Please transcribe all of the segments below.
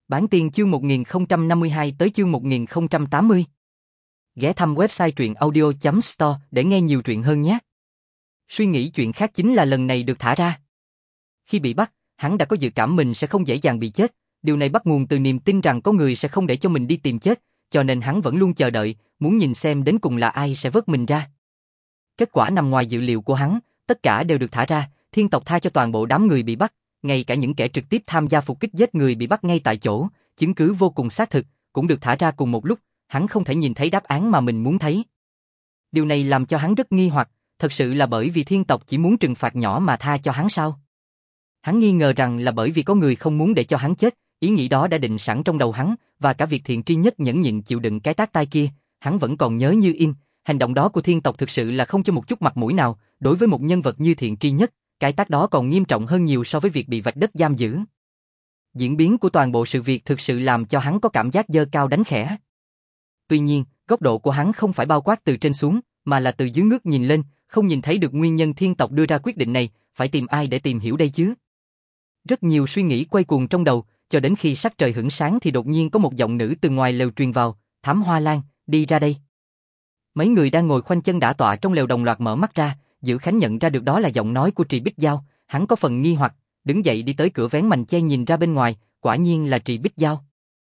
Bản tiên chương 1052 tới chương 1080. Ghé thăm website truyện audio.store để nghe nhiều truyện hơn nhé. Suy nghĩ chuyện khác chính là lần này được thả ra. Khi bị bắt, hắn đã có dự cảm mình sẽ không dễ dàng bị chết, điều này bắt nguồn từ niềm tin rằng có người sẽ không để cho mình đi tìm chết, cho nên hắn vẫn luôn chờ đợi, muốn nhìn xem đến cùng là ai sẽ vớt mình ra. Kết quả nằm ngoài dự liệu của hắn, tất cả đều được thả ra, thiên tộc tha cho toàn bộ đám người bị bắt, ngay cả những kẻ trực tiếp tham gia phục kích giết người bị bắt ngay tại chỗ, chứng cứ vô cùng xác thực, cũng được thả ra cùng một lúc, hắn không thể nhìn thấy đáp án mà mình muốn thấy. Điều này làm cho hắn rất nghi hoặc, thật sự là bởi vì thiên tộc chỉ muốn trừng phạt nhỏ mà tha cho hắn sao? Hắn nghi ngờ rằng là bởi vì có người không muốn để cho hắn chết, ý nghĩ đó đã định sẵn trong đầu hắn, và cả việc Thiện Tri Nhất nhẫn nhịn chịu đựng cái tát tai kia, hắn vẫn còn nhớ như in, hành động đó của thiên tộc thực sự là không cho một chút mặt mũi nào, đối với một nhân vật như Thiện Tri Nhất, cái tát đó còn nghiêm trọng hơn nhiều so với việc bị vạch đất giam giữ. Diễn biến của toàn bộ sự việc thực sự làm cho hắn có cảm giác giơ cao đánh khẽ. Tuy nhiên, góc độ của hắn không phải bao quát từ trên xuống, mà là từ dưới ngước nhìn lên, không nhìn thấy được nguyên nhân thiên tộc đưa ra quyết định này, phải tìm ai để tìm hiểu đây chứ? Rất nhiều suy nghĩ quay cuồng trong đầu, cho đến khi sắc trời hửng sáng thì đột nhiên có một giọng nữ từ ngoài lều truyền vào, Thám Hoa Lan, đi ra đây. Mấy người đang ngồi khoanh chân đả tọa trong lều đồng loạt mở mắt ra, Dữ Khánh nhận ra được đó là giọng nói của Trì Bích Giao, hắn có phần nghi hoặc, đứng dậy đi tới cửa vén mành che nhìn ra bên ngoài, quả nhiên là Trì Bích Giao.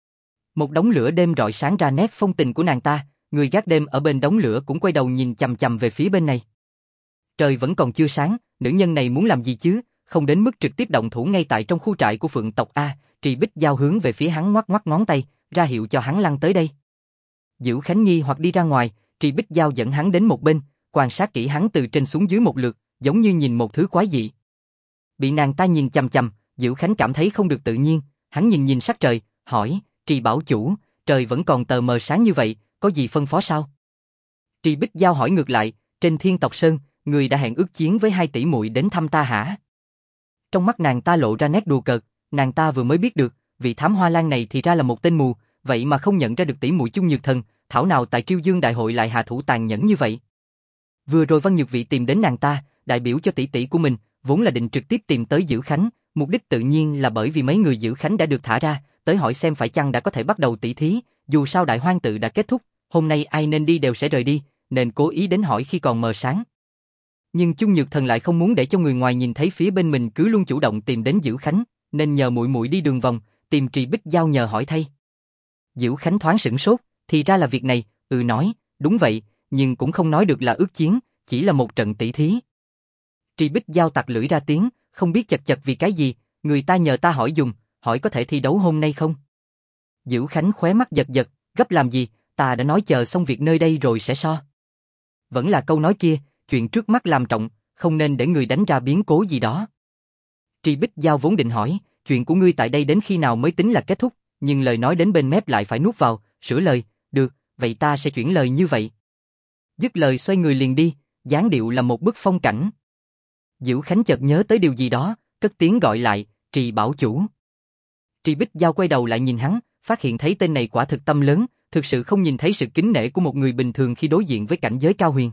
Một đống lửa đêm rọi sáng ra nét phong tình của nàng ta, người gác đêm ở bên đống lửa cũng quay đầu nhìn chằm chằm về phía bên này. Trời vẫn còn chưa sáng, nữ nhân này muốn làm gì chứ, không đến mức trực tiếp động thủ ngay tại trong khu trại của Phượng tộc a. Trì Bích Giao hướng về phía hắn ngoắc ngoắc ngón tay, ra hiệu cho hắn lăn tới đây. Dữ Khánh nghi hoặc đi ra ngoài, Trì Bích Giao dẫn hắn đến một bên, quan sát kỹ hắn từ trên xuống dưới một lượt, giống như nhìn một thứ quái dị. Bị nàng ta nhìn chằm chằm, Dữ Khánh cảm thấy không được tự nhiên, hắn nhìn sắc trời, hỏi, Trì bảo chủ, trời vẫn còn tờ mờ sáng như vậy, có gì phân phó sao? Trì Bích Giao hỏi ngược lại, trên Thiên Tộc Sơn, người đã hẹn ước chiến với 2 tỷ muội đến thăm ta hả? Trong mắt nàng ta lộ ra nét đùa cợt, nàng ta vừa mới biết được, vị Thám Hoa Lan này thì ra là một tên mù, vậy mà không nhận ra được tỷ muội Chung Nhược Thần, thảo nào tại Triêu Dương đại hội lại hạ thủ tàn nhẫn như vậy. Vừa rồi Văn Nhược Vị tìm đến nàng ta, đại biểu cho tỷ tỷ của mình, vốn là định trực tiếp tìm tới Dữ Khánh, mục đích tự nhiên là bởi vì mấy người Dữ Khánh đã được thả ra, tới hỏi xem phải chăng đã có thể bắt đầu tỷ thí, dù sao đại hoang tự đã kết thúc, hôm nay ai nên đi đều sẽ rời đi, nên cố ý đến hỏi khi còn mờ sáng. Nhưng Chung Nhược Thần lại không muốn để cho người ngoài nhìn thấy phía bên mình cứ luôn chủ động tìm đến Dữ Khánh, nên nhờ muội muội đi đường vòng, tìm Trì Bích Giao nhờ hỏi thay. Dữ Khánh thoáng sửng sốt, thì ra là việc này, nói, đúng vậy, nhưng cũng không nói được là ước chiến, chỉ là một trận tỷ thí. Trì Bích Giao tặc lưỡi ra tiếng, không biết chật vì cái gì, người ta nhờ ta hỏi dùng, hỏi có thể thi đấu hôm nay không? Dữ Khánh khóe mắt giật, gấp làm gì, ta đã nói chờ xong việc nơi đây rồi sẽ so. Vẫn là câu nói kia, chuyện trước mắt làm trọng, không nên để người đánh ra biến cố gì đó. Trì Bích Giao vốn định hỏi, chuyện của ngươi tại đây đến khi nào mới tính là kết thúc, nhưng lời nói đến bên mép lại phải nuốt vào, sửa lời, được, vậy ta sẽ chuyển lời như vậy. Dứt lời xoay người liền đi, dáng điệu là một bức phong cảnh. Dữ Khánh chợt nhớ tới điều gì đó, cất tiếng gọi lại, Trì bảo chủ. Trì Bích Giao quay đầu lại nhìn hắn, phát hiện thấy tên này quả thực tâm lớn, thực sự không nhìn thấy sự kính nể của một người bình thường khi đối diện với cảnh giới cao huyền.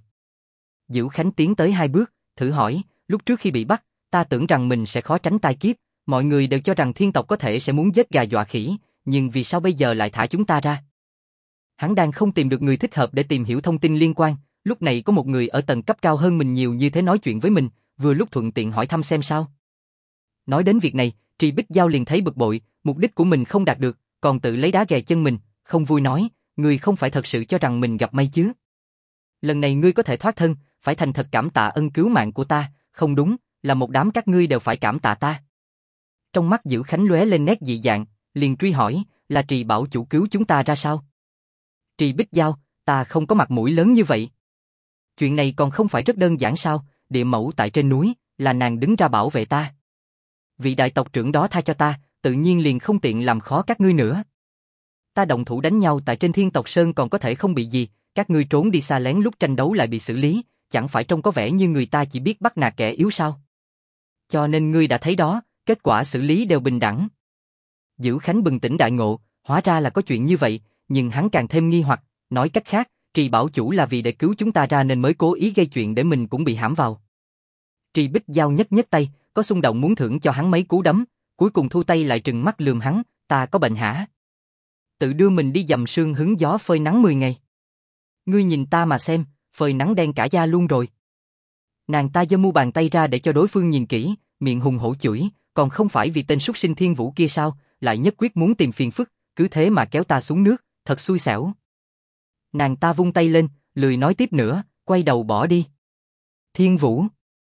Dữ Khánh tiến tới 2 bước, thử hỏi, lúc trước khi bị bắt, ta tưởng rằng mình sẽ khó tránh tai kiếp, mọi người đều cho rằng thiên tộc có thể sẽ muốn giết gà dọa khỉ, nhưng vì sao bây giờ lại thả chúng ta ra? Hắn đang không tìm được người thích hợp để tìm hiểu thông tin liên quan, lúc này có một người ở tầng cấp cao hơn mình nhiều như thế nói chuyện với mình, vừa lúc thuận tiện hỏi thăm xem sao. Nói đến việc này, Trì Bích Giao liền thấy bực bội, mục đích của mình không đạt được, còn tự lấy đá ghè chân mình, không vui nói, ngươi không phải thật sự cho rằng mình gặp may chứ? Lần này ngươi có thể thoát thân, phải thành thật cảm tạ ân cứu mạng của ta, không đúng, là một đám các ngươi đều phải cảm tạ ta. Trong mắt Dữ Khánh lóe lên nét dị dạng, liền truy hỏi, là Trì bảo chủ cứu chúng ta ra sao? Trì Bích Giao, ta không có mặt mũi lớn như vậy. Chuyện này còn không phải rất đơn giản sao, địa mẫu tại trên núi, là nàng đứng ra bảo vệ ta. Vị đại tộc trưởng đó tha cho ta, tự nhiên liền không tiện làm khó các ngươi nữa. Ta động thủ đánh nhau tại trên Thiên Tộc Sơn còn có thể không bị gì, các ngươi trốn đi xa lén lúc tranh đấu lại bị xử lý, chẳng phải trông có vẻ như người ta chỉ biết bắt nạt kẻ yếu sao? Cho nên ngươi đã thấy đó, kết quả xử lý đều bình đẳng. Dữ Khánh bừng tỉnh đại ngộ, hóa ra là có chuyện như vậy, nhưng hắn càng thêm nghi hoặc, nói cách khác, Trì bảo chủ là vì để cứu chúng ta ra nên mới cố ý gây chuyện để mình cũng bị hãm vào. Trì Bích Giao nhấc tay, có xung động muốn thưởng cho hắn mấy cú đấm, cuối cùng thu tay lại trừng mắt lườm hắn, ta có bệnh hả? Tự đưa mình đi dầm sương hứng gió phơi nắng 10 ngày. Ngươi nhìn ta mà xem, phơi nắng đen cả da luôn rồi. Nàng ta giơ mu bàn tay ra để cho đối phương nhìn kỹ, miệng hùng hổ chửi, còn không phải vì tên súc sinh Thiên Vũ kia sao, lại nhất quyết muốn tìm phiền phức, cứ thế mà kéo ta xuống nước, thật xui xẻo. Nàng ta vung tay lên, lười nói tiếp nữa, quay đầu bỏ đi. Thiên Vũ.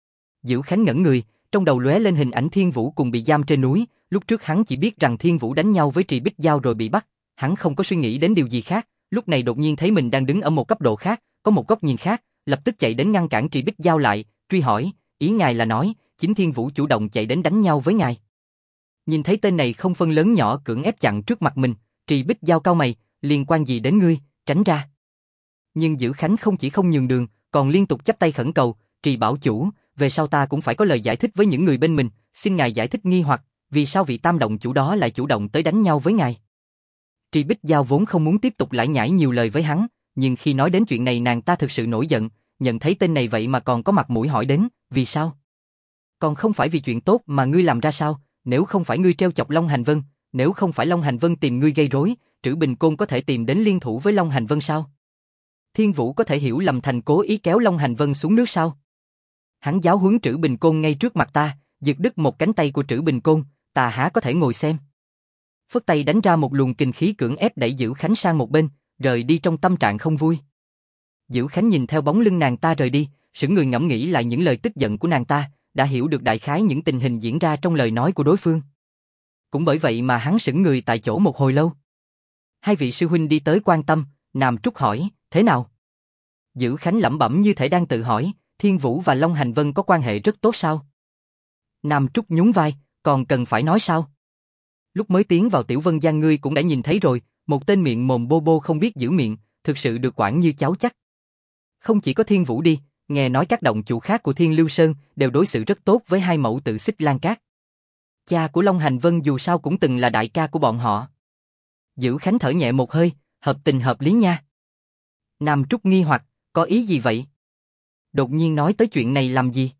Dữ Khánh ngẩn người, trong đầu lóe lên hình ảnh Thiên Vũ cùng bị giam trên núi, lúc trước hắn chỉ biết rằng Thiên Vũ đánh nhau với Trì Bích Giao rồi bị bắt, hắn không có suy nghĩ đến điều gì khác, lúc này đột nhiên thấy mình đang đứng ở một cấp độ khác, có một góc nhìn khác, lập tức chạy đến ngăn cản Trì Bích Giao lại, truy hỏi, ý ngài là nói, chính Thiên Vũ chủ động chạy đến đánh nhau với ngài. Nhìn thấy tên này không phân lớn nhỏ cưỡng ép chặn trước mặt mình, Trì Bích Giao cau mày, liên quan gì đến ngươi, tránh ra. Nhưng Dữ Khánh không chỉ không nhường đường, còn liên tục chắp tay khẩn cầu, Trì bảo chủ, về sau ta cũng phải có lời giải thích với những người bên mình, xin ngài giải thích nghi hoặc, vì sao vị tam động chủ đó lại chủ động tới đánh nhau với ngài. Trì Bích Giao vốn không muốn tiếp tục lải nhải nhiều lời với hắn, nhưng khi nói đến chuyện này nàng ta thực sự nổi giận, nhận thấy tên này vậy mà còn có mặt mũi hỏi đến, vì sao? Còn không phải vì chuyện tốt mà ngươi làm ra sao, nếu không phải ngươi treo chọc Long Hành Vân, nếu không phải Long Hành Vân tìm ngươi gây rối, Trữ Bình Côn có thể tìm đến liên thủ với Long Hành Vân sao? Thiên Vũ có thể hiểu lầm thành cố ý kéo Long Hành Vân xuống nước sao? Hắn giáo huấn Trữ Bình Côn ngay trước mặt ta, giật đứt một cánh tay của Trữ Bình Côn, ta há có thể ngồi xem. Phất tay đánh ra một luồng kình khí cưỡng ép đẩy Dữ Khánh sang một bên, rời đi trong tâm trạng không vui. Dữ Khánh nhìn theo bóng lưng nàng ta rời đi, sững người ngẫm nghĩ lại những lời tức giận của nàng ta, đã hiểu được đại khái những tình hình diễn ra trong lời nói của đối phương. Cũng bởi vậy mà hắn sững người tại chỗ một hồi lâu. Hai vị sư huynh đi tới quan tâm, Nam Trúc hỏi, thế nào? Dữ Khánh lẩm bẩm như thể đang tự hỏi, Thiên Vũ và Long Hành Vân có quan hệ rất tốt sao? Nam Trúc nhún vai, còn cần phải nói sao? Lúc mới tiến vào Tiểu Vân Giang ngươi cũng đã nhìn thấy rồi, một tên miệng mồm bô bô không biết giữ miệng, thực sự được quản như cháu chắc. Không chỉ có Thiên Vũ đi, nghe nói các động chủ khác của Thiên Lưu Sơn đều đối xử rất tốt với hai mẫu tử Xích Lan Cát. Cha của Long Hành Vân dù sao cũng từng là đại ca của bọn họ. Dữ Khánh thở nhẹ một hơi, hợp tình hợp lý nha. Nam Trúc nghi hoặc, có ý gì vậy? Đột nhiên nói tới chuyện này làm gì?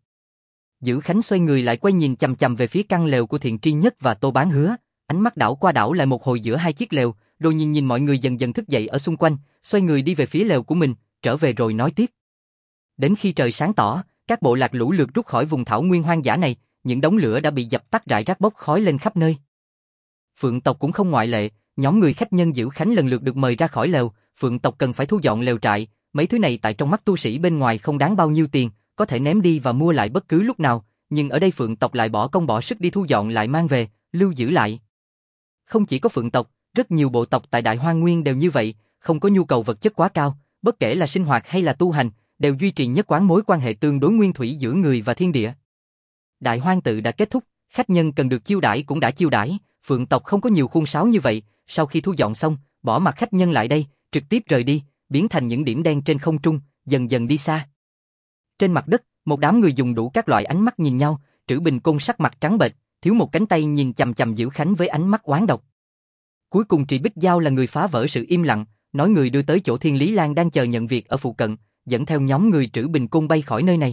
Dữ Khánh xoay người lại quay nhìn chằm chằm về phía căn lều của Thiện Tri Nhất và Tô Bán Hứa, ánh mắt đảo qua đảo lại một hồi giữa hai chiếc lều, rồi nhìn mọi người dần dần thức dậy ở xung quanh, xoay người đi về phía lều của mình, trở về rồi nói tiếp. Đến khi trời sáng tỏ, các bộ lạc lũ lượt rút khỏi vùng thảo nguyên hoang dã này, những đống lửa đã bị dập tắt rải rác bốc khói lên khắp nơi. Phượng tộc cũng không ngoại lệ, nhóm người khách nhân Dữ Khánh lần lượt được mời ra khỏi lều, Phượng tộc cần phải thu dọn lều trại, mấy thứ này tại trong mắt tu sĩ bên ngoài không đáng bao nhiêu tiền, có thể ném đi và mua lại bất cứ lúc nào, nhưng ở đây Phượng tộc lại bỏ công bỏ sức đi thu dọn lại mang về, lưu giữ lại. Không chỉ có Phượng tộc, rất nhiều bộ tộc tại Đại Hoang Nguyên đều như vậy, không có nhu cầu vật chất quá cao, bất kể là sinh hoạt hay là tu hành, đều duy trì nhất quán mối quan hệ tương đối nguyên thủy giữa người và thiên địa. Đại hoang tự đã kết thúc, khách nhân cần được chiêu đãi cũng đã chiêu đãi, Phượng tộc không có nhiều khuôn sáo như vậy, sau khi thu dọn xong, bỏ mặt khách nhân lại đây, trực tiếp rời đi, biến thành những điểm đen trên không trung, dần dần đi xa. Trên mặt đất, một đám người dùng đủ các loại ánh mắt nhìn nhau, Trữ Bình Côn sắc mặt trắng bệch, thiếu một cánh tay nhìn chằm chằm Dữ Khánh với ánh mắt oán độc. Cuối cùng Trì Bích Giao là người phá vỡ sự im lặng, nói người đưa tới chỗ Thiên Lý Lan đang chờ nhận việc ở phụ cận, dẫn theo nhóm người Trữ Bình Côn bay khỏi nơi này.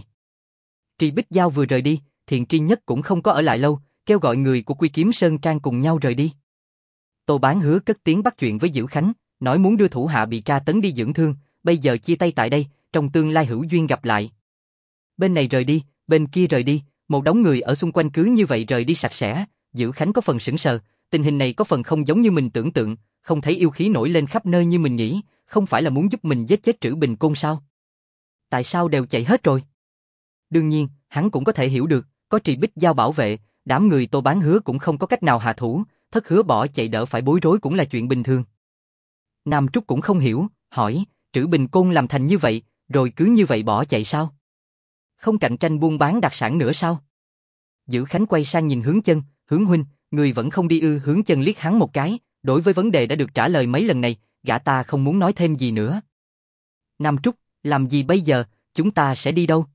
Trì Bích Giao vừa rời đi, Thiện Tri Nhất cũng không có ở lại lâu, kêu gọi người của Quy Kiếm Sơn Trang cùng nhau rời đi. Tô Bán Hứa cất tiếng bắt chuyện với Dữ Khánh, nói muốn đưa thủ hạ bị tra tấn đi dưỡng thương, bây giờ chia tay tại đây, trong tương lai hữu duyên gặp lại. Bên này rời đi, bên kia rời đi, một đống người ở xung quanh cứ như vậy rời đi sạch sẽ, Dữ Khánh có phần sững sờ, tình hình này có phần không giống như mình tưởng tượng, không thấy yêu khí nổi lên khắp nơi như mình nghĩ, không phải là muốn giúp mình giết chết Trữ Bình Côn sao? Tại sao đều chạy hết rồi? Đương nhiên, hắn cũng có thể hiểu được, có Trì Bích Giao bảo vệ, đám người Tô Bán Hứa cũng không có cách nào hạ thủ, Thất Hứa bỏ chạy đỡ phải bối rối cũng là chuyện bình thường. Nam Trúc cũng không hiểu, hỏi, Trữ Bình Côn làm thành như vậy, rồi cứ như vậy bỏ chạy sao? Không cạnh tranh buôn bán đặc sản nữa sao? Dữ Khánh quay sang nhìn Hướng Chân, Hướng huynh, người vẫn không đi ư? Hướng Chân liếc hắn một cái, đối với vấn đề đã được trả lời mấy lần này, gã ta không muốn nói thêm gì nữa. Nam Trúc, làm gì bây giờ, chúng ta sẽ đi đâu?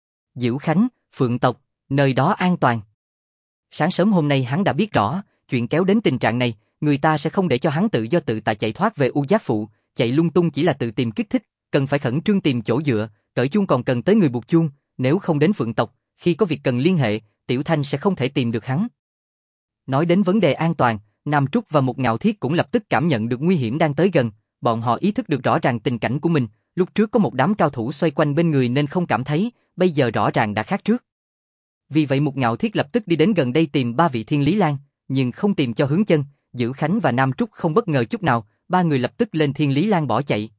Dữ Khánh, Phượng tộc, nơi đó an toàn. Sáng sớm hôm nay hắn đã biết rõ, chuyện kéo đến tình trạng này, người ta sẽ không để cho hắn tự do tự tại chạy thoát về U Giác Phụ, chạy lung tung chỉ là tự tìm kích thích, cần phải khẩn trương tìm chỗ dựa, cởi chuông còn cần tới người buộc chuông, nếu không đến Phượng tộc, khi có việc cần liên hệ, Tiểu Thanh sẽ không thể tìm được hắn. Nói đến vấn đề an toàn, Nam Trúc và Một Ngạo Thiết cũng lập tức cảm nhận được nguy hiểm đang tới gần, bọn họ ý thức được rõ ràng tình cảnh của mình, lúc trước có một đám cao thủ xoay quanh bên người nên không cảm thấy, bây giờ rõ ràng đã khác trước. Vì vậy Một Ngạo Thiết lập tức đi đến gần đây tìm ba vị Thiên Lý Lan, nhưng không tìm cho Hướng Chân, Dữ Khánh và Nam Trúc không bất ngờ chút nào, ba người lập tức lên Thiên Lý Lan bỏ chạy.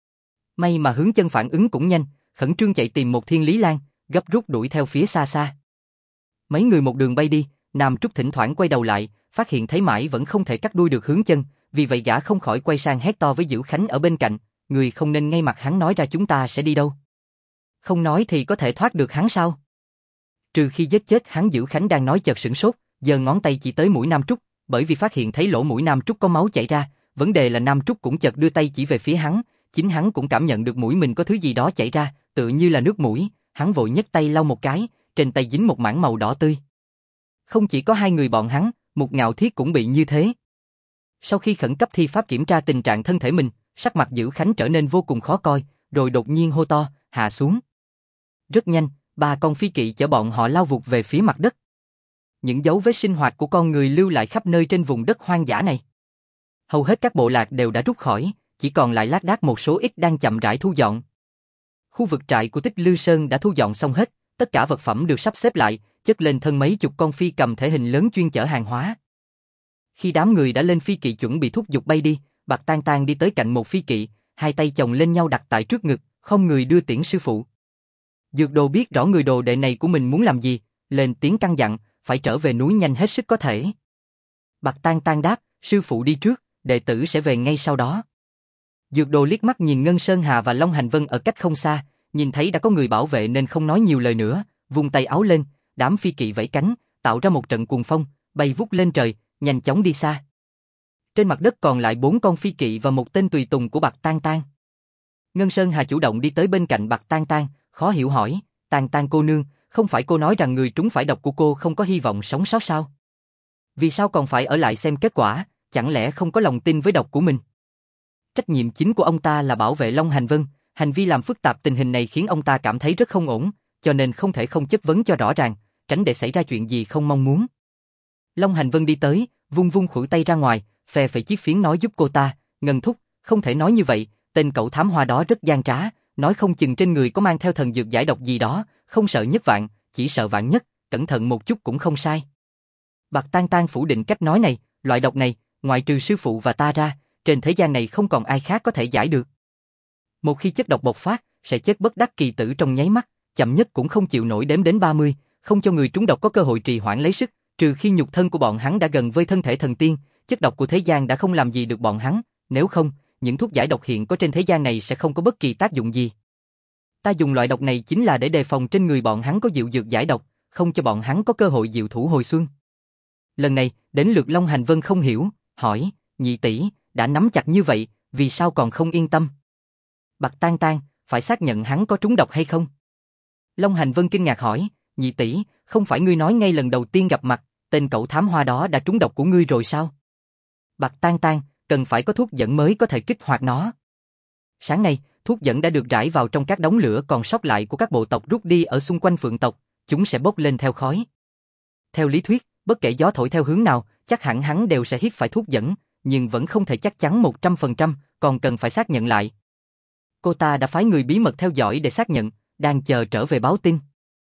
May mà Hướng Chân phản ứng cũng nhanh, khẩn trương chạy tìm một Thiên Lý Lan, gấp rút đuổi theo phía xa xa. Mấy người một đường bay đi, Nam Trúc thỉnh thoảng quay đầu lại, phát hiện thấy mãi vẫn không thể cắt đuôi được Hướng Chân, vì vậy gã không khỏi quay sang hét to với Dữ Khánh ở bên cạnh, người không nên ngay mặt hắn nói ra chúng ta sẽ đi đâu. Không nói thì có thể thoát được hắn sao? Trừ khi giết chết hắn. Dữ Khánh đang nói chợt sửng sốt, giơ ngón tay chỉ tới mũi Nam Trúc, bởi vì phát hiện thấy lỗ mũi Nam Trúc có máu chảy ra, vấn đề là Nam Trúc cũng chợt đưa tay chỉ về phía hắn, chính hắn cũng cảm nhận được mũi mình có thứ gì đó chảy ra, tựa như là nước mũi, hắn vội nhấc tay lau một cái, trên tay dính một mảng màu đỏ tươi. Không chỉ có hai người bọn hắn, Một Ngạo Thiết cũng bị như thế. Sau khi khẩn cấp thi pháp kiểm tra tình trạng thân thể mình, sắc mặt Dữ Khánh trở nên vô cùng khó coi, rồi đột nhiên hô to, hạ xuống. Rất nhanh, ba con phi kỵ chở bọn họ lao vụt về phía mặt đất. Những dấu vết sinh hoạt của con người lưu lại khắp nơi trên vùng đất hoang dã này. Hầu hết các bộ lạc đều đã rút khỏi, chỉ còn lại lác đác một số ít đang chậm rãi thu dọn. Khu vực trại của Tích Lư Sơn đã thu dọn xong hết, tất cả vật phẩm được sắp xếp lại, chất lên thân mấy chục con phi cầm thể hình lớn chuyên chở hàng hóa. Khi đám người đã lên phi kỵ chuẩn bị thúc giục bay đi, Bạc Tang Tang đi tới cạnh một phi kỵ, hai tay chồng lên nhau đặt tại trước ngực, không người đưa tiễn sư phụ. Dược Đồ biết rõ người đồ đệ này của mình muốn làm gì, lên tiếng căn dặn, phải trở về núi nhanh hết sức có thể. Bạc Tang Tang đáp, sư phụ đi trước, đệ tử sẽ về ngay sau đó. Dược Đồ liếc mắt nhìn Ngân Sơn Hà và Long Hành Vân ở cách không xa, nhìn thấy đã có người bảo vệ nên không nói nhiều lời nữa, vung tay áo lên, đám phi kỵ vẫy cánh, tạo ra một trận cuồng phong, bay vút lên trời, nhanh chóng đi xa. Trên mặt đất còn lại 4 con phi kỵ và một tên tùy tùng của Bạc Tang Tang. Ngân Sơn Hà chủ động đi tới bên cạnh Bạc Tang Tang, khó hiểu hỏi, Tang Tang cô nương, không phải cô nói rằng người trúng phải độc của cô không có hy vọng sống sót sao? Vì sao còn phải ở lại xem kết quả, chẳng lẽ không có lòng tin với độc của mình? Trách nhiệm chính của ông ta là bảo vệ Long Hành Vân, hành vi làm phức tạp tình hình này khiến ông ta cảm thấy rất không ổn, cho nên không thể không chất vấn cho rõ ràng, tránh để xảy ra chuyện gì không mong muốn. Long Hành Vân đi tới, vung vung khuỷu tay ra ngoài, phe phẩy chiếc phiến nói giúp cô ta, Ngân thúc, không thể nói như vậy, tên cậu thám hoa đó rất gian trá, nói không chừng trên người có mang theo thần dược giải độc gì đó, không sợ nhất vạn, chỉ sợ vạn nhất, cẩn thận một chút cũng không sai. Bạc Tang Tang phủ định cách nói này, loại độc này, ngoại trừ sư phụ và ta ra, trên thế gian này không còn ai khác có thể giải được. Một khi chất độc bộc phát, sẽ chết bất đắc kỳ tử trong nháy mắt, chậm nhất cũng không chịu nổi đếm đến 30, không cho người trúng độc có cơ hội trì hoãn lấy sức, trừ khi nhục thân của bọn hắn đã gần với thân thể thần tiên, chất độc của thế gian đã không làm gì được bọn hắn, nếu không, những thuốc giải độc hiện có trên thế gian này sẽ không có bất kỳ tác dụng gì. Ta dùng loại độc này chính là để đề phòng trên người bọn hắn có diệu dược giải độc, không cho bọn hắn có cơ hội diệu thủ hồi xuân. Lần này, đến lượt Long Hành Vân không hiểu, hỏi, nhị tỷ, đã nắm chặt như vậy, vì sao còn không yên tâm? Bạc Tang Tang, phải xác nhận hắn có trúng độc hay không? Long Hành Vân kinh ngạc hỏi, nhị tỷ, không phải ngươi nói ngay lần đầu tiên gặp mặt, tên cậu thám hoa đó đã trúng độc của ngươi rồi sao? Bạc Tang Tang, cần phải có thuốc dẫn mới có thể kích hoạt nó. Sáng nay, thuốc dẫn đã được rải vào trong các đống lửa còn sót lại của các bộ tộc rút đi ở xung quanh Phượng tộc, chúng sẽ bốc lên theo khói. Theo lý thuyết, bất kể gió thổi theo hướng nào, chắc hẳn hắn đều sẽ hít phải thuốc dẫn, nhưng vẫn không thể chắc chắn 100%, còn cần phải xác nhận lại. Cô ta đã phái người bí mật theo dõi để xác nhận, đang chờ trở về báo tin.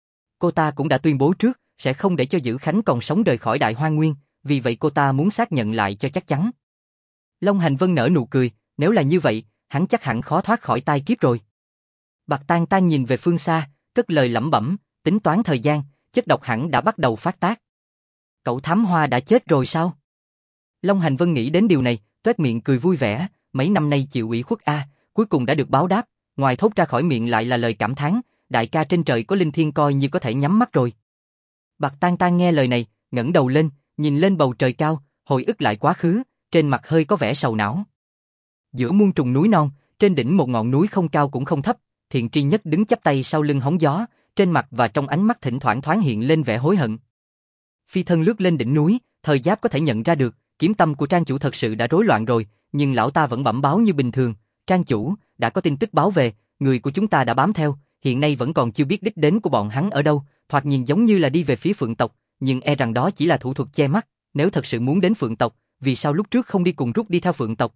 Cô ta cũng đã tuyên bố trước, sẽ không để cho Dữ Khánh còn sống rời khỏi Đại Hoang Nguyên, vì vậy cô ta muốn xác nhận lại cho chắc chắn. Long Hành Vân nở nụ cười, nếu là như vậy, hắn chắc hẳn khó thoát khỏi tai kiếp rồi. Bạc Tang Tang nhìn về phương xa, cất lời lẩm bẩm, tính toán thời gian, chất độc hẳn đã bắt đầu phát tác. Cậu thám hoa đã chết rồi sao? Long Hành Vân nghĩ đến điều này, toét miệng cười vui vẻ, mấy năm nay chịu ủy khuất cuối cùng đã được báo đáp, ngoài thốt ra khỏi miệng lại là lời cảm thán, đại ca trên trời có linh thiên coi như có thể nhắm mắt rồi. Bạc Tang Tang nghe lời này, ngẩng đầu lên, nhìn lên bầu trời cao, hồi ức lại quá khứ, trên mặt hơi có vẻ sầu não. Giữa muôn trùng núi non, trên đỉnh một ngọn núi không cao cũng không thấp, Thiện Tri Nhất đứng chắp tay sau lưng hóng gió, trên mặt và trong ánh mắt thỉnh thoảng thoáng hiện lên vẻ hối hận. Phi thân lướt lên đỉnh núi, Thời Giáp có thể nhận ra được, kiếm tâm của Trang chủ thật sự đã rối loạn rồi, nhưng lão ta vẫn bẩm báo như bình thường, Trang chủ, đã có tin tức báo về, người của chúng ta đã bám theo, hiện nay vẫn còn chưa biết đích đến của bọn hắn ở đâu, thoạt nhìn giống như là đi về phía Phượng tộc, nhưng e rằng đó chỉ là thủ thuật che mắt, nếu thật sự muốn đến Phượng tộc, vì sao lúc trước không đi cùng rút đi theo Phượng tộc.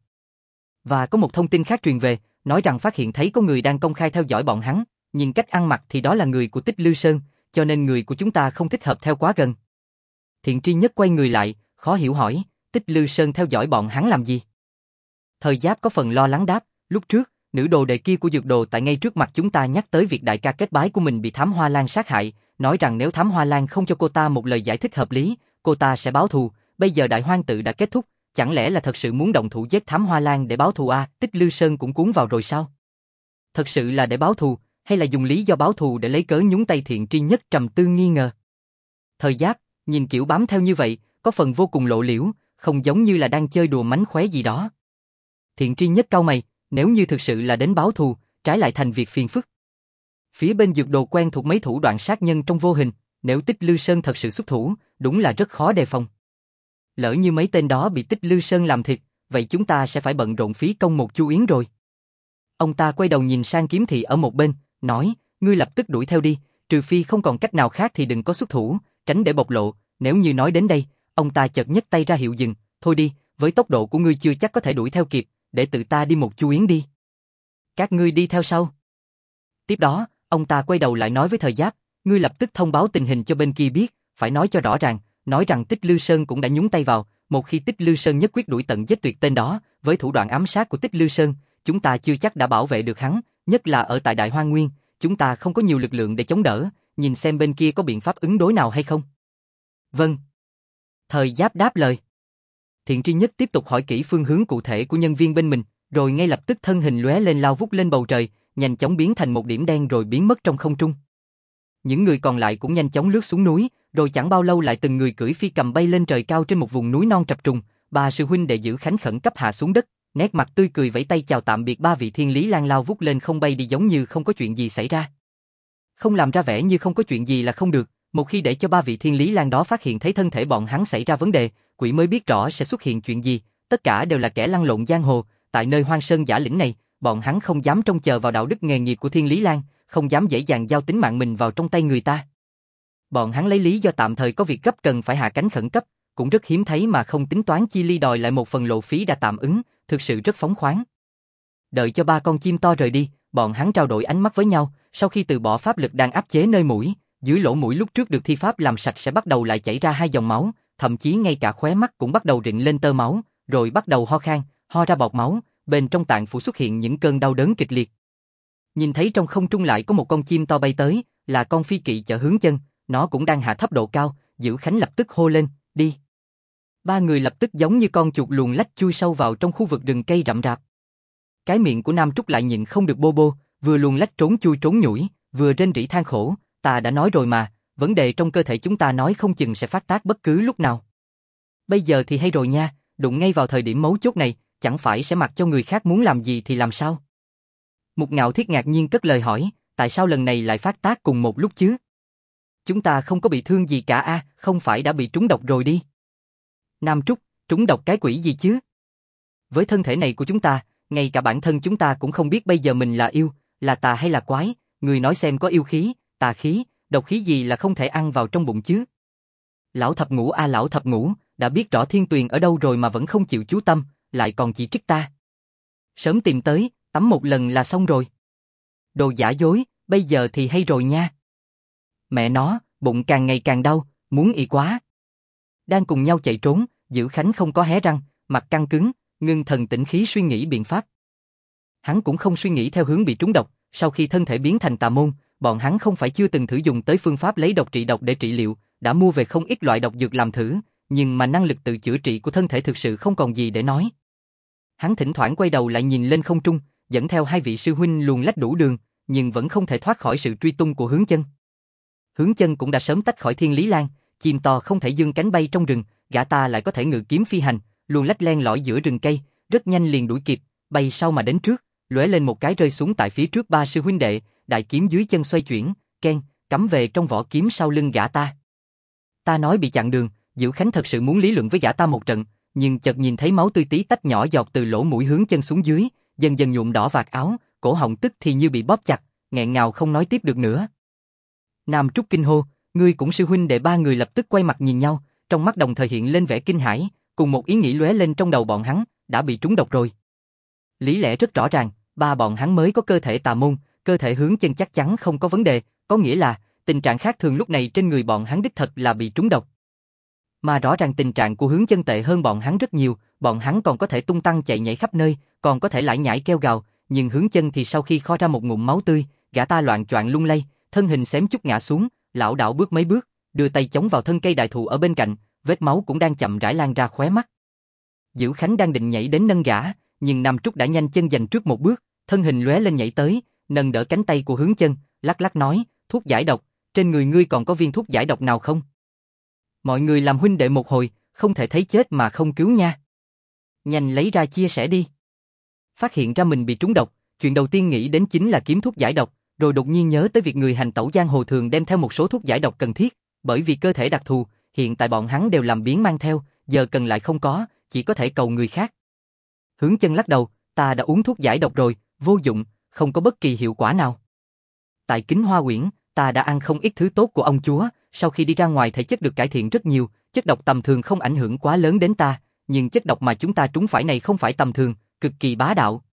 Và có một thông tin khác truyền về, nói rằng phát hiện thấy có người đang công khai theo dõi bọn hắn, nhìn cách ăn mặc thì đó là người của Tích Lư Sơn, cho nên người của chúng ta không thích hợp theo quá gần. Thiện tri nhất quay người lại, khó hiểu hỏi, Tích Lư Sơn theo dõi bọn hắn làm gì? Thời Giáp có phần lo lắng đáp, lúc trước, nữ đồ đệ kia của dược đồ tại ngay trước mặt chúng ta nhắc tới việc đại ca kết bái của mình bị Thám Hoa Lan sát hại, nói rằng nếu Thám Hoa Lan không cho cô ta một lời giải thích hợp lý, cô ta sẽ báo thù, bây giờ đại hoang tự đã kết thúc, chẳng lẽ là thật sự muốn động thủ giết Thám Hoa Lan để báo thù à? Tích Lư Sơn cũng cuốn vào rồi sao? Thật sự là để báo thù, hay là dùng lý do báo thù để lấy cớ nhúng tay? Thiện tri nhất trầm tư nghi ngờ. Thời Giáp, nhìn kiểu bám theo như vậy, có phần vô cùng lộ liễu, không giống như là đang chơi đùa mánh khóe gì đó. Thiện tri nhất cau mày, nếu như thực sự là đến báo thù, trái lại thành việc phiền phức. Phía bên dược đồ quen thuộc mấy thủ đoạn sát nhân trong vô hình, nếu Tích Lư Sơn thật sự xuất thủ, đúng là rất khó đề phòng. Lỡ như mấy tên đó bị Tích Lư Sơn làm thịt, vậy chúng ta sẽ phải bận rộn phí công một chu yến rồi. Ông ta quay đầu nhìn sang Kiếm Thị ở một bên, nói, ngươi lập tức đuổi theo đi, trừ phi không còn cách nào khác thì đừng có xuất thủ, tránh để bộc lộ. Nếu như nói đến đây, ông ta chợt nhấc tay ra hiệu dừng, thôi đi, với tốc độ của ngươi chưa chắc có thể đuổi theo kịp, để tự ta đi một chu yến đi. Các ngươi đi theo sau. Tiếp đó, ông ta quay đầu lại nói với Thời Giáp, ngươi lập tức thông báo tình hình cho bên kia biết, phải nói cho rõ ràng, nói rằng Tích Lư Sơn cũng đã nhúng tay vào, một khi Tích Lư Sơn nhất quyết đuổi tận giết tuyệt tên đó, với thủ đoạn ám sát của Tích Lư Sơn, chúng ta chưa chắc đã bảo vệ được hắn, nhất là ở tại Đại Hoang Nguyên, chúng ta không có nhiều lực lượng để chống đỡ, nhìn xem bên kia có biện pháp ứng đối nào hay không. Vâng. Thời Giáp đáp lời. Thiện tri nhất tiếp tục hỏi kỹ phương hướng cụ thể của nhân viên bên mình, rồi ngay lập tức thân hình lóe lên lao vút lên bầu trời, nhanh chóng biến thành một điểm đen rồi biến mất trong không trung. Những người còn lại cũng nhanh chóng lướt xuống núi, rồi chẳng bao lâu lại từng người cưỡi phi cầm bay lên trời cao trên một vùng núi non trập trùng. Ba sư huynh đệ Giữ Khánh khẩn cấp hạ xuống đất, nét mặt tươi cười vẫy tay chào tạm biệt ba vị Thiên Lý Lan, lao vút lên không bay đi giống như không có chuyện gì xảy ra. Không làm ra vẻ như không có chuyện gì là không được, một khi để cho ba vị Thiên Lý Lan đó phát hiện thấy thân thể bọn hắn xảy ra vấn đề, quỷ mới biết rõ sẽ xuất hiện chuyện gì, tất cả đều là kẻ lăn lộn giang hồ, tại nơi hoang sơn giả lĩnh này, bọn hắn không dám trông chờ vào đạo đức nghề nghiệp của Thiên Lý Lan, không dám dễ dàng giao tính mạng mình vào trong tay người ta. Bọn hắn lấy lý do tạm thời có việc gấp cần phải hạ cánh khẩn cấp, cũng rất hiếm thấy mà không tính toán chi ly đòi lại một phần lộ phí đã tạm ứng, thực sự rất phóng khoáng. Đợi cho ba con chim to rời đi, bọn hắn trao đổi ánh mắt với nhau, sau khi từ bỏ pháp lực đang áp chế nơi mũi, dưới lỗ mũi lúc trước được thi pháp làm sạch sẽ bắt đầu lại chảy ra hai dòng máu, thậm chí ngay cả khóe mắt cũng bắt đầu rịn lên tơ máu, rồi bắt đầu ho khan, ho ra bọt máu, bên trong tạng phủ xuất hiện những cơn đau đớn kịch liệt. Nhìn thấy trong không trung lại có một con chim to bay tới, là con phi kỵ chở Hướng Chân, nó cũng đang hạ thấp độ cao, Giữ Khánh lập tức hô lên, đi. Ba người lập tức giống như con chuột luồn lách chui sâu vào trong khu vực rừng cây rậm rạp. Cái miệng của Nam Trúc lại nhịn không được bô bô, vừa luồn lách trốn chui trốn nhủi, vừa rên rỉ than khổ, ta đã nói rồi mà, vấn đề trong cơ thể chúng ta nói không chừng sẽ phát tác bất cứ lúc nào. Bây giờ thì hay rồi nha, đụng ngay vào thời điểm mấu chốt này, chẳng phải sẽ mặc cho người khác muốn làm gì thì làm sao? Mục Ngạo Thiết ngạc nhiên cất lời hỏi, tại sao lần này lại phát tác cùng một lúc chứ? Chúng ta không có bị thương gì cả a, không phải đã bị trúng độc rồi đi? Nam Trúc, trúng độc cái quỷ gì chứ? Với thân thể này của chúng ta, ngay cả bản thân chúng ta cũng không biết bây giờ mình là yêu, là tà hay là quái, người nói xem có yêu khí, tà khí, độc khí gì là không thể ăn vào trong bụng chứ? Lão thập ngũ a, lão thập ngũ, đã biết rõ Thiên Tuyền ở đâu rồi mà vẫn không chịu chú tâm, lại còn chỉ trích ta. Sớm tìm tới, tắm một lần là xong rồi. Đồ giả dối, bây giờ thì hay rồi nha. Mẹ nó, bụng càng ngày càng đau, muốn ị quá. Đang cùng nhau chạy trốn, Giữ Khánh không có hé răng, mặt căng cứng, ngưng thần tĩnh khí suy nghĩ biện pháp. Hắn cũng không suy nghĩ theo hướng bị trúng độc, sau khi thân thể biến thành tà môn, bọn hắn không phải chưa từng thử dùng tới phương pháp lấy độc trị độc để trị liệu, đã mua về không ít loại độc dược làm thử, nhưng mà năng lực tự chữa trị của thân thể thực sự không còn gì để nói. Hắn thỉnh thoảng quay đầu lại nhìn lên không trung, dẫn theo hai vị sư huynh luồn lách đủ đường, nhưng vẫn không thể thoát khỏi sự truy tung của Hướng Chân. Hướng Chân cũng đã sớm tách khỏi Thiên Lý Lan, chim to không thể dương cánh bay trong rừng, gã ta lại có thể ngự kiếm phi hành, luồn lách len lỏi giữa rừng cây, rất nhanh liền đuổi kịp, bay sau mà đến trước, lóe lên một cái rơi xuống tại phía trước ba sư huynh đệ, đại kiếm dưới chân xoay chuyển, keng, cắm về trong vỏ kiếm sau lưng gã ta. Ta nói bị chặn đường, Giữ Khánh thật sự muốn lý luận với gã ta một trận, nhưng chợt nhìn thấy máu tươi tí tách nhỏ giọt từ lỗ mũi Hướng Chân xuống dưới, dần dần nhuộm đỏ vạt áo, cổ họng tức thì như bị bóp chặt, nghẹn ngào không nói tiếp được nữa. Nam Trúc kinh hô, ngươi cũng sư huynh đệ, ba người lập tức quay mặt nhìn nhau, trong mắt đồng thời hiện lên vẻ kinh hãi, Cùng một ý nghĩ lóe lên trong đầu bọn hắn, đã bị trúng độc rồi. Lý lẽ rất rõ ràng, ba bọn hắn mới có cơ thể tà môn, cơ thể Hướng Chân chắc chắn không có vấn đề, có nghĩa là tình trạng khác thường lúc này trên người bọn hắn đích thật là bị trúng độc. Mà rõ ràng tình trạng của Hướng Chân tệ hơn bọn hắn rất nhiều, bọn hắn còn có thể tung tăng chạy nhảy khắp nơi, còn có thể lải nhải kêu gào, nhưng Hướng Chân thì sau khi kho ra một ngụm máu tươi, gã ta loạng choạng lung lay, thân hình xém chút ngã xuống, lảo đảo bước mấy bước, đưa tay chống vào thân cây đại thụ ở bên cạnh, vết máu cũng đang chậm rãi lan ra khóe mắt. Dữ Khánh đang định nhảy đến nâng gã, nhưng Nam Trúc đã nhanh chân giành trước một bước, thân hình lóe lên nhảy tới, nâng đỡ cánh tay của Hướng Chân, lắc lắc nói, thuốc giải độc, trên người ngươi còn có viên thuốc giải độc nào không? Mọi người làm huynh đệ một hồi, không thể thấy chết mà không cứu nha. Nhanh lấy ra chia sẻ đi. Phát hiện ra mình bị trúng độc, chuyện đầu tiên nghĩ đến chính là kiếm thuốc giải độc, rồi đột nhiên nhớ tới việc người hành tẩu giang hồ thường đem theo một số thuốc giải độc cần thiết, bởi vì cơ thể đặc thù, hiện tại bọn hắn đều làm biếng mang theo, giờ cần lại không có, chỉ có thể cầu người khác. Hướng Chân lắc đầu, ta đã uống thuốc giải độc rồi, vô dụng, không có bất kỳ hiệu quả nào. Tại Kính Hoa Uyển, ta đã ăn không ít thứ tốt của ông chúa, sau khi đi ra ngoài thể chất được cải thiện rất nhiều, chất độc tầm thường không ảnh hưởng quá lớn đến ta, nhưng chất độc mà chúng ta trúng phải này không phải tầm thường, cực kỳ bá đạo.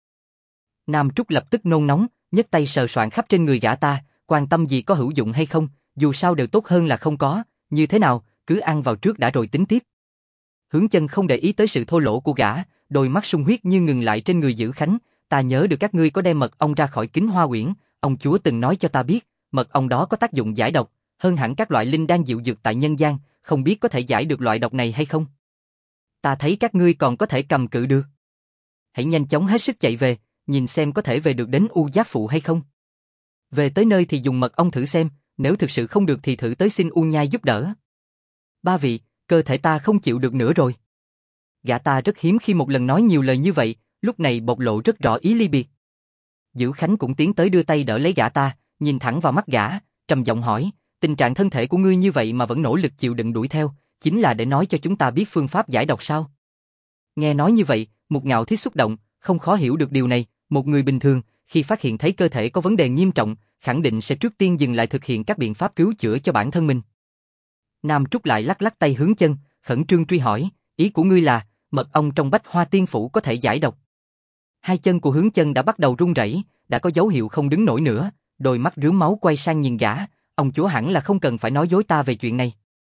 Nam Trúc lập tức nôn nóng, nhấc tay sờ soạng khắp trên người gã ta, quan tâm gì có hữu dụng hay không, dù sao đều tốt hơn là không có, như thế nào, cứ ăn vào trước đã rồi tính tiếp. Hướng Chân không để ý tới sự thô lỗ của gã, đôi mắt sung huyết như ngừng lại trên người Dữ Khánh, ta nhớ được các ngươi có đem mật ong ra khỏi Kính Hoa Uyển, ông chúa từng nói cho ta biết, mật ong đó có tác dụng giải độc, hơn hẳn các loại linh đan dịu dược tại nhân gian, không biết có thể giải được loại độc này hay không? Ta thấy các ngươi còn có thể cầm cự được. Hãy nhanh chóng hết sức chạy về, nhìn xem có thể về được đến U Giác Phụ hay không. Về tới nơi thì dùng mật ong thử xem, nếu thực sự không được thì thử tới xin U Nhai giúp đỡ. Ba vị, cơ thể ta không chịu được nữa rồi. Gã ta rất hiếm khi một lần nói nhiều lời như vậy, lúc này bộc lộ rất rõ ý ly biệt. Dữ Khánh cũng tiến tới đưa tay đỡ lấy gã ta, nhìn thẳng vào mắt gã, trầm giọng hỏi, tình trạng thân thể của ngươi như vậy mà vẫn nỗ lực chịu đựng đuổi theo, chính là để nói cho chúng ta biết phương pháp giải độc sao? Nghe nói như vậy, Mục Ngạo Thiết xúc động, không khó hiểu được điều này, một người bình thường, khi phát hiện thấy cơ thể có vấn đề nghiêm trọng, khẳng định sẽ trước tiên dừng lại thực hiện các biện pháp cứu chữa cho bản thân mình. Nam Trúc lại lắc lắc tay Hướng Chân, khẩn trương truy hỏi, ý của ngươi là, mật ong trong Bách Hoa Tiên Phủ có thể giải độc? Hai chân của Hướng Chân đã bắt đầu run rẩy, đã có dấu hiệu không đứng nổi nữa, đôi mắt rướm máu quay sang nhìn gã, ông chúa hẳn là không cần phải nói dối ta về chuyện này.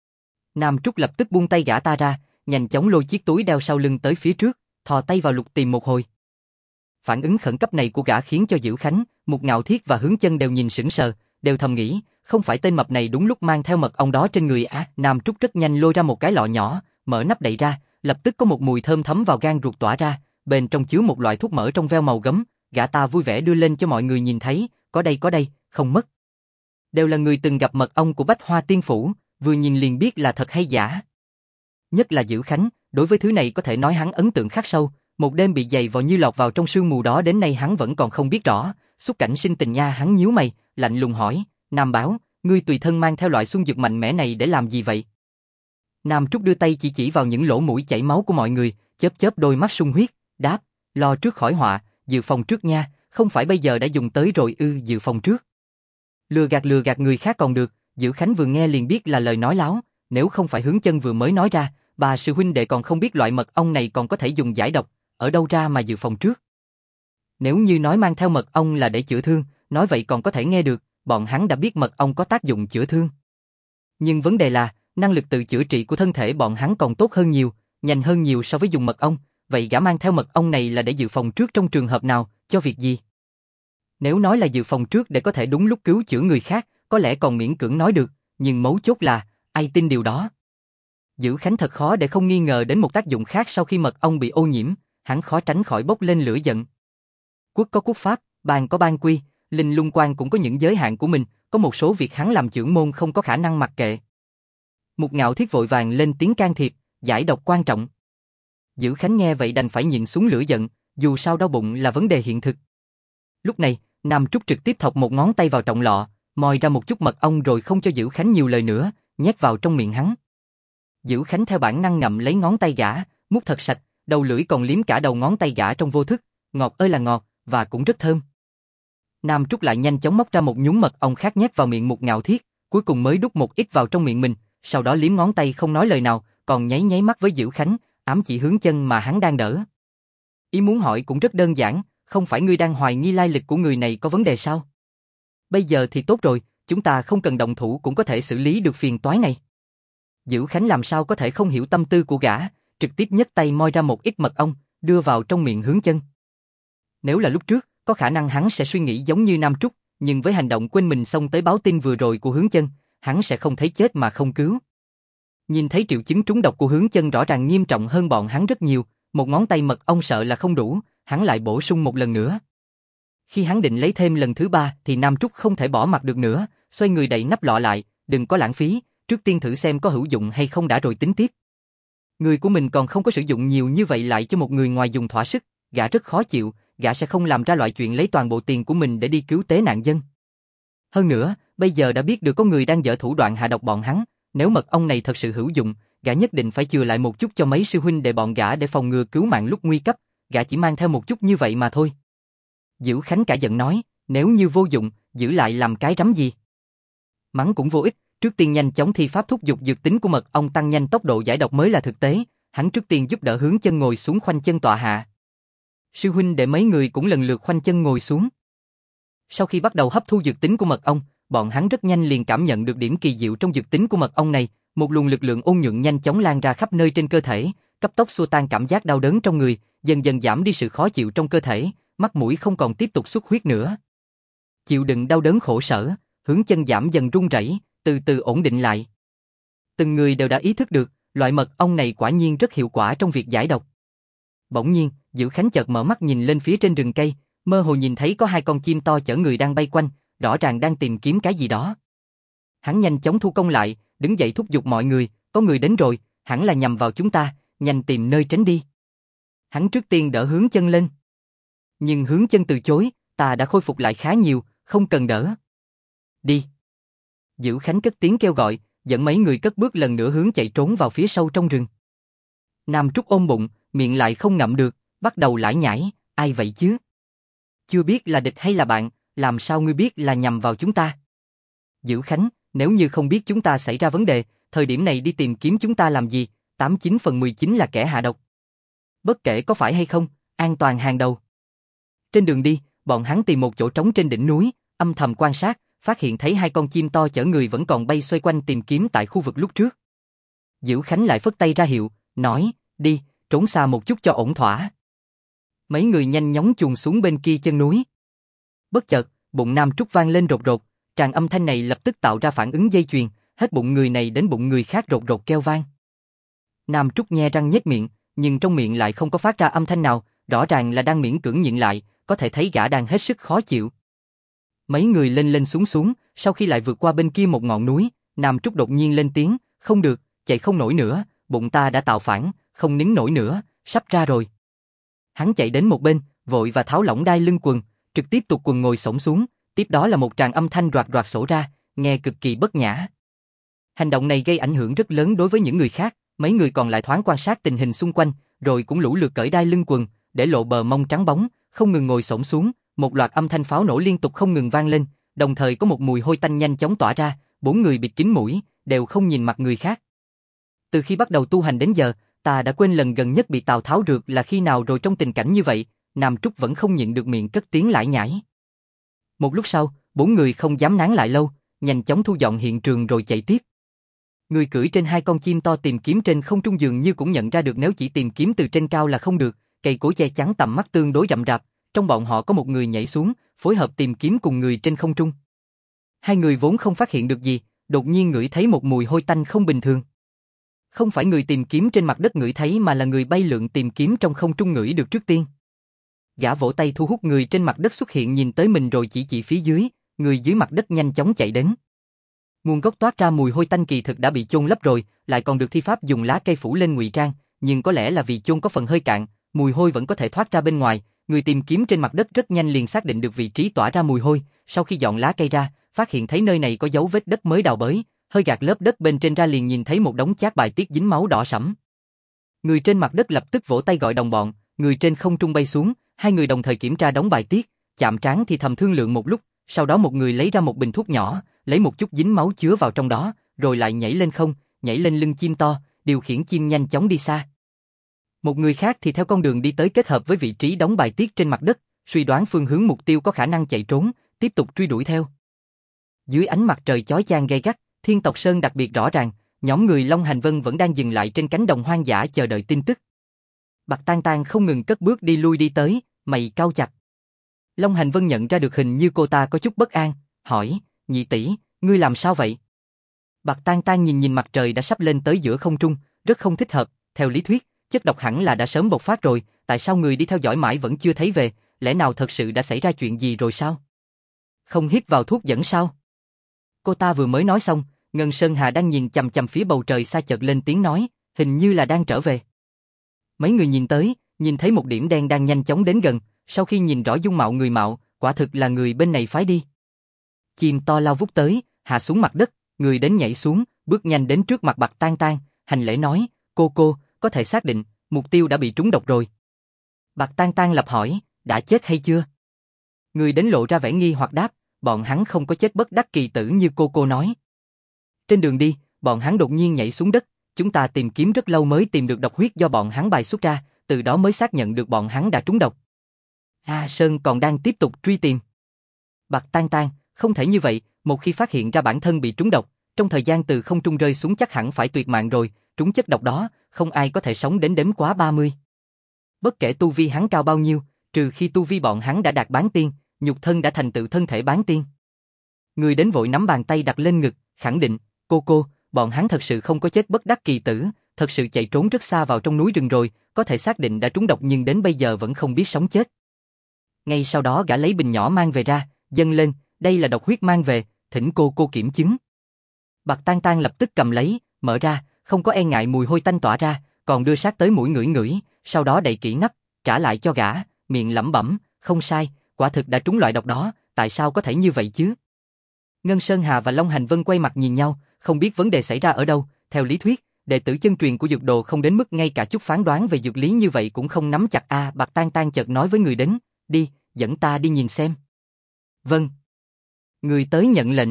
Nam Trúc lập tức buông tay gã ta ra, nhanh chóng lôi chiếc túi đeo sau lưng tới phía trước, thò tay vào lục tìm một hồi. Phản ứng khẩn cấp này của gã khiến cho Dữ Khánh, Mục Ngạo Thiết và Hướng Chân đều nhìn sững sờ, đều thầm nghĩ, không phải tên mập này đúng lúc mang theo mật ong đó trên người à? Nam Trúc rất nhanh lôi ra một cái lọ nhỏ, mở nắp đậy ra, lập tức có một mùi thơm thấm vào gan ruột tỏa ra, bên trong chứa một loại thuốc mỡ trong veo màu gấm, gã ta vui vẻ đưa lên cho mọi người nhìn thấy, có đây, không mất. Đều là người từng gặp mật ong của Bách Hoa Tiên Phủ, vừa nhìn liền biết là thật hay giả. Nhất là Dữ Khánh, đối với thứ này có thể nói hắn ấn tượng khắc sâu, một đêm bị dày vò như lọt vào trong sương mù đó đến nay hắn vẫn còn không biết rõ, xúc cảnh sinh tình nha. Hắn nhíu mày, lạnh lùng hỏi, Nam Báo, ngươi tùy thân mang theo loại xuân dược mạnh mẽ này để làm gì vậy? Nam Trúc đưa tay chỉ vào những lỗ mũi chảy máu của mọi người, chớp chớp đôi mắt sung huyết, đáp, lo trước khỏi họa, dự phòng trước nha, không phải bây giờ đã dùng tới rồi ư? Dự phòng trước. Lừa gạt người khác còn được, Dữ Khánh vừa nghe liền biết là lời nói láo, nếu không phải Hướng Chân vừa mới nói ra, bà sư huynh đệ còn không biết loại mật ong này còn có thể dùng giải độc, ở đâu ra mà dự phòng trước. Nếu như nói mang theo mật ong là để chữa thương, nói vậy còn có thể nghe được, bọn hắn đã biết mật ong có tác dụng chữa thương. Nhưng vấn đề là, năng lực tự chữa trị của thân thể bọn hắn còn tốt hơn nhiều, nhanh hơn nhiều so với dùng mật ong, vậy gã mang theo mật ong này là để dự phòng trước trong trường hợp nào, cho việc gì? Nếu nói là dự phòng trước để có thể đúng lúc cứu chữa người khác, có lẽ còn miễn cưỡng nói được, nhưng mấu chốt là, ai tin điều đó? Dữ Khánh thật khó để không nghi ngờ đến một tác dụng khác sau khi mật ong bị ô nhiễm, hắn khó tránh khỏi bốc lên lửa giận. Quốc có quốc pháp, bang có bang quy, linh lung quan cũng có những giới hạn của mình, có một số việc hắn làm trưởng môn không có khả năng mặc kệ. Mục Ngạo Thiết vội vàng lên tiếng can thiệp, giải độc quan trọng. Dữ Khánh nghe vậy đành phải nhịn xuống lửa giận, dù sao đau bụng là vấn đề hiện thực. Lúc này, Nam Trúc trực tiếp thọc một ngón tay vào trọng lọ, moi ra một chút mật ong rồi không cho Dữ Khánh nhiều lời nữa, nhét vào trong miệng hắn. Dữ Khánh theo bản năng ngậm lấy ngón tay gã, mút thật sạch, đầu lưỡi còn liếm cả đầu ngón tay gã trong vô thức, ngọt ơi là ngọt, và cũng rất thơm. Nam Trúc lại nhanh chóng móc ra một nhúm mật ong khác nhét vào miệng Mục Ngạo Thiết, cuối cùng mới đút một ít vào trong miệng mình, sau đó liếm ngón tay không nói lời nào, còn nháy nháy mắt với Dữ Khánh, ám chỉ hướng chân mà hắn đang đỡ. Ý muốn hỏi cũng rất đơn giản, không phải ngươi đang hoài nghi lai lịch của người này có vấn đề sao? Bây giờ thì tốt rồi, chúng ta không cần động thủ cũng có thể xử lý được phiền toái này. Dữ Khánh làm sao có thể không hiểu tâm tư của gã, trực tiếp nhấc tay moi ra một ít mật ong, đưa vào trong miệng hướng chân. Nếu là lúc trước, có khả năng hắn sẽ suy nghĩ giống như Nam Trúc, nhưng với hành động quên mình xông tới báo tin vừa rồi của hướng chân, hắn sẽ không thấy chết mà không cứu. Nhìn thấy triệu chứng trúng độc của hướng chân rõ ràng nghiêm trọng hơn bọn hắn rất nhiều, một ngón tay mật ong sợ là không đủ, hắn lại bổ sung một lần nữa. Khi hắn định lấy thêm lần thứ 3 thì Nam Trúc không thể bỏ mặc được nữa, xoay người đậy nắp lọ lại, đừng có lãng phí, trước tiên thử xem có hữu dụng hay không đã rồi tính tiếp. Người của mình còn không có sử dụng nhiều như vậy lại cho một người ngoài dùng thỏa sức, gã rất khó chịu, gã sẽ không làm ra loại chuyện lấy toàn bộ tiền của mình để đi cứu tế nạn dân. Hơn nữa, bây giờ đã biết được có người đang dở thủ đoạn hạ độc bọn hắn, nếu mật ong này thật sự hữu dụng, gã nhất định phải chừa lại một chút cho mấy sư huynh đệ bọn gã để phòng ngừa cứu mạng lúc nguy cấp, gã chỉ mang theo một chút như vậy mà thôi. Dữ Khánh cả giận nói, nếu như vô dụng, giữ lại làm cái rắm gì? Mắng cũng vô ích, trước tiên nhanh chóng thi pháp thúc giục dược tính của mật ong tăng nhanh tốc độ giải độc mới là thực tế, hắn trước tiên giúp đỡ hướng chân ngồi xuống khoanh chân tọa hạ. Sư huynh đệ mấy người cũng lần lượt khoanh chân ngồi xuống. Sau khi bắt đầu hấp thu dược tính của mật ong, bọn hắn rất nhanh liền cảm nhận được điểm kỳ diệu trong dược tính của mật ong này, một luồng lực lượng ôn nhuận nhanh chóng lan ra khắp nơi trên cơ thể, cấp tốc xua tan cảm giác đau đớn trong người, dần dần giảm đi sự khó chịu trong cơ thể, mắt mũi không còn tiếp tục xuất huyết nữa. Chịu đựng đau đớn khổ sở, hướng chân giảm dần run rẩy, từ từ ổn định lại. Từng người đều đã ý thức được, loại mật ong này quả nhiên rất hiệu quả trong việc giải độc. Bỗng nhiên, Dữ Khánh chợt mở mắt nhìn lên phía trên rừng cây, mơ hồ nhìn thấy có 2 con chim to chở người đang bay quanh, rõ ràng đang tìm kiếm cái gì đó. Hắn nhanh chóng thu công lại, đứng dậy thúc giục mọi người, có người đến rồi, hẳn là nhằm vào chúng ta, nhanh tìm nơi tránh đi. Hắn trước tiên đỡ hướng chân lên. Nhưng hướng chân từ chối, ta đã khôi phục lại khá nhiều, không cần đỡ. Đi. Dữ Khánh cất tiếng kêu gọi, dẫn mấy người cất bước lần nữa hướng chạy trốn vào phía sâu trong rừng. Nam Trúc ôm bụng, miệng lại không ngậm được, bắt đầu lải nhải, ai vậy chứ? Chưa biết là địch hay là bạn, làm sao ngươi biết là nhằm vào chúng ta? Dữ Khánh, nếu như không biết chúng ta xảy ra vấn đề, thời điểm này đi tìm kiếm chúng ta làm gì, 89 phần 19 là kẻ hạ độc. Bất kể có phải hay không, an toàn hàng đầu. Trên đường đi, bọn hắn tìm một chỗ trống trên đỉnh núi, âm thầm quan sát, phát hiện thấy 2 con chim to chở người vẫn còn bay xoay quanh tìm kiếm tại khu vực lúc trước. Dữ Khánh lại phất tay ra hiệu, nói, đi, trốn xa một chút cho ổn thỏa. Mấy người nhanh nhóng chuồn xuống bên kia chân núi. Bất chợt, bụng Nam Trúc vang lên rột rột, tràng âm thanh này lập tức tạo ra phản ứng dây chuyền, hết bụng người này đến bụng người khác rột rột kêu vang. Nam Trúc nhe răng nhếch miệng, nhưng trong miệng lại không có phát ra âm thanh nào, rõ ràng là đang miễn cưỡng nhịn lại, có thể thấy gã đang hết sức khó chịu. Mấy người lên lên xuống xuống, sau khi lại vượt qua bên kia một ngọn núi, Nam Trúc đột nhiên lên tiếng, không được, chạy không nổi nữa, bụng ta đã tạo phản, không nín nổi nữa, sắp ra rồi. Hắn chạy đến một bên, vội và tháo lỏng đai lưng quần, trực tiếp tuột quần ngồi xổm xuống, tiếp đó là một tràng âm thanh roạt roạt sổ ra, nghe cực kỳ bất nhã. Hành động này gây ảnh hưởng rất lớn đối với những người khác, mấy người còn lại thoáng quan sát tình hình xung quanh, rồi cũng lũ lượt cởi đai lưng quần, để lộ bờ mông trắng bóng, không ngừng ngồi xổm xuống, một loạt âm thanh pháo nổ liên tục không ngừng vang lên, đồng thời có một mùi hôi tanh nhanh chóng tỏa ra, 4 người bịt kín mũi, đều không nhìn mặt người khác. Từ khi bắt đầu tu hành đến giờ, ta đã quên lần gần nhất bị Tào Tháo rượt là khi nào rồi. Trong tình cảnh như vậy, Nam Trúc vẫn không nhịn được miệng cất tiếng lải nhải. Một lúc sau, 4 người không dám nán lại lâu, nhanh chóng thu dọn hiện trường rồi chạy tiếp. Người cưỡi trên 2 con chim to tìm kiếm trên không trung dường như cũng nhận ra được nếu chỉ tìm kiếm từ trên cao là không được, cây cối che chắn tầm mắt tương đối rậm rạp, trong bọn họ có một người nhảy xuống, phối hợp tìm kiếm cùng người trên không trung. 2 người vốn không phát hiện được gì, đột nhiên ngửi thấy một mùi hôi tanh không bình thường. Không phải người tìm kiếm trên mặt đất ngửi thấy mà là người bay lượn tìm kiếm trong không trung ngửi được trước tiên. Gã vỗ tay thu hút người trên mặt đất xuất hiện nhìn tới mình rồi chỉ phía dưới, người dưới mặt đất nhanh chóng chạy đến. Nguồn gốc toát ra mùi hôi tanh kỳ thực đã bị chôn lấp rồi, lại còn được thi pháp dùng lá cây phủ lên ngụy trang, nhưng có lẽ là vì chôn có phần hơi cạn, mùi hôi vẫn có thể thoát ra bên ngoài. Người tìm kiếm trên mặt đất rất nhanh liền xác định được vị trí tỏa ra mùi hôi, sau khi dọn lá cây ra, phát hiện thấy nơi này có dấu vết đất mới đào bới, hơi gạt lớp đất bên trên ra liền nhìn thấy một đống chát bài tiết dính máu đỏ sẫm. Người trên mặt đất lập tức vỗ tay gọi đồng bọn, người trên không trung bay xuống, 2 người đồng thời kiểm tra đống bài tiết, chạm trán thì thầm thương lượng một lúc, sau đó một người lấy ra một bình thuốc nhỏ, lấy một chút dính máu chứa vào trong đó, rồi lại nhảy lên không, nhảy lên lưng chim to, điều khiển chim nhanh chóng đi xa. Một người khác thì theo con đường đi tới kết hợp với vị trí đóng bài tiết trên mặt đất, suy đoán phương hướng mục tiêu có khả năng chạy trốn, tiếp tục truy đuổi theo. Dưới ánh mặt trời chói chang gay gắt, Thiên Tộc Sơn đặc biệt rõ ràng, nhóm người Long Hành Vân vẫn đang dừng lại trên cánh đồng hoang dã chờ đợi tin tức. Bạc Tang Tang không ngừng cất bước đi lui đi tới, mày cau chặt. Long Hành Vân nhận ra được hình như cô ta có chút bất an, hỏi, nhị tỷ, ngươi làm sao vậy? Bạc Tang Tang nhìn nhìn mặt trời đã sắp lên tới giữa không trung, rất không thích hợp, theo lý thuyết, chất độc hẳn là đã sớm bộc phát rồi, tại sao người đi theo dõi mãi vẫn chưa thấy về, lẽ nào thật sự đã xảy ra chuyện gì rồi sao? Không hít vào thuốc dẫn sao? Cô ta vừa mới nói xong, Ngân Sơn Hà đang nhìn chằm chằm phía bầu trời xa chợt lên tiếng nói, hình như là đang trở về. Mấy người nhìn tới, nhìn thấy một điểm đen đang nhanh chóng đến gần, sau khi nhìn rõ dung mạo người mạo, quả thực là người bên này phái đi. Chim to lao vút tới, hạ xuống mặt đất, người đến nhảy xuống, bước nhanh đến trước mặt Bạc Tang Tang, hành lễ nói, cô, có thể xác định, mục tiêu đã bị trúng độc rồi. Bạc Tang Tang lập hỏi, đã chết hay chưa? Người đến lộ ra vẻ nghi hoặc đáp, bọn hắn không có chết bất đắc kỳ tử như cô nói. Trên đường đi, bọn hắn đột nhiên nhảy xuống đất, chúng ta tìm kiếm rất lâu mới tìm được độc huyết do bọn hắn bài xuất ra, từ đó mới xác nhận được bọn hắn đã trúng độc. A Sơn còn đang tiếp tục truy tìm. Bạc Tang Tang, không thể như vậy, một khi phát hiện ra bản thân bị trúng độc, trong thời gian từ không trung rơi xuống chắc hẳn phải tuyệt mạng rồi, trúng chất độc đó, không ai có thể sống đến đếm quá 30. Bất kể tu vi hắn cao bao nhiêu, trừ khi tu vi bọn hắn đã đạt bán tiên, nhục thân đã thành tựu thân thể bán tiên. Người đến vội nắm bàn tay đặt lên ngực, khẳng định, cô, bọn hắn thật sự không có chết bất đắc kỳ tử, thật sự chạy trốn rất xa vào trong núi rừng rồi, có thể xác định đã trúng độc nhưng đến bây giờ vẫn không biết sống chết. Ngay sau đó gã lấy bình nhỏ mang về ra, dâng lên, đây là độc huyết mang về, thỉnh cô kiểm chứng. Bạc Tang Tang lập tức cầm lấy, mở ra, không có e ngại mùi hôi tanh tỏa ra, còn đưa sát tới mũi ngửi, sau đó đậy kỹ nắp, trả lại cho gã, miệng lẩm bẩm, không sai, quả thực đã trúng loại độc đó, tại sao có thể như vậy chứ? Ngân Sơn Hà và Long Hành Vân quay mặt nhìn nhau, không biết vấn đề xảy ra ở đâu, theo lý thuyết, đệ tử chân truyền của dược đồ không đến mức ngay cả chút phán đoán về dược lý như vậy cũng không nắm chặt a. Bạc Tang Tang chợt nói với người đến, đi, dẫn ta đi nhìn xem. Vâng. Người tới nhận lệnh.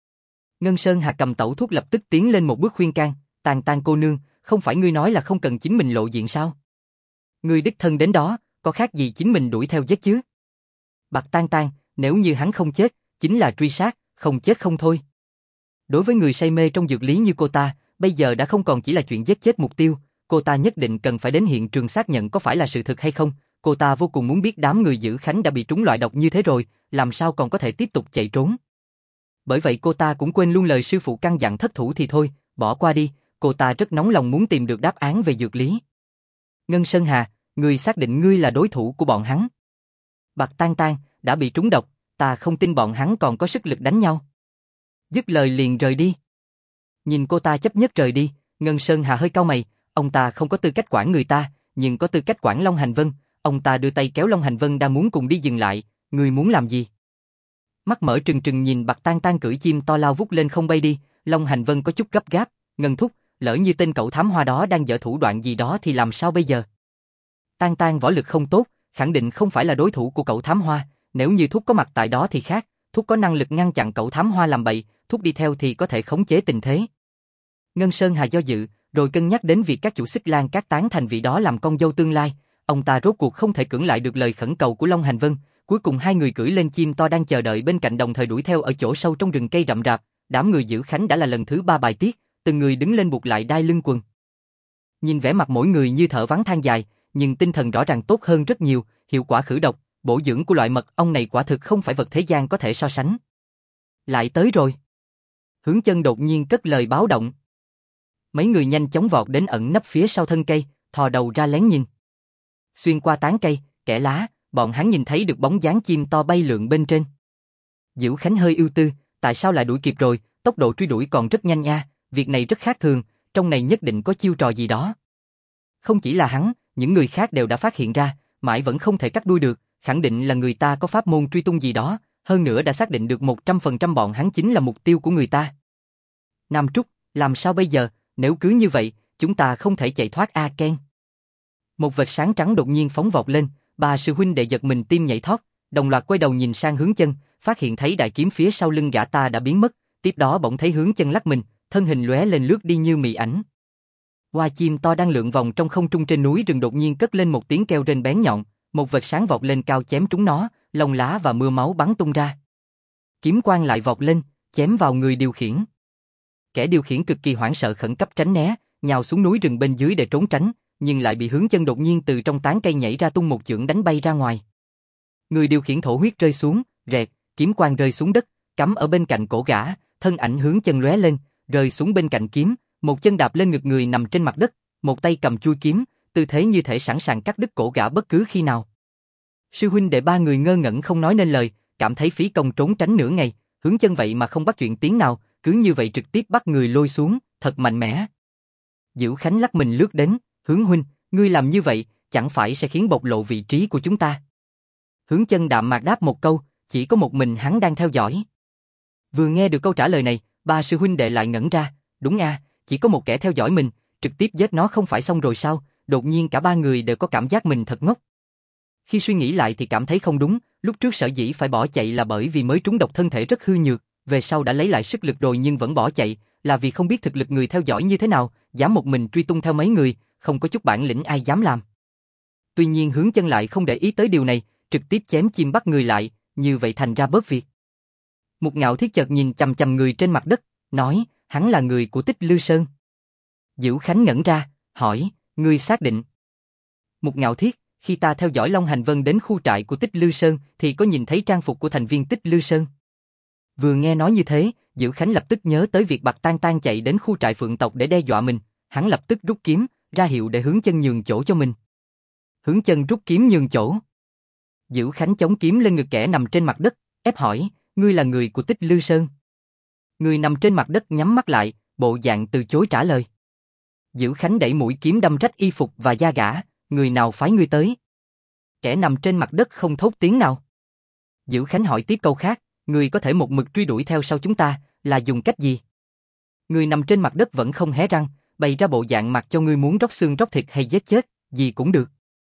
Ngân Sơn Hà cầm tẩu thuốc lập tức tiến lên một bước khuyên can, Tang Tang cô nương, không phải ngươi nói là không cần chính mình lộ diện sao? Ngươi đích thân đến đó, có khác gì chính mình đuổi theo giết chứ? Bạc Tang Tang, nếu như hắn không chết, chính là truy sát, không chết không thôi. Đối với người say mê trong dược lý như cô ta, bây giờ đã không còn chỉ là chuyện giết chết mục tiêu, cô ta nhất định cần phải đến hiện trường xác nhận có phải là sự thực hay không. Cô ta vô cùng muốn biết đám người giữ Khánh đã bị trúng loại độc như thế rồi, làm sao còn có thể tiếp tục chạy trốn. Bởi vậy cô ta cũng quên luôn lời sư phụ căn dặn thất thủ thì thôi, bỏ qua đi, cô ta rất nóng lòng muốn tìm được đáp án về dược lý. Ngân Sơn Hà, ngươi xác định ngươi là đối thủ của bọn hắn. Bạc Tang Tang, đã bị trúng độc, ta không tin bọn hắn còn có sức lực đánh nhau. Dứt lời liền rời đi. Nhìn cô ta chấp nhất rời đi, Ngân Sơn Hà hơi cau mày, ông ta không có tư cách quản người ta, nhưng có tư cách quản Long Hành Vân. Ông ta đưa tay kéo Long Hành Vân đang muốn cùng đi dừng lại, ngươi muốn làm gì? Mắt mở trừng trừng nhìn Bạc Tang Tang cưỡi chim to lao vút lên không bay đi, Long Hành Vân có chút gấp gáp, Ngân thúc, lỡ như tên cậu thám hoa đó đang dở thủ đoạn gì đó thì làm sao bây giờ? Tang Tang võ lực không tốt, khẳng định không phải là đối thủ của cậu thám hoa, nếu như thúc có mặt tại đó thì khác, thúc có năng lực ngăn chặn cậu thám hoa làm bậy, thúc đi theo thì có thể khống chế tình thế. Ngân Sơn Hà do dự, rồi cân nhắc đến việc các chủ Xích Lan Các tán thành vị đó làm con dâu tương lai. Ông ta rốt cuộc không thể cưỡng lại được lời khẩn cầu của Long Hành Vân, cuối cùng hai người cưỡi lên chim to đang chờ đợi bên cạnh đồng thời đuổi theo ở chỗ sâu trong rừng cây rậm rạp, đám người giữ Khánh đã là lần thứ 3 bài tiết, từng người đứng lên buộc lại đai lưng quần. Nhìn vẻ mặt mỗi người như thở vắng than dài, nhưng tinh thần rõ ràng tốt hơn rất nhiều, hiệu quả khử độc, bổ dưỡng của loại mật ong này quả thực không phải vật thế gian có thể so sánh. Lại tới rồi. Hướng Chân đột nhiên cất lời báo động. Mấy người nhanh chóng vọt đến ẩn nấp phía sau thân cây, thò đầu ra lén nhìn. Xuyên qua tán cây, kẽ lá, bọn hắn nhìn thấy được bóng dáng chim to bay lượn bên trên. Dữu Khánh hơi ưu tư, tại sao lại đuổi kịp rồi, tốc độ truy đuổi còn rất nhanh nha, việc này rất khác thường, trong này nhất định có chiêu trò gì đó. Không chỉ là hắn, những người khác đều đã phát hiện ra, mãi vẫn không thể cắt đuôi được, khẳng định là người ta có pháp môn truy tung gì đó, hơn nữa đã xác định được 100% bọn hắn chính là mục tiêu của người ta. Nam Trúc, làm sao bây giờ, nếu cứ như vậy, chúng ta không thể chạy thoát a Ken. Một vệt sáng trắng đột nhiên phóng vọt lên, ba sư huynh đệ giật mình tim nhảy thót, đồng loạt quay đầu nhìn sang Hướng Chân, phát hiện thấy đại kiếm phía sau lưng gã ta đã biến mất, tiếp đó bỗng thấy Hướng Chân lắc mình, thân hình lóe lên lướt đi như mị ảnh. Hoa chim to đang lượn vòng trong không trung trên núi rừng đột nhiên cất lên một tiếng kêu rên bén nhọn, một vệt sáng vọt lên cao chém trúng nó, lông lá và mưa máu bắn tung ra. Kiếm quang lại vọt lên, chém vào người điều khiển. Kẻ điều khiển cực kỳ hoảng sợ khẩn cấp tránh né, nhào xuống núi rừng bên dưới để trốn tránh, nhưng lại bị Hướng Chân đột nhiên từ trong tán cây nhảy ra tung một chưởng đánh bay ra ngoài. Người điều khiển thổ huyết rơi xuống, rẹt, kiếm quang rơi xuống đất, cắm ở bên cạnh cổ gã, thân ảnh Hướng Chân lóe lên, rơi xuống bên cạnh kiếm, một chân đạp lên ngực người nằm trên mặt đất, một tay cầm chuôi kiếm, tư thế như thể sẵn sàng cắt đứt cổ gã bất cứ khi nào. Sư huynh đệ ba người ngơ ngẩn không nói nên lời, cảm thấy phí công trốn tránh nửa ngày, Hướng Chân vậy mà không bắt chuyện tiếng nào, cứ như vậy trực tiếp bắt người lôi xuống, thật mạnh mẽ. Dữ Khánh lắc mình lướt đến, Hướng huynh, ngươi làm như vậy, chẳng phải sẽ khiến bộc lộ vị trí của chúng ta? Hướng Chân đạm mạc đáp một câu, chỉ có một mình hắn đang theo dõi. Vừa nghe được câu trả lời này, ba sư huynh đệ lại ngẩn ra, đúng a, chỉ có một kẻ theo dõi mình, trực tiếp giết nó không phải xong rồi sao? Đột nhiên cả ba người đều có cảm giác mình thật ngốc. Khi suy nghĩ lại thì cảm thấy không đúng, lúc trước sở dĩ phải bỏ chạy là bởi vì mới trúng độc thân thể rất hư nhược, về sau đã lấy lại sức lực rồi nhưng vẫn bỏ chạy, là vì không biết thực lực người theo dõi như thế nào, dám một mình truy tung theo mấy người, không có chút bản lĩnh ai dám làm. Tuy nhiên Hướng Chân lại không để ý tới điều này, trực tiếp chém chim bắt người lại, như vậy thành ra bớt việc. Một Ngạo Thiết chợt nhìn chằm chằm người trên mặt đất, nói, hắn là người của Tích Lư Sơn. Dữ Khánh ngẩn ra, hỏi, ngươi xác định? Một Ngạo Thiết, khi ta theo dõi Long Hành Vân đến khu trại của Tích Lư Sơn thì có nhìn thấy trang phục của thành viên Tích Lư Sơn. Vừa nghe nói như thế, Dữ Khánh lập tức nhớ tới việc Bạc Tan Tan chạy đến khu trại Phượng tộc để đe dọa mình, hắn lập tức rút kiếm, ra hiệu để Hướng Chân nhường chỗ cho mình. Hướng Chân rút kiếm nhường chỗ. Dữ Khánh chống kiếm lên ngực kẻ nằm trên mặt đất, ép hỏi, ngươi là người của Tích Lư Sơn? Người nằm trên mặt đất nhắm mắt lại, bộ dạng từ chối trả lời. Dữ Khánh đẩy mũi kiếm đâm rách y phục và da gã, người nào phái ngươi tới? Kẻ nằm trên mặt đất không thốt tiếng nào. Dữ Khánh hỏi tiếp câu khác, ngươi có thể một mực truy đuổi theo sau chúng ta, là dùng cách gì? Người nằm trên mặt đất vẫn không hé răng, bày ra bộ dạng mặc cho ngươi muốn róc xương róc thịt hay giết chết, gì cũng được.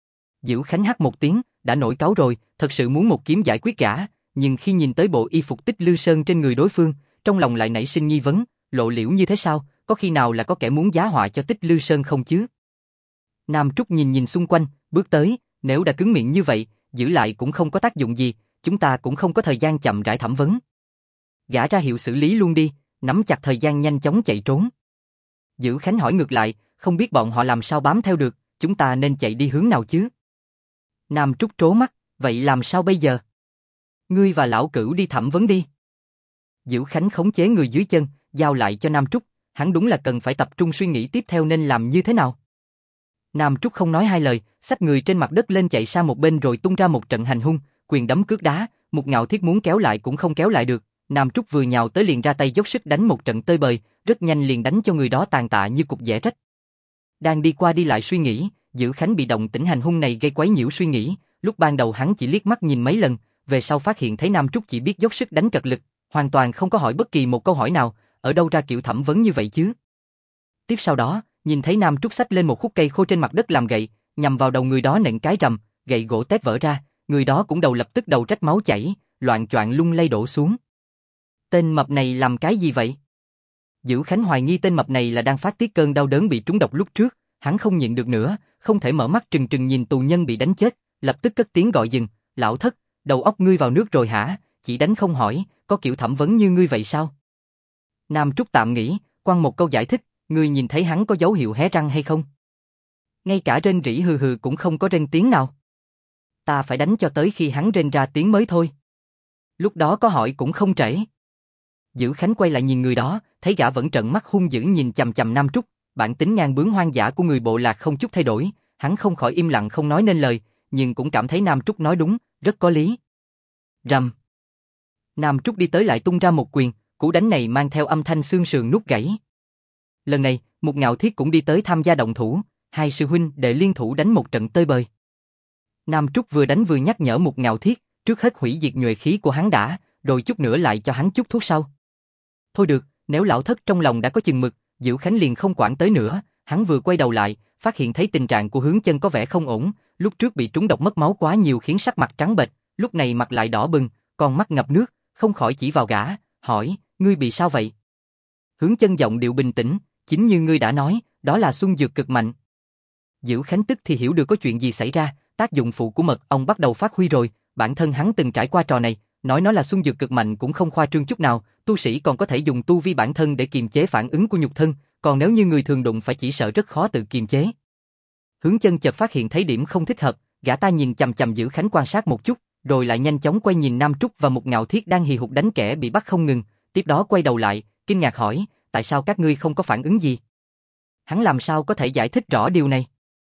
Dữ Khánh hắt một tiếng, đã nổi cáu rồi, thật sự muốn một kiếm giải quyết gã, nhưng khi nhìn tới bộ y phục Tích Lư Sơn trên người đối phương, trong lòng lại nảy sinh nghi vấn, lộ liễu như thế sao, có khi nào là có kẻ muốn giá họa cho Tích Lư Sơn không chứ? Nam Trúc nhìn nhìn xung quanh, bước tới, nếu đã cứng miệng như vậy, giữ lại cũng không có tác dụng gì, chúng ta cũng không có thời gian chậm rãi thẩm vấn. Gã ra hiệu xử lý luôn đi, nắm chặt thời gian nhanh chóng chạy trốn. Dữ Khánh hỏi ngược lại, không biết bọn họ làm sao bám theo được, chúng ta nên chạy đi hướng nào chứ? Nam Trúc trố mắt, vậy làm sao bây giờ? Ngươi và lão Cửu đi thẩm vấn đi. Dữ Khánh khống chế người dưới chân, giao lại cho Nam Trúc, hắn đúng là cần phải tập trung suy nghĩ tiếp theo nên làm như thế nào. Nam Trúc không nói hai lời, xách người trên mặt đất lên chạy sang một bên rồi tung ra một trận hành hung, quyền đấm cước đá, một Ngạo Thiết muốn kéo lại cũng không kéo lại được. Nam Trúc vừa nhào tới liền ra tay dốc sức đánh một trận tơi bời, rất nhanh liền đánh cho người đó tàn tạ như cục dẻ rách. Đang đi qua đi lại suy nghĩ, Dữ Khánh bị động tĩnh hành hung này gây quấy nhiễu suy nghĩ, lúc ban đầu hắn chỉ liếc mắt nhìn mấy lần, về sau phát hiện thấy Nam Trúc chỉ biết dốc sức đánh cật lực, hoàn toàn không có hỏi bất kỳ một câu hỏi nào, ở đâu ra kiểu thẩm vấn như vậy chứ? Tiếp sau đó, nhìn thấy Nam Trúc xách lên một khúc cây khô trên mặt đất làm gậy, nhằm vào đầu người đó nện cái rầm, gậy gỗ tép vỡ ra, người đó cũng lập tức đầu rách máu chảy, loạng choạng lung lay đổ xuống. Tên mập này làm cái gì vậy? Dữ Khánh hoài nghi tên mập này là đang phát tiết cơn đau đớn bị trúng độc lúc trước, hắn không nhịn được nữa, không thể mở mắt trừng trừng nhìn tù nhân bị đánh chết, lập tức cất tiếng gọi dừng, lão thất, đầu óc ngươi vào nước rồi hả, chỉ đánh không hỏi, có kiểu thẩm vấn như ngươi vậy sao? Nam Trúc tạm nghĩ, quăng một câu giải thích, ngươi nhìn thấy hắn có dấu hiệu hé răng hay không? Ngay cả rên rỉ hừ hừ cũng không có rên tiếng nào. Ta phải đánh cho tới khi hắn rên ra tiếng mới thôi. Lúc đó có hỏi cũng không trễ. Dữ Khánh quay lại nhìn người đó, thấy gã vẫn trợn mắt hung dữ nhìn chằm chằm Nam Trúc, bản tính ngang bướng hoang dã của người bộ lạc không chút thay đổi, hắn không khỏi im lặng không nói nên lời, nhưng cũng cảm thấy Nam Trúc nói đúng, rất có lý. Rầm. Nam Trúc đi tới lại tung ra một quyền, cú đánh này mang theo âm thanh xương sườn nút gãy. Lần này, một Ngạo Thiết cũng đi tới tham gia động thủ, hai sư huynh đệ liên thủ đánh một trận tơi bời. Nam Trúc vừa đánh vừa nhắc nhở một Ngạo Thiết, trước hết hủy diệt nhuệ khí của hắn đã, rồi chút nữa lại cho hắn chút thuốc sau. Thôi được, nếu lão thất trong lòng đã có chừng mực, Dữ Khánh liền không quản tới nữa, hắn vừa quay đầu lại, phát hiện thấy tình trạng của Hướng Chân có vẻ không ổn, lúc trước bị trúng độc mất máu quá nhiều khiến sắc mặt trắng bệch, lúc này mặt lại đỏ bừng, con mắt ngập nước, không khỏi chỉ vào gã, hỏi, ngươi bị sao vậy? Hướng Chân giọng điệu bình tĩnh, Chính như ngươi đã nói, đó là xuân dược cực mạnh. Dữ Khánh tức thì hiểu được có chuyện gì xảy ra, tác dụng phụ của mật ong bắt đầu phát huy rồi, bản thân hắn từng trải qua trò này, nói nó là xuân dược cực mạnh cũng không khoa trương chút nào, tu sĩ còn có thể dùng tu vi bản thân để kiềm chế phản ứng của nhục thân, còn nếu như người thường đụng phải chỉ sợ rất khó tự kiềm chế. Hướng Chân chợt phát hiện thấy điểm không thích hợp, gã ta nhìn chằm chằm Dữ Khánh quan sát một chút, rồi lại nhanh chóng quay nhìn Nam Trúc và Mục Ngạo Thiết đang hì hục đánh kẻ bị bắt không ngừng, tiếp đó quay đầu lại, kinh ngạc hỏi, tại sao các ngươi không có phản ứng gì? Hắn làm sao có thể giải thích rõ điều này?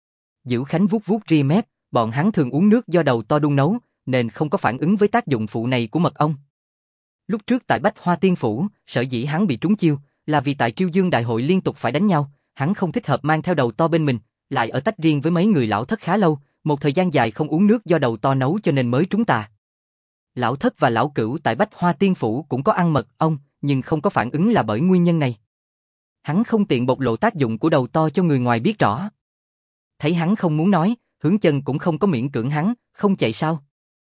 Dữ Khánh vuốt vuốt ria mép, bọn hắn thường uống nước do đầu to đun nấu, nên không có phản ứng với tác dụng phụ này của mật ong. Lúc trước tại Bách Hoa Tiên Phủ, sở dĩ hắn bị trúng chiêu, là vì tại Triêu Dương Đại hội liên tục phải đánh nhau, hắn không thích hợp mang theo đầu to bên mình, lại ở tách riêng với mấy người lão thất khá lâu, một thời gian dài không uống nước do đầu to nấu cho nên mới trúng tà. Lão thất và lão cửu tại Bách Hoa Tiên Phủ cũng có ăn mật ong, nhưng không có phản ứng là bởi nguyên nhân này. Hắn không tiện bộc lộ tác dụng của đầu to cho người ngoài biết rõ. Thấy hắn không muốn nói, Hướng Chân cũng không có miễn cưỡng hắn, không chạy sao?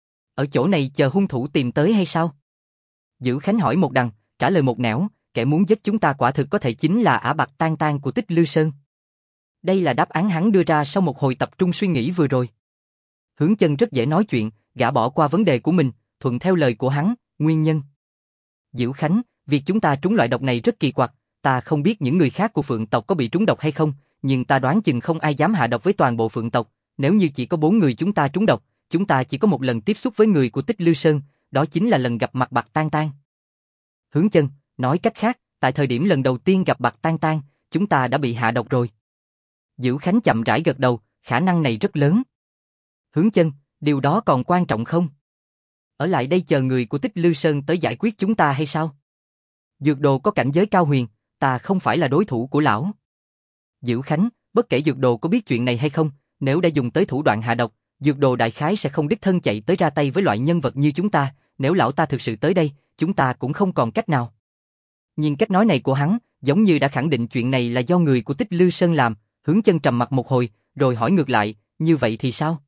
Ở chỗ này chờ hung thủ tìm tới hay sao? Dữ Khánh hỏi một đằng, trả lời một nẻo, kẻ muốn giết chúng ta quả thực có thể chính là Ả Bạc Tan Tan của Tích Lư Sơn. Đây là đáp án hắn đưa ra sau một hồi tập trung suy nghĩ vừa rồi. Hướng Chân rất dễ nói chuyện, gã bỏ qua vấn đề của mình, thuận theo lời của hắn, nguyên nhân. Dữ Khánh, việc chúng ta trúng loại độc này rất kỳ quặc, ta không biết những người khác của Phượng tộc có bị trúng độc hay không, nhưng ta đoán chừng không ai dám hạ độc với toàn bộ Phượng tộc, nếu như chỉ có 4 người chúng ta trúng độc, chúng ta chỉ có một lần tiếp xúc với người của Tích Lư Sơn, đó chính là lần gặp mặt Bạc Tan Tan. Hướng Chân, nói cách khác, tại thời điểm lần đầu tiên gặp Bạc Tan Tan, chúng ta đã bị hạ độc rồi. Dữ Khánh chậm rãi gật đầu, khả năng này rất lớn. Hướng Chân, điều đó còn quan trọng không? Ở lại đây chờ người của Tích Lư Sơn tới giải quyết chúng ta hay sao? Dược đồ có cảnh giới cao huyền, ta không phải là đối thủ của lão. Dữ Khánh, bất kể dược đồ có biết chuyện này hay không, nếu đã dùng tới thủ đoạn hạ độc, dược đồ đại khái sẽ không đích thân chạy tới ra tay với loại nhân vật như chúng ta, nếu lão ta thực sự tới đây, chúng ta cũng không còn cách nào. Nhìn cách nói này của hắn, giống như đã khẳng định chuyện này là do người của Tích Lư Sơn làm, Hướng Chân trầm mặt một hồi, rồi hỏi ngược lại, như vậy thì sao?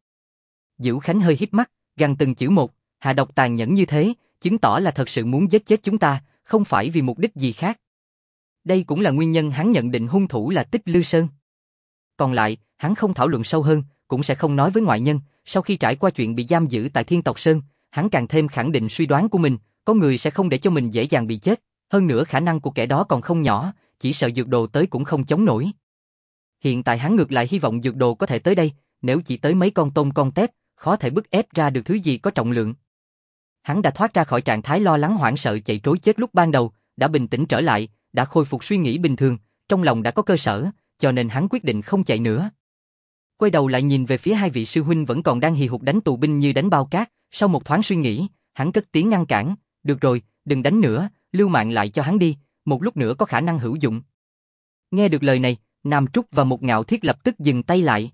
Dữ Khánh hơi híp mắt, gằn từng chữ một, hạ độc tàn nhẫn như thế, chứng tỏ là thật sự muốn giết chết chúng ta, không phải vì mục đích gì khác. Đây cũng là nguyên nhân hắn nhận định hung thủ là Tích Lư Sơn. Còn lại, hắn không thảo luận sâu hơn, cũng sẽ không nói với ngoại nhân, sau khi trải qua chuyện bị giam giữ tại Thiên Tộc Sơn, hắn càng thêm khẳng định suy đoán của mình, có người sẽ không để cho mình dễ dàng bị chết, hơn nữa khả năng của kẻ đó còn không nhỏ, chỉ sợ dược đồ tới cũng không chống nổi. Hiện tại hắn ngược lại hy vọng dược đồ có thể tới đây, nếu chỉ tới mấy con tôm con tép, khó thể bức ép ra được thứ gì có trọng lượng. Hắn đã thoát ra khỏi trạng thái lo lắng hoảng sợ chạy trối chết lúc ban đầu, đã bình tĩnh trở lại, đã khôi phục suy nghĩ bình thường, trong lòng đã có cơ sở, cho nên hắn quyết định không chạy nữa. Quay đầu lại nhìn về phía hai vị sư huynh vẫn còn đang hì hục đánh tù binh như đánh bao cát, sau một thoáng suy nghĩ, hắn cất tiếng ngăn cản, được rồi, đừng đánh nữa, lưu mạng lại cho hắn đi, một lúc nữa có khả năng hữu dụng. Nghe được lời này, Nam Trúc và Mục Ngạo Thiết lập tức dừng tay lại.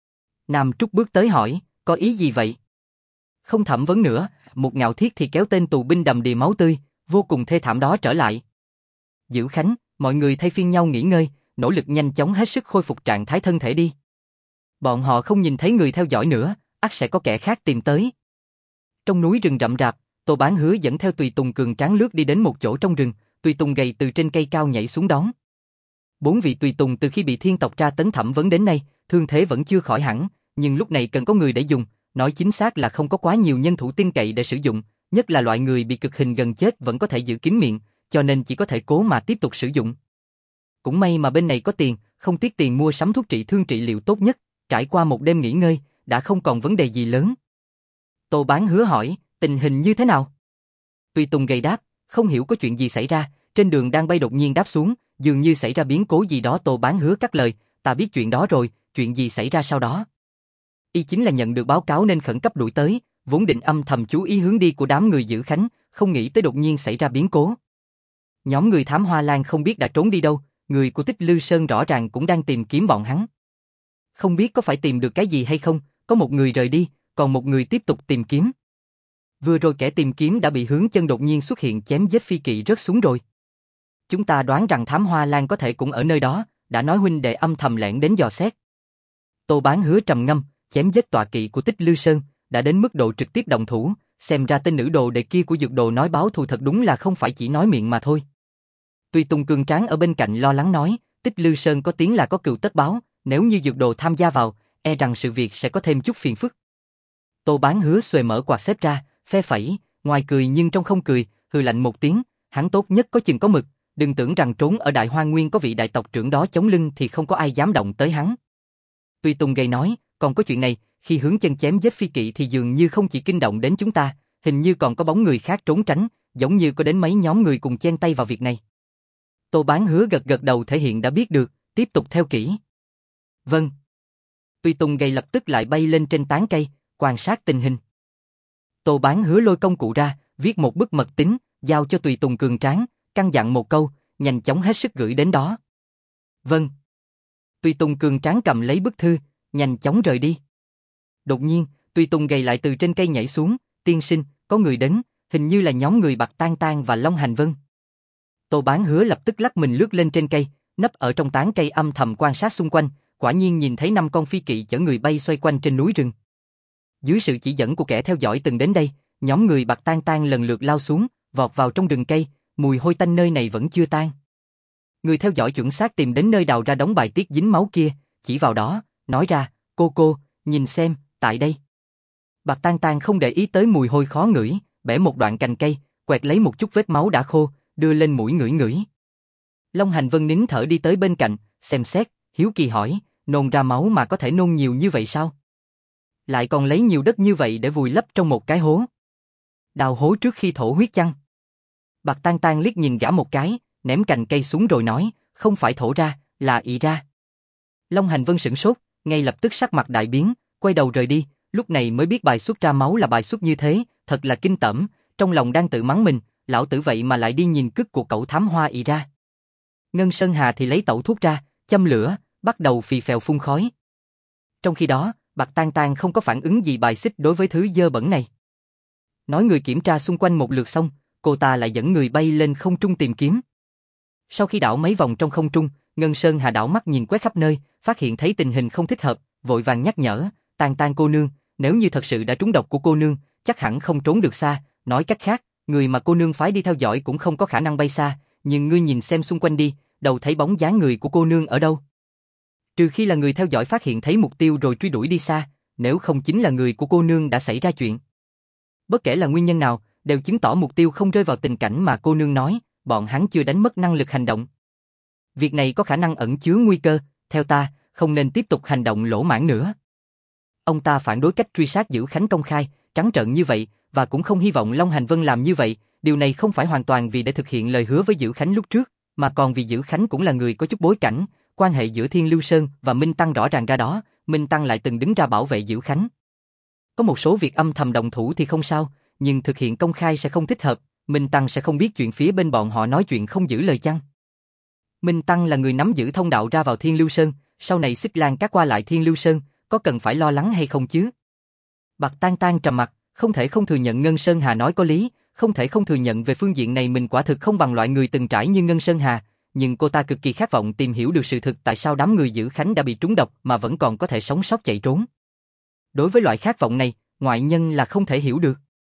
Nam Trúc bước tới hỏi, có ý gì vậy? Không thẩm vấn nữa, Mục Ngạo Thiết thì kéo tên tù binh đầm đìa máu tươi, vô cùng thê thảm đó trở lại. Dữ Khánh, mọi người thay phiên nhau nghỉ ngơi, nỗ lực nhanh chóng hết sức khôi phục trạng thái thân thể đi. Bọn họ không nhìn thấy người theo dõi nữa, ắt sẽ có kẻ khác tìm tới. Trong núi rừng rậm rạp, Tô Bán Hứa dẫn theo tùy tùng cường tráng lướt đi đến một chỗ trong rừng, tùy tùng gầy từ trên cây cao nhảy xuống đón. 4 vị tùy tùng từ khi bị thiên tộc tra tấn thẩm vấn đến nay, thương thế vẫn chưa khỏi hẳn, nhưng lúc này cần có người để dùng, nói chính xác là không có quá nhiều nhân thủ tin cậy để sử dụng, nhất là loại người bị cực hình gần chết vẫn có thể giữ kín miệng, cho nên chỉ có thể cố mà tiếp tục sử dụng. Cũng may mà bên này có tiền, không tiếc tiền mua sắm thuốc trị thương trị liệu tốt nhất, trải qua một đêm nghỉ ngơi, đã không còn vấn đề gì lớn. Tô Bán Hứa hỏi, tình hình như thế nào? Tùy tùng gầy đáp, không hiểu có chuyện gì xảy ra, trên đường đang bay đột nhiên đáp xuống, dường như xảy ra biến cố gì đó. Tô Bán Hứa cắt lời, ta biết chuyện đó rồi, chuyện gì xảy ra sau đó? Y chính là nhận được báo cáo nên khẩn cấp đuổi tới, vốn định âm thầm chú ý hướng đi của đám người Dữ Khánh, không nghĩ tới đột nhiên xảy ra biến cố. Nhóm người thám Hoa Lan không biết đã trốn đi đâu, người của Tích Lư Sơn rõ ràng cũng đang tìm kiếm bọn hắn. Không biết có phải tìm được cái gì hay không, có một người rời đi, còn một người tiếp tục tìm kiếm. Vừa rồi kẻ tìm kiếm đã bị Hướng Chân đột nhiên xuất hiện chém giết phi kỵ rớt xuống rồi. Chúng ta đoán rằng thám Hoa Lan có thể cũng ở nơi đó, đã nói huynh đệ âm thầm lẻn đến dò xét. Tô Bán Hứa trầm ngâm, chém giết tọa kỵ của Tích Lư Sơn, đã đến mức độ trực tiếp động thủ, xem ra tên nữ đồ đệ kia của dược đồ nói báo thù thật đúng là không phải chỉ nói miệng mà thôi. Tùy tùng cường tráng ở bên cạnh lo lắng nói, Tích Lư Sơn có tiếng là có cừu tất báo, nếu như dược đồ tham gia vào, e rằng sự việc sẽ có thêm chút phiền phức. Tô Bán Hứa xuề mở quạt xếp ra, phe phẩy, ngoài cười nhưng trong không cười, hừ lạnh một tiếng, hắn tốt nhất có chừng có mực, đừng tưởng rằng trốn ở Đại Hoa Nguyên có vị đại tộc trưởng đó chống lưng thì không có ai dám động tới hắn. Tuy Tùng gầy nói, còn có chuyện này, khi hướng chân chém giết phi kỵ thì dường như không chỉ kinh động đến chúng ta, hình như còn có bóng người khác trốn tránh, giống như có đến mấy nhóm người cùng chen tay vào việc này. Tô Bán Hứa gật gật đầu thể hiện đã biết được, tiếp tục theo kỹ. Vâng. Tuy Tùng gầy lập tức lại bay lên trên tán cây, quan sát tình hình. Tô Bán Hứa lôi công cụ ra, viết một bức mật tín, giao cho Tùy Tùng cường tráng, căn dặn một câu, nhanh chóng hết sức gửi đến đó. Vâng. Tùy Tùng cường tráng cầm lấy bức thư, nhanh chóng rời đi. Đột nhiên, Tùy Tùng gầy lại từ trên cây nhảy xuống, tiên sinh, có người đến, hình như là nhóm người Bạc Tan Tan và Long Hành Vân. Tô Bán Hứa lập tức lắc mình lướt lên trên cây, nấp ở trong tán cây âm thầm quan sát xung quanh, quả nhiên nhìn thấy 5 con phi kỵ chở người bay xoay quanh trên núi rừng. Dưới sự chỉ dẫn của kẻ theo dõi từng đến đây, nhóm người Bạc Tan Tan lần lượt lao xuống, vọt vào trong rừng cây, mùi hôi tanh nơi này vẫn chưa tan. Người theo dõi chuẩn xác tìm đến nơi đào ra đống bài tiết dính máu kia, chỉ vào đó, nói ra, cô, nhìn xem, tại đây. Bạc Tan Tan không để ý tới mùi hôi khó ngửi, bẻ một đoạn cành cây, quẹt lấy một chút vết máu đã khô, đưa lên mũi ngửi ngửi. Long Hành Vân nín thở đi tới bên cạnh, xem xét, hiếu kỳ hỏi, nôn ra máu mà có thể nôn nhiều như vậy sao? Lại còn lấy nhiều đất như vậy để vùi lấp trong một cái hố. Đào hố trước khi thổ huyết chăng? Bạc Tan Tan liếc nhìn gã một cái, ném cành cây xuống rồi nói, không phải thổ ra, là ị ra. Long Hành Vân sửng sốt, ngay lập tức sắc mặt đại biến, quay đầu rời đi, lúc này mới biết bài xuất ra máu là bài xuất như thế, thật là kinh tởm, trong lòng đang tự mắng mình, lão tử vậy mà lại đi nhìn cứt của cậu thám hoa ị ra. Ngân Sơn Hà thì lấy tẩu thuốc ra, châm lửa, bắt đầu phì phèo phun khói. Trong khi đó, Bạc Tan Tan không có phản ứng gì bài xích đối với thứ dơ bẩn này. Nói người kiểm tra xung quanh một lượt xong, cô ta lại dẫn người bay lên không trung tìm kiếm. Sau khi đảo mấy vòng trong không trung, Ngân Sơn Hà đảo mắt nhìn quét khắp nơi, phát hiện thấy tình hình không thích hợp, vội vàng nhắc nhở, Tan Tan cô nương, nếu như thật sự đã trúng độc của cô nương, chắc hẳn không trốn được xa, nói cách khác, người mà cô nương phái đi theo dõi cũng không có khả năng bay xa, nhưng ngươi nhìn xem xung quanh đi, đâu thấy bóng dáng người của cô nương ở đâu. Trừ khi là người theo dõi phát hiện thấy mục tiêu rồi truy đuổi đi xa, nếu không chính là người của cô nương đã xảy ra chuyện. Bất kể là nguyên nhân nào, đều chứng tỏ mục tiêu không rơi vào tình cảnh mà cô nương nói, bọn hắn chưa đánh mất năng lực hành động. Việc này có khả năng ẩn chứa nguy cơ, theo ta, không nên tiếp tục hành động lỗ mãng nữa. Ông ta phản đối cách truy sát Dữ Khánh công khai, trắng trợn như vậy, và cũng không hy vọng Long Hành Vân làm như vậy, điều này không phải hoàn toàn vì để thực hiện lời hứa với Dữ Khánh lúc trước, mà còn vì Dữ Khánh cũng là người có chút bối cảnh, quan hệ giữa Thiên Lưu Sơn và Minh Tăng rõ ràng ra đó, Minh Tăng lại từng đứng ra bảo vệ Dữ Khánh. Có một số việc âm thầm đồng thủ thì không sao, nhưng thực hiện công khai sẽ không thích hợp, Minh Tăng sẽ không biết chuyện phía bên bọn họ nói chuyện không giữ lời chăng. Minh Tăng là người nắm giữ thông đạo ra vào Thiên Lưu Sơn, sau này Xích Lan Các qua lại Thiên Lưu Sơn, có cần phải lo lắng hay không chứ? Bạc Tan Tan trầm mặt, không thể không thừa nhận Ngân Sơn Hà nói có lý, không thể không thừa nhận về phương diện này mình quả thực không bằng loại người từng trải như Ngân Sơn Hà, nhưng cô ta cực kỳ khát vọng tìm hiểu được sự thực tại sao đám người Dữ Khánh đã bị trúng độc mà vẫn còn có thể sống sót chạy trốn. Đối với loại khát vọng này, ngoại nhân là không thể hiểu được.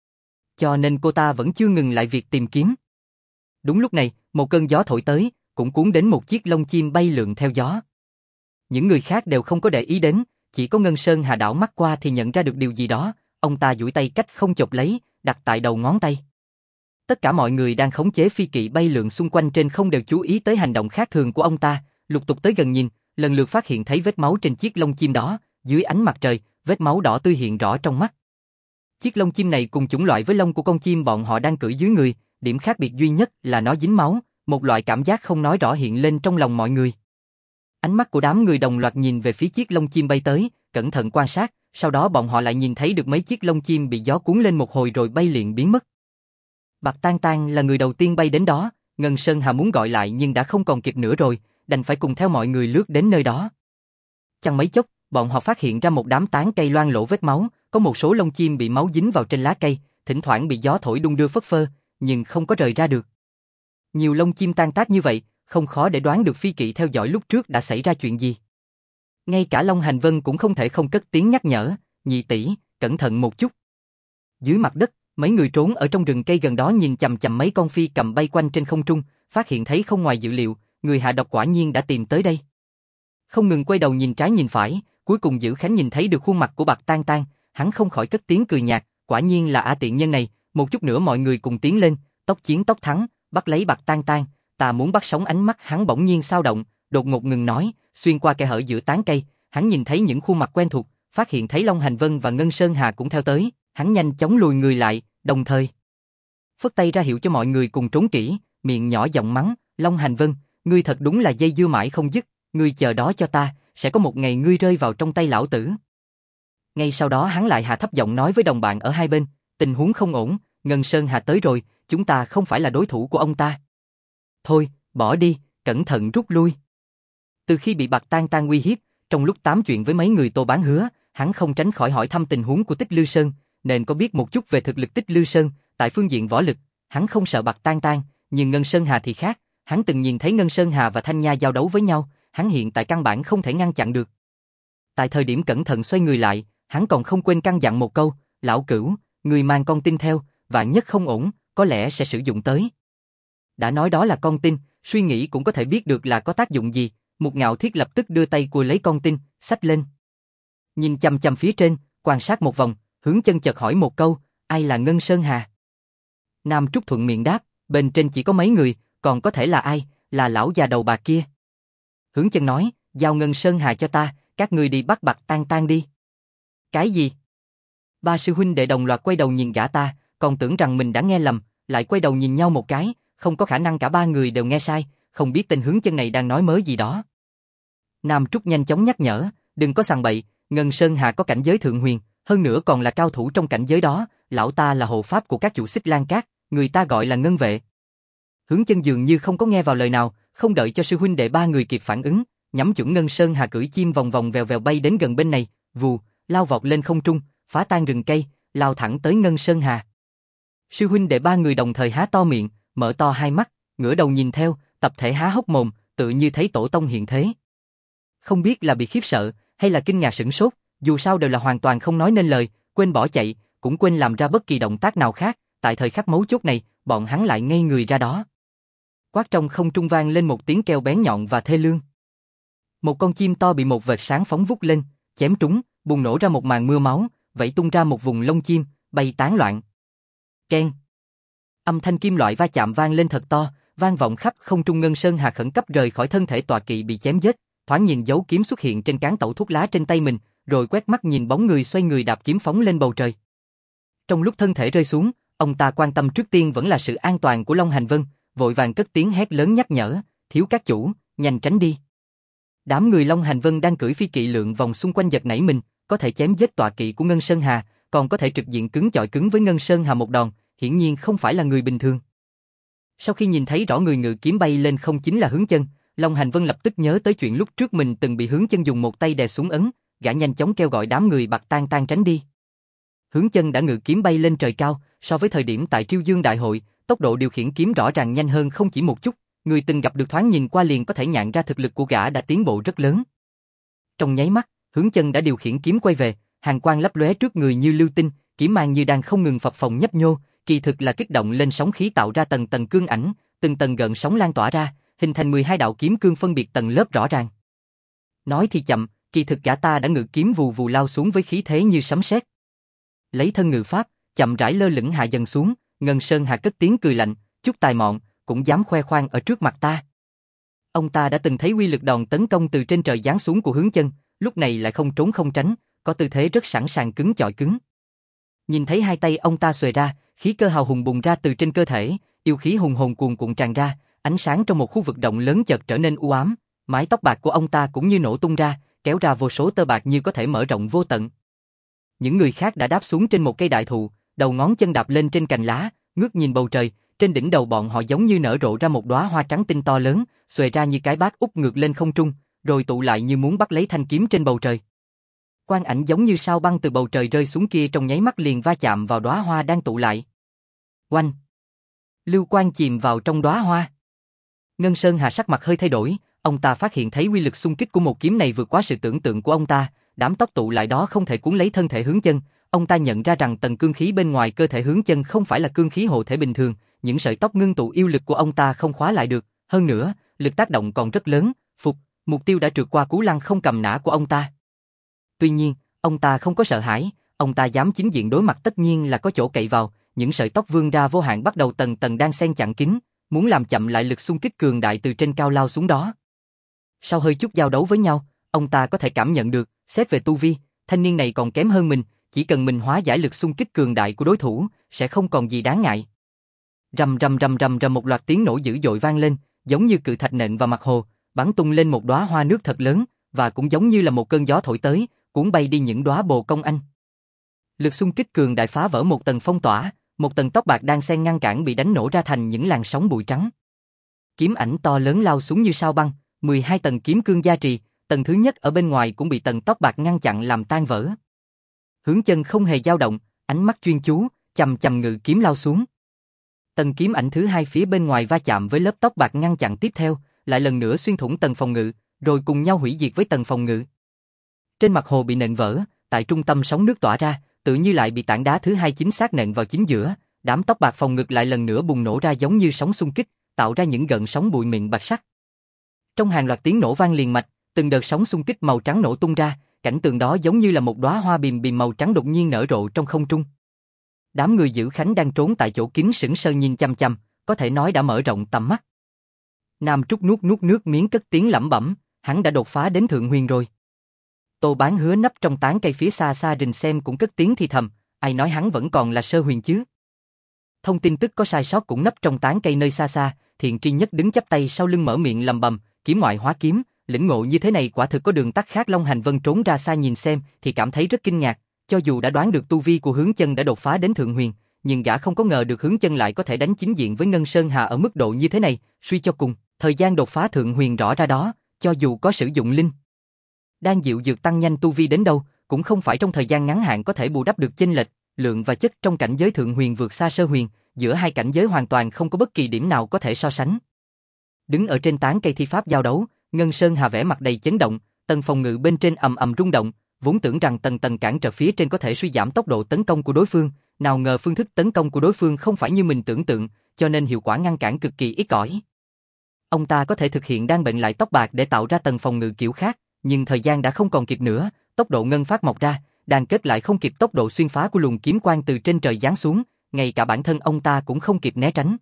Cho nên cô ta vẫn chưa ngừng lại việc tìm kiếm. Đúng lúc này, một cơn gió thổi tới, cũng cuốn đến một chiếc lông chim bay lượn theo gió. Những người khác đều không có để ý đến, chỉ có Ngân Sơn Hà đảo mắt qua thì nhận ra được điều gì đó, ông ta duỗi tay cách không chộp lấy, đặt tại đầu ngón tay. Tất cả mọi người đang khống chế phi kỵ bay lượn xung quanh trên không đều chú ý tới hành động khác thường của ông ta, lục tục tới gần nhìn, lần lượt phát hiện thấy vết máu trên chiếc lông chim đó, dưới ánh mặt trời, vết máu đỏ tươi hiện rõ trong mắt. Chiếc lông chim này cùng chủng loại với lông của con chim bọn họ đang cưỡi dưới người, điểm khác biệt duy nhất là nó dính máu, một loại cảm giác không nói rõ hiện lên trong lòng mọi người. Ánh mắt của đám người đồng loạt nhìn về phía chiếc lông chim bay tới, cẩn thận quan sát, sau đó bọn họ lại nhìn thấy được mấy chiếc lông chim bị gió cuốn lên một hồi rồi bay liền biến mất. Bạc Tan Tan là người đầu tiên bay đến đó, Ngân Sơn Hà muốn gọi lại nhưng đã không còn kịp nữa rồi, đành phải cùng theo mọi người lướt đến nơi đó. Chẳng mấy chốc, bọn họ phát hiện ra một đám tán cây loang lổ vết máu, có một số lông chim bị máu dính vào trên lá cây, thỉnh thoảng bị gió thổi đung đưa phất phơ, nhưng không có rời ra được. Nhiều lông chim tan tác như vậy, không khó để đoán được phi kỵ theo dõi lúc trước đã xảy ra chuyện gì. Ngay cả Long Hành Vân cũng không thể không cất tiếng nhắc nhở, nhị tỷ, cẩn thận một chút. Dưới mặt đất, mấy người trốn ở trong rừng cây gần đó nhìn chằm chằm mấy con phi cầm bay quanh trên không trung, phát hiện thấy không ngoài dự liệu, người hạ độc quả nhiên đã tìm tới đây. Không ngừng quay đầu nhìn trái nhìn phải, cuối cùng Dữ Khánh nhìn thấy được khuôn mặt của Bạc Tang Tang, hắn không khỏi cất tiếng cười nhạt, quả nhiên là A tiện nhân này, một chút nữa mọi người cùng tiến lên, tốc chiến tốc thắng, bắt lấy Bạc Tang Tang, ta muốn bắt sống. Ánh mắt hắn bỗng nhiên dao động, đột ngột ngừng nói, xuyên qua khe hở giữa tán cây, hắn nhìn thấy những khuôn mặt quen thuộc, phát hiện thấy Long Hành Vân và Ngân Sơn Hà cũng theo tới, hắn nhanh chóng lùi người lại, đồng thời phất tay ra hiệu cho mọi người cùng trốn kỹ, miệng nhỏ giọng mắng, Long Hành Vân, ngươi thật đúng là dây dưa mãi không dứt, ngươi chờ đó cho ta, sẽ có một ngày ngươi rơi vào trong tay lão tử. Ngay sau đó hắn lại hạ thấp giọng nói với đồng bạn ở hai bên, tình huống không ổn, Ngân Sơn Hà tới rồi, chúng ta không phải là đối thủ của ông ta. Thôi, bỏ đi, cẩn thận rút lui. Từ khi bị Bạc Tang Tang uy hiếp, trong lúc tám chuyện với mấy người Tô Bán Hứa, hắn không tránh khỏi hỏi thăm tình huống của Tích Lư Sơn, nên có biết một chút về thực lực Tích Lư Sơn, tại phương diện võ lực, hắn không sợ Bạc Tang Tang, nhưng Ngân Sơn Hà thì khác, hắn từng nhìn thấy Ngân Sơn Hà và Thanh Nha giao đấu với nhau, hắn hiện tại căn bản không thể ngăn chặn được. Tại thời điểm cẩn thận xoay người lại, hắn còn không quên căn dặn một câu, lão cửu, người mang con tin theo, vạn nhất không ổn, có lẽ sẽ sử dụng tới. Đã nói đó là con tin, suy nghĩ cũng có thể biết được là có tác dụng gì, Mục Ngạo Thiết lập tức đưa tay cua lấy con tin, xách lên. Nhìn chằm chằm phía trên, quan sát một vòng, Hướng Chân chợt hỏi một câu, ai là Ngân Sơn Hà? Nam Trúc thuận miệng đáp, bên trên chỉ có mấy người, còn có thể là ai, là lão già đầu bạc kia. Hướng Chân nói, giao Ngân Sơn Hà cho ta, các ngươi đi bắt Bạc Tang Tang đi. Cái gì? Ba sư huynh đệ đồng loạt quay đầu nhìn gã ta, còn tưởng rằng mình đã nghe lầm, lại quay đầu nhìn nhau một cái, không có khả năng cả ba người đều nghe sai, không biết tên Hướng Chân này đang nói mớ gì đó. Nam Trúc nhanh chóng nhắc nhở, đừng có sằng bậy, Ngân Sơn Hà có cảnh giới thượng huyền, hơn nữa còn là cao thủ trong cảnh giới đó, lão ta là hộ pháp của các chủ Xích Lan Cát, người ta gọi là Ngân Vệ. Hướng Chân dường như không có nghe vào lời nào, không đợi cho sư huynh đệ ba người kịp phản ứng, nhắm chuẩn Ngân Sơn Hà cưỡi chim vòng vòng vèo vèo bay đến gần bên này, vù, lao vọt lên không trung, phá tan rừng cây, lao thẳng tới Ngân Sơn Hà. Sư huynh đệ ba người đồng thời há to miệng, mở to hai mắt, ngửa đầu nhìn theo, tập thể há hốc mồm, tự như thấy tổ tông hiện thế. Không biết là bị khiếp sợ, hay là kinh ngạc sửng sốt, dù sao đều là hoàn toàn không nói nên lời, quên bỏ chạy, cũng quên làm ra bất kỳ động tác nào khác, tại thời khắc mấu chốt này, bọn hắn lại ngây người ra đó. Quát trong không trung vang lên một tiếng kêu bén nhọn và thê lương. Một con chim to bị một vệt sáng phóng vút lên, chém trúng, bùng nổ ra một màn mưa máu, vẫy tung ra một vùng lông chim, bay tán loạn. Keng. Âm thanh kim loại va chạm vang lên thật to, vang vọng khắp không trung. Ngân Sơn Hà khẩn cấp rời khỏi thân thể tọa kỵ bị chém giết, thoáng nhìn dấu kiếm xuất hiện trên cán tẩu thuốc lá trên tay mình, rồi quét mắt nhìn bóng người xoay người đạp kiếm phóng lên bầu trời. Trong lúc thân thể rơi xuống, ông ta quan tâm trước tiên vẫn là sự an toàn của Long Hành Vân, vội vàng cất tiếng hét lớn nhắc nhở, thiếu các chủ, nhanh tránh đi. Đám người Long Hành Vân đang cưỡi phi kỵ lượn vòng xung quanh giật nảy mình, có thể chém giết tọa kỵ của Ngân Sơn Hà, còn có thể trực diện cứng chọi cứng với Ngân Sơn Hà một đòn, hiển nhiên không phải là người bình thường. Sau khi nhìn thấy rõ người ngự kiếm bay lên không chính là Hướng Chân, Long Hành Vân lập tức nhớ tới chuyện lúc trước mình từng bị Hướng Chân dùng một tay đè xuống ấn, gã nhanh chóng kêu gọi đám người Bạc Tang Tang tránh đi. Hướng Chân đã ngự kiếm bay lên trời cao, so với thời điểm tại Triêu Dương Đại hội, tốc độ điều khiển kiếm rõ ràng nhanh hơn không chỉ một chút, người từng gặp được thoáng nhìn qua liền có thể nhận ra thực lực của gã đã tiến bộ rất lớn. Trong nháy mắt, Hướng Chân đã điều khiển kiếm quay về, hàn quang lấp lóe trước người như lưu tinh, kiếm mang như đang không ngừng phập phồng nhấp nhô, kỳ thực là kích động lên sóng khí tạo ra tầng tầng cương ảnh, từng tầng gợn sóng lan tỏa ra, hình thành 12 đạo kiếm cương phân biệt tầng lớp rõ ràng. Nói thì chậm, kỳ thực gã ta đã ngự kiếm vù vù lao xuống với khí thế như sấm sét. Lấy thân ngự pháp, chậm rãi lơ lửng hạ dần xuống, Ngân Sơn Hà cất tiếng cười lạnh, chút tài mọn, cũng dám khoe khoang ở trước mặt ta. Ông ta đã từng thấy uy lực đòn tấn công từ trên trời giáng xuống của Hướng Chân, lúc này lại không trốn không tránh, có tư thế rất sẵn sàng cứng chọi cứng. Nhìn thấy hai tay ông ta xuề ra, khí cơ hào hùng bùng ra từ trên cơ thể, yêu khí hùng hồn cuồn cuộn tràn ra, ánh sáng trong một khu vực rộng lớn chợt trở nên u ám, mái tóc bạc của ông ta cũng như nổ tung ra, kéo ra vô số tơ bạc như có thể mở rộng vô tận. Những người khác đã đáp xuống trên một cây đại thụ, đầu ngón chân đạp lên trên cành lá, ngước nhìn bầu trời, trên đỉnh đầu bọn họ giống như nở rộ ra một đóa hoa trắng tinh to lớn, xuề ra như cái bát úp ngược lên không trung, rồi tụ lại như muốn bắt lấy thanh kiếm trên bầu trời. Quang ảnh giống như sao băng từ bầu trời rơi xuống kia trong nháy mắt liền va chạm vào đóa hoa đang tụ lại. Oanh! Lưu quang chìm vào trong đóa hoa. Ngân Sơn Hà sắc mặt hơi thay đổi, ông ta phát hiện thấy uy lực xung kích của một kiếm này vượt quá sự tưởng tượng của ông ta, đám tóc tụ lại đó không thể cuốn lấy thân thể Hướng Chân, ông ta nhận ra rằng tầng cương khí bên ngoài cơ thể Hướng Chân không phải là cương khí hộ thể bình thường, những sợi tóc ngưng tụ yêu lực của ông ta không khóa lại được, hơn nữa, lực tác động còn rất lớn, mục tiêu đã trượt qua cú lăn không cầm nã của ông ta. Tuy nhiên, ông ta không có sợ hãi, ông ta dám chính diện đối mặt tất nhiên là có chỗ cậy vào, những sợi tóc vươn ra vô hạn bắt đầu tầng tầng đan xen chặn kín, muốn làm chậm lại lực xung kích cường đại từ trên cao lao xuống đó. Sau hơi chút giao đấu với nhau, ông ta có thể cảm nhận được, xét về tu vi, thanh niên này còn kém hơn mình, chỉ cần mình hóa giải lực xung kích cường đại của đối thủ, sẽ không còn gì đáng ngại. Rầm rầm rầm rầm rầm, một loạt tiếng nổ dữ dội vang lên, giống như cự thạch nện vào mặt hồ, bắn tung lên một đóa hoa nước thật lớn, và cũng giống như là một cơn gió thổi tới, cuốn bay đi những đóa bồ công anh. Lực xung kích cường đại phá vỡ một tầng phong tỏa, một tầng tóc bạc đan xen ngăn cản bị đánh nổ ra thành những làn sóng bụi trắng. Kiếm ảnh to lớn lao xuống như sao băng, 12 tầng kiếm cương gia trì, tầng thứ nhất ở bên ngoài cũng bị tầng tóc bạc ngăn chặn làm tan vỡ. Hướng Chân không hề dao động, ánh mắt chuyên chú, chầm chầm ngự kiếm lao xuống. Tầng kiếm ảnh thứ hai phía bên ngoài va chạm với lớp tóc bạc ngăn chặn tiếp theo, lại lần nữa xuyên thủng tầng phòng ngự, rồi cùng nhau hủy diệt với tầng phòng ngự. Trên mặt hồ bị nện vỡ, tại trung tâm sóng nước tỏa ra, tự như lại bị tảng đá thứ hai chính xác nện vào chính giữa, đám tóc bạc phòng ngự lại lần nữa bùng nổ ra giống như sóng xung kích, tạo ra những gợn sóng bụi mịn bạc sắc. Trong hàng loạt tiếng nổ vang liền mạch, từng đợt sóng xung kích màu trắng nổ tung ra, cảnh tượng đó giống như là một đóa hoa bìm bìm màu trắng đột nhiên nở rộ trong không trung. Đám người giữ khánh đang trốn tại chỗ kín sững sờ nhìn chăm chăm, có thể nói đã mở rộng tầm mắt. Nam Trúc nuốt nước miếng cất tiếng lẩm bẩm, hắn đã đột phá đến thượng huyền rồi. Tô Bán Hứa nấp trong tán cây phía xa xa rình xem cũng cất tiếng thì thầm, ai nói hắn vẫn còn là sơ huyền chứ? Thông tin tức có sai sót cũng nấp trong tán cây nơi xa xa, Thiện Tri Nhất đứng chắp tay sau lưng mở miệng lầm bầm, kiếm ngoại hóa kiếm, lĩnh ngộ như thế này quả thực có đường tắt khác. Long Hành Vân trốn ra xa nhìn xem thì cảm thấy rất kinh ngạc, cho dù đã đoán được tu vi của Hướng Chân đã đột phá đến thượng huyền, nhưng gã không có ngờ được Hướng Chân lại có thể đánh chính diện với Ngân Sơn Hà ở mức độ như thế này, suy cho cùng, thời gian đột phá thượng huyền rõ ra đó, cho dù có sử dụng linh đan dịu dược tăng nhanh tu vi đến đâu, cũng không phải trong thời gian ngắn hạn có thể bù đắp được chênh lệch, lượng và chất trong cảnh giới thượng huyền vượt xa sơ huyền, giữa hai cảnh giới hoàn toàn không có bất kỳ điểm nào có thể so sánh. Đứng ở trên tán cây thi pháp giao đấu, Ngân Sơn Hà vẻ mặt đầy chấn động, tầng phòng ngự bên trên ầm ầm rung động, vốn tưởng rằng tầng tầng cản trở phía trên có thể suy giảm tốc độ tấn công của đối phương, nào ngờ phương thức tấn công của đối phương không phải như mình tưởng tượng, cho nên hiệu quả ngăn cản cực kỳ ít ỏi. Ông ta có thể thực hiện đan bệnh lại tóc bạc để tạo ra tầng phòng ngự kiểu khác, nhưng thời gian đã không còn kịp nữa, tốc độ ngân phát mọc ra, đan kết lại không kịp tốc độ xuyên phá của luồng kiếm quang từ trên trời giáng xuống, ngay cả bản thân ông ta cũng không kịp né tránh.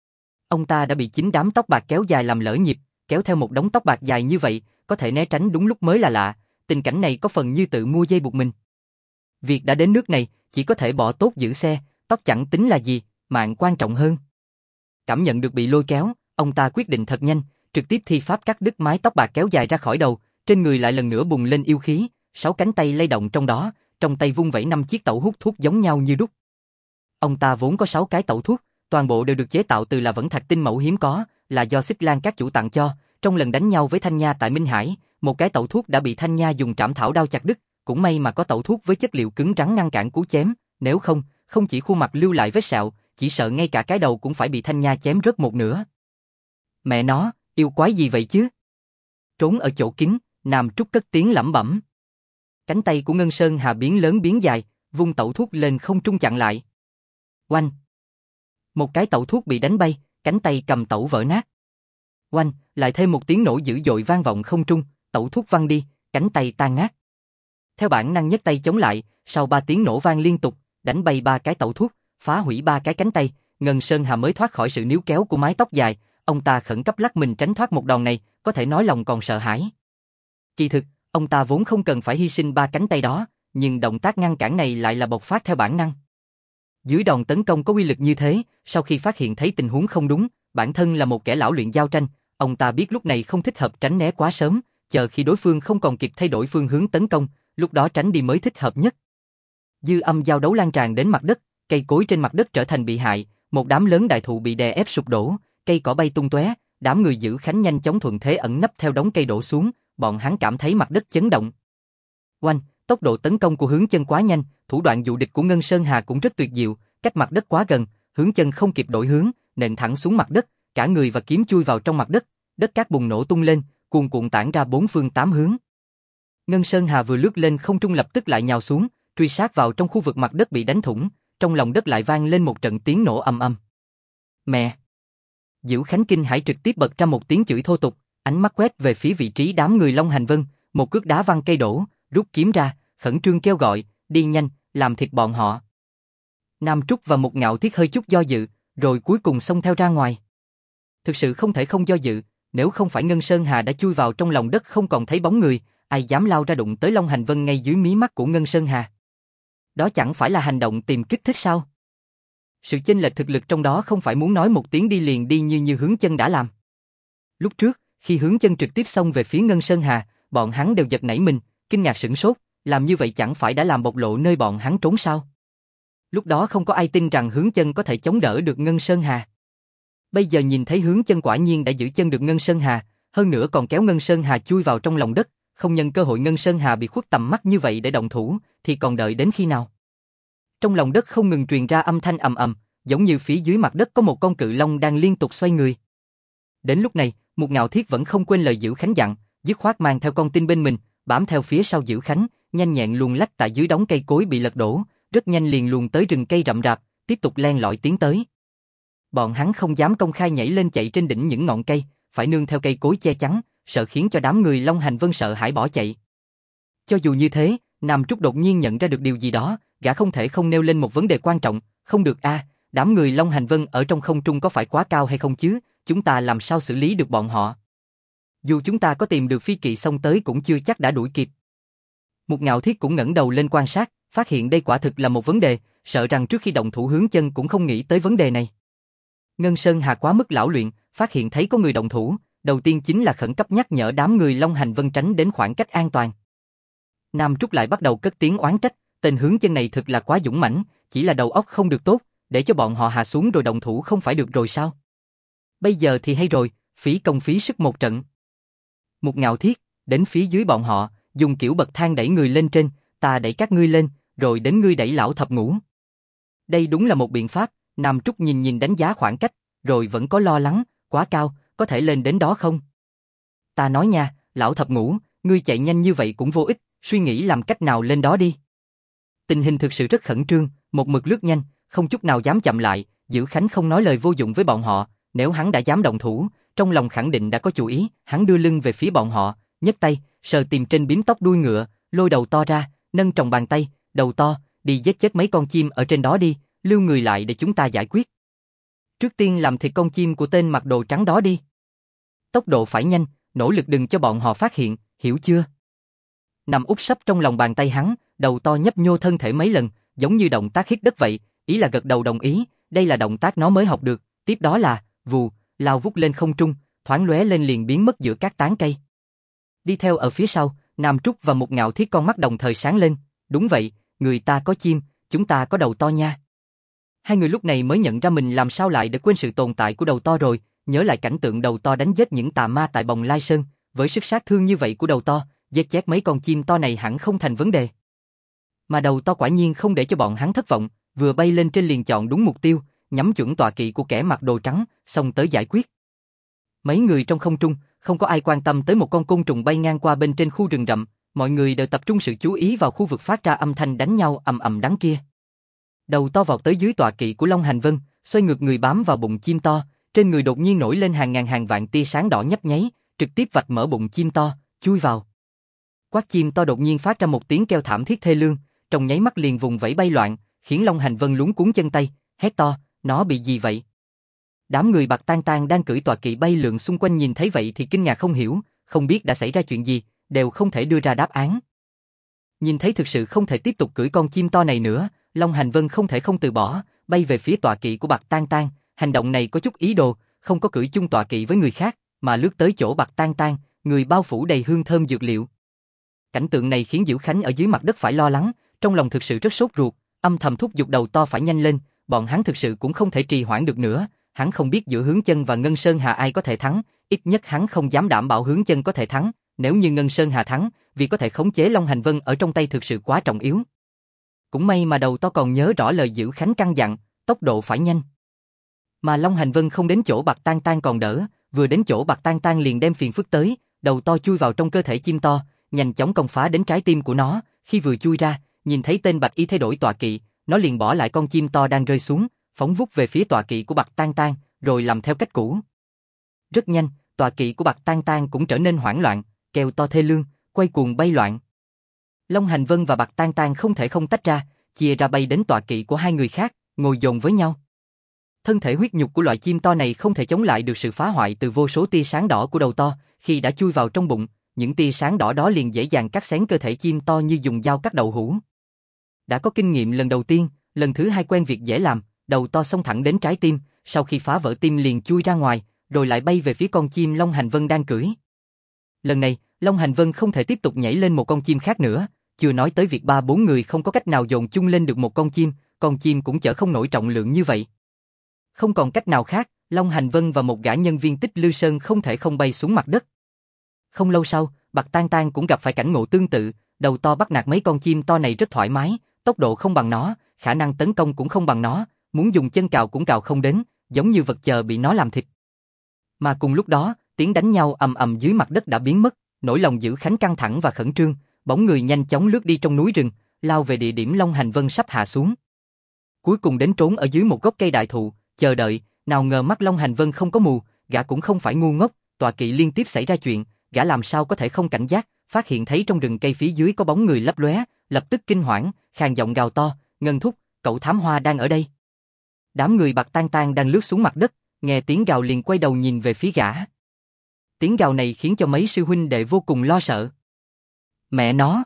Ông ta đã bị chính đám tóc bạc kéo dài làm lỡ nhịp, kéo theo một đống tóc bạc dài như vậy, có thể né tránh đúng lúc mới là lạ, tình cảnh này có phần như tự mua dây buộc mình. Việc đã đến nước này, chỉ có thể bỏ tốt giữ xe, tóc chẳng tính là gì, mạng quan trọng hơn. Cảm nhận được bị lôi kéo, ông ta quyết định thật nhanh, trực tiếp thi pháp cắt đứt mái tóc bạc kéo dài ra khỏi đầu, trên người lại lần nữa bùng lên yêu khí, 6 cánh tay lay động trong đó, trong tay vung vẩy 5 chiếc tẩu hút thuốc giống nhau như đúc. Ông ta vốn có 6 cái tẩu thuốc, toàn bộ đều được chế tạo từ là vẫn thạch tinh mẫu hiếm có, là do Xích Lan các chủ tặng cho. Trong lần đánh nhau với Thanh Nha tại Minh Hải, một cái tẩu thuốc đã bị Thanh Nha dùng trảm thảo đao chặt đứt, cũng may mà có tẩu thuốc với chất liệu cứng rắn ngăn cản cú chém, nếu không, không chỉ khuôn mặt lưu lại vết sẹo, chỉ sợ ngay cả cái đầu cũng phải bị Thanh Nha chém rớt một nửa. Mẹ nó, yêu quái gì vậy chứ? Trốn ở chỗ kín, Nam Trúc cất tiếng lẩm bẩm. Cánh tay của Ngân Sơn Hà biến lớn biến dài, vung tẩu thuốc lên không trung chặn lại. Oanh! Một cái tẩu thuốc bị đánh bay, cánh tay cầm tẩu vỡ nát. Oanh! Lại thêm một tiếng nổ dữ dội vang vọng không trung, tẩu thuốc văng đi, cánh tay tan nát. Theo bản năng nhấc tay chống lại, sau 3 tiếng nổ vang liên tục, đánh bay 3 cái tẩu thuốc, phá hủy 3 cái cánh tay, Ngân Sơn Hà mới thoát khỏi sự níu kéo của mái tóc dài. Ông ta khẩn cấp lắc mình tránh thoát một đòn này, có thể nói lòng còn sợ hãi. Kỳ thực, ông ta vốn không cần phải hy sinh 3 cánh tay đó, nhưng động tác ngăn cản này lại là bộc phát theo bản năng. Dưới đòn tấn công có uy lực như thế, sau khi phát hiện thấy tình huống không đúng, bản thân là một kẻ lão luyện giao tranh, ông ta biết lúc này không thích hợp tránh né quá sớm, chờ khi đối phương không còn kịp thay đổi phương hướng tấn công, lúc đó tránh đi mới thích hợp nhất. Dư âm giao đấu lan tràn đến mặt đất, cây cối trên mặt đất trở thành bị hại, một đám lớn đại thụ bị đè ép sụp đổ, cây cỏ bay tung tóe, đám người giữ khánh nhanh chóng thuận thế ẩn nấp theo đống cây đổ xuống, bọn hắn cảm thấy mặt đất chấn động. Oanh, tốc độ tấn công của Hướng Chân quá nhanh, thủ đoạn dụ địch của Ngân Sơn Hà cũng rất tuyệt diệu, cách mặt đất quá gần, Hướng Chân không kịp đổi hướng, nện thẳng xuống mặt đất, cả người và kiếm chui vào trong mặt đất, đất cát bùng nổ tung lên, cuồn cuộn tản ra 4 phương 8 hướng. Ngân Sơn Hà vừa lướt lên không trung lập tức lại nhào xuống, truy sát vào trong khu vực mặt đất bị đánh thủng, trong lòng đất lại vang lên một trận tiếng nổ ầm ầm. Mẹ! Diễu Khánh kinh hãi trực tiếp bật ra một tiếng chửi thô tục, ánh mắt quét về phía vị trí đám người Long Hành Vân, một cước đá văng cây đổ, rút kiếm ra, khẩn trương kêu gọi, đi nhanh, làm thịt bọn họ. Nam Trúc và Mục Ngạo Thiết hơi chút do dự, rồi cuối cùng xông theo ra ngoài. Thực sự không thể không do dự, nếu không phải Ngân Sơn Hà đã chui vào trong lòng đất không còn thấy bóng người, ai dám lao ra đụng tới Long Hành Vân ngay dưới mí mắt của Ngân Sơn Hà. Đó chẳng phải là hành động tìm kích thích sao? Sự chênh lệch thực lực trong đó không phải muốn nói một tiếng đi liền đi như Hướng Chân đã làm. Lúc trước, khi Hướng Chân trực tiếp xông về phía Ngân Sơn Hà, bọn hắn đều giật nảy mình, kinh ngạc sửng sốt, làm như vậy chẳng phải đã làm bộc lộ nơi bọn hắn trốn sao? Lúc đó không có ai tin rằng Hướng Chân có thể chống đỡ được Ngân Sơn Hà. Bây giờ nhìn thấy Hướng Chân quả nhiên đã giữ chân được Ngân Sơn Hà, hơn nữa còn kéo Ngân Sơn Hà chui vào trong lòng đất, không nhân cơ hội Ngân Sơn Hà bị khuất tầm mắt như vậy để động thủ, thì còn đợi đến khi nào? Trong lòng đất không ngừng truyền ra âm thanh ầm ầm, giống như phía dưới mặt đất có một con cự long đang liên tục xoay người. Đến lúc này, Mục Ngạo Thiết vẫn không quên lời Diễu Khánh dặn, dứt khoát mang theo con tin bên mình, bám theo phía sau Diễu Khánh, nhanh nhẹn luồn lách tại dưới đống cây cối bị lật đổ, rất nhanh liền luồn tới rừng cây rậm rạp, tiếp tục len lỏi tiến tới. Bọn hắn không dám công khai nhảy lên chạy trên đỉnh những ngọn cây, phải nương theo cây cối che chắn, sợ khiến cho đám người Long Hành Vân sợ hãi bỏ chạy. Cho dù như thế, Nam Trúc đột nhiên nhận ra được điều gì đó, gã không thể không nêu lên một vấn đề quan trọng, không được đám người Long Hành Vân ở trong không trung có phải quá cao hay không chứ, chúng ta làm sao xử lý được bọn họ? Dù chúng ta có tìm được phi kỵ xông tới cũng chưa chắc đã đuổi kịp. Mục Ngạo Thiết cũng ngẩng đầu lên quan sát, phát hiện đây quả thực là một vấn đề, sợ rằng trước khi động thủ Hướng Chân cũng không nghĩ tới vấn đề này. Ngân Sơn Hà quá mức lão luyện, phát hiện thấy có người động thủ, đầu tiên chính là khẩn cấp nhắc nhở đám người Long Hành Vân tránh đến khoảng cách an toàn. Nam Trúc lại bắt đầu cất tiếng oán trách, tên Hướng Chân này thực là quá dũng mãnh, chỉ là đầu óc không được tốt, để cho bọn họ hạ xuống rồi động thủ không phải được rồi sao? Bây giờ thì hay rồi, phí công phí sức một trận. Mục Ngạo Thiết, đến phía dưới bọn họ, dùng kiểu bậc thang đẩy người lên trên, ta đẩy các ngươi lên, rồi đến ngươi đẩy lão thập ngũ. Đây đúng là một biện pháp, Nam Trúc nhìn đánh giá khoảng cách, rồi vẫn có lo lắng, quá cao, có thể lên đến đó không? Ta nói nha, lão thập ngũ, ngươi chạy nhanh như vậy cũng vô ích, suy nghĩ làm cách nào lên đó đi. Tình hình thực sự rất khẩn trương, một mực lướt nhanh, không chút nào dám chậm lại, Diễu Khánh không nói lời vô dụng với bọn họ, nếu hắn đã dám động thủ, trong lòng khẳng định đã có chủ ý, hắn đưa lưng về phía bọn họ, nhấc tay, sờ tìm trên bím tóc đuôi ngựa, lôi đầu to ra, nâng tròng bàn tay, đầu to, đi giết chết mấy con chim ở trên đó đi, lưu người lại để chúng ta giải quyết. Trước tiên làm thịt con chim của tên mặc đồ trắng đó đi. Tốc độ phải nhanh, nỗ lực đừng cho bọn họ phát hiện, hiểu chưa? Nằm úp sấp trong lòng bàn tay hắn, đầu to nhấp nhô thân thể mấy lần, giống như động tác hít đất vậy, ý là gật đầu đồng ý, đây là động tác nó mới học được, tiếp đó là, vù, lao vút lên không trung, thoáng lóe lên liền biến mất giữa các tán cây. Đi theo ở phía sau, Nam Trúc và Mục Ngạo Thiết con mắt đồng thời sáng lên, đúng vậy, người ta có chim, chúng ta có đầu to nha. Hai người lúc này mới nhận ra mình làm sao lại để quên sự tồn tại của đầu to rồi, nhớ lại cảnh tượng đầu to đánh giết những tà ma tại Bồng Lai Sơn, với sức sát thương như vậy của đầu to, giết chết mấy con chim to này hẳn không thành vấn đề. Mà đầu to quả nhiên không để cho bọn hắn thất vọng, vừa bay lên trên liền chọn đúng mục tiêu, nhắm chuẩn tọa kỵ của kẻ mặc đồ trắng, xông tới giải quyết. Mấy người trong không trung, không có ai quan tâm tới một con côn trùng bay ngang qua bên trên khu rừng rậm, mọi người đều tập trung sự chú ý vào khu vực phát ra âm thanh đánh nhau ầm ầm đắng kia. Đầu to vọt tới dưới tọa kỵ của Long Hành Vân, xoay ngược người bám vào bụng chim to, trên người đột nhiên nổi lên hàng ngàn hàng vạn tia sáng đỏ nhấp nháy, trực tiếp vạch mở bụng chim to, chui vào. Quát chim to đột nhiên phát ra một tiếng kêu thảm thiết thê lương, trong nháy mắt liền vùng vẫy bay loạn, khiến Long Hành Vân luống cuống chân tay, hét to, nó bị gì vậy? Đám người Bạc Tang Tang đang cưỡi tọa kỵ bay lượn xung quanh nhìn thấy vậy thì kinh ngạc không hiểu, không biết đã xảy ra chuyện gì, đều không thể đưa ra đáp án. Nhìn thấy thực sự không thể tiếp tục cưỡi con chim to này nữa, Long Hành Vân không thể không từ bỏ, bay về phía tọa kỵ của Bạc Tang Tang, hành động này có chút ý đồ, không có cưỡi chung tọa kỵ với người khác, mà lướt tới chỗ Bạc Tang Tang, người bao phủ đầy hương thơm dược liệu. Cảnh tượng này khiến Diễu Khánh ở dưới mặt đất phải lo lắng, trong lòng thực sự rất sốt ruột, âm thầm thúc giục đầu to phải nhanh lên, bọn hắn thực sự cũng không thể trì hoãn được nữa, hắn không biết giữa Hướng Chân và Ngân Sơn Hà ai có thể thắng, ít nhất hắn không dám đảm bảo Hướng Chân có thể thắng, nếu như Ngân Sơn Hà thắng, vì có thể khống chế Long Hành Vân ở trong tay thực sự quá trọng yếu. Cũng may mà đầu to còn nhớ rõ lời Diễu Khánh căn dặn, tốc độ phải nhanh. Mà Long Hành Vân không đến chỗ Bạc Tang Tang còn đỡ, vừa đến chỗ Bạc Tang Tang liền đem phiền phức tới, đầu to chui vào trong cơ thể chim to, nhanh chóng công phá đến trái tim của nó, khi vừa chui ra, nhìn thấy tên Bạch Y thay đổi tọa kỵ, nó liền bỏ lại con chim to đang rơi xuống, phóng vút về phía tọa kỵ của Bạc Tang Tang, rồi làm theo cách cũ. Rất nhanh, tọa kỵ của Bạc Tang Tang cũng trở nên hoảng loạn, kêu to thê lương, quay cuồng bay loạn. Long Hành Vân và Bạc Tang Tang không thể không tách ra, chia ra bay đến tọa kỵ của hai người khác, ngồi dồn với nhau. Thân thể huyết nhục của loại chim to này không thể chống lại được sự phá hoại từ vô số tia sáng đỏ của đầu to, khi đã chui vào trong bụng, những tia sáng đỏ đó liền dễ dàng cắt xén cơ thể chim to như dùng dao cắt đậu hũ. Đã có kinh nghiệm lần đầu tiên, lần thứ hai quen việc dễ làm, đầu to xông thẳng đến trái tim, sau khi phá vỡ tim liền chui ra ngoài, rồi lại bay về phía con chim Long Hành Vân đang cưỡi. Lần này, Long Hành Vân không thể tiếp tục nhảy lên một con chim khác nữa, chưa nói tới việc 3-4 người không có cách nào dồn chung lên được một con chim cũng chở không nổi trọng lượng như vậy. Không còn cách nào khác, Long Hành Vân và một gã nhân viên Tích Lư Sơn không thể không bay xuống mặt đất. Không lâu sau, Bạc Tang Tang cũng gặp phải cảnh ngộ tương tự, đầu to bắt nạt mấy con chim to này rất thoải mái, tốc độ không bằng nó, khả năng tấn công cũng không bằng nó, muốn dùng chân cào cũng cào không đến, giống như vật chờ bị nó làm thịt. Mà cùng lúc đó, tiếng đánh nhau ầm ầm dưới mặt đất đã biến mất, nỗi lòng Dữ Khánh căng thẳng và khẩn trương, bóng người nhanh chóng lướt đi trong núi rừng, lao về địa điểm Long Hành Vân sắp hạ xuống. Cuối cùng đến trốn ở dưới một gốc cây đại thụ, chờ đợi, nào ngờ mắt Long Hành Vân không có mù, gã cũng không phải ngu ngốc, tọa kỵ liên tiếp xảy ra chuyện, gã làm sao có thể không cảnh giác, phát hiện thấy trong rừng cây phía dưới có bóng người lấp lóe, lập tức kinh hoảng, khàn giọng gào to, Ngân thúc, cậu thám hoa đang ở đây. Đám người Bạc Tang Tang đang lướt xuống mặt đất, nghe tiếng gào liền quay đầu nhìn về phía gã. Tiếng gào này khiến cho mấy sư huynh đệ vô cùng lo sợ. Mẹ nó!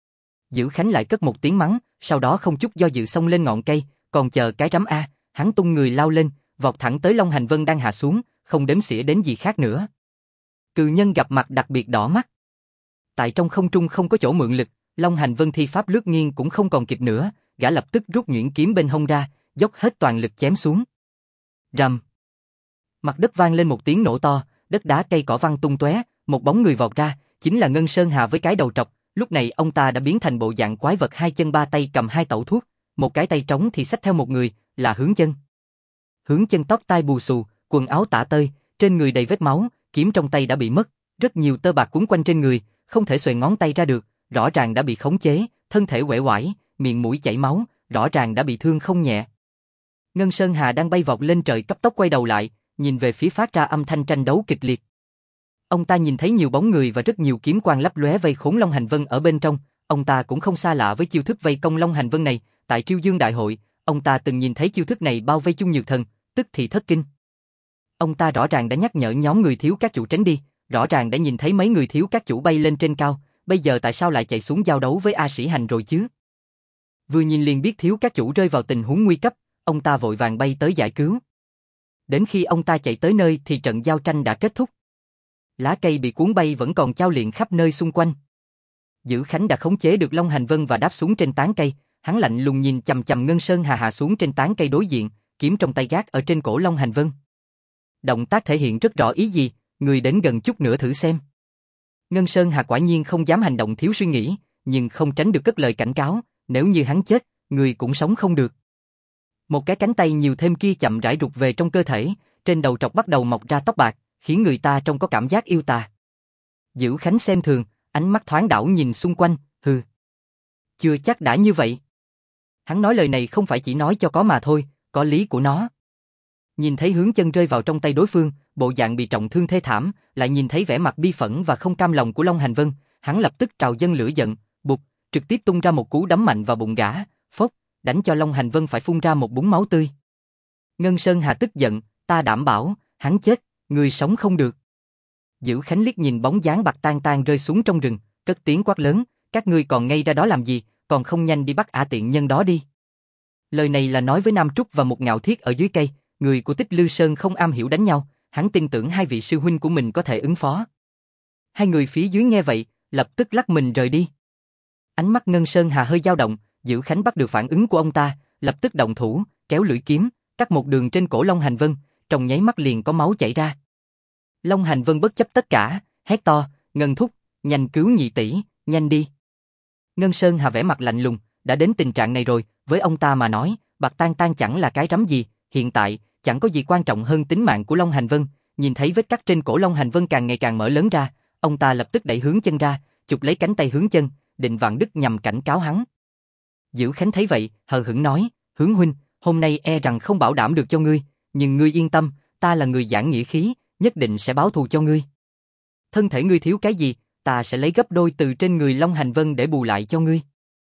Dữ Khánh lại cất một tiếng mắng, sau đó không chút do dự xông lên ngọn cây, còn chờ cái rắm a, hắn tung người lao lên, vọt thẳng tới Long Hành Vân đang hạ xuống, không đếm xỉa đến gì khác nữa. Cự nhân gặp mặt đặc biệt đỏ mắt. Tại trong không trung không có chỗ mượn lực, Long Hành Vân thi pháp lướt nghiêng cũng không còn kịp nữa, gã lập tức rút nhuyễn kiếm bên hông ra, dốc hết toàn lực chém xuống. Rầm. Mặt đất vang lên một tiếng nổ to, đất đá cây cỏ văng tung tóe, một bóng người vọt ra, chính là Ngân Sơn Hà với cái đầu trọc. Lúc này ông ta đã biến thành bộ dạng quái vật, hai chân ba tay cầm hai tẩu thuốc, một cái tay trống thì xách theo một người, là Hướng Chân. Hướng Chân tóc tai bù xù, quần áo tả tơi, trên người đầy vết máu, kiếm trong tay đã bị mất, rất nhiều tơ bạc quấn quanh trên người, không thể xuề ngón tay ra được, rõ ràng đã bị khống chế, thân thể uể oải, miệng mũi chảy máu, rõ ràng đã bị thương không nhẹ. Ngân Sơn Hà đang bay vọt lên trời cấp tốc quay đầu lại, nhìn về phía phát ra âm thanh tranh đấu kịch liệt. Ông ta nhìn thấy nhiều bóng người và rất nhiều kiếm quang lấp lóe vây khốn Long Hành Vân ở bên trong, ông ta cũng không xa lạ với chiêu thức vây công Long Hành Vân này, tại Triêu Dương Đại hội, ông ta từng nhìn thấy chiêu thức này bao vây Chung Nhược Thần, tức thì thất kinh. Ông ta rõ ràng đã nhắc nhở nhóm người thiếu các chủ tránh đi, rõ ràng đã nhìn thấy mấy người thiếu các chủ bay lên trên cao, bây giờ tại sao lại chạy xuống giao đấu với A Sĩ Hành rồi chứ? Vừa nhìn liền biết thiếu các chủ rơi vào tình huống nguy cấp, ông ta vội vàng bay tới giải cứu. Đến khi ông ta chạy tới nơi thì trận giao tranh đã kết thúc. Lá cây bị cuốn bay vẫn còn chao liệng khắp nơi xung quanh. Dữ Khánh đã khống chế được Long Hành Vân và đáp xuống trên tán cây, hắn lạnh lùng nhìn chằm chằm Ngân Sơn Hà hạ xuống trên tán cây đối diện, kiếm trong tay gác ở trên cổ Long Hành Vân. Động tác thể hiện rất rõ ý gì, người đến gần chút nữa thử xem. Ngân Sơn Hà quả nhiên không dám hành động thiếu suy nghĩ, nhưng không tránh được cất lời cảnh cáo, nếu như hắn chết, người cũng sống không được. Một cái cánh tay nhiều thêm kia chậm rãi rụt về trong cơ thể, trên đầu trọc bắt đầu mọc ra tóc bạc, khiến người ta trông có cảm giác yêu tà. Dữ Khánh xem thường, ánh mắt thoáng đảo nhìn xung quanh, hừ. Chưa chắc đã như vậy. Hắn nói lời này không phải chỉ nói cho có mà thôi, có lý của nó. Nhìn thấy Hướng Chân rơi vào trong tay đối phương, bộ dạng bị trọng thương thê thảm, lại nhìn thấy vẻ mặt bi phẫn và không cam lòng của Long Hành Vân, hắn lập tức trào dâng lửa giận, bụp, trực tiếp tung ra một cú đấm mạnh vào bụng gã, phốc, đánh cho Long Hành Vân phải phun ra một búng máu tươi. Ngân Sơn Hà tức giận, ta đảm bảo, hắn chết, người sống không được. Dữ Khánh liếc nhìn bóng dáng Bạc Tang Tang rơi xuống trong rừng, cất tiếng quát lớn, các ngươi còn ngây ra đó làm gì, còn không nhanh đi bắt ả tiện nhân đó đi. Lời này là nói với Nam Trúc và một Ngạo Thiết ở dưới cây, người của Tích Lư Sơn không am hiểu đánh nhau, hắn tin tưởng hai vị sư huynh của mình có thể ứng phó. Hai người phía dưới nghe vậy, lập tức lắc mình rời đi. Ánh mắt Ngân Sơn Hà hơi dao động, Dữ Khánh bắt được phản ứng của ông ta, lập tức động thủ, kéo lưỡi kiếm, cắt một đường trên cổ Long Hành Vân, trong nháy mắt liền có máu chảy ra. Long Hành Vân bất chấp tất cả, hét to, Ngân thúc, nhanh cứu nhị tỷ, nhanh đi. Ngân Sơn Hà vẻ mặt lạnh lùng, đã đến tình trạng này rồi, với ông ta mà nói, Bạc Tang Tang chẳng là cái rắm gì, hiện tại, chẳng có gì quan trọng hơn tính mạng của Long Hành Vân. Nhìn thấy vết cắt trên cổ Long Hành Vân càng ngày càng mở lớn ra, ông ta lập tức đẩy Hướng Chân ra, chụp lấy cánh tay Hướng Chân, định vặn đứt nhằm cảnh cáo hắn. Dữ Khánh thấy vậy, hờ hững nói, Hướng huynh, hôm nay e rằng không bảo đảm được cho ngươi, nhưng ngươi yên tâm, ta là người giảng nghĩa khí, nhất định sẽ báo thù cho ngươi. Thân thể ngươi thiếu cái gì, ta sẽ lấy gấp đôi từ trên người Long Hành Vân để bù lại cho ngươi.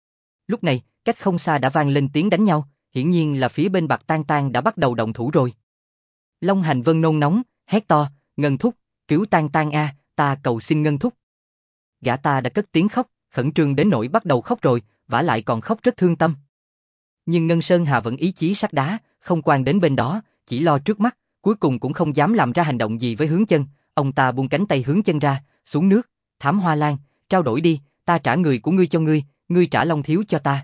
Lúc này, cách không xa đã vang lên tiếng đánh nhau, hiển nhiên là phía bên Bạc Tang Tang đã bắt đầu động thủ rồi. Long Hành Vân nôn nóng, hét to, Ngân thúc, cứu Tang Tang a, ta cầu xin Ngân thúc. Gã ta đã cất tiếng khóc, khẩn trương đến nỗi bắt đầu khóc rồi, vả lại còn khóc rất thương tâm. Nhưng Ngân Sơn Hà vẫn ý chí sắt đá, không quan đến bên đó, chỉ lo trước mắt, cuối cùng cũng không dám làm ra hành động gì với Hướng Chân. Ông ta buông cánh tay Hướng Chân ra, xuống nước, Thám Hoa Lan, trao đổi đi, ta trả người của ngươi cho ngươi, ngươi trả Long Thiếu cho ta.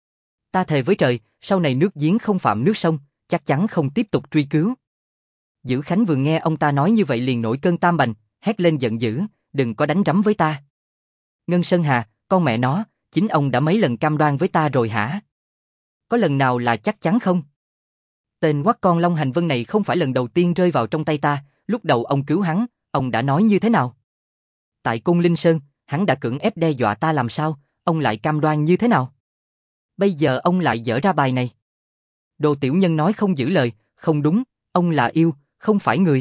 Ta thề với trời, sau này nước giếng không phạm nước sông, chắc chắn không tiếp tục truy cứu. Dữ Khánh vừa nghe ông ta nói như vậy liền nổi cơn tam bành, hét lên giận dữ, đừng có đánh rắm với ta. Ngân Sơn Hà, con mẹ nó, chính ông đã mấy lần cam đoan với ta rồi hả? Có lần nào là chắc chắn không? Tên quắc con Long Hành Vân này không phải lần đầu tiên rơi vào trong tay ta, lúc đầu ông cứu hắn, ông đã nói như thế nào? Tại Côn Linh Sơn, hắn đã cưỡng ép đe dọa ta làm sao, ông lại cam đoan như thế nào? Bây giờ ông lại dở ra bài này. Đồ tiểu nhân nói không giữ lời, không đúng, ông là yêu, không phải người.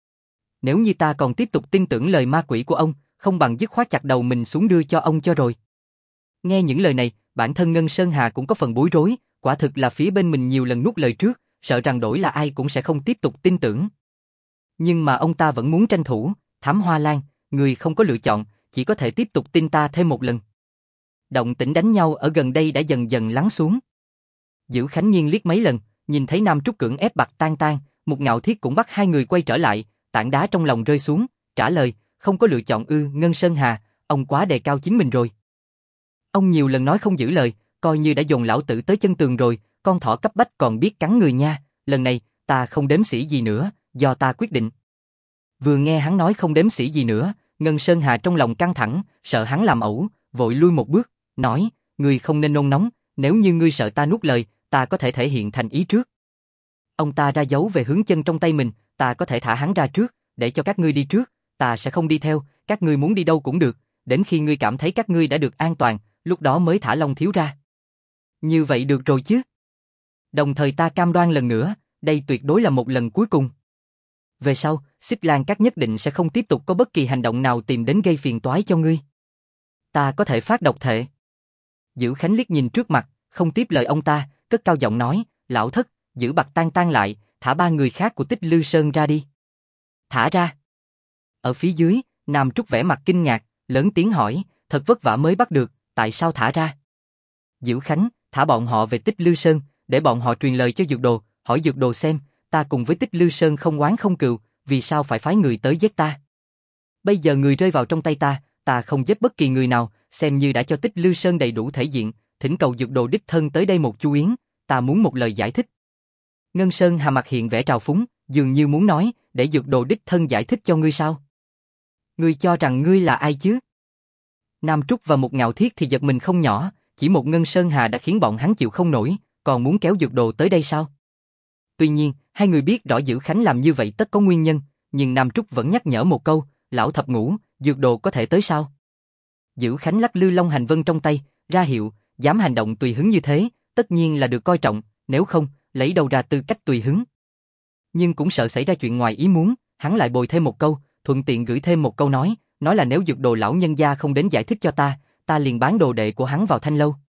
Nếu như ta còn tiếp tục tin tưởng lời ma quỷ của ông, không bằng dứt khoát chặt đầu mình xuống đưa cho ông cho rồi. Nghe những lời này, bản thân Ngân Sơn Hà cũng có phần bối rối, quả thực là phía bên mình nhiều lần nuốt lời trước, sợ rằng đổi là ai cũng sẽ không tiếp tục tin tưởng. Nhưng mà ông ta vẫn muốn tranh thủ, Thám Hoa Lan, người không có lựa chọn, chỉ có thể tiếp tục tin ta thêm một lần. Động tĩnh đánh nhau ở gần đây đã dần dần lắng xuống. Dữ Khánh nghiêng liếc mấy lần, nhìn thấy Nam Trúc cưỡng ép Bạc Tang Tang, một Ngạo Thiết cũng bắt hai người quay trở lại, tảng đá trong lòng rơi xuống, trả lời, không có lựa chọn ư? Ngân Sơn Hà, ông quá đề cao chính mình rồi. Ông nhiều lần nói không giữ lời, coi như đã dồn lão tử tới chân tường rồi, con thỏ cấp bách còn biết cắn người nha, lần này, ta không đếm xỉa gì nữa, do ta quyết định. Vừa nghe hắn nói không đếm xỉa gì nữa, Ngân Sơn Hà trong lòng căng thẳng, sợ hắn làm ẩu, vội lui một bước, nói, ngươi không nên nôn nóng, nếu như ngươi sợ ta nuốt lời, ta có thể thể hiện thành ý trước. Ông ta ra dấu về Hướng Chân trong tay mình, ta có thể thả hắn ra trước, để cho các ngươi đi trước, ta sẽ không đi theo, các ngươi muốn đi đâu cũng được, đến khi ngươi cảm thấy các ngươi đã được an toàn, lúc đó mới thả Long Thiếu ra. Như vậy được rồi chứ? Đồng thời ta cam đoan lần nữa, đây tuyệt đối là một lần cuối cùng. Về sau, Xích Lan Các nhất định sẽ không tiếp tục có bất kỳ hành động nào tìm đến gây phiền toái cho ngươi. Ta có thể phát độc thể. Dữ Khánh liếc nhìn trước mặt, không tiếp lời ông ta, cất cao giọng nói, lão thất, giữ Bạc Tang Tang lại, thả ba người khác của Tích Lư Sơn ra đi. Thả ra. Ở phía dưới, Nam Trúc vẻ mặt kinh ngạc, lớn tiếng hỏi, thật vất vả mới bắt được, tại sao thả ra? Dữ Khánh, thả bọn họ về Tích Lư Sơn, để bọn họ truyền lời cho Dược Đồ, hỏi Dược Đồ xem, ta cùng với Tích Lư Sơn không oán không cừu, vì sao phải phái người tới giết ta? Bây giờ người rơi vào trong tay ta, ta không giết bất kỳ người nào, xem như đã cho Tích Lư Sơn đầy đủ thể diện, thỉnh cầu Dược Đồ đích thân tới đây một chu yến, ta muốn một lời giải thích. Ngân Sơn Hà mặt hiện vẻ trào phúng, dường như muốn nói, để Dược Đồ đích thân giải thích cho ngươi sao? Ngươi cho rằng ngươi là ai chứ? Nam Trúc và một Ngạo Thiết thì giật mình không nhỏ, chỉ một Ngân Sơn Hà đã khiến bọn hắn chịu không nổi, còn muốn kéo Dược Đồ tới đây sao? Tuy nhiên, hai người biết rõ Dữ Khánh làm như vậy tất có nguyên nhân, nhưng Nam Trúc vẫn nhắc nhở một câu, lão thập ngũ, Dược Đồ có thể tới sao? Dữ Khánh lắc lư Long Hành Vân trong tay, ra hiệu, dám hành động tùy hứng như thế, tất nhiên là được coi trọng, nếu không, lấy đâu ra tư cách tùy hứng. Nhưng cũng sợ xảy ra chuyện ngoài ý muốn, hắn lại bồi thêm một câu, thuận tiện gửi thêm một câu nói là nếu Dược Đồ lão nhân gia không đến giải thích cho ta liền bán đồ đệ của hắn vào Thanh Lâu.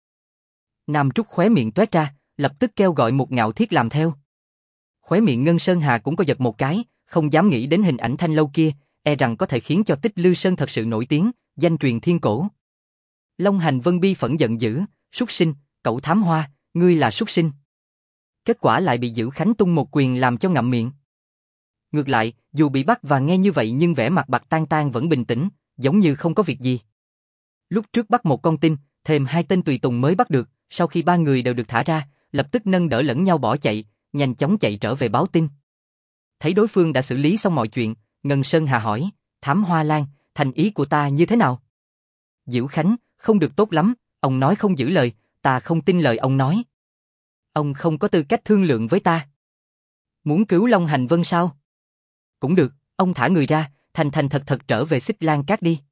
Nam Trúc khóe miệng toét ra, lập tức kêu gọi một Ngạo Thiết làm theo. Khóe miệng Ngân Sơn Hà cũng có giật một cái, không dám nghĩ đến hình ảnh Thanh Lâu kia, e rằng có thể khiến cho Tích Lư Sơn thật sự nổi tiếng, danh truyền thiên cổ. Long Hành Vân bi phẫn giận dữ, súc sinh, cậu thám hoa, ngươi là súc sinh. Kết quả lại bị Dữ Khánh tung một quyền làm cho ngậm miệng. Ngược lại, dù bị bắt và nghe như vậy nhưng vẻ mặt Bạc Tang Tang vẫn bình tĩnh, giống như không có việc gì. Lúc trước bắt một con tin, thêm hai tên tùy tùng mới bắt được, sau khi ba người đều được thả ra, lập tức nâng đỡ lẫn nhau bỏ chạy, nhanh chóng chạy trở về báo tin. Thấy đối phương đã xử lý xong mọi chuyện, Ngân Sơn Hà hỏi, Thám Hoa Lan, thành ý của ta như thế nào? Dữ Khánh, không được tốt lắm, ông nói không giữ lời, ta không tin lời ông nói. Ông không có tư cách thương lượng với ta. Muốn cứu Long Hành Vân sao? Cũng được, ông thả người ra, thành thành thật thật trở về Xích Lan Các đi.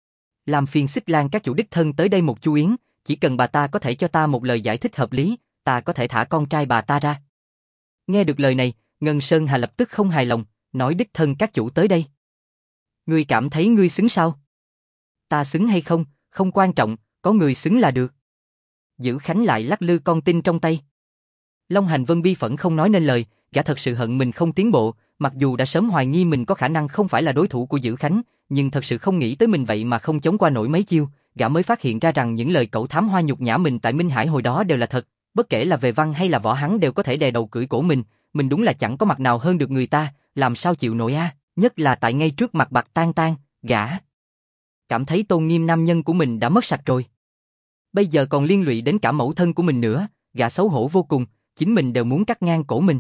Làm phiền Xích Lan Các chủ đích thân tới đây một chu yến, chỉ cần bà ta có thể cho ta một lời giải thích hợp lý, ta có thể thả con trai bà ta ra. Nghe được lời này, Ngân Sơn Hà lập tức không hài lòng, nói đích thân các chủ tới đây. Ngươi cảm thấy ngươi xứng sao? Ta xứng hay không, không quan trọng, có người xứng là được. Dữ Khánh lại lắc lư con tin trong tay. Long Hành Vân bi phẫn không nói nên lời, gã thật sự hận mình không tiến bộ, mặc dù đã sớm hoài nghi mình có khả năng không phải là đối thủ của Dữ Khánh, nhưng thật sự không nghĩ tới mình vậy mà không chống qua nổi mấy chiêu, gã mới phát hiện ra rằng những lời cẩu thám hoa nhục nhã mình tại Minh Hải hồi đó đều là thật, bất kể là về văn hay là võ hắn đều có thể đè đầu cưỡi cổ mình đúng là chẳng có mặt nào hơn được người ta, làm sao chịu nổi a, nhất là tại ngay trước mặt Bạc Tang Tang, gã cảm thấy tôn nghiêm nam nhân của mình đã mất sạch rồi. Bây giờ còn liên lụy đến cả mẫu thân của mình nữa, gã xấu hổ vô cùng, chính mình đều muốn cắt ngang cổ mình.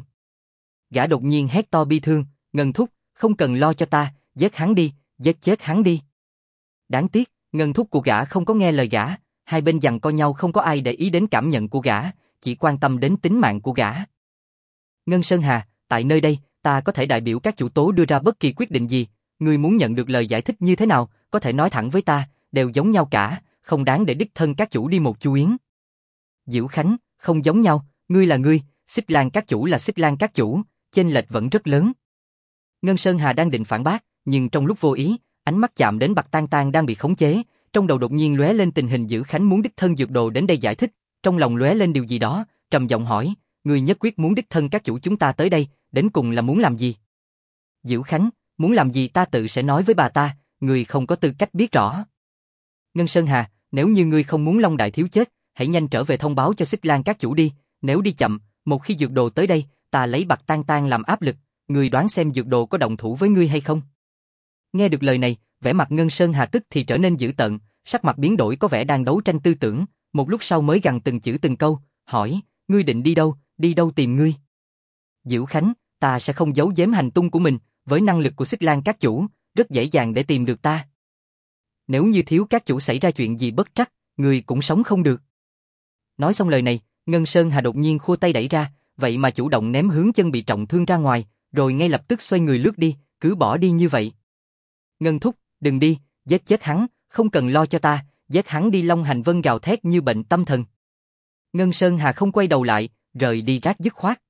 Gã đột nhiên hét to bi thương, Ngân thúc, không cần lo cho ta, giết hắn đi, giết chết hắn đi. Đáng tiếc, Ngân thúc của gã không có nghe lời gã, hai bên giằng co nhau không có ai để ý đến cảm nhận của gã, chỉ quan tâm đến tính mạng của gã. Ngân Sơn Hà, tại nơi đây, ta có thể đại biểu các chủ tố đưa ra bất kỳ quyết định gì, ngươi muốn nhận được lời giải thích như thế nào, có thể nói thẳng với ta, đều giống nhau cả, không đáng để đích thân các chủ đi một chu yến. Diệu Khánh, không giống nhau, ngươi là ngươi, Xích Lan các chủ là Xích Lan các chủ, chênh lệch vẫn rất lớn. Ngân Sơn Hà đang định phản bác, nhưng trong lúc vô ý, ánh mắt chạm đến Bạc Tang Tang đang bị khống chế, trong đầu đột nhiên lóe lên tình hình Dữ Khánh muốn đích thân dược đồ đến đây giải thích, trong lòng lóe lên điều gì đó, trầm giọng hỏi, ngươi nhất quyết muốn đích thân các chủ chúng ta tới đây, đến cùng là muốn làm gì? Dữ Khánh, muốn làm gì ta tự sẽ nói với bà ta, ngươi không có tư cách biết rõ. Ngân Sơn Hà, nếu như ngươi không muốn Long Đại Thiếu chết, hãy nhanh trở về thông báo cho Xích Lan các chủ đi, nếu đi chậm, một khi dược đồ tới đây, ta lấy Bạc Tang Tang làm áp lực, ngươi đoán xem dược đồ có động thủ với ngươi hay không? Nghe được lời này, vẻ mặt Ngân Sơn Hà tức thì trở nên dữ tợn, sắc mặt biến đổi có vẻ đang đấu tranh tư tưởng, một lúc sau mới gằn từng chữ từng câu, hỏi, ngươi định đi đâu tìm ngươi? Dữ Khánh, ta sẽ không giấu giếm hành tung của mình, với năng lực của Xích Lan các chủ, rất dễ dàng để tìm được ta. Nếu như thiếu các chủ xảy ra chuyện gì bất trắc, ngươi cũng sống không được. Nói xong lời này, Ngân Sơn Hà đột nhiên khua tay đẩy ra, vậy mà chủ động ném Hướng Chân bị trọng thương ra ngoài, rồi ngay lập tức xoay người lướt đi, cứ bỏ đi như vậy. Ngân thúc, đừng đi, giết chết hắn, không cần lo cho ta, giết hắn đi. Long Hành Vân gào thét như bệnh tâm thần. Ngân Sơn Hà không quay đầu lại, rời đi rát dứt khoát.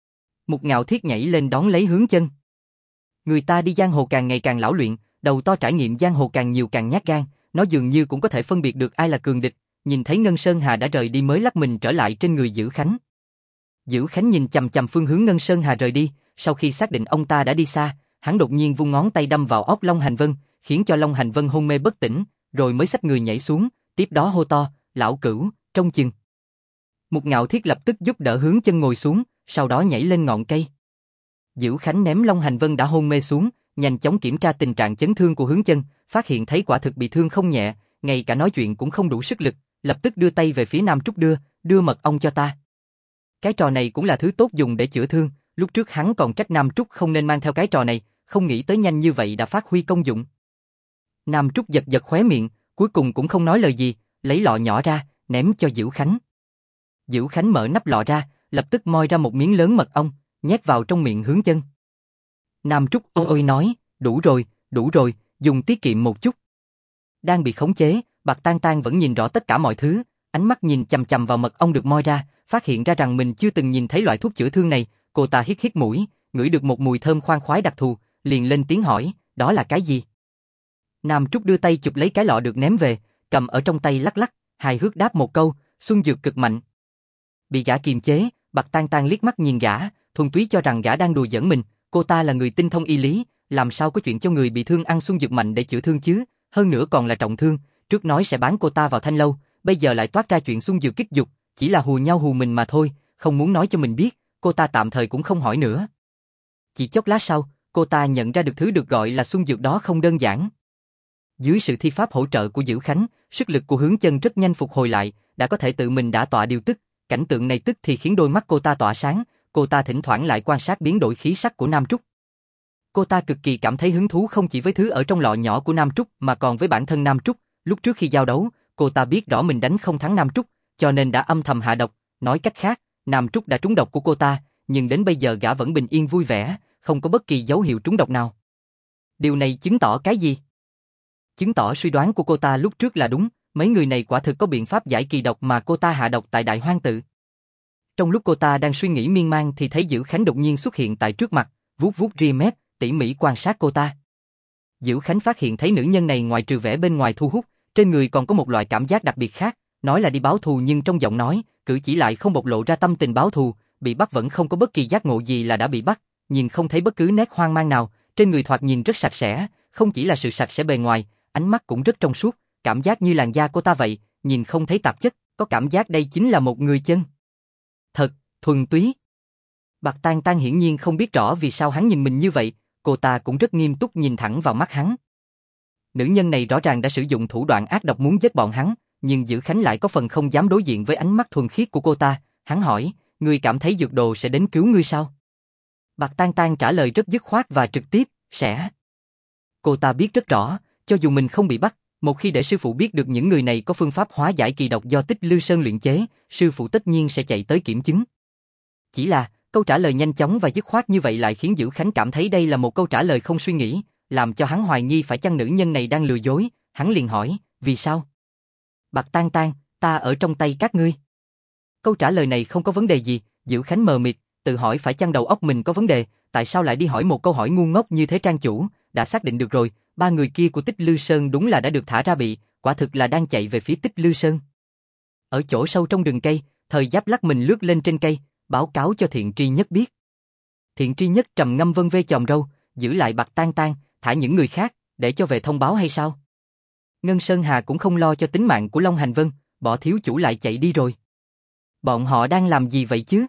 Một Ngạo Thiết nhảy lên đón lấy Hướng Chân. Người ta đi giang hồ càng ngày càng lão luyện, đầu to trải nghiệm giang hồ càng nhiều càng nhát gan, nó dường như cũng có thể phân biệt được ai là cường địch, nhìn thấy Ngân Sơn Hà đã rời đi mới lắc mình trở lại trên người Dữ Khánh. Dữ Khánh nhìn chằm chằm phương hướng Ngân Sơn Hà rời đi, sau khi xác định ông ta đã đi xa, hắn đột nhiên vung ngón tay đâm vào óc Long Hành Vân, khiến cho Long Hành Vân hôn mê bất tỉnh, rồi mới xách người nhảy xuống, tiếp đó hô to, lão cửu, trông chừng. Một Ngạo Thiết lập tức giúp đỡ Hướng Chân ngồi xuống, sau đó nhảy lên ngọn cây. Dữ Khánh ném Long Hành Vân đã hôn mê xuống, nhanh chóng kiểm tra tình trạng chấn thương của Hướng Chân, phát hiện thấy quả thực bị thương không nhẹ, ngay cả nói chuyện cũng không đủ sức lực, lập tức đưa tay về phía Nam Trúc đưa mật ong cho ta. Cái trò này cũng là thứ tốt dùng để chữa thương, lúc trước hắn còn trách Nam Trúc không nên mang theo cái trò này, không nghĩ tới nhanh như vậy đã phát huy công dụng. Nam Trúc giật giật khóe miệng, cuối cùng cũng không nói lời gì, lấy lọ nhỏ ra, ném cho Dữ Khánh. Dữ Khánh mở nắp lọ ra, lập tức moi ra một miếng lớn mật ong, nhét vào trong miệng Hướng Chân. Nam Trúc ôi nói, đủ rồi, dùng tiết kiệm một chút. Đang bị khống chế, Bạc Tang Tang vẫn nhìn rõ tất cả mọi thứ, ánh mắt nhìn chằm chằm vào mật ong được moi ra, phát hiện ra rằng mình chưa từng nhìn thấy loại thuốc chữa thương này, cô ta hít hít mũi, ngửi được một mùi thơm khoan khoái đặc thù, liền lên tiếng hỏi, đó là cái gì? Nam Trúc đưa tay chụp lấy cái lọ được ném về, cầm ở trong tay lắc lắc, hài hước đáp một câu, xuân dược cực mạnh. Bị gã kiềm chế, Bạc Tang Tang liếc mắt nhìn gã, thuần túy cho rằng gã đang đùa giỡn mình, cô ta là người tinh thông y lý, làm sao có chuyện cho người bị thương ăn xuân dược mạnh để chữa thương chứ, hơn nữa còn là trọng thương, trước nói sẽ bán cô ta vào thanh lâu, bây giờ lại toát ra chuyện xuân dược kích dục, chỉ là hù nhau hù mình mà thôi, không muốn nói cho mình biết, cô ta tạm thời cũng không hỏi nữa. Chỉ chốc lát sau, cô ta nhận ra được thứ được gọi là xuân dược đó không đơn giản. Dưới sự thi pháp hỗ trợ của Dữ Khánh, sức lực của Hướng Chân rất nhanh phục hồi lại, đã có thể tự mình đả tọa điều tức, cảnh tượng này tức thì khiến đôi mắt cô ta tỏa sáng, cô ta thỉnh thoảng lại quan sát biến đổi khí sắc của Nam Trúc. Cô ta cực kỳ cảm thấy hứng thú không chỉ với thứ ở trong lọ nhỏ của Nam Trúc mà còn với bản thân Nam Trúc, lúc trước khi giao đấu, cô ta biết rõ mình đánh không thắng Nam Trúc, cho nên đã âm thầm hạ độc, nói cách khác, Nam Trúc đã trúng độc của cô ta, nhưng đến bây giờ gã vẫn bình yên vui vẻ, không có bất kỳ dấu hiệu trúng độc nào. Điều này chứng tỏ cái gì? Chứng tỏ suy đoán của cô ta lúc trước là đúng, mấy người này quả thực có biện pháp giải kỳ độc mà cô ta hạ độc tại Đại Hoang Tự. Trong lúc cô ta đang suy nghĩ miên man thì thấy Dữ Khánh đột nhiên xuất hiện tại trước mặt, vuốt vuốt ria mép, tỉ mỉ quan sát cô ta. Diệu Khánh phát hiện thấy nữ nhân này ngoài trừ vẻ bên ngoài thu hút, trên người còn có một loại cảm giác đặc biệt khác, nói là đi báo thù nhưng trong giọng nói, cử chỉ lại không bộc lộ ra tâm tình báo thù, bị bắt vẫn không có bất kỳ giác ngộ gì là đã bị bắt, nhìn không thấy bất cứ nét hoang mang nào, trên người thoạt nhìn rất sạch sẽ, không chỉ là sự sạch sẽ bề ngoài, ánh mắt cũng rất trong suốt, cảm giác như làn da cô ta vậy, nhìn không thấy tạp chất, có cảm giác đây chính là một người chân thật, thuần túy. Bạc Tang Tang hiển nhiên không biết rõ vì sao hắn nhìn mình như vậy, cô ta cũng rất nghiêm túc nhìn thẳng vào mắt hắn. Nữ nhân này rõ ràng đã sử dụng thủ đoạn ác độc muốn giết bọn hắn, nhưng Dữ Khánh lại có phần không dám đối diện với ánh mắt thuần khiết của cô ta, hắn hỏi, ngươi cảm thấy dược đồ sẽ đến cứu ngươi sao? Bạc Tang Tang trả lời rất dứt khoát và trực tiếp, sẽ. Cô ta biết rất rõ, cho dù mình không bị bắt, một khi để sư phụ biết được những người này có phương pháp hóa giải kỳ độc do Tích Lư Sơn luyện chế, sư phụ tất nhiên sẽ chạy tới kiểm chứng. Chỉ là, câu trả lời nhanh chóng và dứt khoát như vậy lại khiến Dữ Khánh cảm thấy đây là một câu trả lời không suy nghĩ, làm cho hắn hoài nghi phải chăng nữ nhân này đang lừa dối, hắn liền hỏi, vì sao? Bạc Tang Tang, ta ở trong tay các ngươi. Câu trả lời này không có vấn đề gì, Dữ Khánh mờ mịt, tự hỏi phải chăng đầu óc mình có vấn đề, tại sao lại đi hỏi một câu hỏi ngu ngốc như thế trang chủ, đã xác định được rồi, ba người kia của Tích Lư Sơn đúng là đã được thả ra bị, quả thực là đang chạy về phía Tích Lư Sơn. Ở chỗ sâu trong rừng cây, Thời Giáp lắc mình lướt lên trên cây, báo cáo cho Thiện Tri Nhất biết. Thiện Tri Nhất trầm ngâm vân vê chòm râu, giữ lại Bạc Tang Tang, thả những người khác, để cho về thông báo hay sao? Ngân Sơn Hà cũng không lo cho tính mạng của Long Hành Vân, bỏ thiếu chủ lại chạy đi rồi. Bọn họ đang làm gì vậy chứ?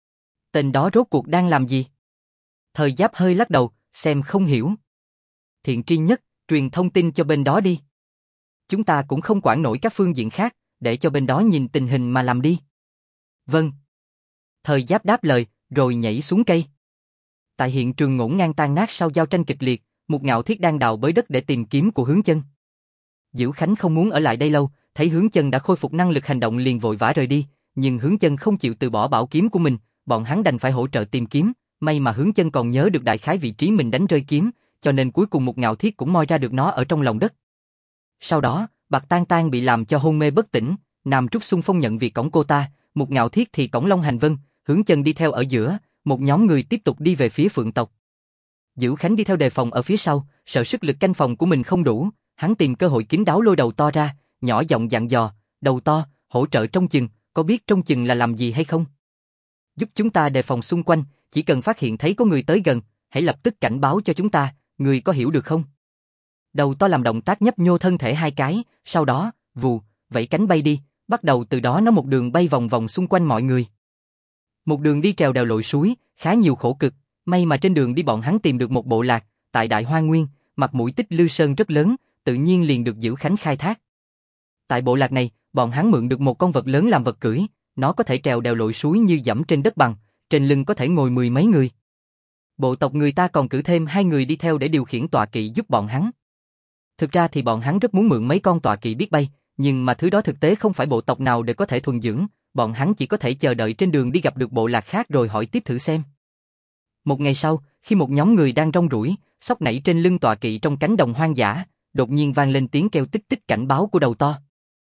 Tên đó rốt cuộc đang làm gì? Thời Giáp hơi lắc đầu, xem không hiểu. Thiện Tri Nhất, truyền thông tin cho bên đó đi. Chúng ta cũng không quản nổi các phương diện khác, để cho bên đó nhìn tình hình mà làm đi. Vâng. Thời Giáp đáp lời, rồi nhảy xuống cây. Tại hiện trường ngổn ngang tan nát sau giao tranh kịch liệt, một Ngạo Thiết đang đào bới đất để tìm kiếm của Hướng Chân. Dữ Khánh không muốn ở lại đây lâu, thấy Hướng Chân đã khôi phục năng lực hành động liền vội vã rời đi, nhưng Hướng Chân không chịu từ bỏ bảo kiếm của mình, bọn hắn đành phải hỗ trợ tìm kiếm, may mà Hướng Chân còn nhớ được đại khái vị trí mình đánh rơi kiếm, cho nên cuối cùng một Ngạo Thiết cũng moi ra được nó ở trong lòng đất. Sau đó, Bạc Tang Tang bị làm cho hôn mê bất tỉnh, Nam Trúc xung phong nhận việc cõng cô ta, một Ngạo Thiết thì cõng Long Hành Vân, Hướng Chân đi theo ở giữa, một nhóm người tiếp tục đi về phía Phượng tộc. Dữ Khánh đi theo đề phòng ở phía sau, sợ sức lực canh phòng của mình không đủ, hắn tìm cơ hội kín đáo lôi Đầu To ra, nhỏ giọng dặn dò, Đầu To, hỗ trợ trông chừng, có biết trông chừng là làm gì hay không? Giúp chúng ta đề phòng xung quanh, chỉ cần phát hiện thấy có người tới gần, hãy lập tức cảnh báo cho chúng ta, người có hiểu được không? Đầu To làm động tác nhấp nhô thân thể hai cái, sau đó, vù, vẫy cánh bay đi, bắt đầu từ đó nó một đường bay vòng vòng xung quanh mọi người. Một đường đi trèo đèo lội suối, khá nhiều khổ cực, may mà trên đường đi bọn hắn tìm được một bộ lạc, tại Đại Hoang Nguyên, mặt mũi Tích Lư Sơn rất lớn, tự nhiên liền được Dữ Khánh khai thác. Tại bộ lạc này, bọn hắn mượn được một con vật lớn làm vật cưỡi, nó có thể trèo đèo lội suối như dẫm trên đất bằng, trên lưng có thể ngồi mười mấy người. Bộ tộc người ta còn cử thêm 2 người đi theo để điều khiển tọa kỵ giúp bọn hắn. Thực ra thì bọn hắn rất muốn mượn mấy con tọa kỵ biết bay, nhưng mà thứ đó thực tế không phải bộ tộc nào để có thể thuần dưỡng, bọn hắn chỉ có thể chờ đợi trên đường đi gặp được bộ lạc khác rồi hỏi tiếp thử xem. Một ngày sau, khi một nhóm người đang rong ruổi, xốc nảy trên lưng tọa kỵ trong cánh đồng hoang dã, đột nhiên vang lên tiếng kêu tích tích cảnh báo của Đầu To.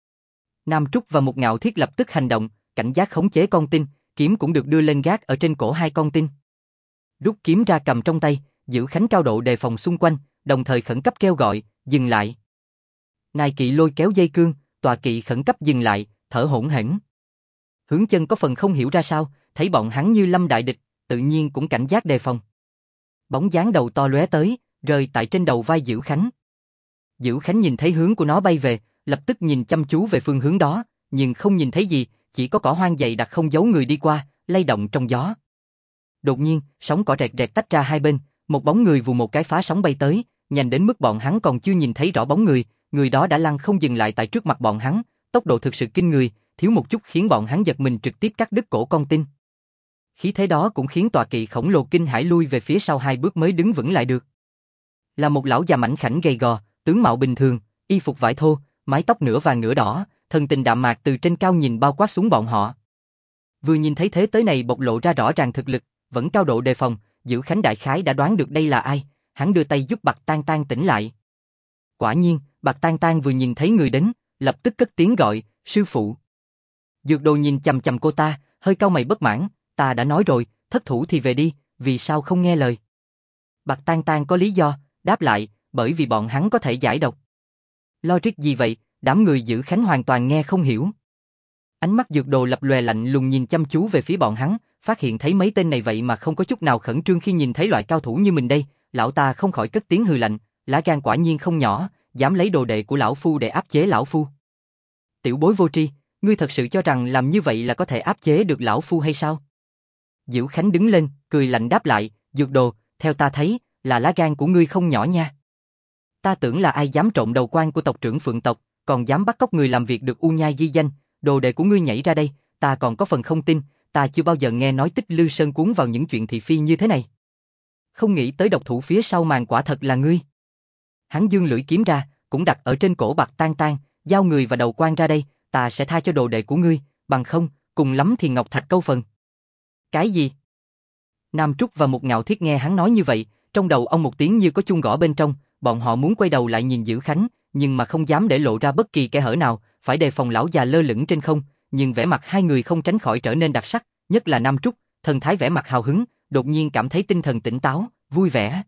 Nam Trúc và một Ngạo Thiết lập tức hành động, cảnh giác khống chế con tin, kiếm cũng được đưa lên gác ở trên cổ hai con tin. Rút kiếm ra cầm trong tay, Dữ Khánh cao độ đề phòng xung quanh, đồng thời khẩn cấp kêu gọi, dừng lại. Nài kỵ lôi kéo dây cương, tọa kỵ khẩn cấp dừng lại, thở hổn hển. Hướng Chân có phần không hiểu ra sao, thấy bọn hắn như lâm đại địch, tự nhiên cũng cảnh giác đề phòng. Bóng dáng Đầu To lóe tới, rơi tại trên đầu vai Dữ Khánh. Dữ Khánh nhìn thấy hướng của nó bay về, lập tức nhìn chăm chú về phương hướng đó, nhưng không nhìn thấy gì, chỉ có cỏ hoang dày đặc không giấu người đi qua, lay động trong gió. Đột nhiên, sóng cỏ rẹt rẹt tách ra hai bên, một bóng người vù một cái phá sóng bay tới, nhanh đến mức bọn hắn còn chưa nhìn thấy rõ bóng người, người đó đã lăn không dừng lại tại trước mặt bọn hắn, tốc độ thực sự kinh người, thiếu một chút khiến bọn hắn giật mình trực tiếp cắt đứt cổ con tin. Khí thế đó cũng khiến tọa kỵ khổng lồ kinh hãi lui về phía sau 2 bước mới đứng vững lại được. Là một lão già mảnh khảnh gầy gò, tướng mạo bình thường, y phục vải thô, mái tóc nửa vàng nửa đỏ, thần tình đạm mạc từ trên cao nhìn bao quát xuống bọn họ. Vừa nhìn thấy thế tới này bộc lộ ra rõ ràng thực lực, vẫn cao độ đề phòng, Dữ Khánh đại khái đã đoán được đây là ai, hắn đưa tay giúp Bạc Tang Tang tỉnh lại. Quả nhiên, Bạc Tang Tang vừa nhìn thấy người đến, lập tức cất tiếng gọi, sư phụ. Dược Đồ nhìn chằm chằm cô ta, hơi cau mày bất mãn, ta đã nói rồi, thất thủ thì về đi, vì sao không nghe lời? Bạc Tang Tang có lý do, đáp lại, bởi vì bọn hắn có thể giải độc. Logic gì vậy, đám người giữ Khánh hoàn toàn nghe không hiểu. Ánh mắt Dược Đồ lập lòe lạnh lùng nhìn chăm chú về phía bọn hắn, phát hiện thấy mấy tên này vậy mà không có chút nào khẩn trương khi nhìn thấy loại cao thủ như mình đây, lão ta không khỏi cất tiếng hừ lạnh, lá gan quả nhiên không nhỏ, dám lấy đồ đệ của lão phu để áp chế lão phu. Tiểu bối vô tri, ngươi thật sự cho rằng làm như vậy là có thể áp chế được lão phu hay sao? Diệu Khánh đứng lên, cười lạnh đáp lại, Dược Đồ, theo ta thấy, là lá gan của ngươi không nhỏ nha. Ta tưởng là ai dám trộn đầu quan của tộc trưởng Phượng tộc, còn dám bắt cóc người làm việc được U Nhai ghi danh, đồ đệ của ngươi nhảy ra đây, ta còn có phần không tin, ta chưa bao giờ nghe nói Tích Lư Sơn cuốn vào những chuyện thị phi như thế này. Không nghĩ tới độc thủ phía sau màn quả thật là ngươi. Hắn giương lưỡi kiếm ra, cũng đặt ở trên cổ Bạc Tang Tang, giao người và đầu quan ra đây, ta sẽ tha cho đồ đệ của ngươi, bằng không, cùng lắm thì ngọc thạch câu phần. Cái gì? Nam Trúc và Mục Ngạo Thiết nghe hắn nói như vậy, trong đầu ông một tiếng như có chuông gõ bên trong, bọn họ muốn quay đầu lại nhìn Dữ Khánh, nhưng mà không dám để lộ ra bất kỳ kẽ hở nào, phải đề phòng lão già lơ lửng trên không, nhưng vẻ mặt hai người không tránh khỏi trở nên đặc sắc, nhất là Nam Trúc, thần thái vẻ mặt hào hứng, đột nhiên cảm thấy tinh thần tỉnh táo, vui vẻ.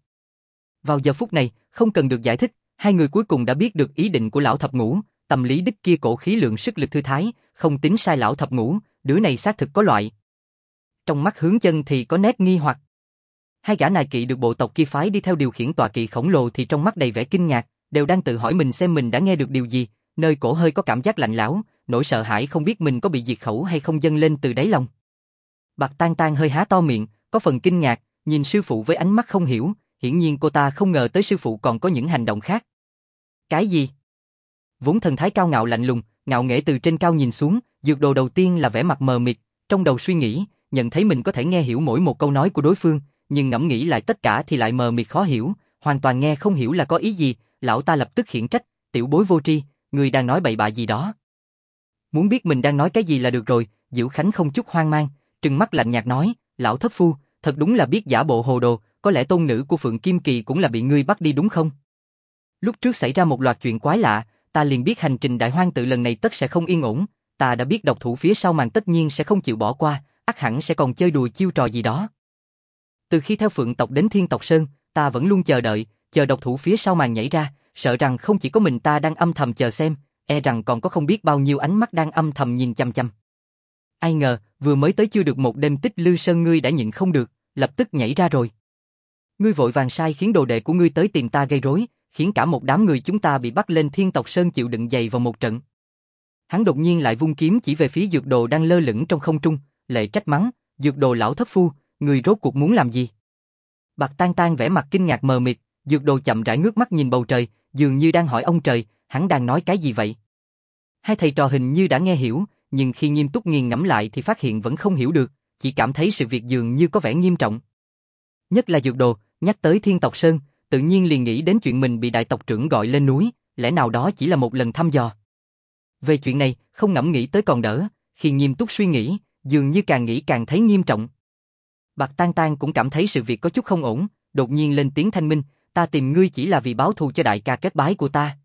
Vào giờ phút này, không cần được giải thích, hai người cuối cùng đã biết được ý định của lão thập ngũ, Tâm Lý Đích kia cổ khí lượng sức lực thư thái, không tính sai lão thập ngũ, đứa này xác thực có loại. Trong mắt Hướng Chân thì có nét nghi hoặc. Hai gã nài kỵ được bộ tộc kia phái đi theo điều khiển tọa kỵ khổng lồ thì trong mắt đầy vẻ kinh ngạc, đều đang tự hỏi mình xem mình đã nghe được điều gì, nơi cổ hơi có cảm giác lạnh lẽo, nỗi sợ hãi không biết mình có bị diệt khẩu hay không dâng lên từ đáy lòng. Bạc Tang Tang hơi há to miệng, có phần kinh ngạc, nhìn sư phụ với ánh mắt không hiểu, hiển nhiên cô ta không ngờ tới sư phụ còn có những hành động khác. Cái gì? Vốn thần thái cao ngạo lạnh lùng, ngạo nghễ từ trên cao nhìn xuống, Dược Đồ đầu tiên là vẻ mặt mờ mịt, trong đầu suy nghĩ, nhận thấy mình có thể nghe hiểu mỗi một câu nói của đối phương, nhưng ngẫm nghĩ lại tất cả thì lại mờ mịt khó hiểu, hoàn toàn nghe không hiểu là có ý gì, lão ta lập tức khiển trách, tiểu bối vô tri, người đang nói bậy bạ gì đó. Muốn biết mình đang nói cái gì là được rồi, Diệu Khánh không chút hoang mang, trừng mắt lạnh nhạt nói, lão thất phu, thật đúng là biết giả bộ hồ đồ, có lẽ tôn nữ của Phượng Kim Kỳ cũng là bị ngươi bắt đi đúng không? Lúc trước xảy ra một loạt chuyện quái lạ, ta liền biết hành trình Đại Hoang Tự lần này tất sẽ không yên ổn, ta đã biết độc thủ phía sau màn tất nhiên sẽ không chịu bỏ qua, ắt hẳn sẽ còn chơi đùa chiêu trò gì đó. Từ khi theo Phượng tộc đến Thiên tộc Sơn, ta vẫn luôn chờ đợi, chờ độc thủ phía sau màn nhảy ra, sợ rằng không chỉ có mình ta đang âm thầm chờ xem, e rằng còn có không biết bao nhiêu ánh mắt đang âm thầm nhìn chăm chăm. Ai ngờ, vừa mới tới chưa được một đêm Tích Lư Sơn ngươi đã nhịn không được, lập tức nhảy ra rồi. Ngươi vội vàng sai khiến đồ đệ của ngươi tới tìm ta gây rối, khiến cả một đám người chúng ta bị bắt lên Thiên tộc Sơn chịu đựng dày vào một trận. Hắn đột nhiên lại vung kiếm chỉ về phía Dược Đồ đang lơ lửng trong không trung, lệ trách mắng, Dược Đồ lão thất phu, người rốt cuộc muốn làm gì? Bạc Tang Tang vẻ mặt kinh ngạc mờ mịt, Dược Đồ chậm rãi ngước mắt nhìn bầu trời, dường như đang hỏi ông trời, hắn đang nói cái gì vậy? Hai thầy trò hình như đã nghe hiểu, nhưng khi nghiêm túc nghiền ngẫm lại thì phát hiện vẫn không hiểu được, chỉ cảm thấy sự việc dường như có vẻ nghiêm trọng. Nhất là Dược Đồ, nhắc tới Thiên tộc Sơn, tự nhiên liền nghĩ đến chuyện mình bị đại tộc trưởng gọi lên núi, lẽ nào đó chỉ là một lần thăm dò. Về chuyện này, không ngẫm nghĩ tới còn đỡ, khi nghiêm túc suy nghĩ, dường như càng nghĩ càng thấy nghiêm trọng. Bạc Tang Tang cũng cảm thấy sự việc có chút không ổn, đột nhiên lên tiếng thanh minh, ta tìm ngươi chỉ là vì báo thù cho đại ca kết bái của ta.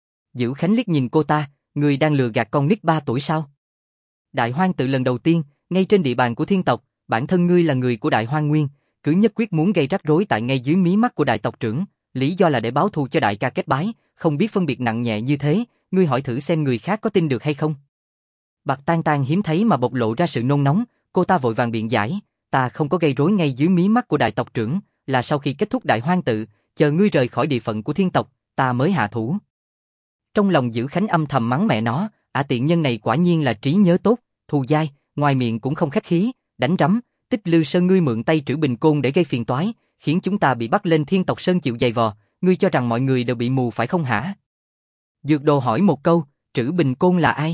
Dữ Khánh liếc nhìn cô ta, ngươi đang lừa gạt con nít 3 tuổi sao? Đại Hoang Tự lần đầu tiên, ngay trên địa bàn của Thiên tộc, bản thân ngươi là người của Đại Hoang Nguyên, cứ nhất quyết muốn gây rắc rối tại ngay dưới mí mắt của đại tộc trưởng, lý do là để báo thù cho đại ca kết bái, không biết phân biệt nặng nhẹ như thế, ngươi hỏi thử xem người khác có tin được hay không? Bạc Tang Tang hiếm thấy mà bộc lộ ra sự nôn nóng, cô ta vội vàng biện giải, ta không có gây rối ngay dưới mí mắt của đại tộc trưởng, là sau khi kết thúc Đại Hoang Tự, chờ ngươi rời khỏi địa phận của Thiên tộc, ta mới hạ thủ. Trong lòng Dữ Khánh âm thầm mắng mẹ nó, tiện nhân này quả nhiên là trí nhớ tốt, thù dai, ngoài miệng cũng không khách khí, đánh rắm, Tích Lư Sơn ngươi mượn tay Trử Bình Côn để gây phiền toái, khiến chúng ta bị bắt lên Thiên tộc Sơn chịu giày vò, ngươi cho rằng mọi người đều bị mù phải không hả? Dược Đồ hỏi một câu, Trử Bình Côn là ai?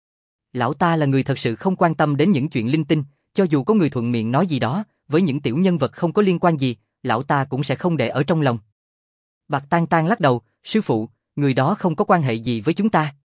Lão ta là người thật sự không quan tâm đến những chuyện linh tinh, cho dù có người thuận miệng nói gì đó, với những tiểu nhân vật không có liên quan gì, lão ta cũng sẽ không để ở trong lòng. Bạc Tang Tang lắc đầu, sư phụ, người đó không có quan hệ gì với chúng ta.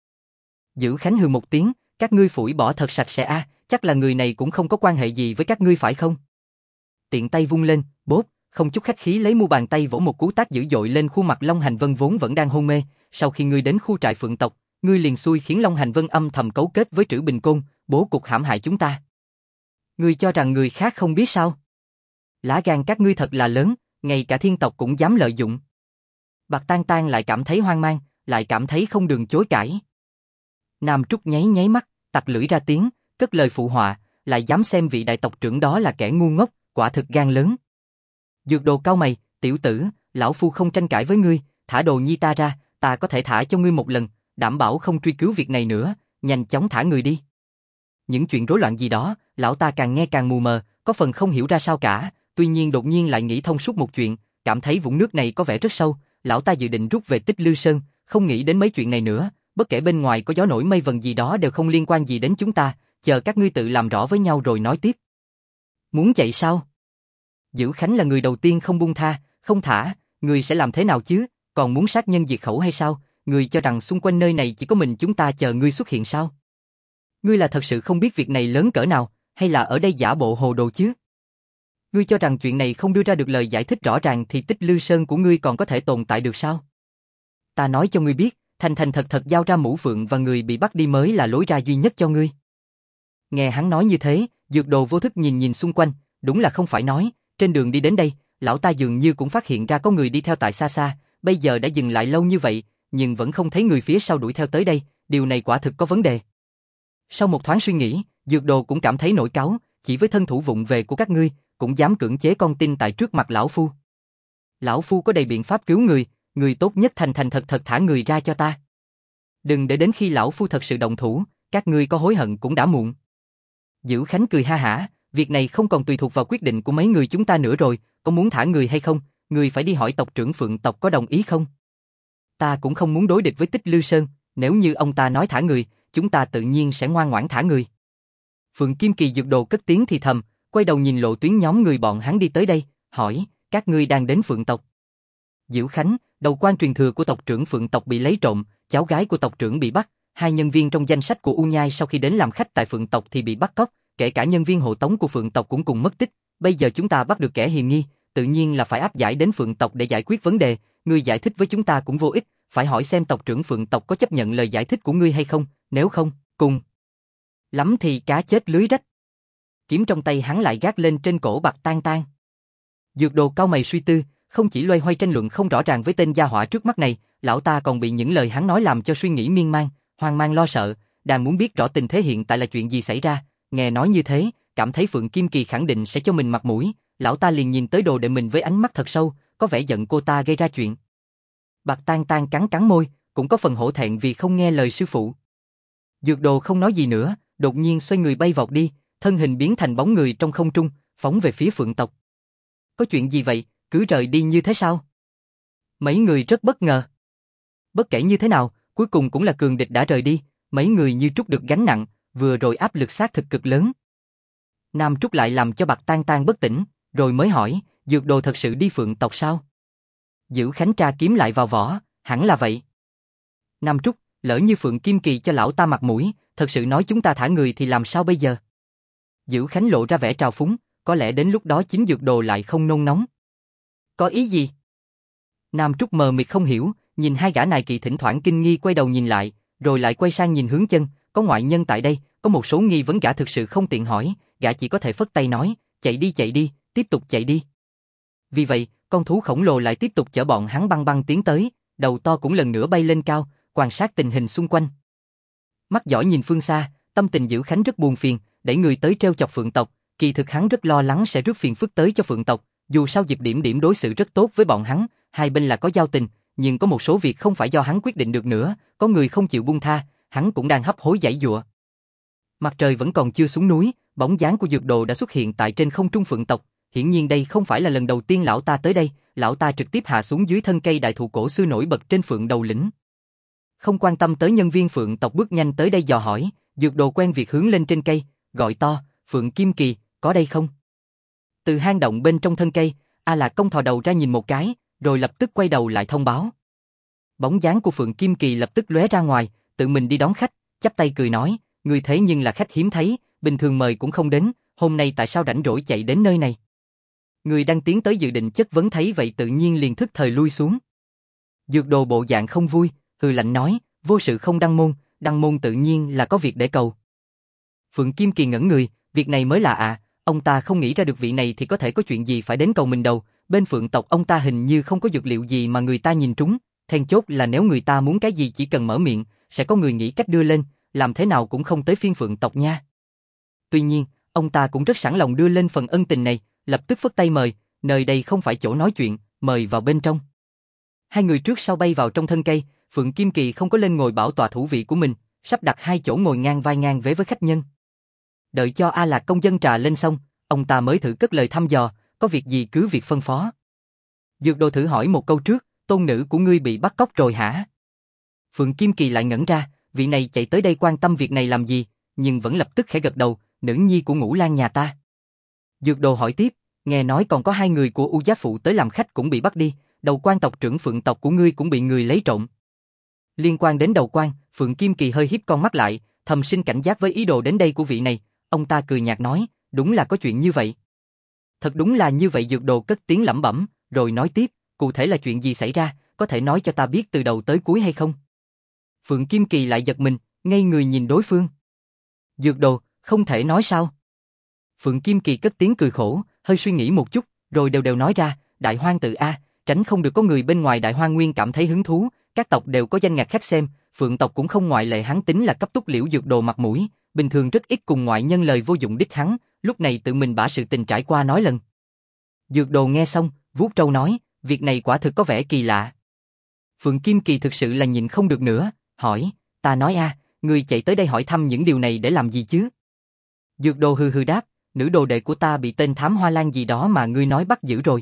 Dữ Khánh hừ một tiếng, các ngươi phủi bỏ thật sạch sẽ chắc là người này cũng không có quan hệ gì với các ngươi phải không? Tiện tay vung lên, bốp, không chút khách khí lấy mu bàn tay vỗ một cú tát dữ dội lên khuôn mặt Long Hành Vân vốn vẫn đang hôn mê, sau khi ngươi đến khu trại Phượng tộc, ngươi liền xui khiến Long Hành Vân âm thầm cấu kết với Trử Bình Côn, bố cục hãm hại chúng ta. Ngươi cho rằng người khác không biết sao? Lá gan các ngươi thật là lớn, Ngay cả thiên tộc cũng dám lợi dụng. Bạc Tang Tang lại cảm thấy hoang mang, lại cảm thấy không đường chối cãi. Nam Trúc nháy nháy mắt, tặc lưỡi ra tiếng, cất lời phụ họa, lại dám xem vị đại tộc trưởng đó là kẻ ngu ngốc, quả thực gan lớn. Dược Đồ cau mày, tiểu tử, lão phu không tranh cãi với ngươi, thả Đồ Nhi ta ra, ta có thể thả cho ngươi một lần, đảm bảo không truy cứu việc này nữa, nhanh chóng thả người đi. Những chuyện rối loạn gì đó, lão ta càng nghe càng mù mờ, có phần không hiểu ra sao cả, tuy nhiên đột nhiên lại nghĩ thông suốt một chuyện, cảm thấy vũng nước này có vẻ rất sâu, lão ta dự định rút về Tích Lư Sơn, không nghĩ đến mấy chuyện này nữa, bất kể bên ngoài có gió nổi mây vần gì đó đều không liên quan gì đến chúng ta, chờ các ngươi tự làm rõ với nhau rồi nói tiếp. Muốn chạy sao? Dữ Khánh là người đầu tiên không buông tha, không thả, người sẽ làm thế nào chứ, còn muốn sát nhân diệt khẩu hay sao, người cho rằng xung quanh nơi này chỉ có mình chúng ta chờ ngươi xuất hiện sao? Ngươi là thật sự không biết việc này lớn cỡ nào, hay là ở đây giả bộ hồ đồ chứ? Ngươi cho rằng chuyện này không đưa ra được lời giải thích rõ ràng thì Tích Lư Sơn của ngươi còn có thể tồn tại được sao? Ta nói cho ngươi biết, thành thành thật thật giao ra Mũ Phượng và người bị bắt đi mới là lối ra duy nhất cho ngươi. Nghe hắn nói như thế, Dược Đồ vô thức nhìn nhìn xung quanh, đúng là không phải nói, trên đường đi đến đây, lão ta dường như cũng phát hiện ra có người đi theo tại xa xa, bây giờ đã dừng lại lâu như vậy, nhưng vẫn không thấy người phía sau đuổi theo tới đây, điều này quả thực có vấn đề. Sau một thoáng suy nghĩ, Dược Đồ cũng cảm thấy nổi cáu, chỉ với thân thủ vụng về của các ngươi, cũng dám cưỡng chế con tin tại trước mặt lão phu. Lão phu có đầy biện pháp cứu người, người tốt nhất thành thành thật thật thả người ra cho ta. Đừng để đến khi lão phu thật sự động thủ, các ngươi có hối hận cũng đã muộn. Dữ Khánh cười ha hả, việc này không còn tùy thuộc vào quyết định của mấy người chúng ta nữa rồi, có muốn thả người hay không, người phải đi hỏi tộc trưởng Phượng tộc có đồng ý không. Ta cũng không muốn đối địch với Tích Lư Sơn, nếu như ông ta nói thả người, chúng ta tự nhiên sẽ ngoan ngoãn thả người. Phượng Kim Kỳ Dược Đồ cất tiếng thì thầm, quay đầu nhìn Lộ Tuyến nhóm người bọn hắn đi tới đây, hỏi, các ngươi đang đến Phượng tộc. Dữ Khánh, đầu quan truyền thừa của tộc trưởng Phượng tộc bị lấy trộm, cháu gái của tộc trưởng bị bắt, hai nhân viên trong danh sách của U Nhai sau khi đến làm khách tại Phượng tộc thì bị bắt cóc, kể cả nhân viên hộ tống của Phượng tộc cũng cùng mất tích, bây giờ chúng ta bắt được kẻ hiềm nghi, tự nhiên là phải áp giải đến Phượng tộc để giải quyết vấn đề, ngươi giải thích với chúng ta cũng vô ích, phải hỏi xem tộc trưởng Phượng tộc có chấp nhận lời giải thích của ngươi hay không, nếu không, cùng lắm thì cá chết lưới rách. Kiếm trong tay hắn lại gác lên trên cổ Bạc Tang Tang. Dược Đồ cau mày suy tư, không chỉ loay hoay tranh luận không rõ ràng với tên gia hỏa trước mắt này, lão ta còn bị những lời hắn nói làm cho suy nghĩ miên man, hoang mang lo sợ, đang muốn biết rõ tình thế hiện tại là chuyện gì xảy ra, nghe nói như thế, cảm thấy Phượng Kim Kỳ khẳng định sẽ cho mình mặt mũi, lão ta liền nhìn tới đồ đệ mình với ánh mắt thật sâu, có vẻ giận cô ta gây ra chuyện. Bạc Tang Tang cắn cắn môi, cũng có phần hổ thẹn vì không nghe lời sư phụ. Dược Đồ không nói gì nữa, đột nhiên xoay người bay vọt đi, thân hình biến thành bóng người trong không trung, phóng về phía Phượng tộc. Có chuyện gì vậy, cứ rời đi như thế sao? Mấy người rất bất ngờ. Bất kể như thế nào, cuối cùng cũng là cường địch đã rời đi, mấy người như trút được gánh nặng, vừa rồi áp lực xác thực cực lớn. Nam Trúc lại làm cho Bạc Tang Tang bất tỉnh, rồi mới hỏi, Dược Đồ thật sự đi Phượng tộc sao? Dữ Khánh tra kiếm lại vào vỏ, hẳn là vậy. Nam Trúc, lỡ như Phượng Kim Kỳ cho lão ta mặt mũi, thật sự nói chúng ta thả người thì làm sao bây giờ? Dữ Khánh lộ ra vẻ trào phúng, có lẽ đến lúc đó chính Dược Đồ lại không nôn nóng. Có ý gì? Nam Trúc mờ mịt không hiểu, nhìn hai gã này kỳ thỉnh thoảng kinh nghi quay đầu nhìn lại, rồi lại quay sang nhìn hướng chân, có ngoại nhân tại đây, có một số nghi vấn gã thực sự không tiện hỏi, gã chỉ có thể phất tay nói, chạy đi, tiếp tục chạy đi. Vì vậy, con thú khổng lồ lại tiếp tục chở bọn hắn băng băng tiến tới, đầu to cũng lần nữa bay lên cao, quan sát tình hình xung quanh. Mắt giỏi nhìn phương xa, tâm tình Dữ Khánh rất buồn phiền, đẩy người tới treo chọc Phượng tộc, kỳ thực hắn rất lo lắng sẽ rước phiền phức tới cho Phượng tộc, dù sao Diệp Điểm Điểm đối xử rất tốt với bọn hắn, hai bên là có giao tình, nhưng có một số việc không phải do hắn quyết định được nữa, có người không chịu buông tha, hắn cũng đang hấp hối giãy giụa. Mặt trời vẫn còn chưa xuống núi, bóng dáng của Dược Đồ đã xuất hiện tại trên không trung Phượng tộc, hiển nhiên đây không phải là lần đầu tiên lão ta tới đây, lão ta trực tiếp hạ xuống dưới thân cây đại thụ cổ xưa nổi bật trên Phượng Đầu lĩnh. Không quan tâm tới nhân viên Phượng tộc bước nhanh tới đây dò hỏi, Dược Đồ quen việc hướng lên trên cây, gọi to, Phượng Kim Kỳ, có đây không? Từ hang động bên trong thân cây, A Lạc Công thò đầu ra nhìn một cái, rồi lập tức quay đầu lại thông báo. Bóng dáng của Phượng Kim Kỳ lập tức lóe ra ngoài, tự mình đi đón khách, chắp tay cười nói, người thế nhưng là khách hiếm thấy, bình thường mời cũng không đến, hôm nay tại sao rảnh rỗi chạy đến nơi này? Người đang tiến tới dự định chất vấn thấy vậy tự nhiên liền thức thời lui xuống. Dược Đồ bộ dạng không vui, hừ lạnh nói, vô sự không đăng môn tự nhiên là có việc để cầu. Phượng Kim Kỳ ngẩn người, việc này mới lạ à, ông ta không nghĩ ra được vị này thì có thể có chuyện gì phải đến cầu mình đâu, bên Phượng tộc ông ta hình như không có dược liệu gì mà người ta nhìn trúng, then chốt là nếu người ta muốn cái gì chỉ cần mở miệng, sẽ có người nghĩ cách đưa lên, làm thế nào cũng không tới phiên Phượng tộc nha. Tuy nhiên, ông ta cũng rất sẵn lòng đưa lên phần ân tình này, lập tức phất tay mời, nơi đây không phải chỗ nói chuyện, mời vào bên trong. Hai người trước sau bay vào trong thân cây, Phượng Kim Kỳ không có lên ngồi bảo tọa thủ vị của mình, sắp đặt hai chỗ ngồi ngang vai ngang vế với khách nhân. Đợi cho A Lạc công dân trà lên xong, ông ta mới thử cất lời thăm dò, có việc gì cứ việc phân phó. Dược Đồ thử hỏi một câu trước, tôn nữ của ngươi bị bắt cóc rồi hả? Phượng Kim Kỳ lại ngẩn ra, vị này chạy tới đây quan tâm việc này làm gì, nhưng vẫn lập tức khẽ gật đầu, nữ nhi của Ngũ Lang nhà ta. Dược Đồ hỏi tiếp, nghe nói còn có hai người của U Giá Phụ tới làm khách cũng bị bắt đi, đầu quan tộc trưởng Phượng tộc của ngươi cũng bị người lấy trộm. Liên quan đến đầu quan, Phượng Kim Kỳ hơi híp con mắt lại, thầm sinh cảnh giác với ý đồ đến đây của vị này, ông ta cười nhạt nói, đúng là có chuyện như vậy. Thật đúng là như vậy. Dược Đồ cất tiếng lẩm bẩm, rồi nói tiếp, cụ thể là chuyện gì xảy ra, có thể nói cho ta biết từ đầu tới cuối hay không? Phượng Kim Kỳ lại giật mình, ngây người nhìn đối phương. Dược Đồ, không thể nói sao? Phượng Kim Kỳ cất tiếng cười khổ, hơi suy nghĩ một chút, rồi đều đều nói ra, Đại Hoang tự A, tránh không được có người bên ngoài Đại Hoang Nguyên cảm thấy hứng thú, các tộc đều có danh ngạch khách xem, Phượng tộc cũng không ngoại lệ. Hắn tính là cấp túc Liễu Dược Đồ mặt mũi, bình thường rất ít cùng ngoại nhân lời vô dụng đích hắn, lúc này tự mình bả sự tình trải qua nói lần. Dược Đồ nghe xong, vuốt râu nói, việc này quả thực có vẻ kỳ lạ. Phượng Kim Kỳ thực sự là nhịn không được nữa, hỏi, ta nói a, ngươi chạy tới đây hỏi thăm những điều này để làm gì chứ? Dược Đồ hừ hừ đáp, nữ đồ đệ của ta bị tên thám hoa lan gì đó mà ngươi nói bắt giữ rồi.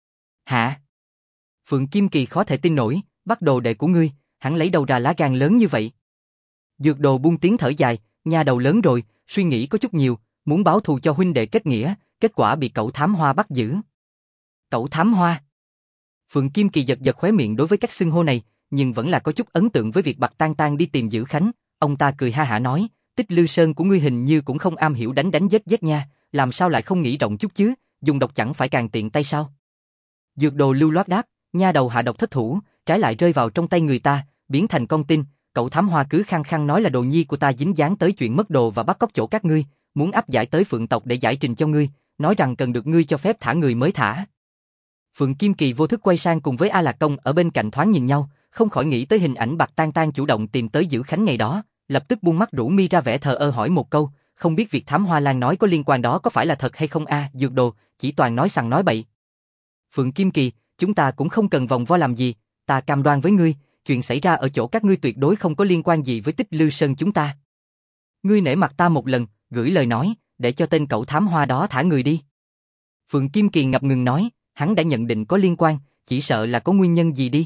Hả? Phượng Kim Kỳ khó thể tin nổi, bắt đồ đệ của ngươi, hắn lấy đâu ra lá gan lớn như vậy? Dược Đồ buông tiếng thở dài, nha đầu lớn rồi, suy nghĩ có chút nhiều, muốn báo thù cho huynh đệ kết nghĩa, kết quả bị cẩu thám hoa bắt giữ. Cẩu thám hoa? Phượng Kim Kỳ giật giật khóe miệng đối với các xưng hô này, nhưng vẫn là có chút ấn tượng với việc Bạc Tan Tan đi tìm giữ Khánh. Ông ta cười ha hả nói, Tích Lư Sơn của ngươi hình như cũng không am hiểu đánh giết nha, làm sao lại không nghĩ rộng chút chứ, dùng độc chẳng phải càng tiện tay sao? Dược Đồ lưu loát đáp, nha đầu hạ độc thất thủ, trái lại rơi vào trong tay người ta, biến thành con tin. Cậu thám hoa cứ khăng khăng nói là đồ nhi của ta dính dáng tới chuyện mất đồ và bắt cóc chỗ các ngươi, muốn áp giải tới Phượng tộc để giải trình cho ngươi, nói rằng cần được ngươi cho phép thả người mới thả. Phượng Kim Kỳ vô thức quay sang cùng với A Lạc Công ở bên cạnh thoáng nhìn nhau, không khỏi nghĩ tới hình ảnh Bạc Tan Tan chủ động tìm tới giữ Khánh ngày đó, lập tức buông mắt rũ mi ra vẻ thờ ơ hỏi một câu, không biết việc thám hoa lan nói có liên quan đó có phải là thật hay không a? Dược Đồ chỉ toàn nói sằng nói bậy. Phượng Kim Kỳ, chúng ta cũng không cần vòng vo làm gì, ta cam đoan với ngươi, chuyện xảy ra ở chỗ các ngươi tuyệt đối không có liên quan gì với Tích Lư Sơn chúng ta. Ngươi nể mặt ta một lần, gửi lời nói, để cho tên cậu thám hoa đó thả người đi. Phượng Kim Kỳ ngập ngừng nói, hắn đã nhận định có liên quan, chỉ sợ là có nguyên nhân gì đi.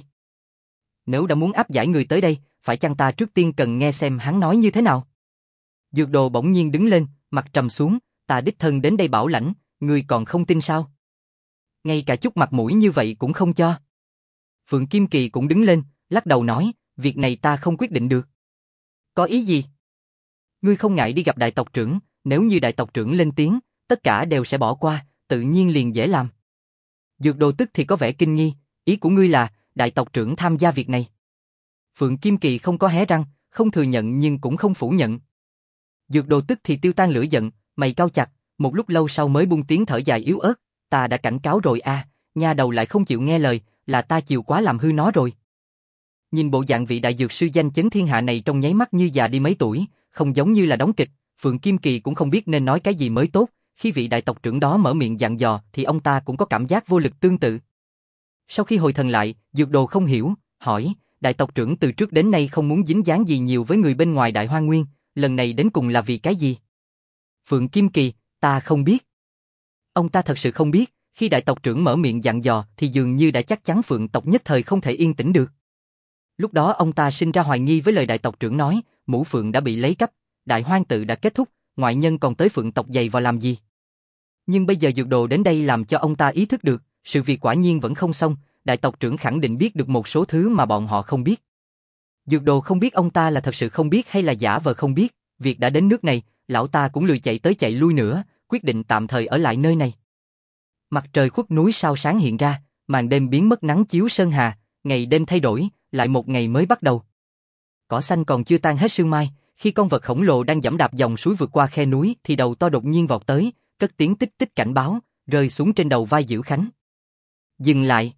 Nếu đã muốn áp giải người tới đây, phải chăng ta trước tiên cần nghe xem hắn nói như thế nào? Dược Đồ bỗng nhiên đứng lên, mặt trầm xuống, ta đích thân đến đây bảo lãnh, ngươi còn không tin sao? Ngay cả chút mặt mũi như vậy cũng không cho. Phượng Kim Kỳ cũng đứng lên, lắc đầu nói, việc này ta không quyết định được. Có ý gì? Ngươi không ngại đi gặp đại tộc trưởng, nếu như đại tộc trưởng lên tiếng, tất cả đều sẽ bỏ qua, tự nhiên liền dễ làm. Dược Đồ tức thì có vẻ kinh nghi, ý của ngươi là, đại tộc trưởng tham gia việc này. Phượng Kim Kỳ không có hé răng, không thừa nhận nhưng cũng không phủ nhận. Dược Đồ tức thì tiêu tan lửa giận, mày cau chặt, một lúc lâu sau mới buông tiếng thở dài yếu ớt, ta đã cảnh cáo rồi a, nha đầu lại không chịu nghe lời, là ta chiều quá làm hư nó rồi. Nhìn bộ dạng vị đại dược sư danh chấn thiên hạ này trong nháy mắt như già đi mấy tuổi, không giống như là đóng kịch, Phượng Kim Kỳ cũng không biết nên nói cái gì mới tốt, khi vị đại tộc trưởng đó mở miệng dặn dò thì ông ta cũng có cảm giác vô lực tương tự. Sau khi hồi thần lại, Dược Đồ không hiểu, hỏi, đại tộc trưởng từ trước đến nay không muốn dính dáng gì nhiều với người bên ngoài Đại Hoang Nguyên, lần này đến cùng là vì cái gì? Phượng Kim Kỳ, ta không biết. Ông ta thật sự không biết, khi đại tộc trưởng mở miệng dặn dò thì dường như đã chắc chắn Phượng tộc nhất thời không thể yên tĩnh được. Lúc đó ông ta sinh ra hoài nghi với lời đại tộc trưởng nói, mũ Phượng đã bị lấy cắp, Đại Hoang tự đã kết thúc, ngoại nhân còn tới Phượng tộc giày vào làm gì? Nhưng bây giờ Dược Đồ đến đây làm cho ông ta ý thức được, sự việc quả nhiên vẫn không xong, đại tộc trưởng khẳng định biết được một số thứ mà bọn họ không biết. Dược Đồ không biết ông ta là thật sự không biết hay là giả vờ không biết, việc đã đến nước này, lão ta cũng lười chạy tới chạy lui nữa, quyết định tạm thời ở lại nơi này. Mặt trời khuất núi sao sáng hiện ra, màn đêm biến mất nắng chiếu sơn hà, ngày đêm thay đổi, lại một ngày mới bắt đầu. Cỏ xanh còn chưa tan hết sương mai, khi con vật khổng lồ đang giẫm đạp dòng suối vượt qua khe núi thì đầu to đột nhiên vọt tới, cất tiếng tích tích cảnh báo, rơi xuống trên đầu vai Dữ Khánh. Dừng lại.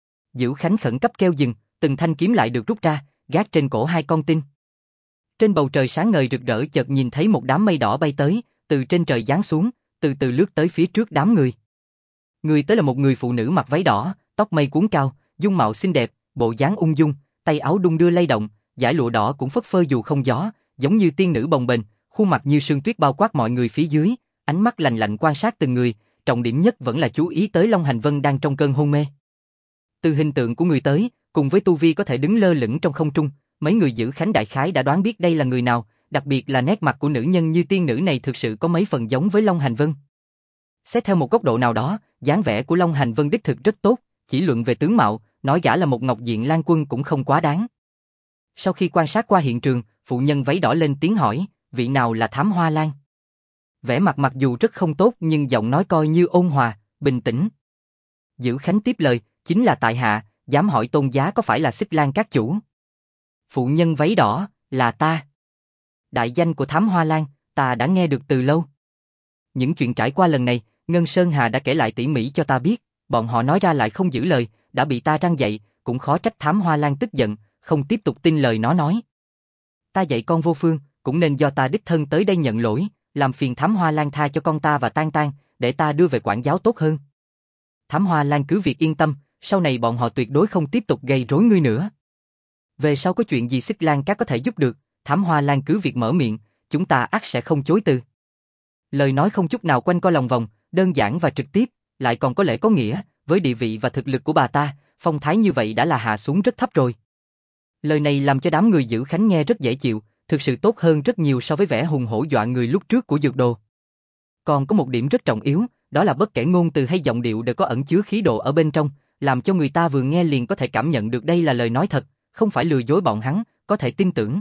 Dữ Khánh khẩn cấp kêu dừng, từng thanh kiếm lại được rút ra, gác trên cổ hai con tin. Trên bầu trời sáng ngời rực rỡ chợt nhìn thấy một đám mây đỏ bay tới, từ trên trời giáng xuống, từ từ lướt tới phía trước đám người. Người tới là một người phụ nữ mặc váy đỏ, tóc mây cuốn cao, dung mạo xinh đẹp, bộ dáng ung dung, tay áo đung đưa lay động, dải lụa đỏ cũng phất phơ dù không gió, giống như tiên nữ bồng bềnh, khuôn mặt như sương tuyết bao quát mọi người phía dưới, ánh mắt lạnh lạnh quan sát từng người, trọng điểm nhất vẫn là chú ý tới Long Hành Vân đang trong cơn hôn mê. Từ hình tượng của người tới, cùng với tu vi có thể đứng lơ lửng trong không trung, mấy người giữ Khánh đại khái đã đoán biết đây là người nào, đặc biệt là nét mặt của nữ nhân như tiên nữ này thực sự có mấy phần giống với Long Hành Vân. Xét theo một góc độ nào đó, dáng vẻ của Long Hành Vân đích thực rất tốt, chỉ luận về tướng mạo, nói gã là một ngọc diện lang quân cũng không quá đáng. Sau khi quan sát qua hiện trường, phụ nhân váy đỏ lên tiếng hỏi, vị nào là Thám Hoa Lan? Vẻ mặt mặc dù rất không tốt nhưng giọng nói coi như ôn hòa, bình tĩnh. Dữ Khánh tiếp lời, chính là tại hạ, dám hỏi tôn giá có phải là Xích Lan các chủ? Phụ nhân váy đỏ, là ta. Đại danh của Thám Hoa Lan, ta đã nghe được từ lâu. Những chuyện trải qua lần này, Ngân Sơn Hà đã kể lại tỉ mỉ cho ta biết, bọn họ nói ra lại không giữ lời, đã bị ta răn dạy, cũng khó trách Thám Hoa Lan tức giận, không tiếp tục tin lời nó nói. Ta dạy con vô phương, cũng nên do ta đích thân tới đây nhận lỗi, làm phiền Thám Hoa Lan tha cho con ta và Tan Tan, để ta đưa về quản giáo tốt hơn. Thám Hoa Lan cứ việc yên tâm, sau này bọn họ tuyệt đối không tiếp tục gây rối ngươi nữa. Về sau có chuyện gì Xích Lan các có thể giúp được, Thám Hoa Lan cứ việc mở miệng, chúng ta ắt sẽ không chối từ. Lời nói không chút nào quanh co lòng vòng, đơn giản và trực tiếp, lại còn có lẽ có nghĩa, với địa vị và thực lực của bà ta, phong thái như vậy đã là hạ xuống rất thấp rồi. Lời này làm cho đám người giữ Khánh nghe rất dễ chịu, thực sự tốt hơn rất nhiều so với vẻ hùng hổ dọa người lúc trước của Dược Đồ. Còn có một điểm rất trọng yếu, đó là bất kể ngôn từ hay giọng điệu đều có ẩn chứa khí độ ở bên trong, làm cho người ta vừa nghe liền có thể cảm nhận được đây là lời nói thật, không phải lừa dối bọn hắn, có thể tin tưởng.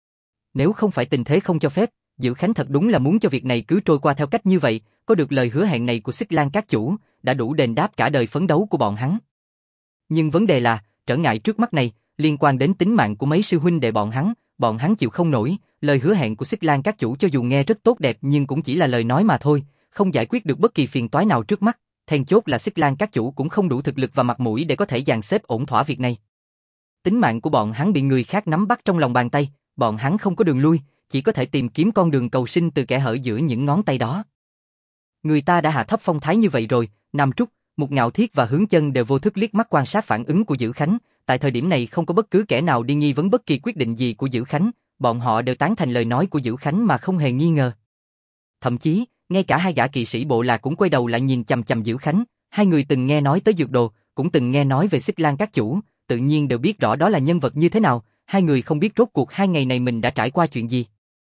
Nếu không phải tình thế không cho phép, Dữ Khánh thật đúng là muốn cho việc này cứ trôi qua theo cách như vậy, có được lời hứa hẹn này của Xích Lan các chủ, đã đủ đền đáp cả đời phấn đấu của bọn hắn. Nhưng vấn đề là, trở ngại trước mắt này, liên quan đến tính mạng của mấy sư huynh đệ bọn hắn chịu không nổi, lời hứa hẹn của Xích Lan các chủ cho dù nghe rất tốt đẹp nhưng cũng chỉ là lời nói mà thôi, không giải quyết được bất kỳ phiền toái nào trước mắt, then chốt là Xích Lan các chủ cũng không đủ thực lực và mặt mũi để có thể dàn xếp ổn thỏa việc này. Tính mạng của bọn hắn bị người khác nắm bắt trong lòng bàn tay, bọn hắn không có đường lui, chỉ có thể tìm kiếm con đường cầu sinh từ kẽ hở giữa những ngón tay đó. Người ta đã hạ thấp phong thái như vậy rồi, Nam Trúc, Mục Ngạo Thiết và Hướng Chân đều vô thức liếc mắt quan sát phản ứng của Dữ Khánh, tại thời điểm này không có bất cứ kẻ nào đi nghi vấn bất kỳ quyết định gì của Dữ Khánh, bọn họ đều tán thành lời nói của Dữ Khánh mà không hề nghi ngờ. Thậm chí, ngay cả hai gã kỵ sĩ bộ lạc cũng quay đầu lại nhìn chằm chằm Dữ Khánh, hai người từng nghe nói tới Dược Đồ, cũng từng nghe nói về Xích Lan các chủ, tự nhiên đều biết rõ đó là nhân vật như thế nào, hai người không biết rốt cuộc 2 ngày này mình đã trải qua chuyện gì.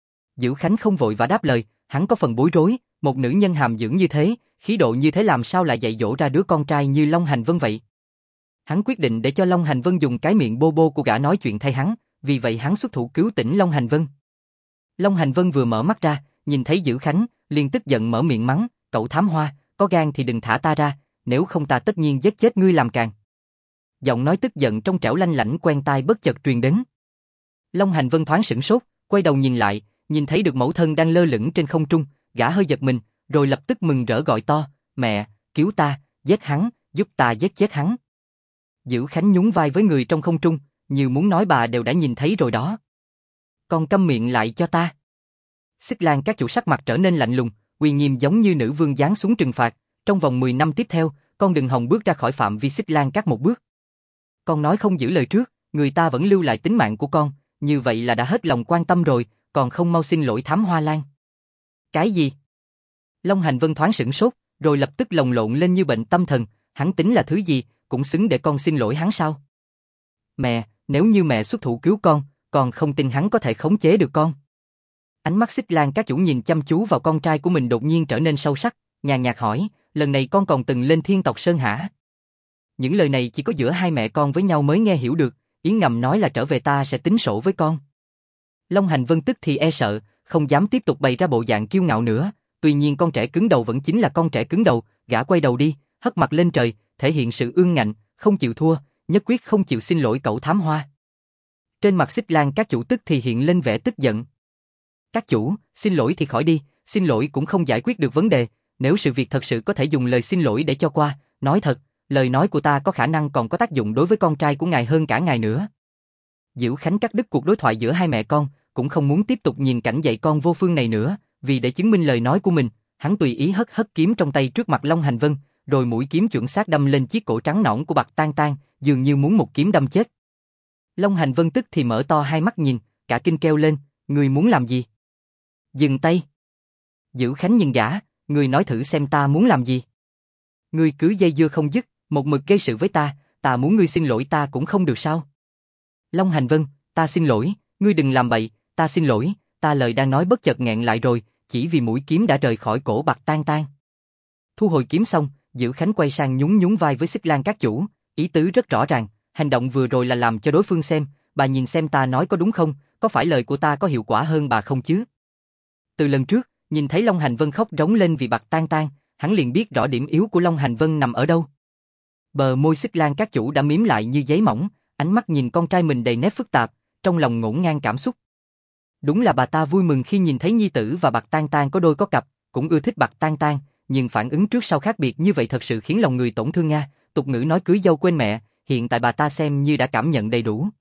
Dữ Khánh không vội và đáp lời, hắn có phần bối rối, một nữ nhân hàm dưỡng như thế, khí độ như thế làm sao lại dạy dỗ ra đứa con trai như Long Hành Vân vậy. Hắn quyết định để cho Long Hành Vân dùng cái miệng bô bô của gã nói chuyện thay hắn, vì vậy hắn xuất thủ cứu tỉnh Long Hành Vân. Long Hành Vân vừa mở mắt ra, nhìn thấy Dữ Khánh, liền tức giận mở miệng mắng, cậu thám hoa, có gan thì đừng thả ta ra, nếu không ta tất nhiên giết chết ngươi làm càng. Giọng nói tức giận trong trẻo lanh lảnh quen tai bất chợt truyền đến. Long Hành Vân thoáng sửng sốt, quay đầu nhìn lại, nhìn thấy được mẫu thân đang lơ lửng trên không trung, gã hơi giật mình, rồi lập tức mừng rỡ gọi to, mẹ, cứu ta, giết hắn, giúp ta giết chết hắn. Dữ Khánh nhún vai với người trong không trung, như muốn nói bà đều đã nhìn thấy rồi đó. Con câm miệng lại cho ta. Xích Lan các chủ sắc mặt trở nên lạnh lùng, uy nghiêm giống như nữ vương giáng xuống trừng phạt, trong vòng 10 năm tiếp theo, con đừng hòng bước ra khỏi phạm vi Xích Lan các một bước. Con nói không giữ lời trước, người ta vẫn lưu lại tính mạng của con, như vậy là đã hết lòng quan tâm rồi, còn không mau xin lỗi Thám Hoa Lan. Cái gì? Long Hành Vân thoáng sửng sốt, rồi lập tức lồng lộn lên như bệnh tâm thần, hắn tính là thứ gì, cũng xứng để con xin lỗi hắn sao? Mẹ, nếu như mẹ xuất thủ cứu con không tin hắn có thể khống chế được con. Ánh mắt Xích Lan các chủ nhìn chăm chú vào con trai của mình đột nhiên trở nên sâu sắc, nhàn nhạt hỏi, lần này con còn từng lên Thiên Tộc Sơn hả? Những lời này chỉ có giữa hai mẹ con với nhau mới nghe hiểu được, ý ngầm nói là trở về ta sẽ tính sổ với con. Long Hành Vân tức thì e sợ, không dám tiếp tục bày ra bộ dạng kiêu ngạo nữa, tuy nhiên con trẻ cứng đầu vẫn chính là con trẻ cứng đầu, gã quay đầu đi, hất mặt lên trời, thể hiện sự ương ngạnh, không chịu thua, nhất quyết không chịu xin lỗi cậu thám hoa. Trên mặt Xích Lan các chủ tức thì hiện lên vẻ tức giận. Các chủ, xin lỗi thì khỏi đi, xin lỗi cũng không giải quyết được vấn đề, nếu sự việc thật sự có thể dùng lời xin lỗi để cho qua, nói thật, lời nói của ta có khả năng còn có tác dụng đối với con trai của ngài hơn cả ngài nữa. Diễu Khánh cắt đứt cuộc đối thoại giữa hai mẹ con, cũng không muốn tiếp tục nhìn cảnh dạy con vô phương này nữa, vì để chứng minh lời nói của mình, hắn tùy ý hất kiếm trong tay trước mặt Long Hành Vân, rồi mũi kiếm chuẩn xác đâm lên chiếc cổ trắng nõn của Bạc Tang Tang, dường như muốn một kiếm đâm chết. Long Hành Vân tức thì mở to hai mắt nhìn, cả kinh kêu lên, ngươi muốn làm gì? Dừng tay. Diễu Khánh nhìn gã, ngươi nói thử xem ta muốn làm gì. Ngươi cứ dây dưa không dứt, một mực gây sự với ta muốn ngươi xin lỗi ta cũng không được sao? Long Hành Vân, ta xin lỗi, ngươi đừng làm bậy, ta xin lỗi, ta lời đang nói bất chợt nghẹn lại rồi, chỉ vì mũi kiếm đã rời khỏi cổ Bạc Tang Tang. Thu hồi kiếm xong, Diễu Khánh quay sang nhún nhún vai với Xích Lan các chủ, ý tứ rất rõ ràng, hành động vừa rồi là làm cho đối phương xem, bà nhìn xem ta nói có đúng không, có phải lời của ta có hiệu quả hơn bà không chứ? Từ lần trước, nhìn thấy Long Hành Vân khóc rống lên vì Bạc Tang Tang, hắn liền biết rõ điểm yếu của Long Hành Vân nằm ở đâu. Bờ môi Xích Lan các chủ đã mím lại như giấy mỏng, ánh mắt nhìn con trai mình đầy nét phức tạp, trong lòng ngổn ngang cảm xúc. Đúng là bà ta vui mừng khi nhìn thấy nhi tử và Bạc Tang Tang có đôi có cặp, cũng ưa thích Bạc Tang Tang, nhưng phản ứng trước sau khác biệt như vậy thật sự khiến lòng người tổn thương nga. Tục ngữ nói cưới dâu quên mẹ, hiện tại bà ta xem như đã cảm nhận đầy đủ.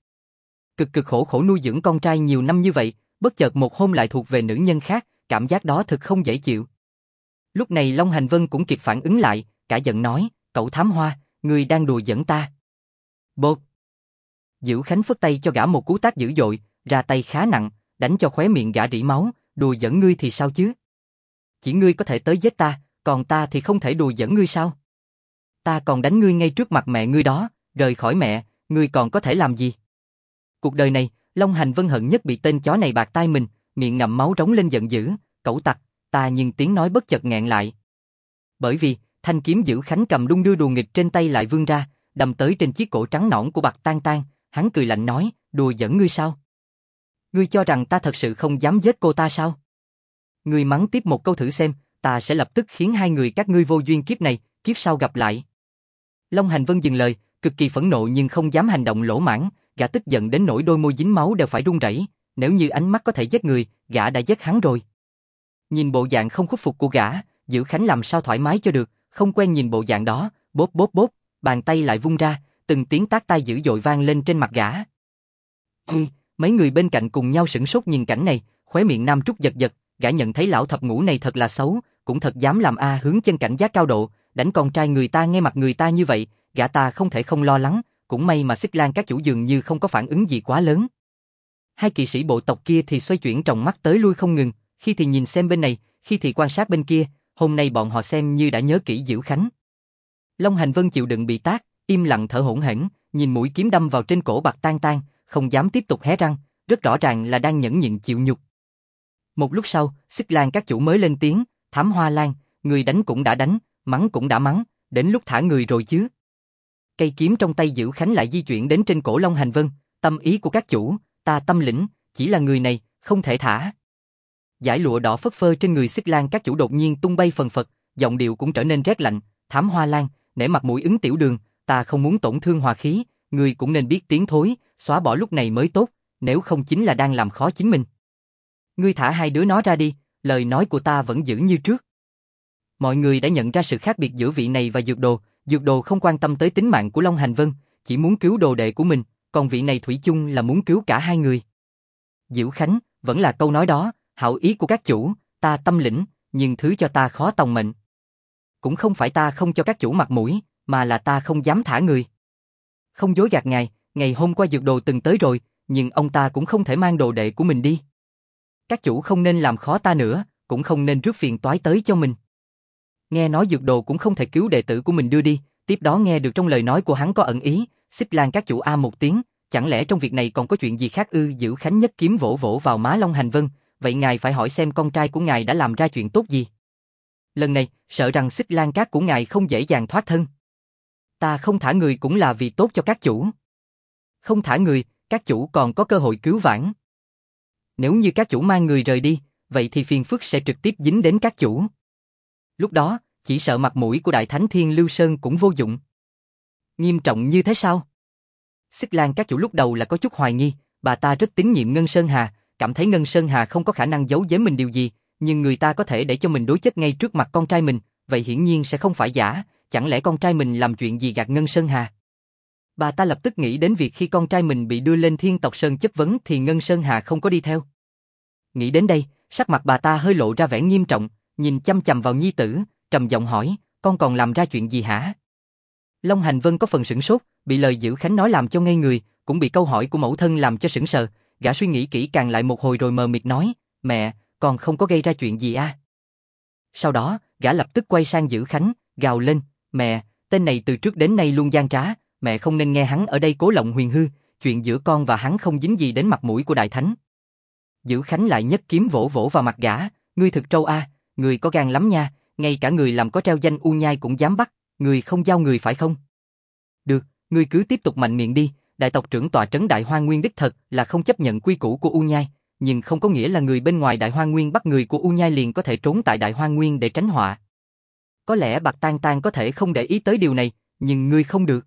Cực khổ khổ nuôi dưỡng con trai nhiều năm như vậy, bất chợt một hôm lại thuộc về nữ nhân khác, cảm giác đó thực không dễ chịu. Lúc này Long Hành Vân cũng kịp phản ứng lại, cả giận nói, cậu thám hoa, ngươi đang đùa giỡn ta. Bột. Diễu Khánh phất tay cho gã một cú tát dữ dội, ra tay khá nặng, đánh cho khóe miệng gã rỉ máu, đùa giỡn ngươi thì sao chứ? Chỉ ngươi có thể tới giết ta, còn ta thì không thể đùa giỡn ngươi sao? Ta còn đánh ngươi ngay trước mặt mẹ ngươi đó, rời khỏi mẹ, ngươi còn có thể làm gì? Cuộc đời này, Long Hành Vân hận nhất bị tên chó này bạc tai mình, miệng ngậm máu rống lên giận dữ, cẩu tặc, ta nhưng tiếng nói bất chợt nghẹn lại. Bởi vì, thanh kiếm Diễu Khánh cầm đung đưa đùa nghịch trên tay lại vươn ra, đâm tới trên chiếc cổ trắng nõn của Bạc Tang Tang, hắn cười lạnh nói, đùa giỡn ngươi sao? Ngươi cho rằng ta thật sự không dám giết cô ta sao? Ngươi mắng tiếp một câu thử xem, ta sẽ lập tức khiến hai người các ngươi vô duyên kiếp này, kiếp sau gặp lại. Long Hành Vân dừng lời, cực kỳ phẫn nộ nhưng không dám hành động lỗ mãng, gã tức giận đến nỗi đôi môi dính máu đều phải run rẩy, nếu như ánh mắt có thể giết người, gã đã giết hắn rồi. Nhìn bộ dạng không khuất phục của gã, Diễu Khánh làm sao thoải mái cho được, không quen nhìn bộ dạng đó, bốp bốp bốp, bàn tay lại vung ra, từng tiếng tát tai dữ dội vang lên trên mặt gã. Mấy người bên cạnh cùng nhau sửng sốt nhìn cảnh này, khóe miệng Nam Trúc giật giật, gã nhận thấy lão thập ngũ này thật là xấu, cũng thật dám làm hướng chân cảnh giác cao độ, đánh con trai người ta ngay mặt người ta như vậy, gã ta không thể không lo lắng, cũng may mà Xích Lan các chủ dường như không có phản ứng gì quá lớn. Hai kỵ sĩ bộ tộc kia thì xoay chuyển tròng mắt tới lui không ngừng, khi thì nhìn xem bên này, khi thì quan sát bên kia, hôm nay bọn họ xem như đã nhớ kỹ Diễu Khánh. Long Hành Vân chịu đựng bị tát, im lặng thở hổn hển, nhìn mũi kiếm đâm vào trên cổ Bạc Tang Tang, không dám tiếp tục hé răng, rất rõ ràng là đang nhẫn nhịn chịu nhục. Một lúc sau, Xích Lan các chủ mới lên tiếng, Thám Hoa Lan, người đánh cũng đã đánh, mắng cũng đã mắng, đến lúc thả người rồi chứ. Cây kiếm trong tay Diễu Khánh lại di chuyển đến trên cổ Long Hành Vân, tâm ý của các chủ, ta tâm lĩnh, chỉ là người này, không thể thả. Dải lụa đỏ phất phơ trên người Xích Lan các chủ đột nhiên tung bay phần phật, giọng điệu cũng trở nên rét lạnh, Thám Hoa Lan, nể mặt mũi ứng tiểu đường, ta không muốn tổn thương hòa khí, người cũng nên biết tiếng thối, xóa bỏ lúc này mới tốt, nếu không chính là đang làm khó chính mình. Ngươi thả hai đứa nó ra đi, lời nói của ta vẫn giữ như trước. Mọi người đã nhận ra sự khác biệt giữa vị này và Dược Đồ không quan tâm tới tính mạng của Long Hành Vân, chỉ muốn cứu đồ đệ của mình, còn vị này thủy chung là muốn cứu cả hai người. Diễu Khánh, vẫn là câu nói đó, hảo ý của các chủ, ta tâm lĩnh, nhưng thứ cho ta khó tòng mệnh. Cũng không phải ta không cho các chủ mặt mũi, mà là ta không dám thả người. Không dối gạt ngài, ngày hôm qua Dược Đồ từng tới rồi, nhưng ông ta cũng không thể mang đồ đệ của mình đi. Các chủ không nên làm khó ta nữa, cũng không nên rước phiền toái tới cho mình. Nghe nói Dược Đồ cũng không thể cứu đệ tử của mình đưa đi, tiếp đó nghe được trong lời nói của hắn có ẩn ý, Xích Lan các chủ một tiếng, chẳng lẽ trong việc này còn có chuyện gì khác ư? Diễu Khánh nhất kiếm vỗ vỗ vào má Long Hành Vân, vậy ngài phải hỏi xem con trai của ngài đã làm ra chuyện tốt gì. Lần này, sợ rằng Xích Lan các của ngài không dễ dàng thoát thân. Ta không thả người cũng là vì tốt cho các chủ. Không thả người, các chủ còn có cơ hội cứu vãn. Nếu như các chủ mang người rời đi, vậy thì phiền phức sẽ trực tiếp dính đến các chủ. Lúc đó, chỉ sợ mặt mũi của Đại Thánh Thiên Lưu Sơn cũng vô dụng. Nghiêm trọng như thế sao? Xích Lan các chủ lúc đầu là có chút hoài nghi, bà ta rất tín nhiệm Ngân Sơn Hà, cảm thấy Ngân Sơn Hà không có khả năng giấu giếm mình điều gì, nhưng người ta có thể để cho mình đối chất ngay trước mặt con trai mình, vậy hiển nhiên sẽ không phải giả, chẳng lẽ con trai mình làm chuyện gì gạt Ngân Sơn Hà? Bà ta lập tức nghĩ đến việc khi con trai mình bị đưa lên Thiên Tộc Sơn chất vấn thì Ngân Sơn Hà không có đi theo. Nghĩ đến đây, sắc mặt bà ta hơi lộ ra vẻ nghiêm trọng, nhìn chăm chằm vào nhi tử, trầm giọng hỏi, con còn làm ra chuyện gì hả? Long Hành Vân có phần sửng sốt, bị lời Dữ Khánh nói làm cho ngây người, cũng bị câu hỏi của mẫu thân làm cho sững sờ, gã suy nghĩ kỹ càng lại một hồi rồi mờ mịt nói, mẹ, con không có gây ra chuyện gì à? Sau đó, gã lập tức quay sang Dữ Khánh, gào lên, mẹ, tên này từ trước đến nay luôn gian trá, mẹ không nên nghe hắn ở đây cố lộng huyền hư, chuyện giữa con và hắn không dính gì đến mặt mũi của Đại Thánh. Dữ Khánh lại nhấc kiếm vỗ vỗ vào mặt gã, ngươi thực trâu a, người có gan lắm nha, ngay cả người làm có treo danh U Nhai cũng dám bắt, người không giao người phải không? Được, ngươi cứ tiếp tục mạnh miệng đi, đại tộc trưởng tọa trấn Đại Hoang Nguyên đích thật là không chấp nhận quy củ của U Nhai, nhưng không có nghĩa là người bên ngoài Đại Hoang Nguyên bắt người của U Nhai liền có thể trốn tại Đại Hoang Nguyên để tránh họa. Có lẽ Bạc Tan Tan có thể không để ý tới điều này, nhưng ngươi không được.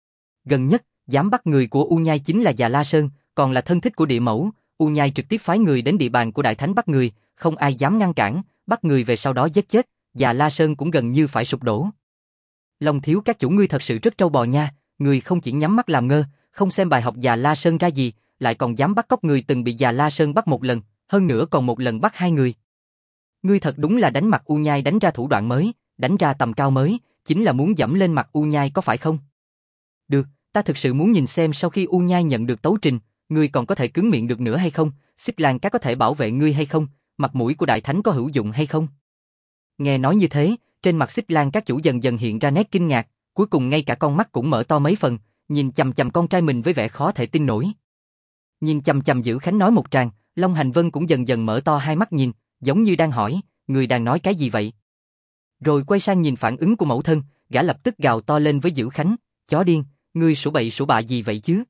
Gần nhất, dám bắt người của U Nhai chính là Già La Sơn, còn là thân thích của địa mẫu, U Nhai trực tiếp phái người đến địa bàn của Đại Thánh bắt người, không ai dám ngăn cản, bắt người về sau đó giết chết, Già La Sơn cũng gần như phải sụp đổ. Long thiếu các chủ ngươi thật sự rất trâu bò nha, người không chỉ nhắm mắt làm ngơ, không xem bài học Già La Sơn ra gì, lại còn dám bắt cóc người từng bị Già La Sơn bắt một lần, hơn nữa còn một lần bắt hai người. Ngươi thật đúng là đánh mặt U Nhai đánh ra thủ đoạn mới, đánh ra tầm cao mới, chính là muốn dẫm lên mặt U Nhai có phải không? Được, ta thực sự muốn nhìn xem sau khi U Nhai nhận được tấu trình, ngươi còn có thể cứng miệng được nữa hay không, Xích Lan Cá có thể bảo vệ ngươi hay không, mặt mũi của Đại Thánh có hữu dụng hay không? Nghe nói như thế, trên mặt Xích Lan Các chủ dần dần hiện ra nét kinh ngạc, cuối cùng ngay cả con mắt cũng mở to mấy phần, nhìn chằm chằm con trai mình với vẻ khó thể tin nổi. Nhìn chằm chằm Dữ Khánh nói một tràng, Long Hành Vân cũng dần dần mở to hai mắt nhìn, giống như đang hỏi, người đang nói cái gì vậy? Rồi quay sang nhìn phản ứng của mẫu thân, gã lập tức gào to lên với Dữ Khánh, chó điên, ngươi sủ bậy sủ bạ gì vậy chứ?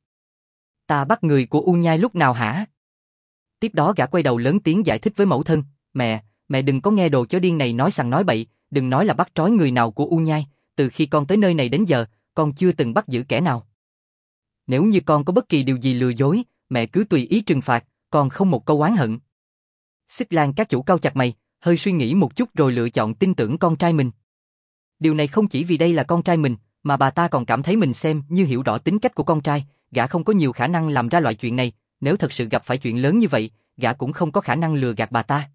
Ta bắt người của U Nhai lúc nào hả? Tiếp đó gã quay đầu lớn tiếng giải thích với mẫu thân, mẹ đừng có nghe đồ chó điên này nói sằng nói bậy, đừng nói là bắt trói người nào của U Nhai, từ khi con tới nơi này đến giờ, con chưa từng bắt giữ kẻ nào. Nếu như con có bất kỳ điều gì lừa dối, mẹ cứ tùy ý trừng phạt, con không một câu oán hận. Xích Lan Các chủ cau chặt mày, hơi suy nghĩ một chút rồi lựa chọn tin tưởng con trai mình. Điều này không chỉ vì đây là con trai mình, mà bà ta còn cảm thấy mình xem như hiểu rõ tính cách của con trai, gã không có nhiều khả năng làm ra loại chuyện này, nếu thật sự gặp phải chuyện lớn như vậy, gã cũng không có khả năng lừa gạt bà ta.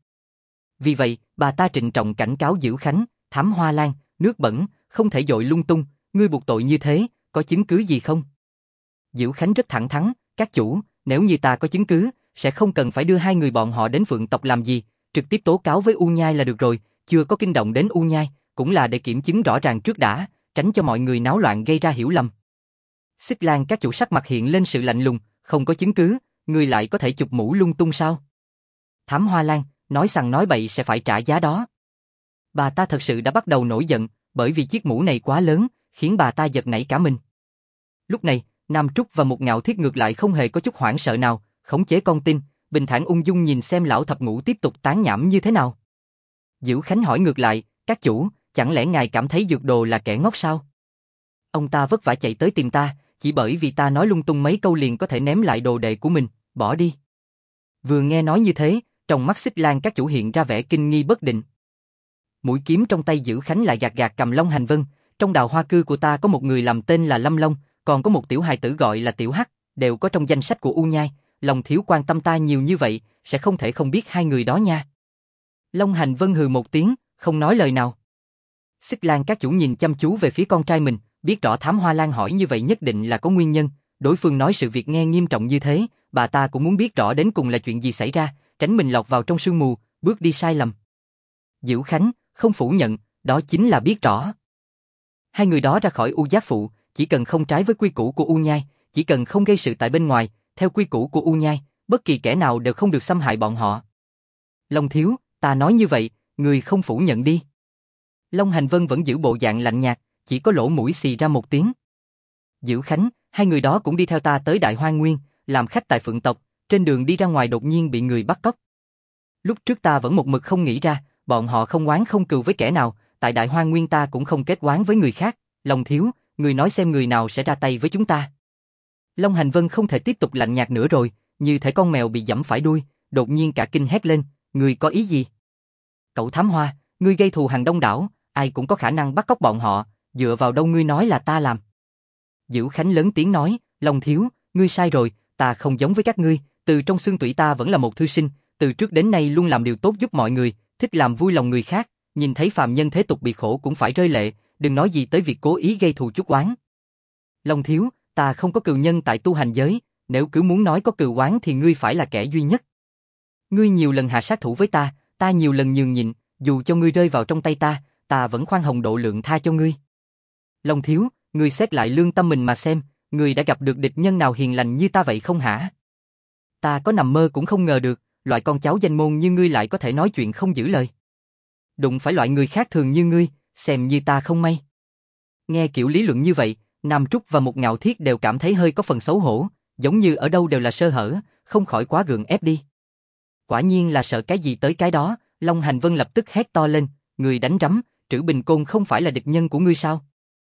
Vì vậy, bà ta trịnh trọng cảnh cáo Dữ Khánh, Thám Hoa Lan, nước bẩn, không thể dội lung tung, ngươi buộc tội như thế, có chứng cứ gì không? Dữ Khánh rất thẳng thắn, các chủ, nếu như ta có chứng cứ, sẽ không cần phải đưa hai người bọn họ đến Phượng tộc làm gì, trực tiếp tố cáo với U Nhai là được rồi, chưa có kinh động đến U Nhai, cũng là để kiểm chứng rõ ràng trước đã, tránh cho mọi người náo loạn gây ra hiểu lầm. Xích Lan Các chủ sắc mặt hiện lên sự lạnh lùng, không có chứng cứ, ngươi lại có thể chụp mũ lung tung sao? Thám Hoa Lan, nói sằng nói bậy sẽ phải trả giá đó. Bà ta thật sự đã bắt đầu nổi giận, bởi vì chiếc mũ này quá lớn, khiến bà ta giật nảy cả mình. Lúc này, Nam Trúc và Một Ngạo Thiết ngược lại không hề có chút hoảng sợ nào, khống chế con tin, bình thản ung dung nhìn xem lão thập ngũ tiếp tục tán nhảm như thế nào. Dữ Khánh hỏi ngược lại, các chủ, chẳng lẽ ngài cảm thấy dược đồ là kẻ ngốc sao? Ông ta vất vả chạy tới tìm ta, chỉ bởi vì ta nói lung tung mấy câu liền có thể ném lại đồ đệ của mình, bỏ đi. Vừa nghe nói như thế, trong mắt Xích Lan Các chủ hiện ra vẻ kinh nghi bất định. Mũi kiếm trong tay Dữ Khánh lại gạt gạt cầm Long Hành Vân, trong Đào Hoa Cư của ta có một người làm tên là Lâm Long, còn có một tiểu hài tử gọi là Tiểu Hắc, đều có trong danh sách của U Nhai, Long thiếu quan tâm ta nhiều như vậy, sẽ không thể không biết hai người đó nha. Long Hành Vân hừ một tiếng, không nói lời nào. Xích Lan Các chủ nhìn chăm chú về phía con trai mình, biết rõ Thám Hoa Lan hỏi như vậy nhất định là có nguyên nhân, đối phương nói sự việc nghe nghiêm trọng như thế, bà ta cũng muốn biết rõ đến cùng là chuyện gì xảy ra, tránh mình lọt vào trong sương mù, bước đi sai lầm. Dữ Khánh không phủ nhận, đó chính là biết rõ. Hai người đó ra khỏi U Giác Phụ, chỉ cần không trái với quy củ của U Nhai, chỉ cần không gây sự tại bên ngoài, theo quy củ của U Nhai, bất kỳ kẻ nào đều không được xâm hại bọn họ. Long thiếu, ta nói như vậy, người không phủ nhận đi. Long Hành Vân vẫn giữ bộ dạng lạnh nhạt, chỉ có lỗ mũi xì ra một tiếng. Dữ Khánh, hai người đó cũng đi theo ta tới Đại Hoang Nguyên, làm khách tại Phượng tộc, trên đường đi ra ngoài đột nhiên bị người bắt cóc. Lúc trước ta vẫn một mực không nghĩ ra, bọn họ không oán không cừu với kẻ nào, tại Đại Hoang Nguyên ta cũng không kết oán với người khác, Long thiếu, người nói xem người nào sẽ ra tay với chúng ta. Long Hành Vân không thể tiếp tục lạnh nhạt nữa rồi, như thể con mèo bị giẫm phải đuôi, đột nhiên cả kinh hét lên, người có ý gì? Cậu Thám Hoa, ngươi gây thù hằn đông đảo, ai cũng có khả năng bắt cóc bọn họ, dựa vào đâu ngươi nói là ta làm? Dữ Khánh lớn tiếng nói, Long thiếu, ngươi sai rồi, ta không giống với các ngươi, từ trong xương tủy ta vẫn là một thư sinh, từ trước đến nay luôn làm điều tốt giúp mọi người, thích làm vui lòng người khác, nhìn thấy phàm nhân thế tục bị khổ cũng phải rơi lệ, đừng nói gì tới việc cố ý gây thù chuốc oán. Long thiếu, ta không có cừu nhân tại tu hành giới, nếu cứ muốn nói có cừu oán thì ngươi phải là kẻ duy nhất. Ngươi nhiều lần hạ sát thủ với ta nhiều lần nhường nhịn, dù cho ngươi rơi vào trong tay ta vẫn khoan hồng độ lượng tha cho ngươi. Long thiếu, ngươi xét lại lương tâm mình mà xem, ngươi đã gặp được địch nhân nào hiền lành như ta vậy không hả? Ta có nằm mơ cũng không ngờ được, loại con cháu danh môn như ngươi lại có thể nói chuyện không giữ lời. Đụng phải loại người khác thường như ngươi, xem như ta không may. Nghe kiểu lý luận như vậy, Nam Trúc và Mục Ngạo Thiết đều cảm thấy hơi có phần xấu hổ, giống như ở đâu đều là sơ hở, không khỏi quá gượng ép đi. Quả nhiên là sợ cái gì tới cái đó, Long Hành Vân lập tức hét to lên, người đánh rắm, Trữ Bình Côn không phải là địch nhân của ngươi sao?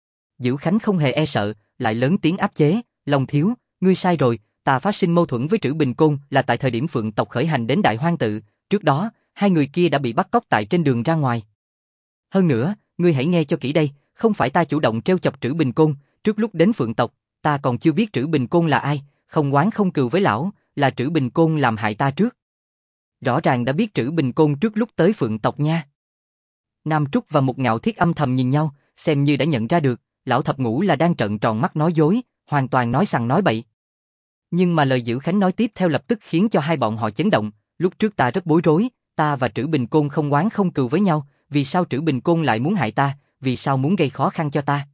Dữ Khánh không hề e sợ, lại lớn tiếng áp chế, Long thiếu, ngươi sai rồi, ta phát sinh mâu thuẫn với Trữ Bình Côn là tại thời điểm Phượng tộc khởi hành đến Đại Hoang tự, trước đó, hai người kia đã bị bắt cóc tại trên đường ra ngoài. Hơn nữa, ngươi hãy nghe cho kỹ đây, không phải ta chủ động trêu chọc Trữ Bình Côn, trước lúc đến Phượng tộc, ta còn chưa biết Trữ Bình Côn là ai, không oán không cừu với lão, là Trữ Bình Côn làm hại ta trước. Rõ ràng đã biết Trữ Bình Côn trước lúc tới Phượng tộc nha. Nam Trúc và Mục Ngạo Thiết âm thầm nhìn nhau, xem như đã nhận ra được, lão thập ngũ là đang trợn tròn mắt nói dối, hoàn toàn nói sằng nói bậy. Nhưng mà lời Dữ Khánh nói tiếp theo lập tức khiến cho hai bọn họ chấn động, lúc trước ta rất bối rối, ta và Trữ Bình Côn không oán không cừu với nhau, vì sao Trữ Bình Côn lại muốn hại ta, vì sao muốn gây khó khăn cho ta?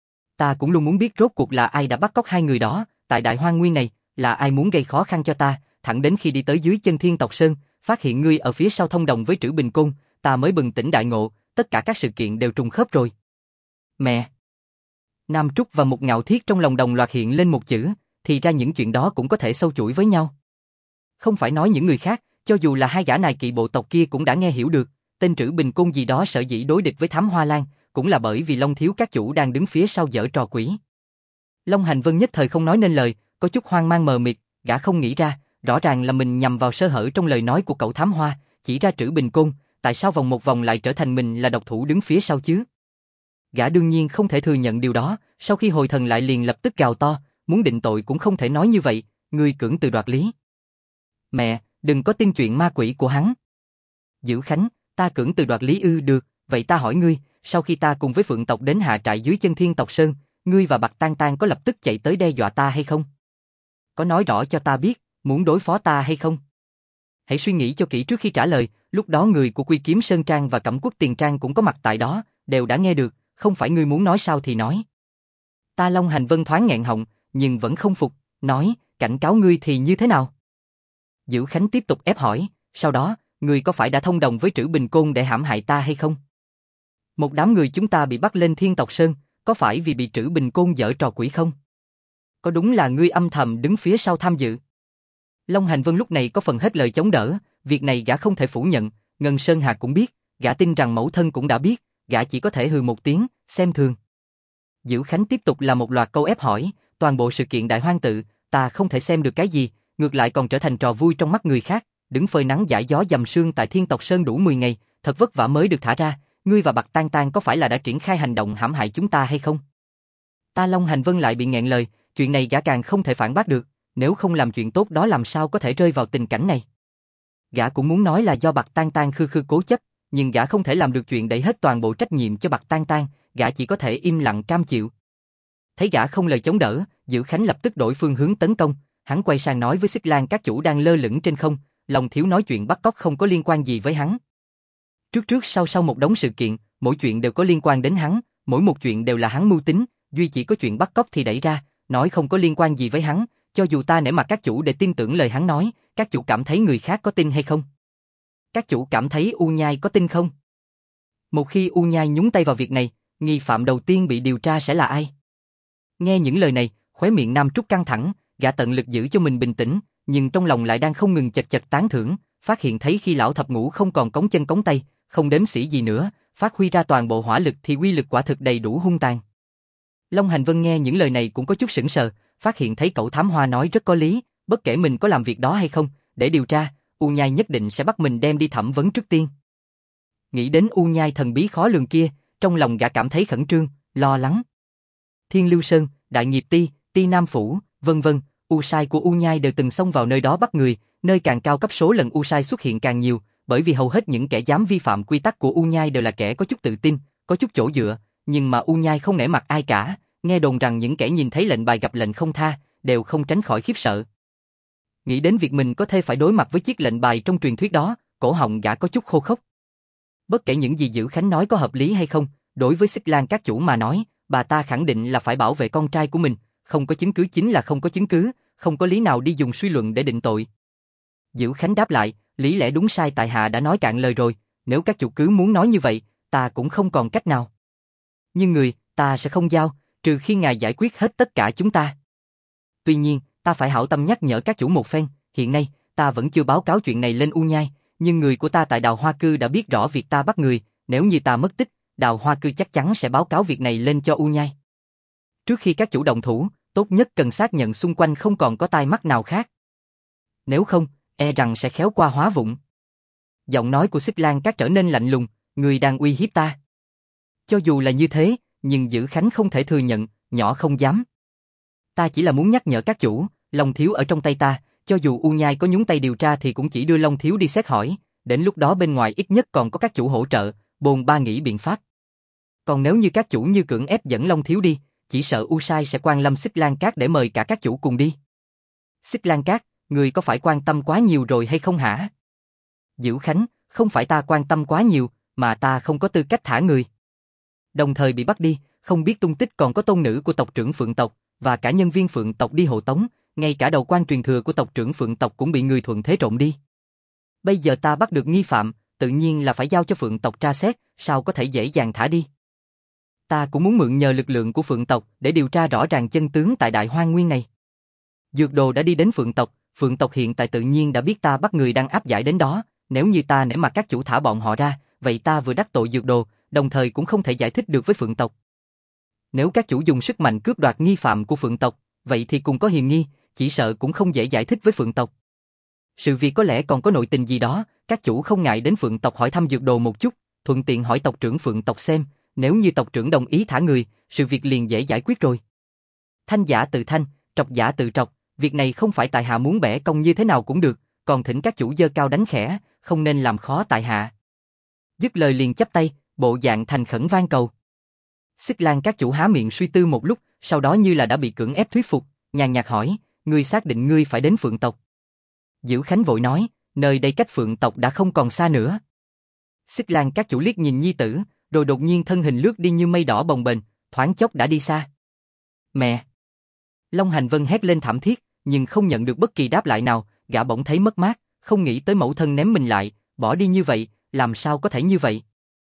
Ta cũng luôn muốn biết rốt cuộc là ai đã bắt cóc hai người đó, tại Đại Hoang Nguyên này, là ai muốn gây khó khăn cho ta, thẳng đến khi đi tới dưới chân Thiên Tộc Sơn, phát hiện ngươi ở phía sau thông đồng với Trữ Bình Côn, ta mới bừng tỉnh đại ngộ, tất cả các sự kiện đều trùng khớp rồi. Mẹ! Nam Trúc và Mục Ngạo Thiết trong lòng đồng loạt hiện lên một chữ, thì ra những chuyện đó cũng có thể sâu chuỗi với nhau. Không phải nói những người khác, cho dù là hai gã nài kỵ bộ tộc kia cũng đã nghe hiểu được, tên Trữ Bình Côn gì đó sở dĩ đối địch với Thám Hoa Lan, cũng là bởi vì Long thiếu các chủ đang đứng phía sau giở trò quỷ. Long Hành Vân nhất thời không nói nên lời, có chút hoang mang mờ mịt, gã không nghĩ ra, rõ ràng là mình nhằm vào sơ hở trong lời nói của cậu Thám Hoa, chỉ ra Trữ Bình Côn, tại sao vòng một vòng lại trở thành mình là độc thủ đứng phía sau chứ? Gã đương nhiên không thể thừa nhận điều đó, sau khi hồi thần lại liền lập tức gào to, muốn định tội cũng không thể nói như vậy, ngươi cưỡng từ đoạt lý. Mẹ, đừng có tin chuyện ma quỷ của hắn. Dữ Khánh, ta cưỡng từ đoạt lý ư? Được, vậy ta hỏi ngươi, sau khi ta cùng với Phượng tộc đến hạ trại dưới chân Thiên Tộc Sơn, ngươi và Bạc Tang Tang có lập tức chạy tới đe dọa ta hay không? Có nói rõ cho ta biết, muốn đối phó ta hay không? Hãy suy nghĩ cho kỹ trước khi trả lời, lúc đó người của Quy Kiếm Sơn Trang và Cẩm Quốc Tiền Trang cũng có mặt tại đó, đều đã nghe được, không phải ngươi muốn nói sao thì nói. Ta Long Hành Vân thoáng nghẹn họng, nhưng vẫn không phục, nói, cảnh cáo ngươi thì như thế nào? Dữ Khánh tiếp tục ép hỏi, sau đó, ngươi có phải đã thông đồng với Trữ Bình Côn để hãm hại ta hay không? Một đám người chúng ta bị bắt lên Thiên Tộc Sơn, có phải vì bị Trữ Bình Côn giở trò quỷ không? Có đúng là ngươi âm thầm đứng phía sau tham dự? Long Hành Vân lúc này có phần hết lời chống đỡ, việc này gã không thể phủ nhận, Ngân Sơn Hà cũng biết, gã tin rằng mẫu thân cũng đã biết, gã chỉ có thể hừ một tiếng, xem thường. Dữ Khánh tiếp tục là một loạt câu ép hỏi, toàn bộ sự kiện Đại Hoang tự, ta không thể xem được cái gì, ngược lại còn trở thành trò vui trong mắt người khác, đứng phơi nắng dãi gió dầm sương tại Thiên Tộc Sơn đủ 10 ngày, thật vất vả mới được thả ra, ngươi và Bạc Tang Tang có phải là đã triển khai hành động hãm hại chúng ta hay không? Ta Long Hành Vân lại bị nghẹn lời, chuyện này gã càng không thể phản bác được, nếu không làm chuyện tốt đó làm sao có thể rơi vào tình cảnh này. Gã cũng muốn nói là do Bạc Tang Tang khư khư cố chấp, nhưng gã không thể làm được chuyện đẩy hết toàn bộ trách nhiệm cho Bạc Tang Tang, gã chỉ có thể im lặng cam chịu. Thấy gã không lời chống đỡ, Dữ Khánh lập tức đổi phương hướng tấn công, hắn quay sang nói với Xích Lan các chủ đang lơ lửng trên không, Long thiếu nói chuyện bắt cóc không có liên quan gì với hắn. Trước trước sau sau một đống sự kiện, mỗi chuyện đều có liên quan đến hắn, mỗi một chuyện đều là hắn mưu tính, duy chỉ có chuyện bắt cóc thì đẩy ra, nói không có liên quan gì với hắn, cho dù ta nể mặt các chủ để tin tưởng lời hắn nói, các chủ cảm thấy người khác có tin hay không? Các chủ cảm thấy U Nhai có tin không? Một khi U Nhai nhúng tay vào việc này, nghi phạm đầu tiên bị điều tra sẽ là ai? Nghe những lời này, khóe miệng Nam Trúc căng thẳng, gã tận lực giữ cho mình bình tĩnh, nhưng trong lòng lại đang không ngừng chật chật tán thưởng, phát hiện thấy khi lão thập ngũ không còn cống chân cống tay, không đếm xỉa gì nữa, phát huy ra toàn bộ hỏa lực thì uy lực quả thực đầy đủ hung tàn. Long Hành Vân nghe những lời này cũng có chút sững sờ, phát hiện thấy cậu Thám Hoa nói rất có lý, bất kể mình có làm việc đó hay không, để điều tra, U Nhai nhất định sẽ bắt mình đem đi thẩm vấn trước tiên. Nghĩ đến U Nhai thần bí khó lường kia, trong lòng gã cảm thấy khẩn trương, lo lắng. Thiên Lưu Sơn, Đại Nghiệp Ti, Ti Nam Phủ, vân vân, U Sai của U Nhai đều từng xông vào nơi đó bắt người, nơi càng cao cấp số lần U Sai xuất hiện càng nhiều, bởi vì hầu hết những kẻ dám vi phạm quy tắc của U Nhai đều là kẻ có chút tự tin, có chút chỗ dựa, nhưng mà U Nhai không nể mặt ai cả, nghe đồn rằng những kẻ nhìn thấy lệnh bài gặp lệnh không tha, đều không tránh khỏi khiếp sợ. Nghĩ đến việc mình có thể phải đối mặt với chiếc lệnh bài trong truyền thuyết đó, cổ họng gã có chút khô khốc. Bất kể những gì Dữ Khánh nói có hợp lý hay không, đối với Xích Lan các chủ mà nói, bà ta khẳng định là phải bảo vệ con trai của mình, không có chứng cứ chính là không có chứng cứ, không có lý nào đi dùng suy luận để định tội. Dữ Khánh đáp lại, lý lẽ đúng sai tại hạ đã nói cạn lời rồi, nếu các chủ cứ muốn nói như vậy, ta cũng không còn cách nào. Nhưng người, ta sẽ không giao, trừ khi ngài giải quyết hết tất cả chúng ta. Tuy nhiên, ta phải hảo tâm nhắc nhở các chủ một phen, hiện nay, ta vẫn chưa báo cáo chuyện này lên U Nhai, nhưng người của ta tại Đào Hoa Cư đã biết rõ việc ta bắt người, nếu như ta mất tích, Đào Hoa Cư chắc chắn sẽ báo cáo việc này lên cho U Nhai. Trước khi các chủ động thủ, tốt nhất cần xác nhận xung quanh không còn có tai mắt nào khác. Nếu không, e rằng sẽ khéo qua hóa vụng. Giọng nói của Xích Lan Các trở nên lạnh lùng, người đang uy hiếp ta. Cho dù là như thế, nhưng Dữ Khánh không thể thừa nhận, nhỏ không dám. Ta chỉ là muốn nhắc nhở các chủ, Long Thiếu ở trong tay ta, cho dù U Nhai có nhúng tay điều tra thì cũng chỉ đưa Long Thiếu đi xét hỏi, đến lúc đó bên ngoài ít nhất còn có các chủ hỗ trợ, bồn ba nghĩ biện pháp. Còn nếu như các chủ như cưỡng ép dẫn Long Thiếu đi, chỉ sợ U Sai sẽ quan lâm Xích Lan Các để mời cả các chủ cùng đi. Xích Lan Các, người có phải quan tâm quá nhiều rồi hay không hả? Dữ Khánh, không phải ta quan tâm quá nhiều, mà ta không có tư cách thả người. Đồng thời bị bắt đi, không biết tung tích còn có tôn nữ của tộc trưởng Phượng tộc, và cả nhân viên Phượng tộc đi hộ tống, ngay cả đầu quan truyền thừa của tộc trưởng Phượng tộc cũng bị người thuận thế trộm đi. Bây giờ ta bắt được nghi phạm, tự nhiên là phải giao cho Phượng tộc tra xét, sao có thể dễ dàng thả đi. Ta cũng muốn mượn nhờ lực lượng của Phượng tộc để điều tra rõ ràng chân tướng tại Đại Hoang Nguyên này. Dược Đồ đã đi đến Phượng tộc hiện tại tự nhiên đã biết ta bắt người đang áp giải đến đó, nếu như ta nể mặt các chủ thả bọn họ ra, vậy ta vừa đắc tội Dược Đồ, đồng thời cũng không thể giải thích được với Phượng tộc. Nếu các chủ dùng sức mạnh cướp đoạt nghi phạm của Phượng tộc, vậy thì cùng có hiềm nghi, chỉ sợ cũng không dễ giải thích với Phượng tộc. Sự việc có lẽ còn có nội tình gì đó, các chủ không ngại đến Phượng tộc hỏi thăm Dược Đồ một chút, thuận tiện hỏi tộc trưởng Phượng tộc xem, nếu như tộc trưởng đồng ý thả người, sự việc liền dễ giải quyết rồi. Thanh giả tự thanh, trọc giả tự trọc, việc này không phải tại hạ muốn bẻ cong như thế nào cũng được, còn thỉnh các chủ giơ cao đánh khẽ, không nên làm khó tại hạ. Dứt lời liền chắp tay, bộ dạng thành khẩn van cầu. Xích Lan các chủ há miệng suy tư một lúc, sau đó như là đã bị cưỡng ép thuyết phục, nhàn nhạt hỏi, ngươi xác định ngươi phải đến Phượng tộc? Dữ Khánh vội nói, nơi đây cách Phượng tộc đã không còn xa nữa. Xích Lan các chủ liếc nhìn nhi tử, rồi đột nhiên thân hình lướt đi như mây đỏ bồng bềnh, thoáng chốc đã đi xa. Mẹ! Long Hành Vân hét lên thảm thiết, nhưng không nhận được bất kỳ đáp lại nào, gã bỗng thấy mất mát, không nghĩ tới mẫu thân ném mình lại, bỏ đi như vậy, làm sao có thể như vậy?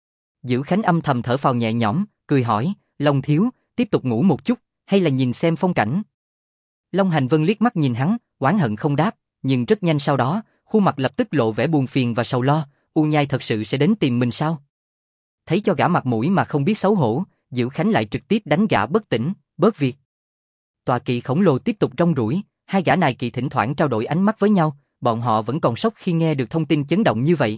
Dữ Khánh âm thầm thở phào nhẹ nhõm, cười hỏi, Long Thiếu, tiếp tục ngủ một chút, hay là nhìn xem phong cảnh? Long Hành Vân liếc mắt nhìn hắn, oán hận không đáp, nhưng rất nhanh sau đó, khuôn mặt lập tức lộ vẻ buồn phiền và sầu lo, U Nhai thật sự sẽ đến tìm mình sao? Thấy cho gã mặt mũi mà không biết xấu hổ, Dữ Khánh lại trực tiếp đánh gã bất tỉnh, bớt việc. Tòa kỵ khổng lồ tiếp tục rong ruổi, hai gã này kỳ thỉnh thoảng trao đổi ánh mắt với nhau, bọn họ vẫn còn sốc khi nghe được thông tin chấn động như vậy.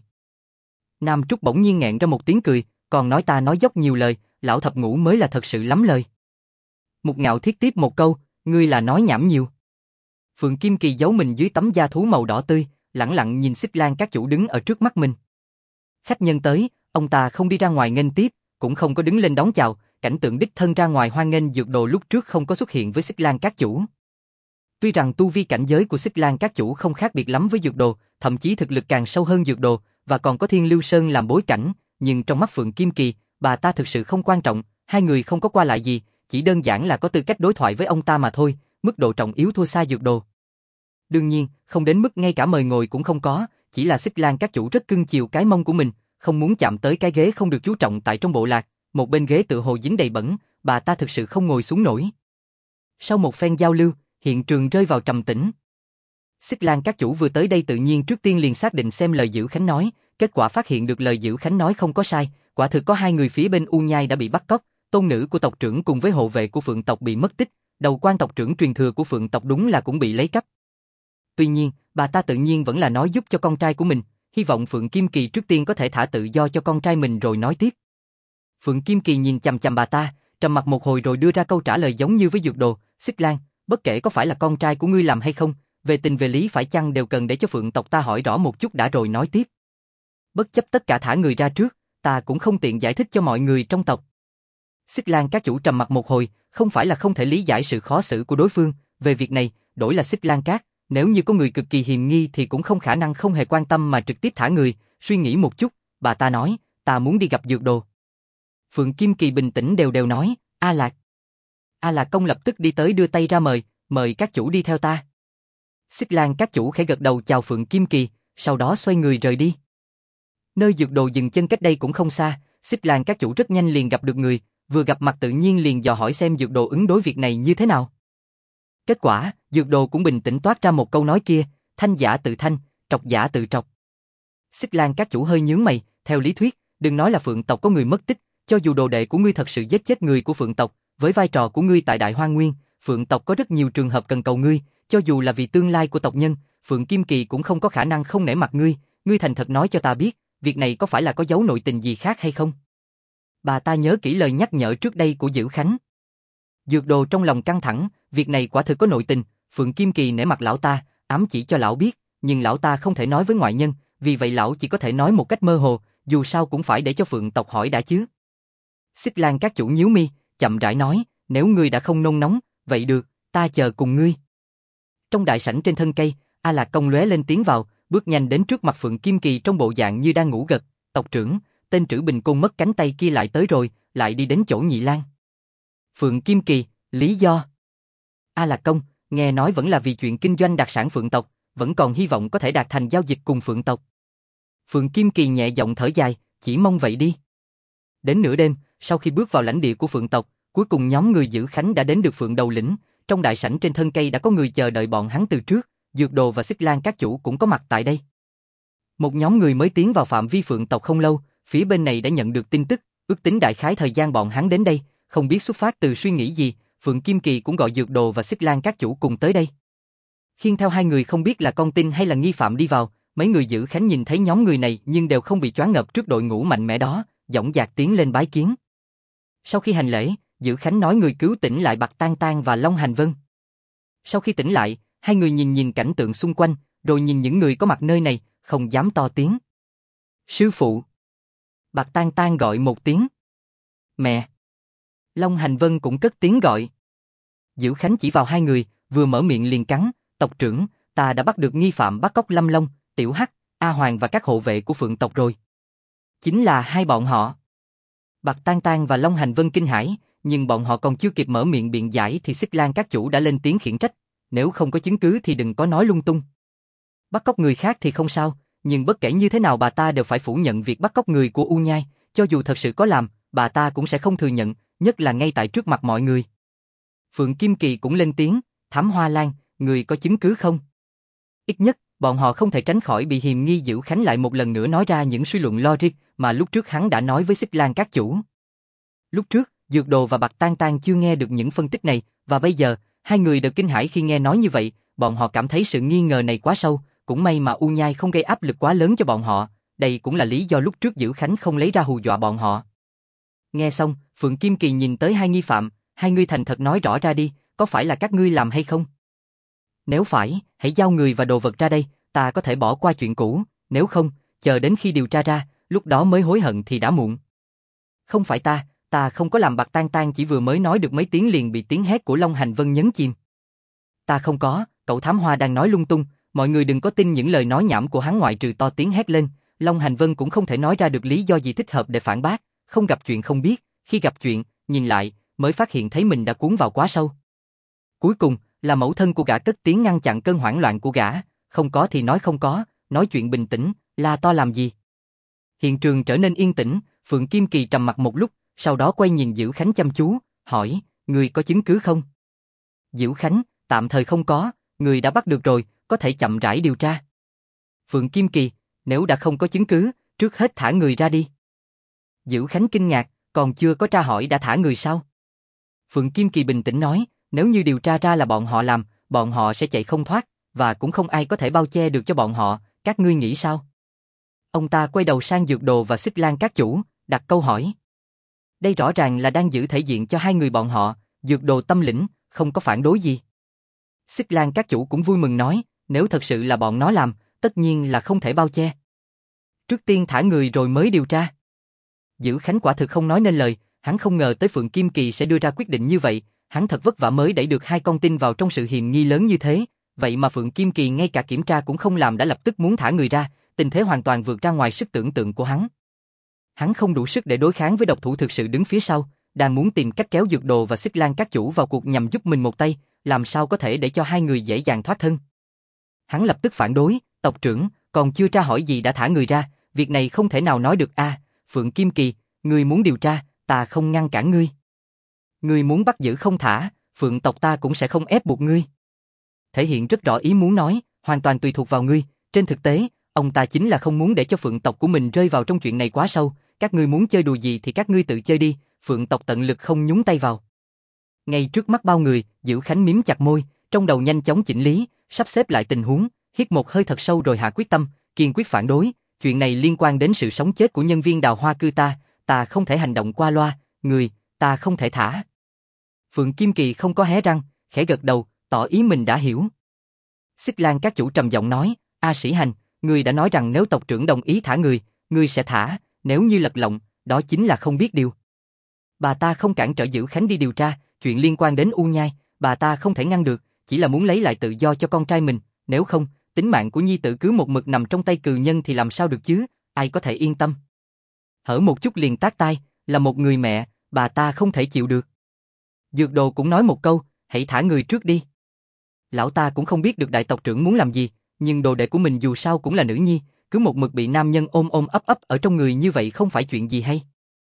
Nam Trúc bỗng nhiên nghẹn ra một tiếng cười, còn nói ta nói dốc nhiều lời, lão thập ngũ mới là thật sự lắm lời. Mục Ngạo Thiết tiếp một câu, ngươi là nói nhảm nhiều. Phượng Kim Kỳ giấu mình dưới tấm da thú màu đỏ tươi, lẳng lặng nhìn Xích Lan các chủ đứng ở trước mắt mình. Khách nhân tới, ông ta không đi ra ngoài nghênh tiếp, cũng không có đứng lên đón chào, cảnh tượng đích thân ra ngoài hoan nghênh Dược Đồ lúc trước không có xuất hiện với Xích Lan các chủ. Tuy rằng tu vi cảnh giới của Xích Lan các chủ không khác biệt lắm với Dược Đồ, thậm chí thực lực càng sâu hơn Dược Đồ, và còn có Thiên Lưu Sơn làm bối cảnh, nhưng trong mắt Phượng Kim Kỳ, bà ta thực sự không quan trọng, hai người không có qua lại gì, chỉ đơn giản là có tư cách đối thoại với ông ta mà thôi, mức độ trọng yếu thua xa Dược Đồ. Đương nhiên, không đến mức ngay cả mời ngồi cũng không có, chỉ là Xích Lan các chủ rất cưng chiều cái mông của mình, không muốn chạm tới cái ghế không được chú trọng tại trong bộ lạc, một bên ghế tựa hồ dính đầy bẩn, bà ta thực sự không ngồi xuống nổi. Sau một phen giao lưu, hiện trường rơi vào trầm tĩnh. Xích Lan các chủ vừa tới đây tự nhiên trước tiên liền xác định xem lời Dữ Khánh nói, kết quả phát hiện được lời Dữ Khánh nói không có sai, quả thực có hai người phía bên U Nhai đã bị bắt cóc, tôn nữ của tộc trưởng cùng với hộ vệ của Phượng tộc bị mất tích, đầu quan tộc trưởng truyền thừa của Phượng tộc đúng là cũng bị lấy cắp. Tuy nhiên, bà ta tự nhiên vẫn là nói giúp cho con trai của mình, hy vọng Phượng Kim Kỳ trước tiên có thể thả tự do cho con trai mình rồi nói tiếp. Phượng Kim Kỳ nhìn chằm chằm bà ta, trầm mặc một hồi rồi đưa ra câu trả lời giống như với Dược Đồ, Xích Lan, bất kể có phải là con trai của ngươi làm hay không, về tình về lý phải chăng đều cần để cho Phượng tộc ta hỏi rõ một chút đã rồi nói tiếp. Bất chấp tất cả thả người ra trước, ta cũng không tiện giải thích cho mọi người trong tộc. Xích Lan các chủ trầm mặc một hồi, không phải là không thể lý giải sự khó xử của đối phương, về việc này, đổi là Xích Lan Các, nếu như có người cực kỳ hiềm nghi thì cũng không khả năng không hề quan tâm mà trực tiếp thả người, suy nghĩ một chút, bà ta nói, ta muốn đi gặp Dược Đồ. Phượng Kim Kỳ bình tĩnh đều đều nói, A Lạc. A Lạc Công lập tức đi tới đưa tay ra mời các chủ đi theo ta. Xích Lan các chủ khẽ gật đầu chào Phượng Kim Kỳ, sau đó xoay người rời đi. Nơi Dược Đồ dừng chân cách đây cũng không xa, Xích Lan các chủ rất nhanh liền gặp được người, vừa gặp mặt tự nhiên liền dò hỏi xem Dược Đồ ứng đối việc này như thế nào. Kết quả, Dược Đồ cũng bình tĩnh toát ra một câu nói kia, thanh giả tự thanh, trọc giả tự trọc. Xích Lan các chủ hơi nhướng mày, theo lý thuyết, đừng nói là Phượng tộc có người mất tích, cho dù đồ đệ của ngươi thật sự giết chết người của Phượng tộc, với vai trò của ngươi tại Đại Hoang Nguyên, Phượng tộc có rất nhiều trường hợp cần cầu ngươi, cho dù là vì tương lai của tộc nhân, Phượng Kim Kỳ cũng không có khả năng không nể mặt ngươi, ngươi thành thật nói cho ta biết, việc này có phải là có dấu nội tình gì khác hay không? Bà ta nhớ kỹ lời nhắc nhở trước đây của Dữ Khánh. Dược Đồ trong lòng căng thẳng, việc này quả thực có nội tình, Phượng Kim Kỳ nể mặt lão ta, ám chỉ cho lão biết, nhưng lão ta không thể nói với ngoại nhân, vì vậy lão chỉ có thể nói một cách mơ hồ, dù sao cũng phải để cho Phượng tộc hỏi đã chứ. Xích Lan các chủ nhíu mi, chậm rãi nói, nếu ngươi đã không nôn nóng, vậy được, ta chờ cùng ngươi. Trong đại sảnh trên thân cây, A Lạc Công lóe lên tiến vào, bước nhanh đến trước mặt Phượng Kim Kỳ trong bộ dạng như đang ngủ gật, tộc trưởng, tên Trữ Bình Côn mất cánh tay kia lại tới rồi, lại đi đến chỗ Nhị Lang. Phượng Kim Kỳ, lý do? A Lạc Công, nghe nói vẫn là vì chuyện kinh doanh đặc sản Phượng tộc, vẫn còn hy vọng có thể đạt thành giao dịch cùng Phượng tộc. Phượng Kim Kỳ nhẹ giọng thở dài, chỉ mong vậy đi. Đến nửa đêm, sau khi bước vào lãnh địa của Phượng tộc, cuối cùng nhóm người Dữ Khánh đã đến được Phượng Đầu Lĩnh, trong đại sảnh trên thân cây đã có người chờ đợi bọn hắn từ trước, Dược Đồ và Xích Lan các chủ cũng có mặt tại đây. Một nhóm người mới tiến vào phạm vi Phượng tộc không lâu, phía bên này đã nhận được tin tức, ước tính đại khái thời gian bọn hắn đến đây, không biết xuất phát từ suy nghĩ gì, Phượng Kim Kỳ cũng gọi Dược Đồ và Xích Lan các chủ cùng tới đây. Khiêng theo hai người không biết là con tin hay là nghi phạm đi vào, mấy người Dữ Khánh nhìn thấy nhóm người này nhưng đều không bị choáng ngợp trước đội ngũ mạnh mẽ đó, dõng dạc tiến lên bái kiến. Sau khi hành lễ, Dữ Khánh nói người cứu tỉnh lại Bạc Tan Tan và Long Hành Vân. Sau khi tỉnh lại, hai người nhìn cảnh tượng xung quanh, rồi nhìn những người có mặt nơi này, không dám to tiếng. Sư phụ. Bạc Tan Tan gọi một tiếng. Mẹ. Long Hành Vân cũng cất tiếng gọi. Dữ Khánh chỉ vào hai người, vừa mở miệng liền cắn, tộc trưởng, ta đã bắt được nghi phạm bắt cóc Lâm Long, Tiểu Hắc, A Hoàng và các hộ vệ của Phượng tộc rồi. Chính là hai bọn họ. Bạc Tan Tan và Long Hành Vân kinh hãi, nhưng bọn họ còn chưa kịp mở miệng biện giải thì Xích Lan các chủ đã lên tiếng khiển trách, nếu không có chứng cứ thì đừng có nói lung tung. Bắt cóc người khác thì không sao, nhưng bất kể như thế nào bà ta đều phải phủ nhận việc bắt cóc người của U Nhai, cho dù thật sự có làm, bà ta cũng sẽ không thừa nhận, nhất là ngay tại trước mặt mọi người. Phượng Kim Kỳ cũng lên tiếng, Thám Hoa Lan, người có chứng cứ không? Ít nhất, bọn họ không thể tránh khỏi bị hiềm nghi. Dữ Khánh lại một lần nữa nói ra những suy luận logic mà lúc trước hắn đã nói với Xích Lan các chủ. Lúc trước, Dược Đồ và Bạc Tan Tan chưa nghe được những phân tích này, và bây giờ, hai người đều kinh hãi khi nghe nói như vậy, bọn họ cảm thấy sự nghi ngờ này quá sâu, cũng may mà U Nhai không gây áp lực quá lớn cho bọn họ, đây cũng là lý do lúc trước Dữ Khánh không lấy ra hù dọa bọn họ. Nghe xong, Phượng Kim Kỳ nhìn tới hai nghi phạm, hai ngươi thành thật nói rõ ra đi, có phải là các ngươi làm hay không? Nếu phải, hãy giao người và đồ vật ra đây, ta có thể bỏ qua chuyện cũ, nếu không, chờ đến khi điều tra ra, lúc đó mới hối hận thì đã muộn. Không phải ta không có làm. Bạc Tan Tan chỉ vừa mới nói được mấy tiếng liền bị tiếng hét của Long Hành Vân nhấn chìm. Ta không có, cậu Thám Hoa đang nói lung tung, mọi người đừng có tin những lời nói nhảm của hắn. Ngoại trừ to tiếng hét lên, Long Hành Vân cũng không thể nói ra được lý do gì thích hợp để phản bác, không gặp chuyện không biết, khi gặp chuyện, nhìn lại, mới phát hiện thấy mình đã cuốn vào quá sâu. Cuối cùng, là mẫu thân của gã cất tiếng ngăn chặn cơn hoảng loạn của gã, không có thì nói không có, nói chuyện bình tĩnh, la to làm gì. Hiện trường trở nên yên tĩnh, Phượng Kim Kỳ trầm mặt một lúc, sau đó quay nhìn Dữ Khánh chăm chú, hỏi, người có chứng cứ không? Dữ Khánh, tạm thời không có, người đã bắt được rồi, có thể chậm rãi điều tra. Phượng Kim Kỳ, nếu đã không có chứng cứ, trước hết thả người ra đi. Dữ Khánh kinh ngạc, còn chưa có tra hỏi đã thả người sao? Phượng Kim Kỳ bình tĩnh nói, nếu như điều tra ra là bọn họ làm, bọn họ sẽ chạy không thoát, và cũng không ai có thể bao che được cho bọn họ, các ngươi nghĩ sao? Ông ta quay đầu sang Dược Đồ và Xích Lan các chủ, đặt câu hỏi. Đây rõ ràng là đang giữ thể diện cho hai người bọn họ, Dược Đồ tâm lĩnh, không có phản đối gì. Xích Lan các chủ cũng vui mừng nói, nếu thật sự là bọn nó làm, tất nhiên là không thể bao che. Trước tiên thả người rồi mới điều tra. Dữ Khánh quả thực không nói nên lời, hắn không ngờ tới Phượng Kim Kỳ sẽ đưa ra quyết định như vậy, hắn thật vất vả mới đẩy được hai con tin vào trong sự hiềm nghi lớn như thế, vậy mà Phượng Kim Kỳ ngay cả kiểm tra cũng không làm đã lập tức muốn thả người ra, tình thế hoàn toàn vượt ra ngoài sức tưởng tượng của hắn. Hắn không đủ sức để đối kháng với độc thủ thực sự đứng phía sau, đang muốn tìm cách kéo Dược Đồ và Xích Lan các chủ vào cuộc nhằm giúp mình một tay, làm sao có thể để cho hai người dễ dàng thoát thân. Hắn lập tức phản đối, tộc trưởng, còn chưa tra hỏi gì đã thả người ra, việc này không thể nào nói được a. Phượng Kim Kỳ, ngươi muốn điều tra, ta không ngăn cản ngươi. Ngươi muốn bắt giữ không thả, Phượng tộc ta cũng sẽ không ép buộc ngươi. Thể hiện rất rõ ý muốn nói, hoàn toàn tùy thuộc vào ngươi, trên thực tế, ông ta chính là không muốn để cho Phượng tộc của mình rơi vào trong chuyện này quá sâu, các ngươi muốn chơi đùa gì thì các ngươi tự chơi đi, Phượng tộc tận lực không nhúng tay vào. Ngay trước mắt bao người, Dữ Khánh mím chặt môi, trong đầu nhanh chóng chỉnh lý, sắp xếp lại tình huống, hít một hơi thật sâu rồi hạ quyết tâm, kiên quyết phản đối, chuyện này liên quan đến sự sống chết của nhân viên Đào Hoa Cư ta không thể hành động qua loa, ta không thể thả. Phượng Kim Kỳ không có hé răng, khẽ gật đầu, tỏ ý mình đã hiểu. Xích Lan các chủ trầm giọng nói, A Sĩ Hành, ngươi đã nói rằng nếu tộc trưởng đồng ý thả người, ngươi sẽ thả, nếu như lật lọng, đó chính là không biết điều. Bà ta không cản trở Dữ Khánh đi điều tra, chuyện liên quan đến U Nhai, bà ta không thể ngăn được, chỉ là muốn lấy lại tự do cho con trai mình, nếu không, tính mạng của nhi tử cứ một mực nằm trong tay cừu nhân thì làm sao được chứ, ai có thể yên tâm. Hở một chút liền tát tai, là một người mẹ, bà ta không thể chịu được. Dược Đồ cũng nói một câu, hãy thả người trước đi. Lão ta cũng không biết được đại tộc trưởng muốn làm gì, nhưng đồ đệ của mình dù sao cũng là nữ nhi, cứ một mực bị nam nhân ôm ôm ấp ấp ở trong người như vậy không phải chuyện gì hay.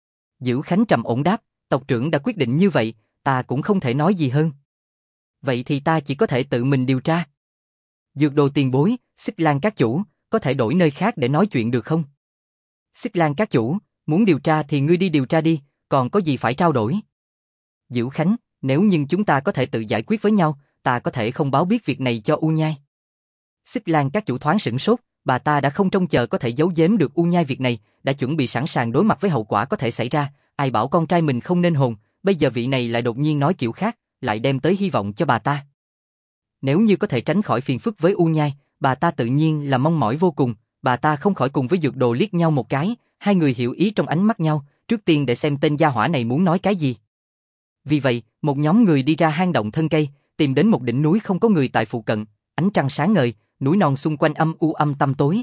Dữ Khánh trầm ổn đáp, tộc trưởng đã quyết định như vậy, ta cũng không thể nói gì hơn. Vậy thì ta chỉ có thể tự mình điều tra. Dược Đồ tiền bối, Xích Lan các chủ, có thể đổi nơi khác để nói chuyện được không? Xích Lan các chủ, muốn điều tra thì ngươi đi điều tra đi, còn có gì phải trao đổi? Dữ Khánh, nếu như chúng ta có thể tự giải quyết với nhau, ta có thể không báo biết việc này cho U Nhai. Xích Lan các chủ thoáng sửng sốt, bà ta đã không trông chờ có thể giấu giếm được U Nhai việc này, đã chuẩn bị sẵn sàng đối mặt với hậu quả có thể xảy ra, ai bảo con trai mình không nên hồn, bây giờ vị này lại đột nhiên nói kiểu khác, lại đem tới hy vọng cho bà ta. Nếu như có thể tránh khỏi phiền phức với U Nhai, bà ta tự nhiên là mong mỏi vô cùng, bà ta không khỏi cùng với Dược Đồ liếc nhau một cái, hai người hiểu ý trong ánh mắt nhau, trước tiên để xem tên gia hỏa này muốn nói cái gì. Vì vậy, một nhóm người đi ra hang động thân cây, tìm đến một đỉnh núi không có người tại phụ cận, ánh trăng sáng ngời, núi non xung quanh âm u âm tăm tối.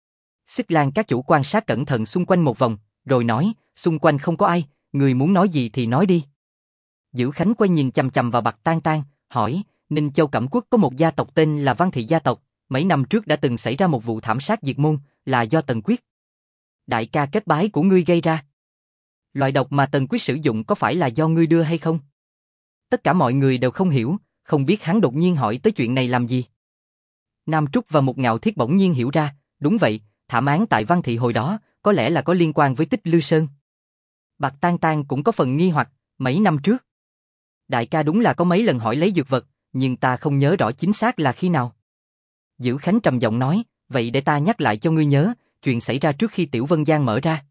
Xích Lan các chủ quan sát cẩn thận xung quanh một vòng, rồi nói, xung quanh không có ai, người muốn nói gì thì nói đi. Dữ Khánh quay nhìn chằm chằm vào Bạc Tan Tan, hỏi, Ninh Châu Cẩm Quốc có một gia tộc tên là Văn Thị gia tộc, mấy năm trước đã từng xảy ra một vụ thảm sát diệt môn, là do Tần Quyết, đại ca kết bái của ngươi gây ra. Loại độc mà Tần Quyết sử dụng có phải là do ngươi đưa hay không? Tất cả mọi người đều không hiểu, không biết hắn đột nhiên hỏi tới chuyện này làm gì. Nam Trúc và Mục Ngạo Thiết bỗng nhiên hiểu ra, đúng vậy, thảm án tại Văn Thị hồi đó, có lẽ là có liên quan với Tích Lư Sơn. Bạc Tan Tan cũng có phần nghi hoặc, mấy năm trước. Đại ca đúng là có mấy lần hỏi lấy dược vật, nhưng ta không nhớ rõ chính xác là khi nào. Dữ Khánh trầm giọng nói, vậy để ta nhắc lại cho ngươi nhớ, chuyện xảy ra trước khi Tiểu Vân Giang mở ra.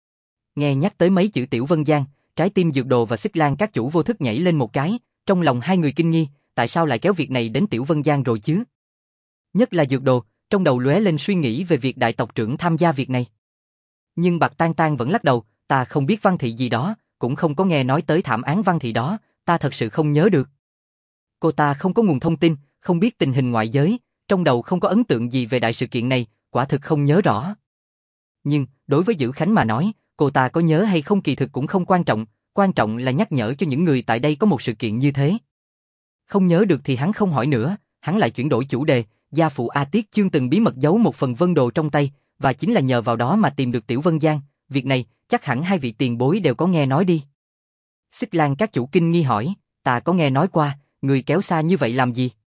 Nghe nhắc tới mấy chữ Tiểu Vân Giang, trái tim Dược Đồ và Xích Lan các chủ vô thức nhảy lên một cái, trong lòng hai người kinh nghi, tại sao lại kéo việc này đến Tiểu Vân Giang rồi chứ? Nhất là Dược Đồ, trong đầu lóe lên suy nghĩ về việc đại tộc trưởng tham gia việc này. Nhưng Bạc Tan Tan vẫn lắc đầu, ta không biết Văn Thị gì đó, cũng không có nghe nói tới thảm án Văn Thị đó, ta thật sự không nhớ được. Cô ta không có nguồn thông tin, không biết tình hình ngoại giới, trong đầu không có ấn tượng gì về đại sự kiện này, quả thực không nhớ rõ. Nhưng, đối với Dữ Khánh mà nói, cô ta có nhớ hay không kỳ thực cũng không quan trọng là nhắc nhở cho những người tại đây có một sự kiện như thế. Không nhớ được thì hắn không hỏi nữa, hắn lại chuyển đổi chủ đề, gia phụ A Tiết Chương từng bí mật giấu một phần vân đồ trong tay, và chính là nhờ vào đó mà tìm được Tiểu Vân Giang, việc này, chắc hẳn hai vị tiền bối đều có nghe nói đi. Xích Lan các chủ kinh nghi hỏi, ta có nghe nói qua, người kéo xa như vậy làm gì?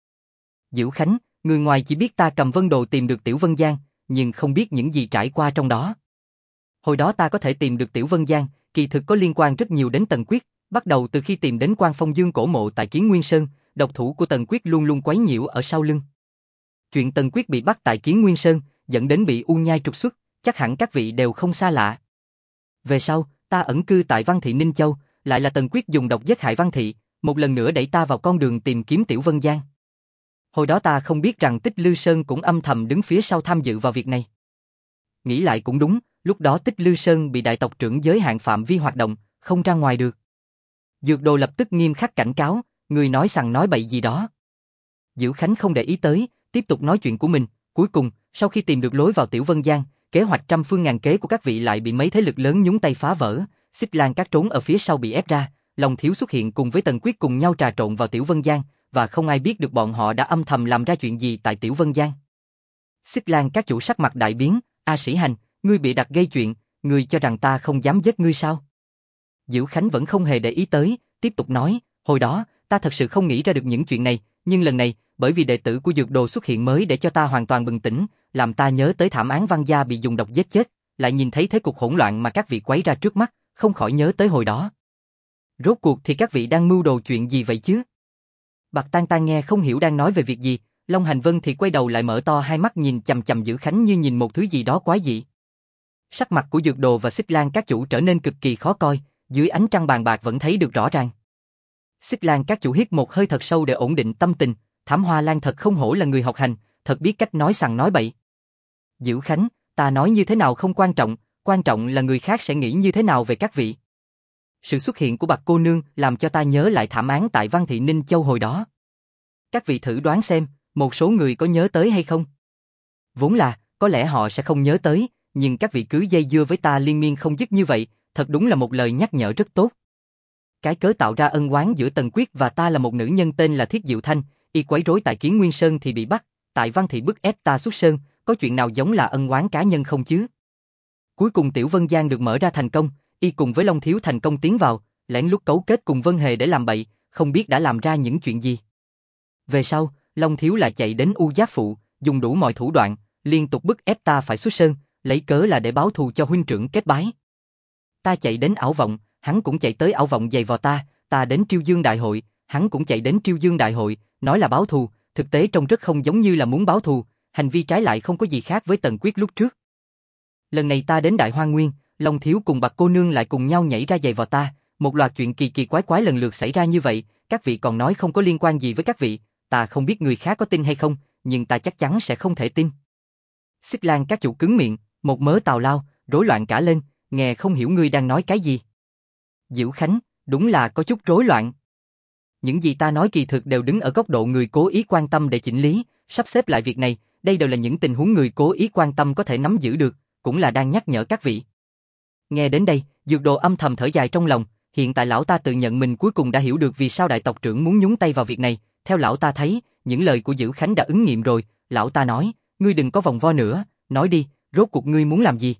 Dữ Khánh, người ngoài chỉ biết ta cầm vân đồ tìm được Tiểu Vân Giang, nhưng không biết những gì trải qua trong đó. Hồi đó ta có thể tìm được Tiểu Vân Giang, kỳ thực có liên quan rất nhiều đến Tần Quyết, bắt đầu từ khi tìm đến Quan Phong Dương cổ mộ tại Kiến Nguyên Sơn, độc thủ của Tần Quyết luôn luôn quấy nhiễu ở sau lưng. Chuyện Tần Quyết bị bắt tại Kiến Nguyên Sơn, dẫn đến bị U Nhai trục xuất, chắc hẳn các vị đều không xa lạ. Về sau, Ta ẩn cư tại Văn Thị Ninh Châu, lại là Tần Quyết dùng độc giết hại Văn Thị, một lần nữa đẩy ta vào con đường tìm kiếm Tiểu Vân Giang. Hồi đó ta không biết rằng Tích Lư Sơn cũng âm thầm đứng phía sau tham dự vào việc này. Nghĩ lại cũng đúng, lúc đó Tích Lư Sơn bị đại tộc trưởng giới hạn phạm vi hoạt động, không ra ngoài được. Dược Đồ lập tức nghiêm khắc cảnh cáo, người nói sằng nói bậy gì đó. Diệu Khánh không để ý tới, tiếp tục nói chuyện của mình. Cuối cùng, sau khi tìm được lối vào Tiểu Vân Giang, kế hoạch trăm phương ngàn kế của các vị lại bị mấy thế lực lớn nhúng tay phá vỡ. Xích Lan Các trốn ở phía sau bị ép ra, Long Thiếu xuất hiện cùng với Tần Quyết cùng nhau trà trộn vào Tiểu Vân Giang, và không ai biết được bọn họ đã âm thầm làm ra chuyện gì tại Tiểu Vân Giang. Xích Lan Các chủ sắc mặt đại biến, A Sĩ Hành, ngươi bị đặt gây chuyện, ngươi cho rằng ta không dám giết ngươi sao? Diệu Khánh vẫn không hề để ý tới, tiếp tục nói, hồi đó, ta thật sự không nghĩ ra được những chuyện này, nhưng lần này, bởi vì đệ tử của Dược Đồ xuất hiện mới để cho ta hoàn toàn bừng tỉnh, làm ta nhớ tới thảm án Văn Gia bị dùng độc giết chết, lại nhìn thấy thế cục hỗn loạn mà các vị quấy ra trước mắt, không khỏi nhớ tới hồi đó. Rốt cuộc thì các vị đang mưu đồ chuyện gì vậy chứ? Bạc Tan Tan nghe không hiểu đang nói về việc gì, Long Hành Vân thì quay đầu lại mở to hai mắt nhìn chằm chằm Dữ Khánh như nhìn một thứ gì đó quái dị. Sắc mặt của Dược Đồ và Xích Lan Các chủ trở nên cực kỳ khó coi, dưới ánh trăng bàn bạc vẫn thấy được rõ ràng. Xích Lan Các chủ hít một hơi thật sâu để ổn định tâm tình, Thảm Hoa Lan thật không hổ là người học hành, thật biết cách nói sằng nói bậy. Dữ Khánh, ta nói như thế nào không quan trọng là người khác sẽ nghĩ như thế nào về các vị. Sự xuất hiện của Bạc cô nương làm cho ta nhớ lại thảm án tại Văn Thị Ninh Châu hồi đó. Các vị thử đoán xem, một số người có nhớ tới hay không? Vốn là, có lẽ họ sẽ không nhớ tới, nhưng các vị cứ dây dưa với ta liên miên không dứt như vậy, thật đúng là một lời nhắc nhở rất tốt. Cái cớ tạo ra ân oán giữa Tần Quyết và ta là một nữ nhân tên là Thiết Diệu Thanh, y quấy rối tại Kiến Nguyên Sơn thì bị bắt, tại Văn Thị bức ép ta xuất sơn, có chuyện nào giống là ân oán cá nhân không chứ? Cuối cùng Tiểu Vân Giang được mở ra thành công, y cùng với Long Thiếu thành công tiến vào, lén lút cấu kết cùng Vân Hề để làm bậy, không biết đã làm ra những chuyện gì. Về sau, Long Thiếu lại chạy đến U Giáp Phụ, dùng đủ mọi thủ đoạn, liên tục bức ép ta phải xuất sơn, lấy cớ là để báo thù cho huynh trưởng kết bái. Ta chạy đến Ảo Vọng, hắn cũng chạy tới Ảo Vọng giày vò ta đến Triêu Dương Đại hội, hắn cũng chạy đến Triêu Dương Đại hội, nói là báo thù, thực tế trông rất không giống như là muốn báo thù, hành vi trái lại không có gì khác với Tần Quyết lúc trước. Lần này ta đến Đại Hoa Nguyên, Long Thiếu cùng Bạc cô nương lại cùng nhau nhảy ra giày vò ta, một loạt chuyện kỳ kỳ quái quái lần lượt xảy ra như vậy, các vị còn nói không có liên quan gì với các vị, ta không biết người khác có tin hay không, nhưng ta chắc chắn sẽ không thể tin. Xích Lan Các chủ cứng miệng, một mớ tào lao, rối loạn cả lên, nghe không hiểu ngươi đang nói cái gì. Diệu Khánh, đúng là có chút rối loạn. Những gì ta nói kỳ thực đều đứng ở góc độ người cố ý quan tâm để chỉnh lý, sắp xếp lại việc này, đây đều là những tình huống người cố ý quan tâm có thể nắm giữ được, cũng là đang nhắc nhở các vị. Nghe đến đây, Dược Đồ âm thầm thở dài trong lòng, hiện tại lão ta tự nhận mình cuối cùng đã hiểu được vì sao đại tộc trưởng muốn nhúng tay vào việc này, theo lão ta thấy, những lời của Dữ Khánh đã ứng nghiệm rồi, lão ta nói, ngươi đừng có vòng vo nữa, nói đi, rốt cuộc ngươi muốn làm gì?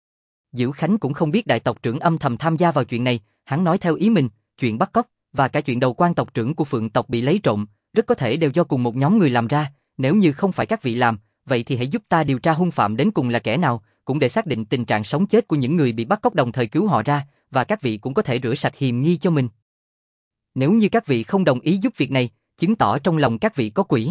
Dữ Khánh cũng không biết đại tộc trưởng âm thầm tham gia vào chuyện này, hắn nói theo ý mình, chuyện bắt cóc, và cả chuyện đầu quan tộc trưởng của Phượng tộc bị lấy trộm, rất có thể đều do cùng một nhóm người làm ra, nếu như không phải các vị làm, vậy thì hãy giúp ta điều tra hung phạm đến cùng là kẻ nào, cũng để xác định tình trạng sống chết của những người bị bắt cóc đồng thời cứu họ ra, và các vị cũng có thể rửa sạch hiềm nghi cho mình. Nếu như các vị không đồng ý giúp việc này, chứng tỏ trong lòng các vị có quỷ.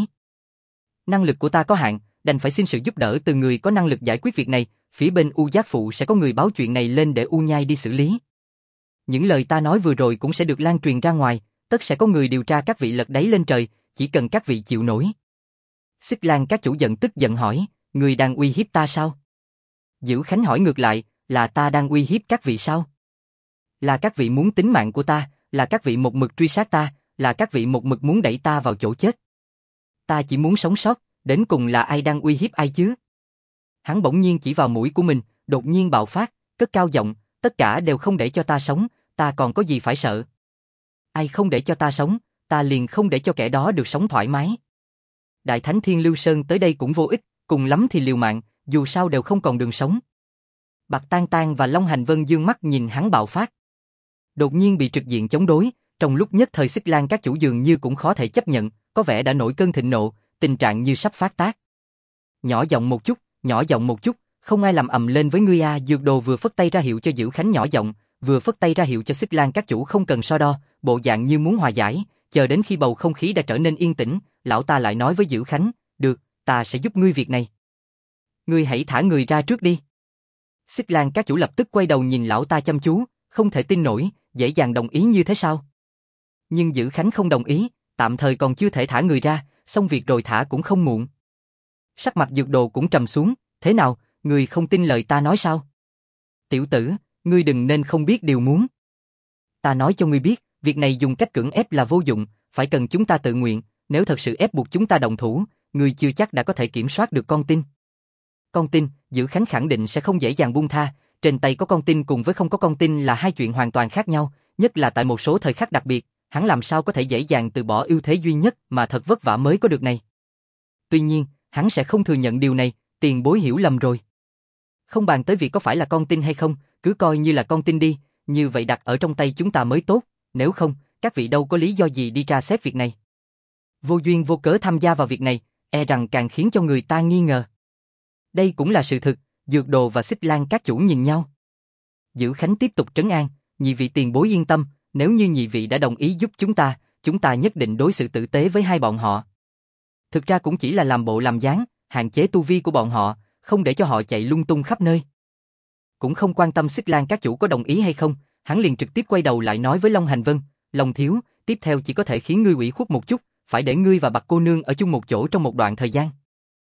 Năng lực của ta có hạn, đành phải xin sự giúp đỡ từ người có năng lực giải quyết việc này, phía bên U Giác Phụ sẽ có người báo chuyện này lên để U Nhai đi xử lý. Những lời ta nói vừa rồi cũng sẽ được lan truyền ra ngoài, tất sẽ có người điều tra các vị lật đáy lên trời, chỉ cần các vị chịu nổi. Xích Lan Các chủ giận tức giận hỏi, người đang uy hiếp ta sao? Dữ Khánh hỏi ngược lại, là ta đang uy hiếp các vị sao? Là các vị muốn tính mạng của ta, là các vị một mực truy sát ta, là các vị một mực muốn đẩy ta vào chỗ chết. Ta chỉ muốn sống sót, đến cùng là ai đang uy hiếp ai chứ? Hắn bỗng nhiên chỉ vào mũi của mình, đột nhiên bạo phát, cất cao giọng, tất cả đều không để cho ta sống, ta còn có gì phải sợ? Ai không để cho ta sống, ta liền không để cho kẻ đó được sống thoải mái. Đại Thánh Thiên Lưu Sơn tới đây cũng vô ích, cùng lắm thì liều mạng, dù sao đều không còn đường sống. Bạc Tan Tan và Long Hành Vân dương mắt nhìn hắn bạo phát. Đột nhiên bị trực diện chống đối, trong lúc nhất thời Xích Lan Các chủ dường như cũng khó thể chấp nhận, có vẻ đã nổi cơn thịnh nộ, tình trạng như sắp phát tác. Nhỏ giọng một chút, không ai làm ầm lên với ngươi à. Dược Đồ vừa phất tay ra hiệu cho Dữ Khánh nhỏ giọng, vừa phất tay ra hiệu cho Xích Lan Các chủ không cần so đo, bộ dạng như muốn hòa giải, chờ đến khi bầu không khí đã trở nên yên tĩnh, lão ta lại nói với Dữ Khánh, được, ta sẽ giúp ngươi việc này. Ngươi hãy thả người ra trước đi. Xích Lan Các chủ lập tức quay đầu nhìn lão ta chăm chú, Không thể tin nổi, dễ dàng đồng ý như thế sao? Nhưng Dữ Khánh không đồng ý, tạm thời còn chưa thể thả người ra, xong việc rồi thả cũng không muộn. Sắc mặt Dược Đồ cũng trầm xuống, thế nào, ngươi không tin lời ta nói sao? Tiểu tử, ngươi đừng nên không biết điều muốn. Ta nói cho ngươi biết, việc này dùng cách cưỡng ép là vô dụng, phải cần chúng ta tự nguyện, nếu thật sự ép buộc chúng ta đồng thủ, ngươi chưa chắc đã có thể kiểm soát được con tin. Con tin, Dữ Khánh khẳng định sẽ không dễ dàng buông tha, trên tay có con tin cùng với không có con tin là hai chuyện hoàn toàn khác nhau, nhất là tại một số thời khắc đặc biệt, hắn làm sao có thể dễ dàng từ bỏ ưu thế duy nhất mà thật vất vả mới có được này. Tuy nhiên, hắn sẽ không thừa nhận điều này, tiền bối hiểu lầm rồi. Không bàn tới việc có phải là con tin hay không, cứ coi như là con tin đi, như vậy đặt ở trong tay chúng ta mới tốt, nếu không, các vị đâu có lý do gì đi tra xét việc này. Vô duyên vô cớ tham gia vào việc này, e rằng càng khiến cho người ta nghi ngờ. Đây cũng là sự thực, Dược Đồ và Xích Lan các chủ nhìn nhau. Dữ Khánh tiếp tục trấn an, nhị vị tiền bối yên tâm, nếu như nhị vị đã đồng ý giúp chúng ta nhất định đối xử tử tế với hai bọn họ. Thực ra cũng chỉ là làm bộ làm dáng, hạn chế tu vi của bọn họ, không để cho họ chạy lung tung khắp nơi. Cũng không quan tâm Xích Lan các chủ có đồng ý hay không, hắn liền trực tiếp quay đầu lại nói với Long Hành Vân, Long thiếu, tiếp theo chỉ có thể khiến ngươi ủy khuất một chút, phải để ngươi và Bạch cô nương ở chung một chỗ trong một đoạn thời gian.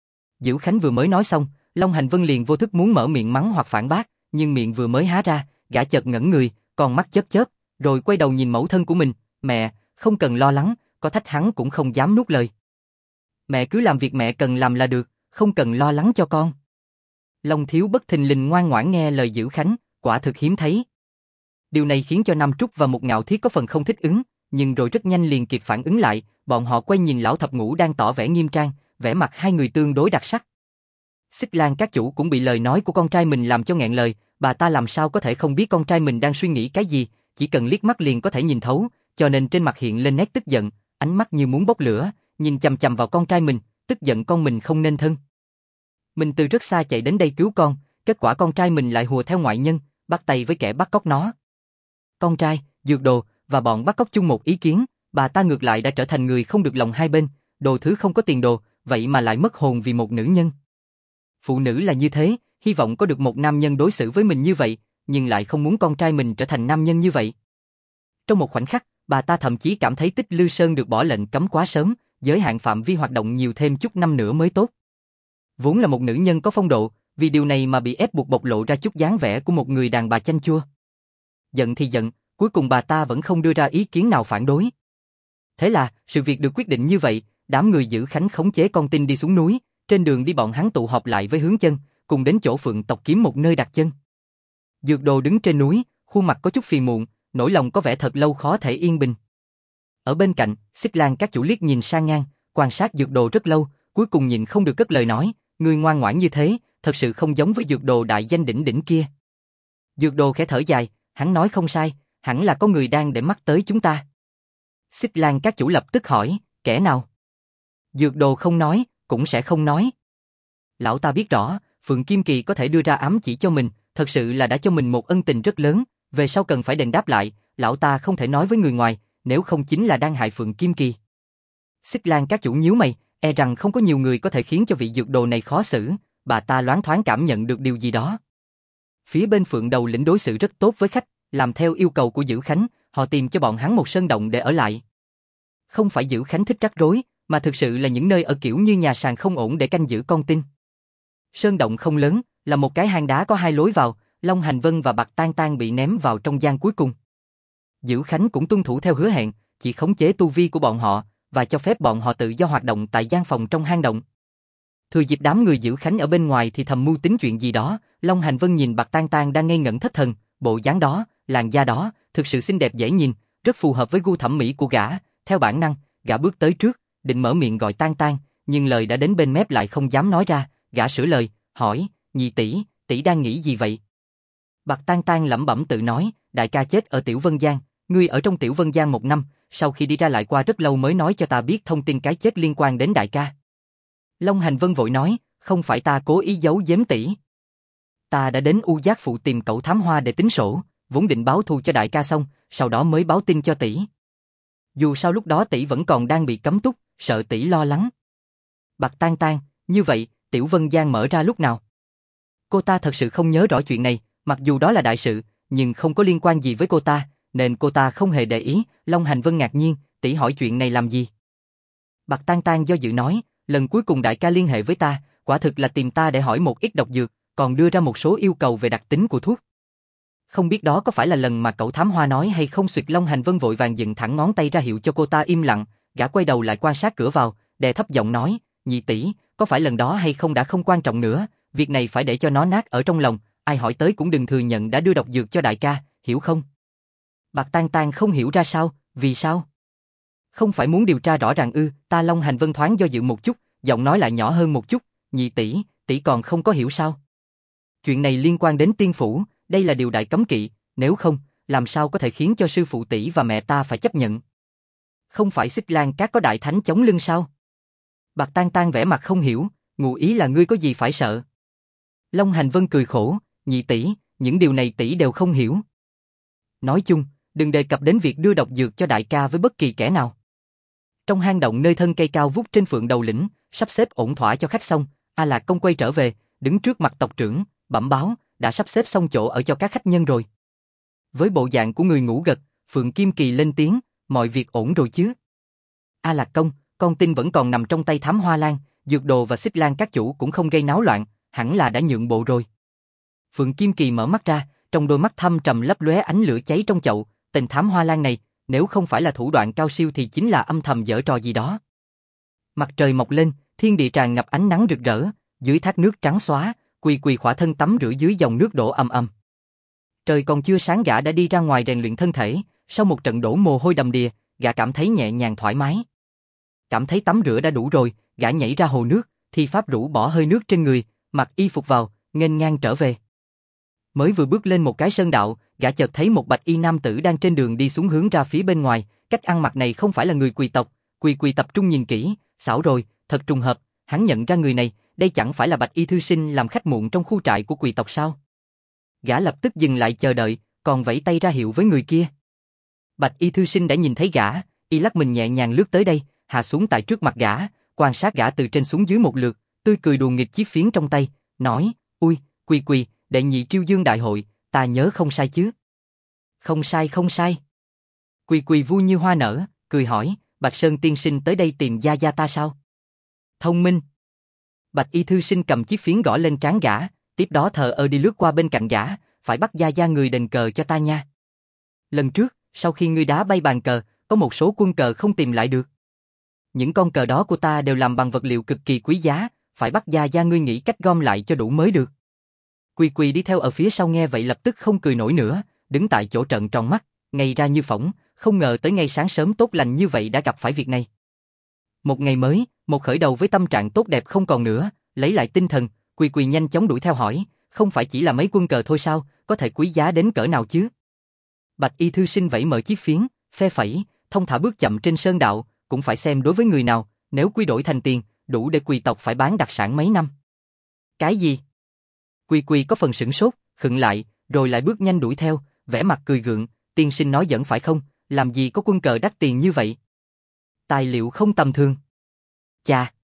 Dữ Khánh vừa mới nói xong, Long Hành Vân liền vô thức muốn mở miệng mắng hoặc phản bác, nhưng miệng vừa mới há ra, gã chợt ngẩn người, con mắt chớp chớp, rồi quay đầu nhìn mẫu thân của mình, mẹ, không cần lo lắng, có thách hắn cũng không dám nuốt lời. Mẹ cứ làm việc mẹ cần làm là được, không cần lo lắng cho con. Long thiếu bất thình lình ngoan ngoãn nghe lời Dữ Khánh, quả thực hiếm thấy. Điều này khiến cho Nam Trúc và Một Ngạo Thiết có phần không thích ứng, nhưng rồi rất nhanh liền kịp phản ứng lại, bọn họ quay nhìn lão thập ngũ đang tỏ vẻ nghiêm trang, vẻ mặt hai người tương đối đặc sắc. Xích Lan các chủ cũng bị lời nói của con trai mình làm cho nghẹn lời, bà ta làm sao có thể không biết con trai mình đang suy nghĩ cái gì, chỉ cần liếc mắt liền có thể nhìn thấu, cho nên trên mặt hiện lên nét tức giận, ánh mắt như muốn bốc lửa, nhìn chằm chằm vào con trai mình, tức giận con mình không nên thân. Mình từ rất xa chạy đến đây cứu con, kết quả con trai mình lại hùa theo ngoại nhân, bắt tay với kẻ bắt cóc nó. Con trai, Dược Đồ và bọn bắt cóc chung một ý kiến, bà ta ngược lại đã trở thành người không được lòng hai bên, đồ thứ không có tiền đồ, vậy mà lại mất hồn vì một nữ nhân. Phụ nữ là như thế, hy vọng có được một nam nhân đối xử với mình như vậy, nhưng lại không muốn con trai mình trở thành nam nhân như vậy. Trong một khoảnh khắc, bà ta thậm chí cảm thấy Tích Lư Sơn được bỏ lệnh cấm quá sớm, giới hạn phạm vi hoạt động nhiều thêm chút năm nữa mới tốt. Vốn là một nữ nhân có phong độ, vì điều này mà bị ép buộc bộc lộ ra chút dáng vẻ của một người đàn bà chanh chua. Giận thì giận, cuối cùng bà ta vẫn không đưa ra ý kiến nào phản đối. Thế là, sự việc được quyết định như vậy, đám người Dữ Khánh khống chế con tin đi xuống núi, trên đường đi bọn hắn tụ họp lại với Hướng Chân, cùng đến chỗ Phượng tộc kiếm một nơi đặt chân. Dược Đồ đứng trên núi, khuôn mặt có chút phiền muộn, nỗi lòng có vẻ thật lâu khó thể yên bình. Ở bên cạnh, Xích Lan các chủ liếc nhìn sang ngang, quan sát Dược Đồ rất lâu, cuối cùng nhìn không được cất lời nói, ngươi ngoan ngoãn như thế, thật sự không giống với Dược Đồ đại danh đỉnh đỉnh kia. Dược Đồ khẽ thở dài, hắn nói không sai, hẳn là có người đang để mắt tới chúng ta. Xích Lan các chủ lập tức hỏi, kẻ nào? Dược Đồ không nói, cũng sẽ không nói. Lão ta biết rõ, Phượng Kim Kỳ có thể đưa ra ám chỉ cho mình, thật sự là đã cho mình một ân tình rất lớn, về sau cần phải đền đáp lại, lão ta không thể nói với người ngoài, nếu không chính là đang hại Phượng Kim Kỳ. Xích Lan các chủ nhíu mày, e rằng không có nhiều người có thể khiến cho vị Dược Đồ này khó xử, bà ta loáng thoáng cảm nhận được điều gì đó. Phía bên Phượng đầu lĩnh đối xử rất tốt với khách, làm theo yêu cầu của Dữ Khánh, họ tìm cho bọn hắn một sơn động để ở lại. Không phải Dữ Khánh thích rắc rối, mà thực sự là những nơi ở kiểu như nhà sàn không ổn để canh giữ con tin. Sơn động không lớn, là một cái hang đá có hai lối vào, Long Hành Vân và Bạch Tan Tan bị ném vào trong gian cuối cùng. Dữ Khánh cũng tuân thủ theo hứa hẹn, chỉ khống chế tu vi của bọn họ, và cho phép bọn họ tự do hoạt động tại gian phòng trong hang động. Thừa dịp đám người Dữ Khánh ở bên ngoài thì thầm mưu tính chuyện gì đó, Long Hành Vân nhìn Bạch Tan Tan đang ngây ngẩn thất thần, bộ dáng đó, làn da đó, thực sự xinh đẹp dễ nhìn, rất phù hợp với gu thẩm mỹ của gã, theo bản năng, gã bước tới trước, định mở miệng gọi Tan Tan, nhưng lời đã đến bên mép lại không dám nói ra, gã sửa lời, hỏi, nhị tỷ, tỷ đang nghĩ gì vậy? Bạch Tan Tan lẩm bẩm tự nói, đại ca chết ở Tiểu Vân Giang, ngươi ở trong Tiểu Vân Giang 1 năm, sau khi đi ra lại qua rất lâu mới nói cho ta biết thông tin cái chết liên quan đến đại ca. Long Hành Vân vội nói, không phải ta cố ý giấu giếm tỷ. Ta đã đến U Giác Phụ tìm cậu Thám Hoa để tính sổ, vốn định báo thù cho đại ca xong, sau đó mới báo tin cho tỷ. Dù sao lúc đó tỷ vẫn còn đang bị cấm túc, sợ tỷ lo lắng. Bạch Tan Tan, như vậy, Tiểu Vân Giang mở ra lúc nào? Cô ta thật sự không nhớ rõ chuyện này, mặc dù đó là đại sự, nhưng không có liên quan gì với cô ta, nên cô ta không hề để ý. Long Hành Vân ngạc nhiên, tỷ hỏi chuyện này làm gì? Bạc Tang Tang do dự nói, lần cuối cùng đại ca liên hệ với ta, quả thực là tìm ta để hỏi một ít độc dược, còn đưa ra một số yêu cầu về đặc tính của thuốc. Không biết đó có phải là lần mà cậu thám hoa nói hay không? Xuyệt. Long Hành Vân vội vàng dựng thẳng ngón tay ra hiệu cho cô ta im lặng, gã quay đầu lại quan sát cửa vào, đè thấp giọng nói, nhị tỷ, có phải lần đó hay không đã không quan trọng nữa, việc này phải để cho nó nát ở trong lòng, ai hỏi tới cũng đừng thừa nhận đã đưa độc dược cho đại ca, hiểu không? Bạc Tang Tang không hiểu ra sao, vì sao? Không phải muốn điều tra rõ ràng ư? Ta. Long Hành Vân thoáng do dự một chút, giọng nói lại nhỏ hơn một chút, nhị tỷ, tỷ còn không có hiểu sao? Chuyện này liên quan đến tiên phủ, đây là điều đại cấm kỵ, nếu không, làm sao có thể khiến cho sư phụ tỷ và mẹ ta phải chấp nhận? Không phải Xích Lan Các có đại thánh chống lưng sao? Bạc Tang Tang vẻ mặt không hiểu, ngụ ý là ngươi có gì phải sợ? Long Hành Vân cười khổ, nhị tỷ, những điều này tỷ đều không hiểu. Nói chung, đừng đề cập đến việc đưa độc dược cho đại ca với bất kỳ kẻ nào. Trong hang động nơi thân cây cao vút trên Phượng Đầu Lĩnh, sắp xếp ổn thỏa cho khách xong, A Lạc Công quay trở về, đứng trước mặt tộc trưởng, bẩm báo, đã sắp xếp xong chỗ ở cho các khách nhân rồi. Với bộ dạng của người ngủ gật, Phượng Kim Kỳ lên tiếng, mọi việc ổn rồi chứ? A Lạc Công, con tin vẫn còn nằm trong tay Thám Hoa Lan, Dược Đồ và Xích Lan các chủ cũng không gây náo loạn, hẳn là đã nhượng bộ rồi. Phượng Kim Kỳ mở mắt ra, trong đôi mắt thâm trầm lấp lóe ánh lửa cháy trong chậu, tên Thám Hoa Lan này, nếu không phải là thủ đoạn cao siêu thì chính là âm thầm giở trò gì đó. Mặt trời mọc lên, thiên địa tràn ngập ánh nắng rực rỡ, dưới thác nước trắng xóa, Quỳ Quỳ khỏa thân tắm rửa dưới dòng nước đổ ầm ầm. Trời còn chưa sáng gã đã đi ra ngoài rèn luyện thân thể, sau một trận đổ mồ hôi đầm đìa, gã cảm thấy nhẹ nhàng thoải mái. Cảm thấy tắm rửa đã đủ rồi, gã nhảy ra hồ nước, thi pháp rũ bỏ hơi nước trên người, mặc y phục vào, nghênh ngang trở về. Mới vừa bước lên một cái sơn đạo, gã chợt thấy một bạch y nam tử đang trên đường đi xuống hướng ra phía bên ngoài, cách ăn mặc này không phải là người Quỳ tộc. Quỳ Quỳ tập trung nhìn kỹ, xảo rồi, thật trùng hợp, hắn nhận ra người này, đây chẳng phải là bạch y thư sinh làm khách muộn trong khu trại của Quỳ tộc sao? Gã lập tức dừng lại chờ đợi, còn vẫy tay ra hiệu với người kia. Bạch y thư sinh đã nhìn thấy gã, y lắc mình nhẹ nhàng lướt tới đây, hạ xuống tại trước mặt gã, quan sát gã từ trên xuống dưới một lượt, tươi cười đùa nghịch chiếc phiến trong tay, nói, ui, Quỳ Quỳ, đệ nhị Triêu Dương đại hội, ta nhớ không sai chứ? Không sai không sai. Quỳ Quỳ vui như hoa nở, cười hỏi, Bạch Sơn tiên sinh tới đây tìm gia gia ta sao? Thông minh. Bạch y thư sinh cầm chiếc phiến gõ lên trán gã, tiếp đó thờ ơ đi lướt qua bên cạnh gã, phải bắt gia gia người đền cờ cho ta nha. Lần trước, sau khi ngươi đá bay bàn cờ, có một số quân cờ không tìm lại được. Những con cờ đó của ta đều làm bằng vật liệu cực kỳ quý giá, phải bắt gia gia ngươi nghĩ cách gom lại cho đủ mới được. Quỳ Quỳ đi theo ở phía sau nghe vậy lập tức không cười nổi nữa, đứng tại chỗ trợn tròn mắt, ngây ra như phỗng, không ngờ tới ngày sáng sớm tốt lành như vậy đã gặp phải việc này. Một ngày mới, một khởi đầu với tâm trạng tốt đẹp không còn nữa, lấy lại tinh thần, Quỳ Quỳ nhanh chóng đuổi theo hỏi, không phải chỉ là mấy quân cờ thôi sao, có thể quý giá đến cỡ nào chứ? Bạch y thư sinh vẫy mở chiếc phiến, phe phẩy, thông thả bước chậm trên sơn đạo, cũng phải xem đối với người nào, nếu quy đổi thành tiền, đủ để Quỳ tộc phải bán đặc sản mấy năm. Cái gì? Quỳ Quỳ có phần sửng sốt, khựng lại, rồi lại bước nhanh đuổi theo, vẻ mặt cười gượng, tiên sinh nói giỡn phải không, làm gì có quân cờ đắt tiền như vậy? Tài liệu không tầm thường. Chà!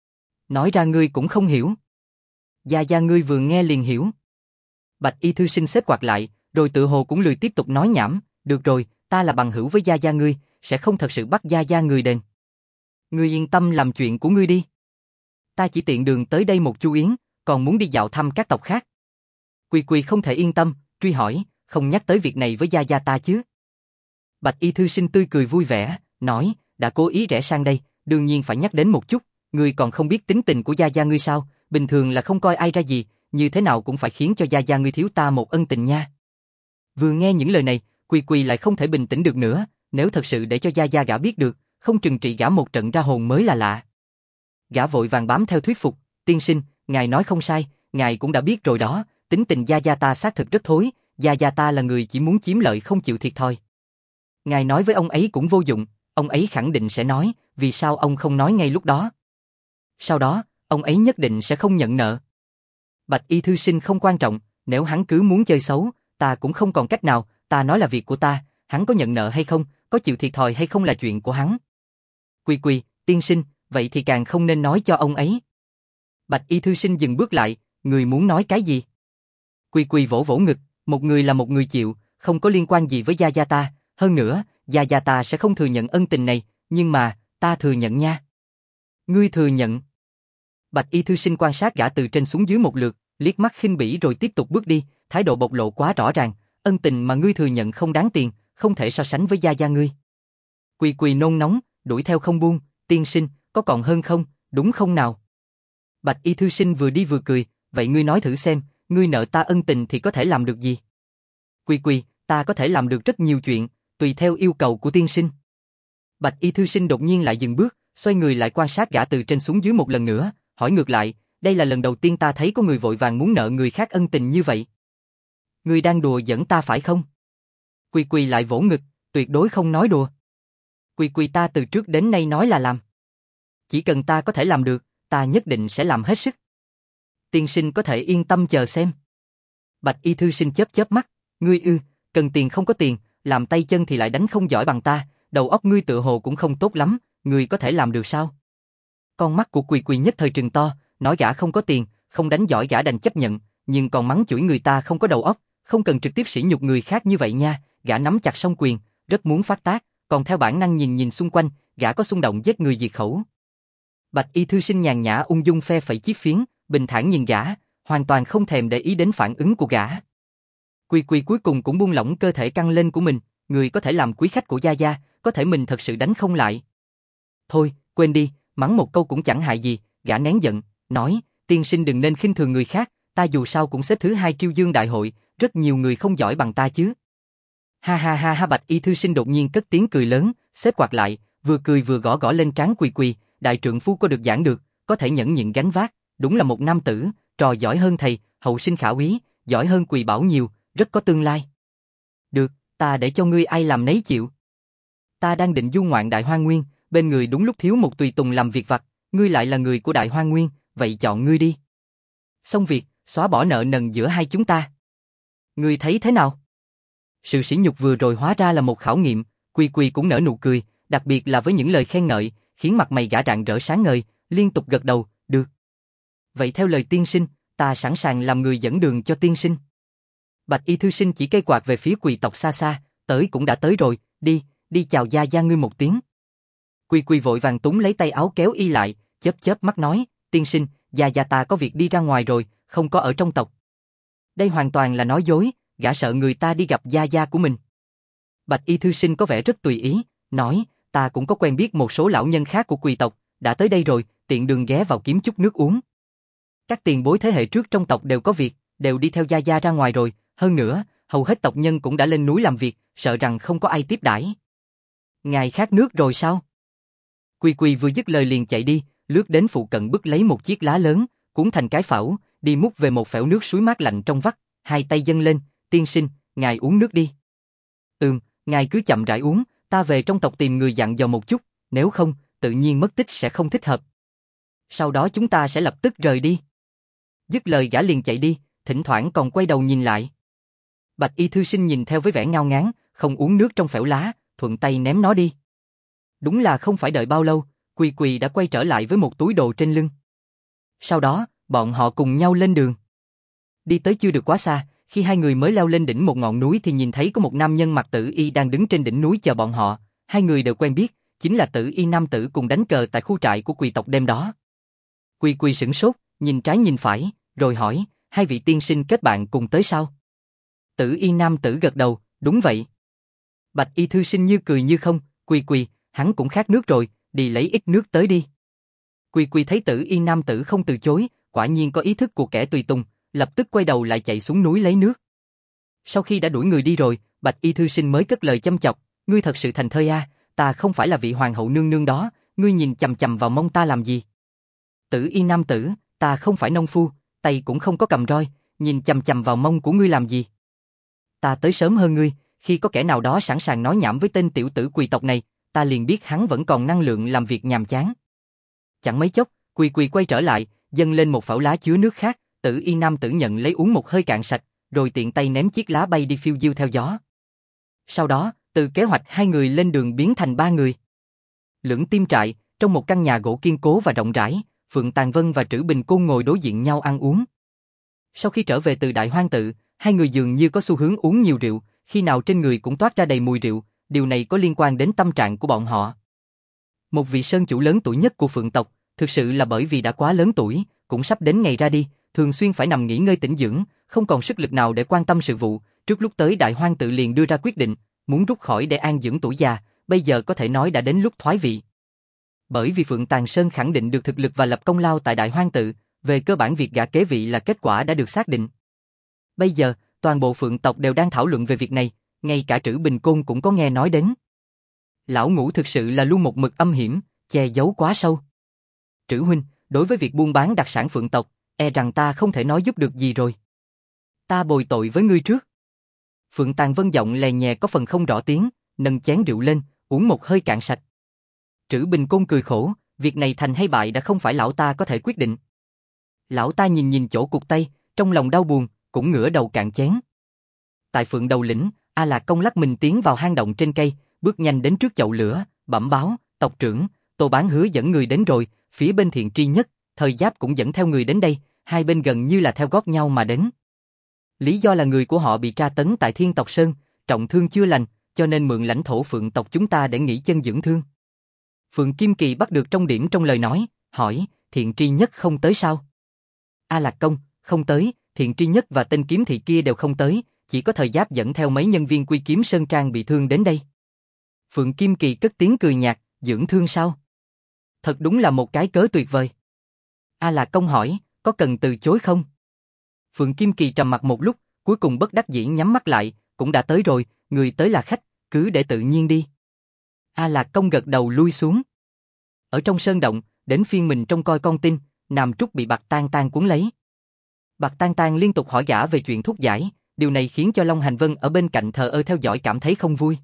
Nói ra ngươi cũng không hiểu. Gia gia ngươi vừa nghe liền hiểu. Bạch y thư sinh xếp quạt lại, rồi tự hồ cũng lười tiếp tục nói nhảm, được rồi, ta là bằng hữu với gia gia ngươi, sẽ không thật sự bắt gia gia ngươi đền. Ngươi yên tâm làm chuyện của ngươi đi. Ta chỉ tiện đường tới đây một chu yến, còn muốn đi dạo thăm các tộc khác. Quỳ Quỳ không thể yên tâm, truy hỏi, không nhắc tới việc này với gia gia ta chứ? Bạch y thư sinh tươi cười vui vẻ, nói, đã cố ý rẽ sang đây, đương nhiên phải nhắc đến một chút, ngươi còn không biết tính tình của gia gia ngươi sao, bình thường là không coi ai ra gì, như thế nào cũng phải khiến cho gia gia ngươi thiếu ta một ân tình nha. Vừa nghe những lời này, Quỳ Quỳ lại không thể bình tĩnh được nữa, nếu thật sự để cho gia gia gã biết được, không trừng trị gã một trận ra hồn mới là lạ. Gã vội vàng bám theo thuyết phục, tiên sinh, ngài nói không sai, ngài cũng đã biết rồi đó, tính tình gia gia ta xác thực rất thối, gia gia ta là người chỉ muốn chiếm lợi không chịu thiệt thòi. Ngài nói với ông ấy cũng vô dụng, ông ấy khẳng định sẽ nói, vì sao ông không nói ngay lúc đó. Sau đó, ông ấy nhất định sẽ không nhận nợ. Bạch y thư sinh không quan trọng, nếu hắn cứ muốn chơi xấu, ta cũng không còn cách nào, ta nói là việc của ta, hắn có nhận nợ hay không, có chịu thiệt thòi hay không là chuyện của hắn. Quỳ Quỳ, tiên sinh, vậy thì càng không nên nói cho ông ấy. Bạch y thư sinh dừng bước lại, người muốn nói cái gì? Quỳ Quỳ vỗ vỗ ngực, một người là một người chịu, không có liên quan gì với gia gia ta, hơn nữa, gia gia ta sẽ không thừa nhận ân tình này, nhưng mà, ta thừa nhận nha. Ngươi thừa nhận. Bạch y thư sinh quan sát gã từ trên xuống dưới một lượt, liếc mắt khinh bỉ rồi tiếp tục bước đi, thái độ bộc lộ quá rõ ràng, ân tình mà ngươi thừa nhận không đáng tiền, không thể so sánh với gia gia ngươi. Quỳ quỳ nôn nóng, đuổi theo không buông, tiên sinh, có còn hơn không, đúng không nào? Bạch y thư sinh vừa đi vừa cười, vậy ngươi nói thử xem, ngươi nợ ta ân tình thì có thể làm được gì? Quỳ quỳ, ta có thể làm được rất nhiều chuyện, tùy theo yêu cầu của tiên sinh. Bạch y thư sinh đột nhiên lại dừng bước, xoay người lại quan sát gã từ trên xuống dưới một lần nữa, hỏi ngược lại, đây là lần đầu tiên ta thấy có người vội vàng muốn nợ người khác ân tình như vậy. Ngươi đang đùa giỡn ta phải không? Quỳ quỳ lại vỗ ngực, tuyệt đối không nói đùa. Quỳ quỳ ta từ trước đến nay nói là làm. Chỉ cần ta có thể làm được, ta nhất định sẽ làm hết sức. Tiên sinh có thể yên tâm chờ xem. Bạch y thư sinh chớp chớp mắt, ngươi cần tiền không có tiền, làm tay chân thì lại đánh không giỏi bằng ta, đầu óc ngươi tựa hồ cũng không tốt lắm, ngươi có thể làm được sao? Con mắt của Quỳ Quỳ nhất thời trừng to, nói gã không có tiền, không đánh giỏi gã đành chấp nhận, nhưng còn mắng chửi người ta không có đầu óc, không cần trực tiếp sỉ nhục người khác như vậy nha, gã nắm chặt song quyền, rất muốn phát tác, còn theo bản năng nhìn nhìn xung quanh, gã có xung động giết người diệt khẩu. Bạch y thư sinh nhàn nhã ung dung phe phẩy chiếc phiến, bình thản nhìn gã, hoàn toàn không thèm để ý đến phản ứng của gã. Quỳ Quỳ cuối cùng cũng buông lỏng cơ thể căng lên của mình, người có thể làm quý khách của gia gia, có thể mình thật sự đánh không lại. Thôi, quên đi, mắng một câu cũng chẳng hại gì, gã nén giận, nói, tiên sinh đừng nên khinh thường người khác, ta dù sao cũng xếp thứ 2 Triêu Dương đại hội, rất nhiều người không giỏi bằng ta chứ. Ha ha ha ha, Bạch y thư sinh đột nhiên cất tiếng cười lớn, xếp quạt lại, vừa cười vừa gõ gõ lên trán Quỳ Quỳ, đại trượng phu có được giảng được, có thể nhẫn nhịn gánh vác, đúng là một nam tử, trò giỏi hơn thầy, hậu sinh khả úy, giỏi hơn Quỳ Bảo nhiều, rất có tương lai. Được, ta để cho ngươi ai làm nấy chịu. Ta đang định du ngoạn Đại Hoang Nguyên, bên người đúng lúc thiếu một tùy tùng làm việc vặt, ngươi lại là người của Đại Hoang Nguyên, vậy chọn ngươi đi. Xong việc, xóa bỏ nợ nần giữa hai chúng ta. Ngươi thấy thế nào? Sự sỉ nhục vừa rồi hóa ra là một khảo nghiệm, Quỳ Quỳ cũng nở nụ cười, đặc biệt là với những lời khen ngợi, khiến mặt mày gã rạng rỡ sáng ngời, liên tục gật đầu, được. Vậy theo lời tiên sinh, ta sẵn sàng làm người dẫn đường cho tiên sinh. Bạch y thư sinh chỉ cây quạt về phía Quỳ tộc xa xa, tới cũng đã tới rồi, đi chào gia gia ngươi một tiếng. Quỳ Quỳ vội vàng túm lấy tay áo kéo y lại, chớp chớp mắt nói, tiên sinh, gia gia ta có việc đi ra ngoài rồi, không có ở trong tộc. Đây hoàn toàn là nói dối, gã sợ người ta đi gặp gia gia của mình. Bạch y thư sinh có vẻ rất tùy ý, nói, ta cũng có quen biết một số lão nhân khác của Quỳ tộc, đã tới đây rồi, tiện đường ghé vào kiếm chút nước uống. Các tiền bối thế hệ trước trong tộc đều có việc, đều đi theo gia gia ra ngoài rồi, hơn nữa, hầu hết tộc nhân cũng đã lên núi làm việc, sợ rằng không có ai tiếp đãi. Ngài khát nước rồi sao? Quỳ Quỳ vừa dứt lời liền chạy đi, lướt đến phụ cận bứt lấy một chiếc lá lớn, cuốn thành cái phảo, đi múc về một phễu nước suối mát lạnh trong vắt, hai tay dâng lên, tiên sinh, ngài uống nước đi. Ngài cứ chậm rãi uống, ta về trong tộc tìm người dặn dò một chút, nếu không, tự nhiên mất tích sẽ không thích hợp. Sau đó chúng ta sẽ lập tức rời đi. Dứt lời gã liền chạy đi, thỉnh thoảng còn quay đầu nhìn lại. Bạch y thư sinh nhìn theo với vẻ ngao ngán, không uống nước trong phễu lá, thuận tay ném nó đi. Đúng là không phải đợi bao lâu, Quỳ Quỳ đã quay trở lại với một túi đồ trên lưng. Sau đó, bọn họ cùng nhau lên đường. Đi tới chưa được quá xa, khi hai người mới leo lên đỉnh một ngọn núi thì nhìn thấy có một nam nhân mặc tử y đang đứng trên đỉnh núi chờ bọn họ. Hai người đều quen biết, chính là tử y nam tử cùng đánh cờ tại khu trại của Quỳ tộc đêm đó. Quỳ Quỳ sửng sốt, nhìn trái nhìn phải, rồi hỏi, hai vị tiên sinh kết bạn cùng tới sao? Tử y nam tử gật đầu, đúng vậy. Bạch y thư sinh như cười như không, Quỳ Quỳ, hắn cũng khát nước rồi, đi lấy ít nước tới đi. Quỳ Quỳ thấy tử y nam tử không từ chối, quả nhiên có ý thức của kẻ tùy tùng, lập tức quay đầu lại chạy xuống núi lấy nước. Sau khi đã đuổi người đi rồi, Bạch y thư sinh mới cất lời châm chọc, ngươi thật sự thành thơi à, ta không phải là vị hoàng hậu nương nương đó, ngươi nhìn chằm chằm vào mông ta làm gì? Tử y nam tử, ta không phải nông phu, tay cũng không có cầm roi, nhìn chằm chằm vào mông của ngươi làm gì? Ta tới sớm hơn ngươi, khi có kẻ nào đó sẵn sàng nói nhảm với tên tiểu tử Quỳ tộc này, ta liền biết hắn vẫn còn năng lượng làm việc nhàm chán. Chẳng mấy chốc, Quỳ Quỳ quay trở lại, dâng lên một phễu lá chứa nước khác, tử y nam tử nhận lấy uống một hơi cạn sạch, rồi tiện tay ném chiếc lá bay đi phiêu diêu theo gió. Sau đó, từ kế hoạch hai người lên đường biến thành ba người. Lưỡng Tim trại, trong một căn nhà gỗ kiên cố và rộng rãi, Phượng Tàn Vân và Trữ Bình Côn ngồi đối diện nhau ăn uống. Sau khi trở về từ Đại Hoang tự, hai người dường như có xu hướng uống nhiều rượu, khi nào trên người cũng toát ra đầy mùi rượu, điều này có liên quan đến tâm trạng của bọn họ. Một vị sơn chủ lớn tuổi nhất của Phượng tộc, thực sự là bởi vì đã quá lớn tuổi, cũng sắp đến ngày ra đi, thường xuyên phải nằm nghỉ ngơi tĩnh dưỡng, không còn sức lực nào để quan tâm sự vụ, trước lúc tới Đại Hoang tự liền đưa ra quyết định, muốn rút khỏi để an dưỡng tuổi già, bây giờ có thể nói đã đến lúc thoái vị. Bởi vì Phượng Tàng Sơn khẳng định được thực lực và lập công lao tại Đại Hoang tự, về cơ bản việc gã kế vị là kết quả đã được xác định. Bây giờ, toàn bộ Phượng tộc đều đang thảo luận về việc này, ngay cả Trữ Bình Côn cũng có nghe nói đến. Lão Ngũ thực sự là luôn một mực âm hiểm, che giấu quá sâu. Trữ huynh, đối với việc buôn bán đặc sản Phượng tộc, e rằng ta không thể nói giúp được gì rồi. Ta bồi tội với ngươi trước. Phượng Tàng Vân giọng lè nhè có phần không rõ tiếng, nâng chén rượu lên, uống một hơi cạn sạch. Trữ Bình Côn cười khổ, việc này thành hay bại đã không phải lão ta có thể quyết định. Lão ta nhìn nhìn chỗ cụt tay, trong lòng đau buồn, cũng ngửa đầu cạn chén. Tại Phượng Đầu Lĩnh, A Lạc Công lắc mình tiến vào hang động trên cây, bước nhanh đến trước chậu lửa, bẩm báo, tộc trưởng, Tô Bán hứa dẫn người đến rồi, phía bên Thiện Tri Nhất, Thời Giáp cũng dẫn theo người đến đây, hai bên gần như là theo gót nhau mà đến. Lý do là người của họ bị tra tấn tại Thiên Tộc Sơn, trọng thương chưa lành, cho nên mượn lãnh thổ Phượng tộc chúng ta để nghỉ chân dưỡng thương. Phượng Kim Kỳ bắt được trong điểm trong lời nói, hỏi, Thiện Tri Nhất không tới sao? A Lạc Công, không tới, Thiện Tri Nhất và tên kiếm thị kia đều không tới, chỉ có Thời Giáp dẫn theo mấy nhân viên Quy Kiếm Sơn Trang bị thương đến đây. Phượng Kim Kỳ cất tiếng cười nhạt, dưỡng thương sao? Thật đúng là một cái cớ tuyệt vời. A Lạc Công hỏi, có cần từ chối không? Phượng Kim Kỳ trầm mặt một lúc, cuối cùng bất đắc dĩ nhắm mắt lại, cũng đã tới rồi, người tới là khách, cứ để tự nhiên đi. A Lạc Công gật đầu lui xuống. Ở trong sơn động, đến phiên mình trông coi con tin, Nam Trúc bị Bạc Tan Tan cuốn lấy. Bạc Tan Tan liên tục hỏi gã về chuyện thuốc giải, điều này khiến cho Long Hành Vân ở bên cạnh thờ ơ theo dõi cảm thấy không vui.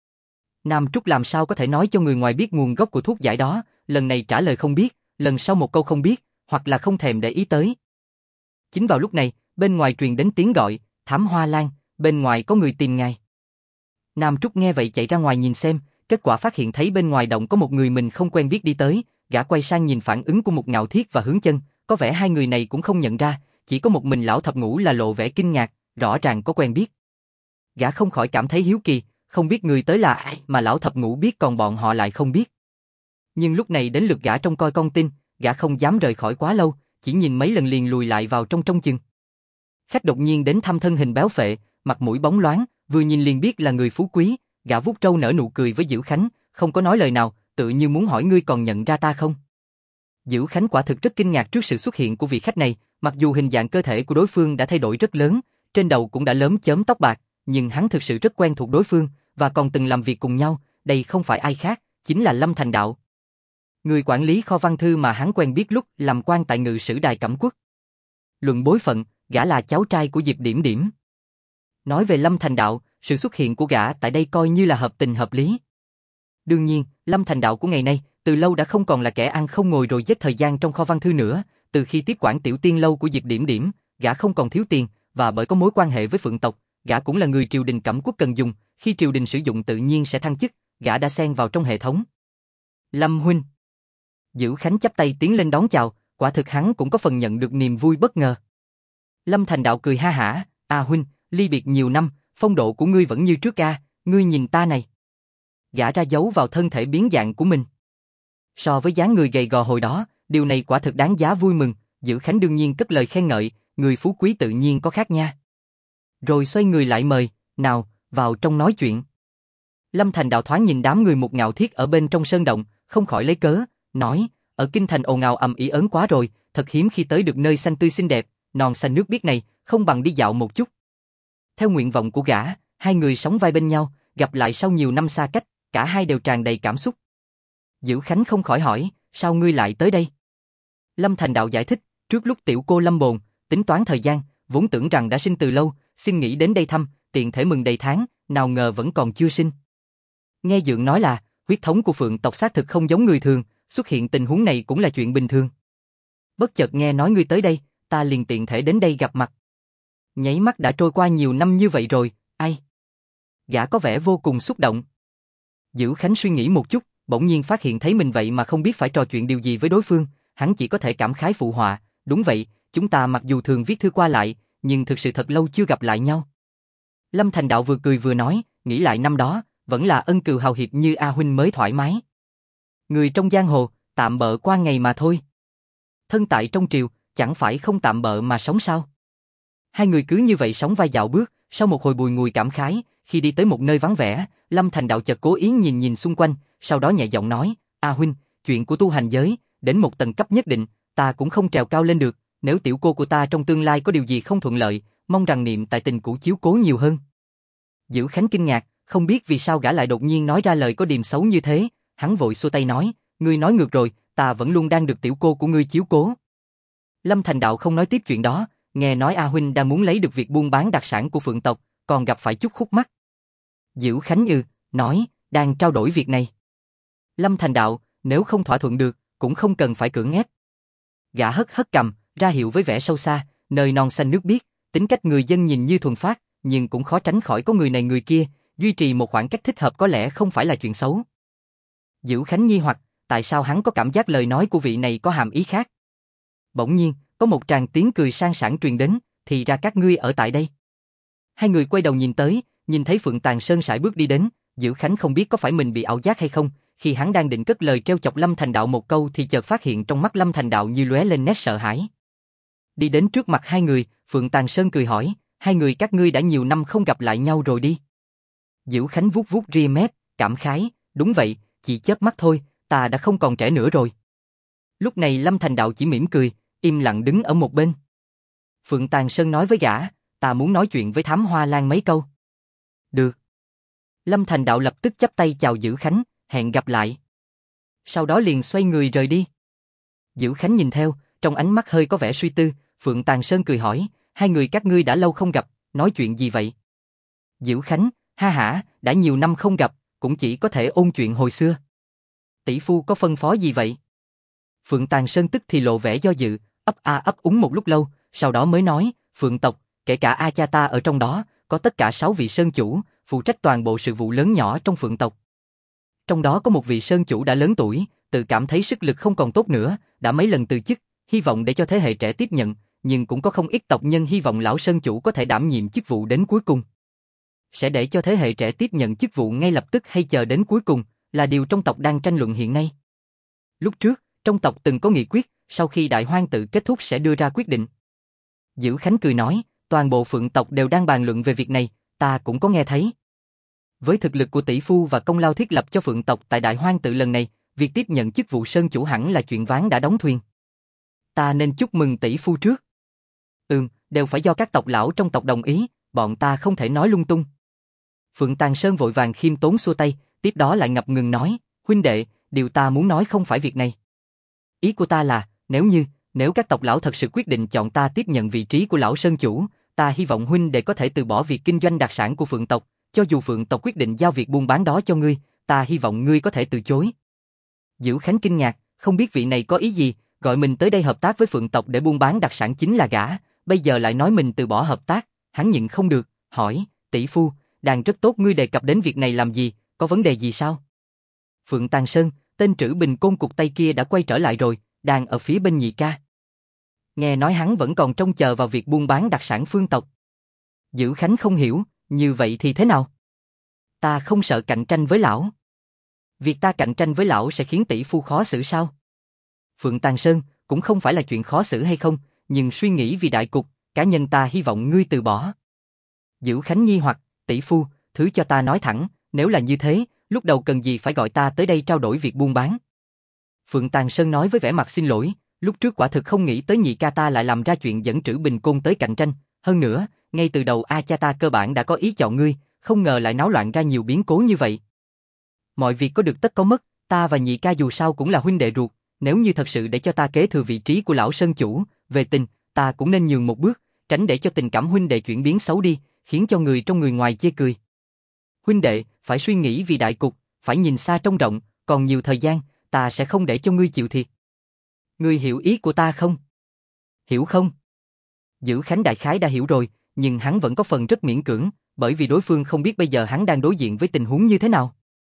Nam Trúc làm sao có thể nói cho người ngoài biết nguồn gốc của thuốc giải đó, lần này trả lời không biết, lần sau một câu không biết, hoặc là không thèm để ý tới. Chính vào lúc này, bên ngoài truyền đến tiếng gọi, Thám Hoa Lan, bên ngoài có người tìm ngài. Nam Trúc nghe vậy chạy ra ngoài nhìn xem, kết quả phát hiện thấy bên ngoài động có một người mình không quen biết đi tới, gã quay sang nhìn phản ứng của một Ngạo Thiết và Hướng Chân, có vẻ hai người này cũng không nhận ra, chỉ có một mình lão thập ngũ là lộ vẻ kinh ngạc, rõ ràng có quen biết. Gã không khỏi cảm thấy hiếu kỳ, không biết người tới là ai mà lão thập ngũ biết còn bọn họ lại không biết. Nhưng lúc này đến lượt gã trông coi con tin, gã không dám rời khỏi quá lâu, chỉ nhìn mấy lần liền lùi lại vào trong chừng. Khách đột nhiên đến thăm thân hình béo phệ, mặt mũi bóng loáng, vừa nhìn liền biết là người phú quý, gã vuốt trâu nở nụ cười với Dữ Khánh, không có nói lời nào, tự như muốn hỏi ngươi còn nhận ra ta không. Dữ Khánh quả thực rất kinh ngạc trước sự xuất hiện của vị khách này, mặc dù hình dạng cơ thể của đối phương đã thay đổi rất lớn, trên đầu cũng đã lốm chớm tóc bạc, nhưng hắn thực sự rất quen thuộc đối phương, và còn từng làm việc cùng nhau, đây không phải ai khác, chính là Lâm Thành Đạo. Người quản lý kho văn thư mà hắn quen biết lúc làm quan tại Ngự Sử Đài Cẩm Quốc. Luận bối phận, gã là cháu trai của Diệp Điểm Điểm. Nói về Lâm Thành Đạo, sự xuất hiện của gã tại đây coi như là hợp tình hợp lý. Đương nhiên, Lâm Thành Đạo của ngày nay, từ lâu đã không còn là kẻ ăn không ngồi rồi giết thời gian trong kho văn thư nữa, từ khi tiếp quản tiểu tiên lâu của Diệp Điểm Điểm, gã không còn thiếu tiền, và bởi có mối quan hệ với Phượng tộc, gã cũng là người triều đình Cẩm Quốc cần dùng, khi triều đình sử dụng tự nhiên sẽ thăng chức, gã đã xen vào trong hệ thống. Lâm huynh. Dữ Khánh chắp tay tiến lên đón chào, quả thực hắn cũng có phần nhận được niềm vui bất ngờ. Lâm Thành Đạo cười ha hả, huynh, ly biệt nhiều năm, phong độ của ngươi vẫn như trước a, ngươi nhìn ta này. Gã ra dấu vào thân thể biến dạng của mình. So với dáng người gầy gò hồi đó, điều này quả thực đáng giá vui mừng, Dữ Khánh đương nhiên cất lời khen ngợi, người phú quý tự nhiên có khác nha. Rồi xoay người lại mời, nào, vào trong nói chuyện. Lâm Thành Đạo thoáng nhìn đám người một Ngạo Thiết ở bên trong sơn động, không khỏi lấy cớ, nói, ở kinh thành ồn ào ầm ĩ ớn quá rồi, thật hiếm khi tới được nơi xanh tươi xinh đẹp, non xanh nước biếc này, không bằng đi dạo một chút. Theo nguyện vọng của gã, hai người sống vai bên nhau, gặp lại sau nhiều năm xa cách, cả hai đều tràn đầy cảm xúc. Dữ Khánh không khỏi hỏi, sao ngươi lại tới đây? Lâm Thành Đạo giải thích, trước lúc tiểu cô lâm bồn, tính toán thời gian, vốn tưởng rằng đã sinh từ lâu, xin nghĩ đến đây thăm, tiện thể mừng đầy tháng, nào ngờ vẫn còn chưa sinh. Nghe Dượng nói là, huyết thống của Phượng tộc xác thực không giống người thường, xuất hiện tình huống này cũng là chuyện bình thường. Bất chợt nghe nói ngươi tới đây, ta liền tiện thể đến đây gặp mặt. Nháy mắt đã trôi qua nhiều năm như vậy rồi, ai? Gã có vẻ vô cùng xúc động. Dữ Khánh suy nghĩ một chút, bỗng nhiên phát hiện thấy mình vậy mà không biết phải trò chuyện điều gì với đối phương, hắn chỉ có thể cảm khái phụ họa, đúng vậy, chúng ta mặc dù thường viết thư qua lại, nhưng thực sự thật lâu chưa gặp lại nhau. Lâm Thành Đạo vừa cười vừa nói, nghĩ lại năm đó, vẫn là ân cừu hào hiệp như A huynh mới thoải mái. Người trong giang hồ, tạm bợ qua ngày mà thôi. Thân tại trong triều, chẳng phải không tạm bợ mà sống sao? Hai người cứ như vậy sóng vai dạo bước, sau một hồi bùi ngùi cảm khái, khi đi tới một nơi vắng vẻ, Lâm Thành Đạo chợt cố ý nhìn nhìn xung quanh, sau đó nhẹ giọng nói, A huynh, chuyện của tu hành giới, đến một tầng cấp nhất định, ta cũng không trèo cao lên được, nếu tiểu cô của ta trong tương lai có điều gì không thuận lợi, mong rằng niệm tại tình cũ chiếu cố nhiều hơn. Dữ Khánh kinh ngạc, không biết vì sao gã lại đột nhiên nói ra lời có điềm xấu như thế, hắn vội xua tay nói, ngươi nói ngược rồi, ta vẫn luôn đang được tiểu cô của ngươi chiếu cố. Lâm Thành Đạo không nói tiếp chuyện đó, nghe nói A huynh đang muốn lấy được việc buôn bán đặc sản của Phượng tộc, còn gặp phải chút khúc mắc. Dữ Khánh nói, đang trao đổi việc này. Lâm Thành Đạo, nếu không thỏa thuận được, cũng không cần phải cưỡng ép. Gã hất hất cầm, ra hiệu với vẻ sâu xa, nơi non xanh nước biếc, tính cách người dân nhìn như thuần phát, nhưng cũng khó tránh khỏi có người này người kia, duy trì một khoảng cách thích hợp có lẽ không phải là chuyện xấu. Dữ Khánh nghi hoặc, tại sao hắn có cảm giác lời nói của vị này có hàm ý khác? Bỗng nhiên, có một tràng tiếng cười sang sảng truyền đến, thì ra các ngươi ở tại đây. Hai người quay đầu nhìn tới, nhìn thấy Phượng Tàng Sơn sải bước đi đến, Dữ Khánh không biết có phải mình bị ảo giác hay không, khi hắn đang định cất lời trêu chọc Lâm Thành Đạo một câu thì chợt phát hiện trong mắt Lâm Thành Đạo như lóe lên nét sợ hãi. Đi đến trước mặt hai người, Phượng Tàng Sơn cười hỏi, hai người các ngươi đã nhiều năm không gặp lại nhau rồi đi. Dữ Khánh vuốt vuốt ria mép, cảm khái, đúng vậy, chỉ chớp mắt thôi, ta đã không còn trẻ nữa rồi. Lúc này Lâm Thành Đạo chỉ mỉm cười, im lặng đứng ở một bên. Phượng Tàng Sơn nói với gã, ta muốn nói chuyện với Thám Hoa Lan mấy câu. Được. Lâm Thành Đạo lập tức chắp tay chào Dữ Khánh, hẹn gặp lại. Sau đó liền xoay người rời đi. Dữ Khánh nhìn theo, trong ánh mắt hơi có vẻ suy tư, Phượng Tàng Sơn cười hỏi, hai người các ngươi đã lâu không gặp, nói chuyện gì vậy? Dữ Khánh, ha hả, đã nhiều năm không gặp, cũng chỉ có thể ôn chuyện hồi xưa. Tỷ phu có phân phó gì vậy? Phượng Tàng Sơn tức thì lộ vẻ do dự, ấp a ấp úng một lúc lâu, sau đó mới nói, Phượng tộc, kể cả A cha ta ở trong đó, có tất cả 6 vị sơn chủ, phụ trách toàn bộ sự vụ lớn nhỏ trong Phượng tộc. Trong đó có một vị sơn chủ đã lớn tuổi, tự cảm thấy sức lực không còn tốt nữa, đã mấy lần từ chức, hy vọng để cho thế hệ trẻ tiếp nhận, nhưng cũng có không ít tộc nhân hy vọng lão sơn chủ có thể đảm nhiệm chức vụ đến cuối cùng. Sẽ để cho thế hệ trẻ tiếp nhận chức vụ ngay lập tức hay chờ đến cuối cùng, là điều trong tộc đang tranh luận hiện nay. Lúc trước, trong tộc từng có nghị quyết, sau khi đại hoang tự kết thúc sẽ đưa ra quyết định. Dữ Khánh cười nói, toàn bộ Phượng tộc đều đang bàn luận về việc này, ta cũng có nghe thấy. Với thực lực của tỷ phu và công lao thiết lập cho Phượng tộc tại đại hoang tự lần này, việc tiếp nhận chức vụ sơn chủ hẳn là chuyện ván đã đóng thuyền. Ta nên chúc mừng tỷ phu trước. Đều phải do các tộc lão trong tộc đồng ý, bọn ta không thể nói lung tung. Phượng Tàng Sơn vội vàng khiêm tốn xua tay, tiếp đó lại ngập ngừng nói, huynh đệ, điều ta muốn nói không phải việc này. Ý của ta là, nếu các tộc lão thật sự quyết định chọn ta tiếp nhận vị trí của lão sơn chủ, ta hy vọng huynh đệ có thể từ bỏ việc kinh doanh đặc sản của Phượng tộc, cho dù Phượng tộc quyết định giao việc buôn bán đó cho ngươi, ta hy vọng ngươi có thể từ chối. Dữ Khánh kinh ngạc, không biết vị này có ý gì, gọi mình tới đây hợp tác với Phượng tộc để buôn bán đặc sản chính là gã, bây giờ lại nói mình từ bỏ hợp tác, hắn nhịn không được, hỏi, tỷ phu, đang rất tốt ngươi đề cập đến việc này làm gì, có vấn đề gì sao? Phượng Tàng Sơn, tên Trữ Bình Côn cục Tây kia đã quay trở lại rồi, đang ở phía bên nhị ca. Nghe nói hắn vẫn còn trông chờ vào việc buôn bán đặc sản phương tộc. Dữ Khánh không hiểu, như vậy thì thế nào? Ta không sợ cạnh tranh với lão. Việc ta cạnh tranh với lão sẽ khiến tỷ phu khó xử sao? Phượng Tàng Sơn, cũng không phải là chuyện khó xử hay không, nhưng suy nghĩ vì đại cục, cá nhân ta hy vọng ngươi từ bỏ. Dữ Khánh nghi hoặc, tỷ phu, thứ cho ta nói thẳng, nếu là như thế, lúc đầu cần gì phải gọi ta tới đây trao đổi việc buôn bán? Phượng Tàng Sơn nói với vẻ mặt xin lỗi, lúc trước quả thực không nghĩ tới nhị ca ta lại làm ra chuyện dẫn Trữ Bình Côn tới cạnh tranh, hơn nữa, ngay từ đầu A cha ta cơ bản đã có ý chọn ngươi, không ngờ lại náo loạn ra nhiều biến cố như vậy. Mọi việc có được tất có mất, ta và nhị ca dù sao cũng là huynh đệ ruột, nếu như thật sự để cho ta kế thừa vị trí của lão sơn chủ, về tình, ta cũng nên nhường một bước, tránh để cho tình cảm huynh đệ chuyển biến xấu đi, khiến cho người trong người ngoài chê cười. Huynh đệ, phải suy nghĩ vì đại cục, phải nhìn xa trông rộng, còn nhiều thời gian, ta sẽ không để cho ngươi chịu thiệt. Ngươi hiểu ý của ta không? Hiểu không? Dữ Khánh đại khái đã hiểu rồi, nhưng hắn vẫn có phần rất miễn cưỡng, bởi vì đối phương không biết bây giờ hắn đang đối diện với tình huống như thế nào.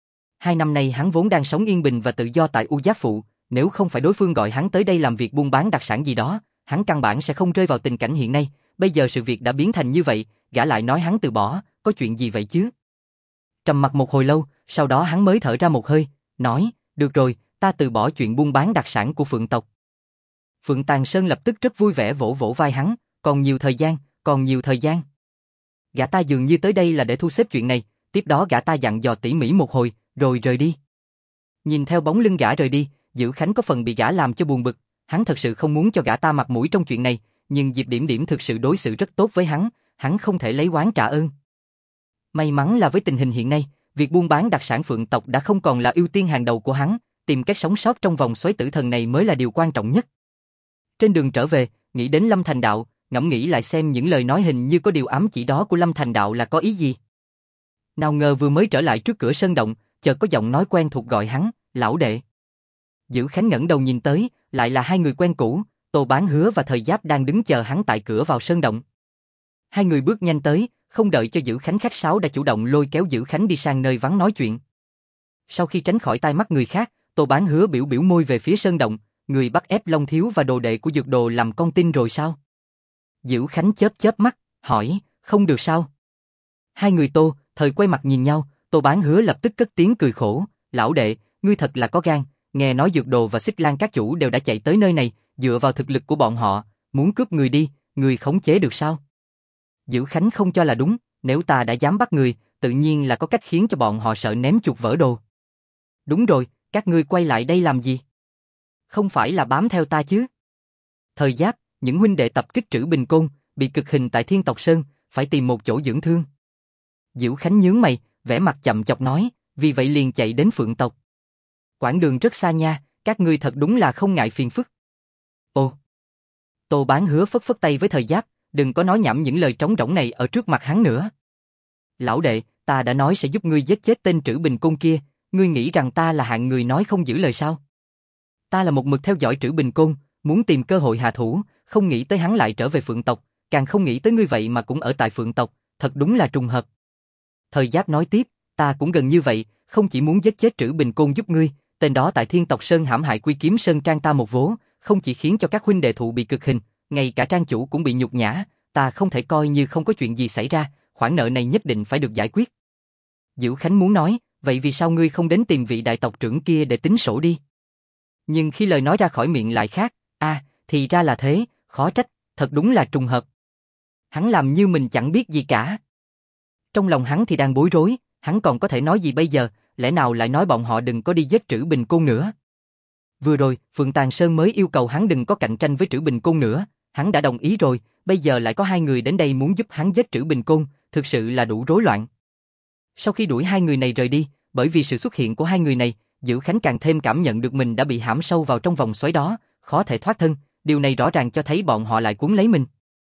2 năm nay hắn vốn đang sống yên bình và tự do tại U Giác Phụ, nếu không phải đối phương gọi hắn tới đây làm việc buôn bán đặc sản gì đó, hắn căn bản sẽ không rơi vào tình cảnh hiện nay, bây giờ sự việc đã biến thành như vậy, gã lại nói hắn từ bỏ, có chuyện gì vậy chứ? Trầm mặc một hồi lâu, sau đó hắn mới thở ra một hơi, nói, được rồi, ta từ bỏ chuyện buôn bán đặc sản của Phượng tộc. Phượng Tàng Sơn lập tức rất vui vẻ vỗ vỗ vai hắn, còn nhiều thời gian, còn nhiều thời gian. Gã ta dường như tới đây là để thu xếp chuyện này, tiếp đó gã ta dặn dò tỉ mỉ một hồi, rồi rời đi. Nhìn theo bóng lưng gã rời đi, Dữ Khánh có phần bị gã làm cho buồn bực, hắn thật sự không muốn cho gã ta mặt mũi trong chuyện này, nhưng Diệp Điểm Điểm thực sự đối xử rất tốt với hắn không thể lấy oán trả ơn. May mắn là với tình hình hiện nay, việc buôn bán đặc sản Phượng tộc đã không còn là ưu tiên hàng đầu của hắn, tìm cách sống sót trong vòng xoáy tử thần này mới là điều quan trọng nhất. Trên đường trở về, nghĩ đến Lâm Thành Đạo, ngẫm nghĩ lại xem những lời nói hình như có điều ám chỉ đó của Lâm Thành Đạo là có ý gì. Nào ngờ vừa mới trở lại trước cửa sơn động, chợt có giọng nói quen thuộc gọi hắn, lão đệ. Dữ Khánh ngẩng đầu nhìn tới, lại là hai người quen cũ, Tô Bán Hứa và Thời Giáp đang đứng chờ hắn tại cửa vào sơn động. Hai người bước nhanh tới, không đợi cho Dữ Khánh khách sáo đã chủ động lôi kéo Dữ Khánh đi sang nơi vắng nói chuyện. Sau khi tránh khỏi tai mắt người khác, Tô Bán Hứa biểu biểu môi về phía sơn động, người bắt ép Long Thiếu và đồ đệ của Dược Đồ làm con tin rồi sao? Dữ Khánh chớp chớp mắt, hỏi, không được sao? Hai người Thời quay mặt nhìn nhau, Tô Bán Hứa lập tức cất tiếng cười khổ, lão đệ, ngươi thật là có gan, nghe nói Dược Đồ và Xích Lan các chủ đều đã chạy tới nơi này, dựa vào thực lực của bọn họ, muốn cướp người đi, người khống chế được sao? Dữ Khánh không cho là đúng, nếu ta đã dám bắt người, tự nhiên là có cách khiến cho bọn họ sợ ném chuột vỡ đồ. Đúng rồi, các ngươi quay lại đây làm gì? Không phải là bám theo ta chứ? Thời Giáp, những huynh đệ tập kích Trữ Bình Côn, bị cực hình tại Thiên Tộc Sơn, phải tìm một chỗ dưỡng thương. Dữ Khánh nhướng mày, vẻ mặt chậm chọc nói, vì vậy liền chạy đến Phượng tộc. Quãng đường rất xa nha, các ngươi thật đúng là không ngại phiền phức. Ồ. Tô Bán Hứa phất phất tay với Thời Giáp, đừng có nói nhảm những lời trống rỗng này ở trước mặt hắn nữa. Lão đệ, ta đã nói sẽ giúp ngươi giết chết tên Trữ Bình Côn kia, ngươi nghĩ rằng ta là hạng người nói không giữ lời sao? Ta là một mực theo dõi Trữ Bình Côn, muốn tìm cơ hội hạ thủ, không nghĩ tới hắn lại trở về Phượng tộc, càng không nghĩ tới ngươi vậy mà cũng ở tại Phượng tộc, thật đúng là trùng hợp. Thời Giáp nói tiếp, ta cũng gần như vậy, không chỉ muốn giết chết Trữ Bình Côn giúp ngươi, tên đó tại Thiên Tộc Sơn hãm hại Quy Kiếm Sơn Trang ta một vố, không chỉ khiến cho các huynh đệ thụ bị cực hình, ngay cả trang chủ cũng bị nhục nhã, ta không thể coi như không có chuyện gì xảy ra, khoản nợ này nhất định phải được giải quyết. Dữ Khánh muốn nói, vậy vì sao ngươi không đến tìm vị đại tộc trưởng kia để tính sổ đi? Nhưng khi lời nói ra khỏi miệng lại khác, thì ra là thế, khó trách, thật đúng là trùng hợp. Hắn làm như mình chẳng biết gì cả. Trong lòng hắn thì đang bối rối, hắn còn có thể nói gì bây giờ, lẽ nào lại nói bọn họ đừng có đi giết Trữ Bình Côn nữa. Vừa rồi, Phượng Tàng Sơn mới yêu cầu hắn đừng có cạnh tranh với Trữ Bình Côn nữa, hắn đã đồng ý rồi, bây giờ lại có hai người đến đây muốn giúp hắn giết Trữ Bình Côn, thực sự là đủ rối loạn. Sau khi đuổi hai người này rời đi, bởi vì sự xuất hiện của hai người này, Dữ Khánh càng thêm cảm nhận được mình đã bị hãm sâu vào trong vòng xoáy đó, khó thể thoát thân, điều này rõ ràng cho thấy bọn họ lại cuốn lấy mình.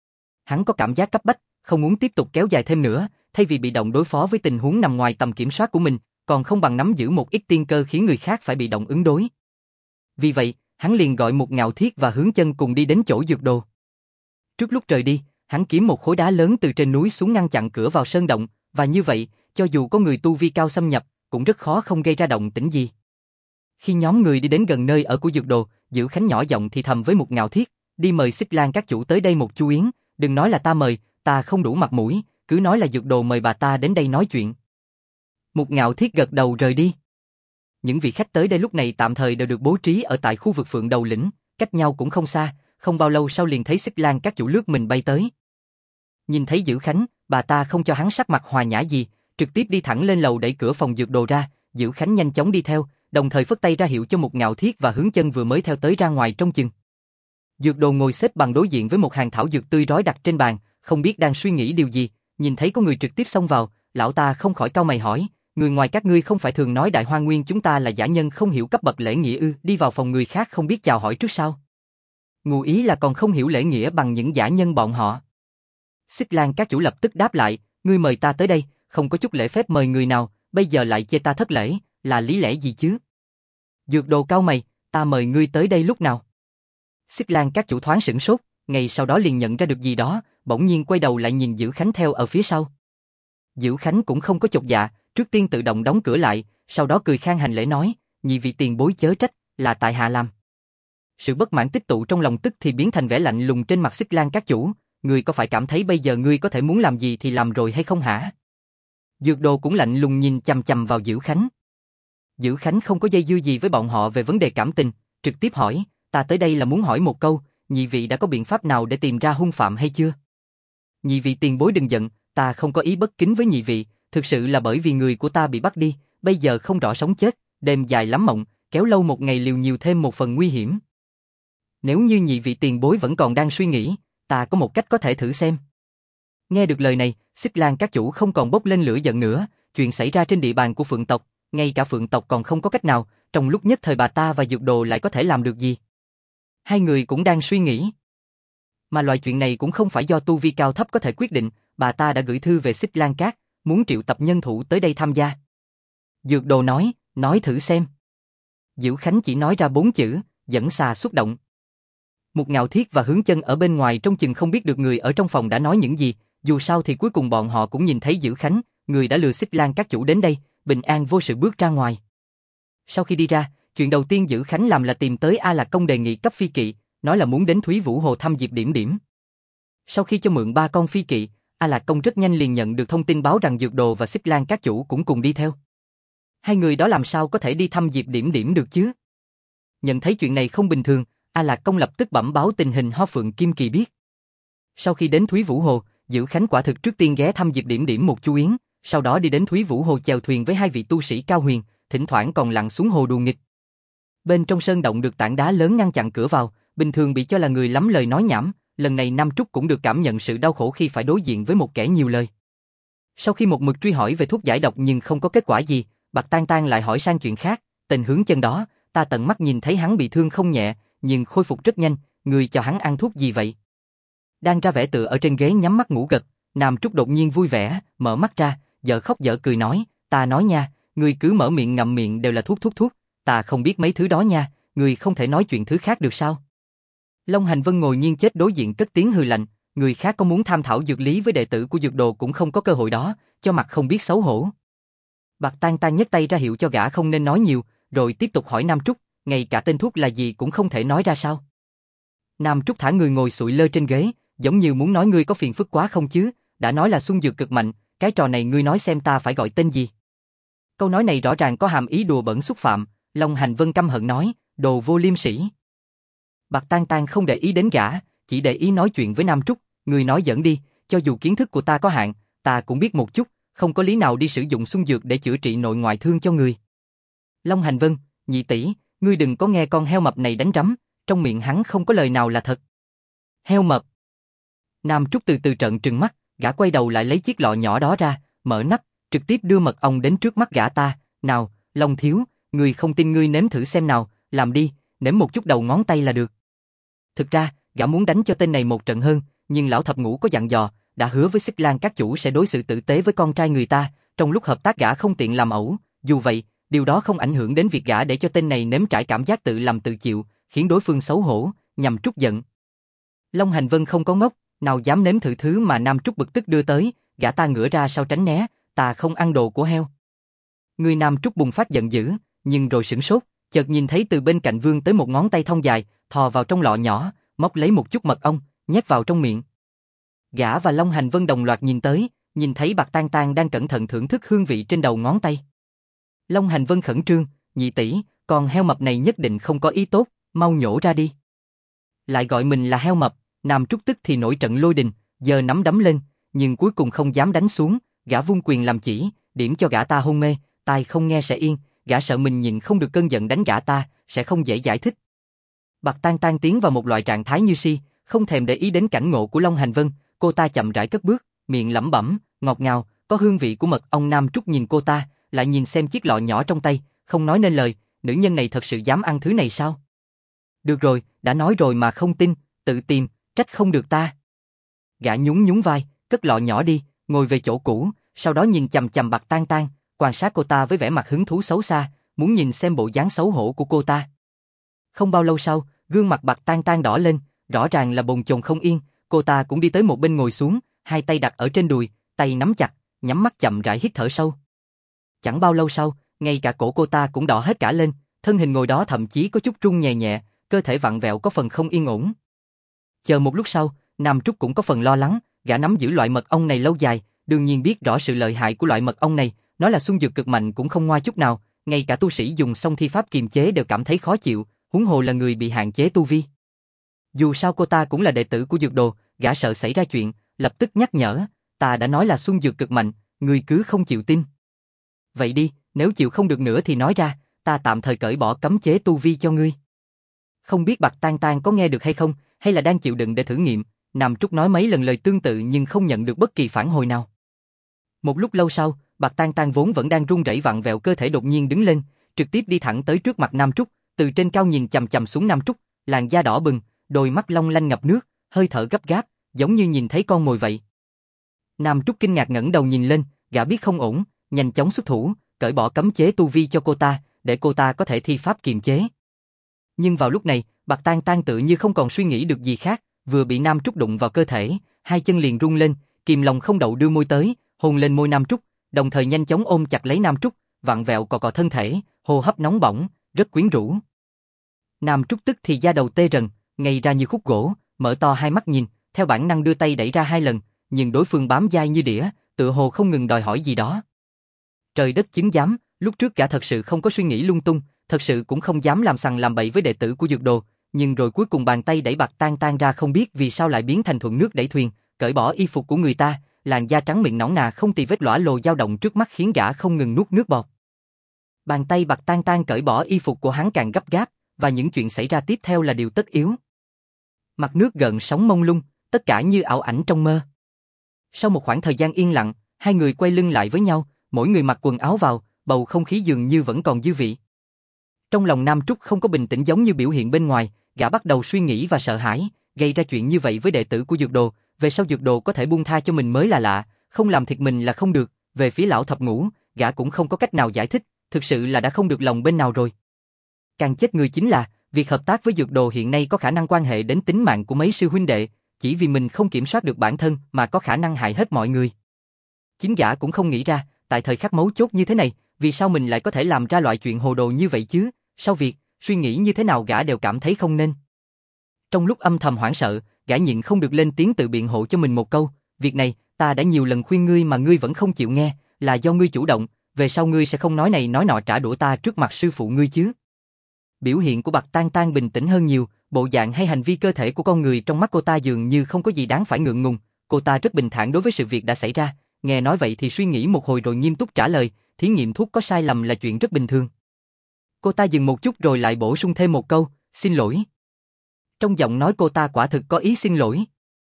Hắn có cảm giác cấp bách, không muốn tiếp tục kéo dài thêm nữa, thay vì bị động đối phó với tình huống nằm ngoài tầm kiểm soát của mình, còn không bằng nắm giữ một ít tiên cơ khiến người khác phải bị động ứng đối. Vì vậy, hắn liền gọi một Ngạo Thiết và Hướng Chân cùng đi đến chỗ Dược Đồ. Trước lúc rời đi, hắn kiếm một khối đá lớn từ trên núi xuống ngăn chặn cửa vào sơn động, và như vậy, cho dù có người tu vi cao xâm nhập, cũng rất khó không gây ra động tĩnh gì. Khi nhóm người đi đến gần nơi ở của Dược Đồ, Dữ Khánh nhỏ giọng thì thầm với một Ngạo Thiết, đi mời Xích Lan các chủ tới đây một chu yến, đừng nói là ta mời, ta không đủ mặt mũi, cứ nói là Dược Đồ mời bà ta đến đây nói chuyện. Một Ngạo Thiết gật đầu rời đi. Những vị khách tới đây lúc này tạm thời đều được bố trí ở tại khu vực Phượng Đầu Lĩnh, cách nhau cũng không xa, không bao lâu sau liền thấy Xích Lan các chủ lướt mình bay tới. Nhìn thấy Dữ Khánh, bà ta không cho hắn sắc mặt hòa nhã gì, trực tiếp đi thẳng lên lầu đẩy cửa phòng Dược Đồ ra, Dữ Khánh nhanh chóng đi theo, đồng thời phất tay ra hiệu cho một Ngạo Thiết và Hướng Chân vừa mới theo tới ra ngoài trông chừng. Dược Đồ ngồi xếp bằng đối diện với một hàng thảo dược tươi rói đặt trên bàn, không biết đang suy nghĩ điều gì, nhìn thấy có người trực tiếp xông vào, lão ta không khỏi cau mày hỏi, người ngoài các ngươi không phải thường nói Đại Hoa Nguyên chúng ta là giả nhân không hiểu cấp bậc lễ nghĩa ư, đi vào phòng người khác không biết chào hỏi trước sau. Ngụ ý là còn không hiểu lễ nghĩa bằng những giả nhân bọn họ. Xích Lan các chủ lập tức đáp lại, ngươi mời ta tới đây, không có chút lễ phép mời người nào, bây giờ lại chê ta thất lễ, là lý lẽ gì chứ? Dược Đồ cau mày, ta mời ngươi tới đây lúc nào? Xích Lan các chủ thoáng sửng sốt, ngay sau đó liền nhận ra được gì đó, bỗng nhiên quay đầu lại nhìn Dữ Khánh theo ở phía sau. Dữ Khánh cũng không có chột dạ, trước tiên tự động đóng cửa lại, sau đó cười khan hành lễ nói, nhị vị tiền bối chớ trách, là tại hạ làm. Sự bất mãn tích tụ trong lòng tức thì biến thành vẻ lạnh lùng trên mặt Xích Lan các chủ, ngươi có phải cảm thấy bây giờ ngươi có thể muốn làm gì thì làm rồi hay không hả? Dược Đồ cũng lạnh lùng nhìn chằm chằm vào Dữ Khánh. Dữ Khánh không có dây dưa gì với bọn họ về vấn đề cảm tình, trực tiếp hỏi, ta tới đây là muốn hỏi một câu, nhị vị đã có biện pháp nào để tìm ra hung phạm hay chưa? Nhị vị tiền bối đừng giận, ta không có ý bất kính với nhị vị, thực sự là bởi vì người của ta bị bắt đi, bây giờ không rõ sống chết, đêm dài lắm mộng, kéo lâu một ngày liều nhiều thêm một phần nguy hiểm. Nếu như nhị vị tiền bối vẫn còn đang suy nghĩ, ta có một cách có thể thử xem. Nghe được lời này, Xích Lan các chủ không còn bốc lên lửa giận nữa, chuyện xảy ra trên địa bàn của Phượng tộc, ngay cả Phượng tộc còn không có cách nào, trong lúc nhất thời bà ta và Dược Đồ lại có thể làm được gì? Hai người cũng đang suy nghĩ. Mà loại chuyện này cũng không phải do tu vi cao thấp có thể quyết định, bà ta đã gửi thư về Xích Lan Các, muốn triệu tập nhân thủ tới đây tham gia. Dược Đồ nói thử xem. Dữ Khánh chỉ nói ra 4 chữ, dẫn xà xuất động. Một Ngạo Thiết và Hướng Chân ở bên ngoài trong chừng không biết được người ở trong phòng đã nói những gì, dù sao thì cuối cùng bọn họ cũng nhìn thấy Dữ Khánh, người đã lừa Xích Lan các chủ đến đây, bình an vô sự bước ra ngoài. Sau khi đi ra, chuyện đầu tiên Dữ Khánh làm là tìm tới A Lạc Công đề nghị cấp phi kỵ, nói là muốn đến Thúy Vũ Hồ thăm Diệp Điểm Điểm. Sau khi cho mượn 3 con phi kỵ, A Lạc Công rất nhanh liền nhận được thông tin báo rằng Dược Đồ và Xích Lan các chủ cũng cùng đi theo. Hai người đó làm sao có thể đi thăm Diệp Điểm Điểm được chứ? Nhận thấy chuyện này không bình thường, A Lạc Công lập tức bẩm báo tình hình Ho Phượng Kim Kỳ biết. Sau khi đến Thúy Vũ Hồ, Dữ Khánh quả thực trước tiên ghé thăm Diệp Điểm Điểm một chú yến, sau đó đi đến Thúy Vũ Hồ chèo thuyền với 2 vị tu sĩ cao huyền, thỉnh thoảng còn lặn xuống hồ đùa nghịch. Bên trong sơn động được tảng đá lớn ngăn chặn cửa vào, bình thường bị cho là người lắm lời nói nhảm, lần này Nam Trúc cũng được cảm nhận sự đau khổ khi phải đối diện với một kẻ nhiều lời. Sau khi một mực truy hỏi về thuốc giải độc nhưng không có kết quả gì, Bạc Tan Tan lại hỏi sang chuyện khác, tên Hướng Chân đó, ta tận mắt nhìn thấy hắn bị thương không nhẹ, nhưng khôi phục rất nhanh, người cho hắn ăn thuốc gì vậy? Đang ra vẻ tựa ở trên ghế nhắm mắt ngủ gật, Nam Trúc đột nhiên vui vẻ, mở mắt ra, dở khóc dở cười nói, ta nói nha, người cứ mở miệng ngậm miệng đều là thuốc, ta không biết mấy thứ đó nha, người không thể nói chuyện thứ khác được sao? Long Hành Vân ngồi nghiêng chết đối diện cất tiếng hừ lạnh, người khác có muốn tham thảo dược lý với đệ tử của Dược Đồ cũng không có cơ hội đó, cho mặt không biết xấu hổ. Bạc Tan Tan nhấc tay ra hiệu cho gã không nên nói nhiều, rồi tiếp tục hỏi Nam Trúc, ngay cả tên thuốc là gì cũng không thể nói ra sao? Nam Trúc thả người ngồi sụi lơ trên ghế, giống như muốn nói ngươi có phiền phức quá không chứ, đã nói là xuân dược cực mạnh, cái trò này ngươi nói xem ta phải gọi tên gì? Câu nói này rõ ràng có hàm ý đùa bỡn xúc phạm, Long Hành Vân căm hận nói, đồ vô liêm sỉ. Bạc Tan Tan không để ý đến gã, chỉ để ý nói chuyện với Nam Trúc, ngươi nói dẫn đi, cho dù kiến thức của ta có hạn, ta cũng biết một chút, không có lý nào đi sử dụng xuân dược để chữa trị nội ngoại thương cho người. Long Hành Vân, nhị tỷ, ngươi đừng có nghe con heo mập này đánh rắm, trong miệng hắn không có lời nào là thật. Heo mập. Nam Trúc từ từ trợn trừng mắt, gã quay đầu lại lấy chiếc lọ nhỏ đó ra, mở nắp, trực tiếp đưa mật ong đến trước mắt gã ta, nào, Long thiếu, ngươi không tin ngươi nếm thử xem nào, làm đi, nếm một chút đầu ngón tay là được. Thực ra, gã muốn đánh cho tên này một trận hơn, nhưng lão thập ngũ có dặn dò, đã hứa với Xích Lan các chủ sẽ đối xử tử tế với con trai người ta, trong lúc hợp tác gã không tiện làm ẩu, dù vậy, điều đó không ảnh hưởng đến việc gã để cho tên này nếm trải cảm giác tự làm tự chịu, khiến đối phương xấu hổ, nhằm trút giận. Long Hành Vân không có ngốc, nào dám nếm thử thứ mà Nam Trúc bực tức đưa tới, gã ta ngửa ra sau tránh né, ta không ăn đồ của heo. Người Nam Trúc bùng phát giận dữ, nhưng rồi sửng sốt, chợt nhìn thấy từ bên cạnh vươn tới một ngón tay thon dài, thò vào trong lọ nhỏ, móc lấy một chút mật ong, nhét vào trong miệng. Gã và Long Hành Vân đồng loạt nhìn tới, nhìn thấy Bạc Tan Tan đang cẩn thận thưởng thức hương vị trên đầu ngón tay. Long Hành Vân khẩn trương, nhị tỷ, con heo mập này nhất định không có ý tốt, mau nhổ ra đi. Lại gọi mình là heo mập, Nam Trúc tức thì nổi trận lôi đình, giơ nắm đấm lên, nhưng cuối cùng không dám đánh xuống, gã vung quyền làm chỉ, điểm cho gã ta hôn mê, tai không nghe sẽ yên, gã sợ mình nhịn không được cơn giận đánh gã ta, sẽ không dễ giải thích. Bạc Tan Tan tiến vào một loại trạng thái như si, không thèm để ý đến cảnh ngộ của Long Hành Vân, cô ta chậm rãi cất bước, miệng lẩm bẩm, ngọt ngào, có hương vị của mật ong. Nam Trúc nhìn cô ta, lại nhìn xem chiếc lọ nhỏ trong tay, không nói nên lời, nữ nhân này thật sự dám ăn thứ này sao? Được rồi, đã nói rồi mà không tin, tự tìm, trách không được ta. Gã nhún nhún vai, cất lọ nhỏ đi, ngồi về chỗ cũ, sau đó nhìn chằm chằm Bạc Tan Tan, quan sát cô ta với vẻ mặt hứng thú xấu xa, muốn nhìn xem bộ dáng xấu hổ của cô ta. Không bao lâu sau, gương mặt Bạc Tan Tan đỏ lên, rõ ràng là bồn chồn không yên, cô ta cũng đi tới một bên ngồi xuống, hai tay đặt ở trên đùi, tay nắm chặt, nhắm mắt chậm rãi hít thở sâu. Chẳng bao lâu sau, ngay cả cổ cô ta cũng đỏ hết cả lên, thân hình ngồi đó thậm chí có chút run nhẹ nhẹ, cơ thể vặn vẹo có phần không yên ổn. Chờ một lúc sau, Nam Trúc cũng có phần lo lắng, gã nắm giữ loại mật ong này lâu dài, đương nhiên biết rõ sự lợi hại của loại mật ong này, nó là xuân dược cực mạnh cũng không ngoa chút nào, ngay cả tu sĩ dùng xong thi pháp kiềm chế đều cảm thấy khó chịu, huống hồ là người bị hạn chế tu vi. Dù sao cô ta cũng là đệ tử của dược đồ, gã sợ xảy ra chuyện, lập tức nhắc nhở, ta đã nói là xuân dược cực mạnh, ngươi cứ không chịu tin. Vậy đi, nếu chịu không được nữa thì nói ra, ta tạm thời cởi bỏ cấm chế tu vi cho ngươi. Không biết Bạc Tang Tang có nghe được hay không, hay là đang chịu đựng để thử nghiệm, Nam Trúc nói mấy lần lời tương tự nhưng không nhận được bất kỳ phản hồi nào. Một lúc lâu sau, Bạc Tang Tang vốn vẫn đang run rẩy vặn vẹo cơ thể đột nhiên đứng lên, trực tiếp đi thẳng tới trước mặt Nam Trúc, từ trên cao nhìn chằm chằm xuống Nam Trúc, làn da đỏ bừng, đôi mắt long lanh ngập nước, hơi thở gấp gáp, giống như nhìn thấy con mồi vậy. Nam Trúc kinh ngạc ngẩng đầu nhìn lên, gã biết không ổn, nhanh chóng xuất thủ, cởi bỏ cấm chế tu vi cho cô ta, để cô ta có thể thi pháp kiềm chế. Nhưng vào lúc này, Bạc Tang Tang tự như không còn suy nghĩ được gì khác, vừa bị Nam Trúc đụng vào cơ thể, hai chân liền rung lên, kìm lòng không đậu đưa môi tới, hôn lên môi Nam Trúc, đồng thời nhanh chóng ôm chặt lấy Nam Trúc, vặn vẹo cọ thân thể, hô hấp nóng bỏng, rất quyến rũ. Nam Trúc tức thì da đầu tê rần, ngây ra như khúc gỗ, mở to hai mắt nhìn, theo bản năng đưa tay đẩy ra hai lần, nhưng đối phương bám dai như đĩa, tựa hồ không ngừng đòi hỏi gì đó. Trời đất chứng giám, lúc trước gã thật sự không có suy nghĩ lung tung, thật sự cũng không dám làm sằng làm bậy với đệ tử của dược đồ, nhưng rồi cuối cùng bàn tay đẩy Bạc Tang Tang ra không biết vì sao lại biến thành thuận nước đẩy thuyền, cởi bỏ y phục của người ta, làn da trắng mịn nõn nà không tì vết lõa lồ dao động trước mắt khiến gã không ngừng nuốt nước bọt. Bàn tay Bạc Tang Tang cởi bỏ y phục của hắn càng gấp gáp, và những chuyện xảy ra tiếp theo là điều tất yếu. Mặt nước gợn sóng mông lung, tất cả như ảo ảnh trong mơ. Sau một khoảng thời gian yên lặng, hai người quay lưng lại với nhau, mỗi người mặc quần áo vào, bầu không khí dường như vẫn còn dư vị. Trong lòng Nam Trúc không có bình tĩnh giống như biểu hiện bên ngoài, gã bắt đầu suy nghĩ và sợ hãi, gây ra chuyện như vậy với đệ tử của dược đồ, về sau dược đồ có thể buông tha cho mình mới là lạ, không làm thiệt mình là không được, về phía lão thập ngũ, gã cũng không có cách nào giải thích, thực sự là đã không được lòng bên nào rồi. Càng chết người chính là, việc hợp tác với dược đồ hiện nay có khả năng quan hệ đến tính mạng của mấy sư huynh đệ, chỉ vì mình không kiểm soát được bản thân mà có khả năng hại hết mọi người. Chính gã cũng không nghĩ ra, tại thời khắc mấu chốt như thế này, vì sao mình lại có thể làm ra loại chuyện hồ đồ như vậy chứ, sau việc, suy nghĩ như thế nào gã đều cảm thấy không nên. Trong lúc âm thầm hoảng sợ, gã nhịn không được lên tiếng tự biện hộ cho mình một câu, việc này, ta đã nhiều lần khuyên ngươi mà ngươi vẫn không chịu nghe, là do ngươi chủ động, về sau ngươi sẽ không nói này nói nọ trả đũa ta trước mặt sư phụ ngươi chứ. Biểu hiện của Bạc Tang Tang bình tĩnh hơn nhiều, bộ dạng hay hành vi cơ thể của con người trong mắt cô ta dường như không có gì đáng phải ngượng ngùng, cô ta rất bình thản đối với sự việc đã xảy ra, nghe nói vậy thì suy nghĩ một hồi rồi nghiêm túc trả lời, thí nghiệm thuốc có sai lầm là chuyện rất bình thường. Cô ta dừng một chút rồi lại bổ sung thêm một câu, xin lỗi. Trong giọng nói cô ta quả thực có ý xin lỗi.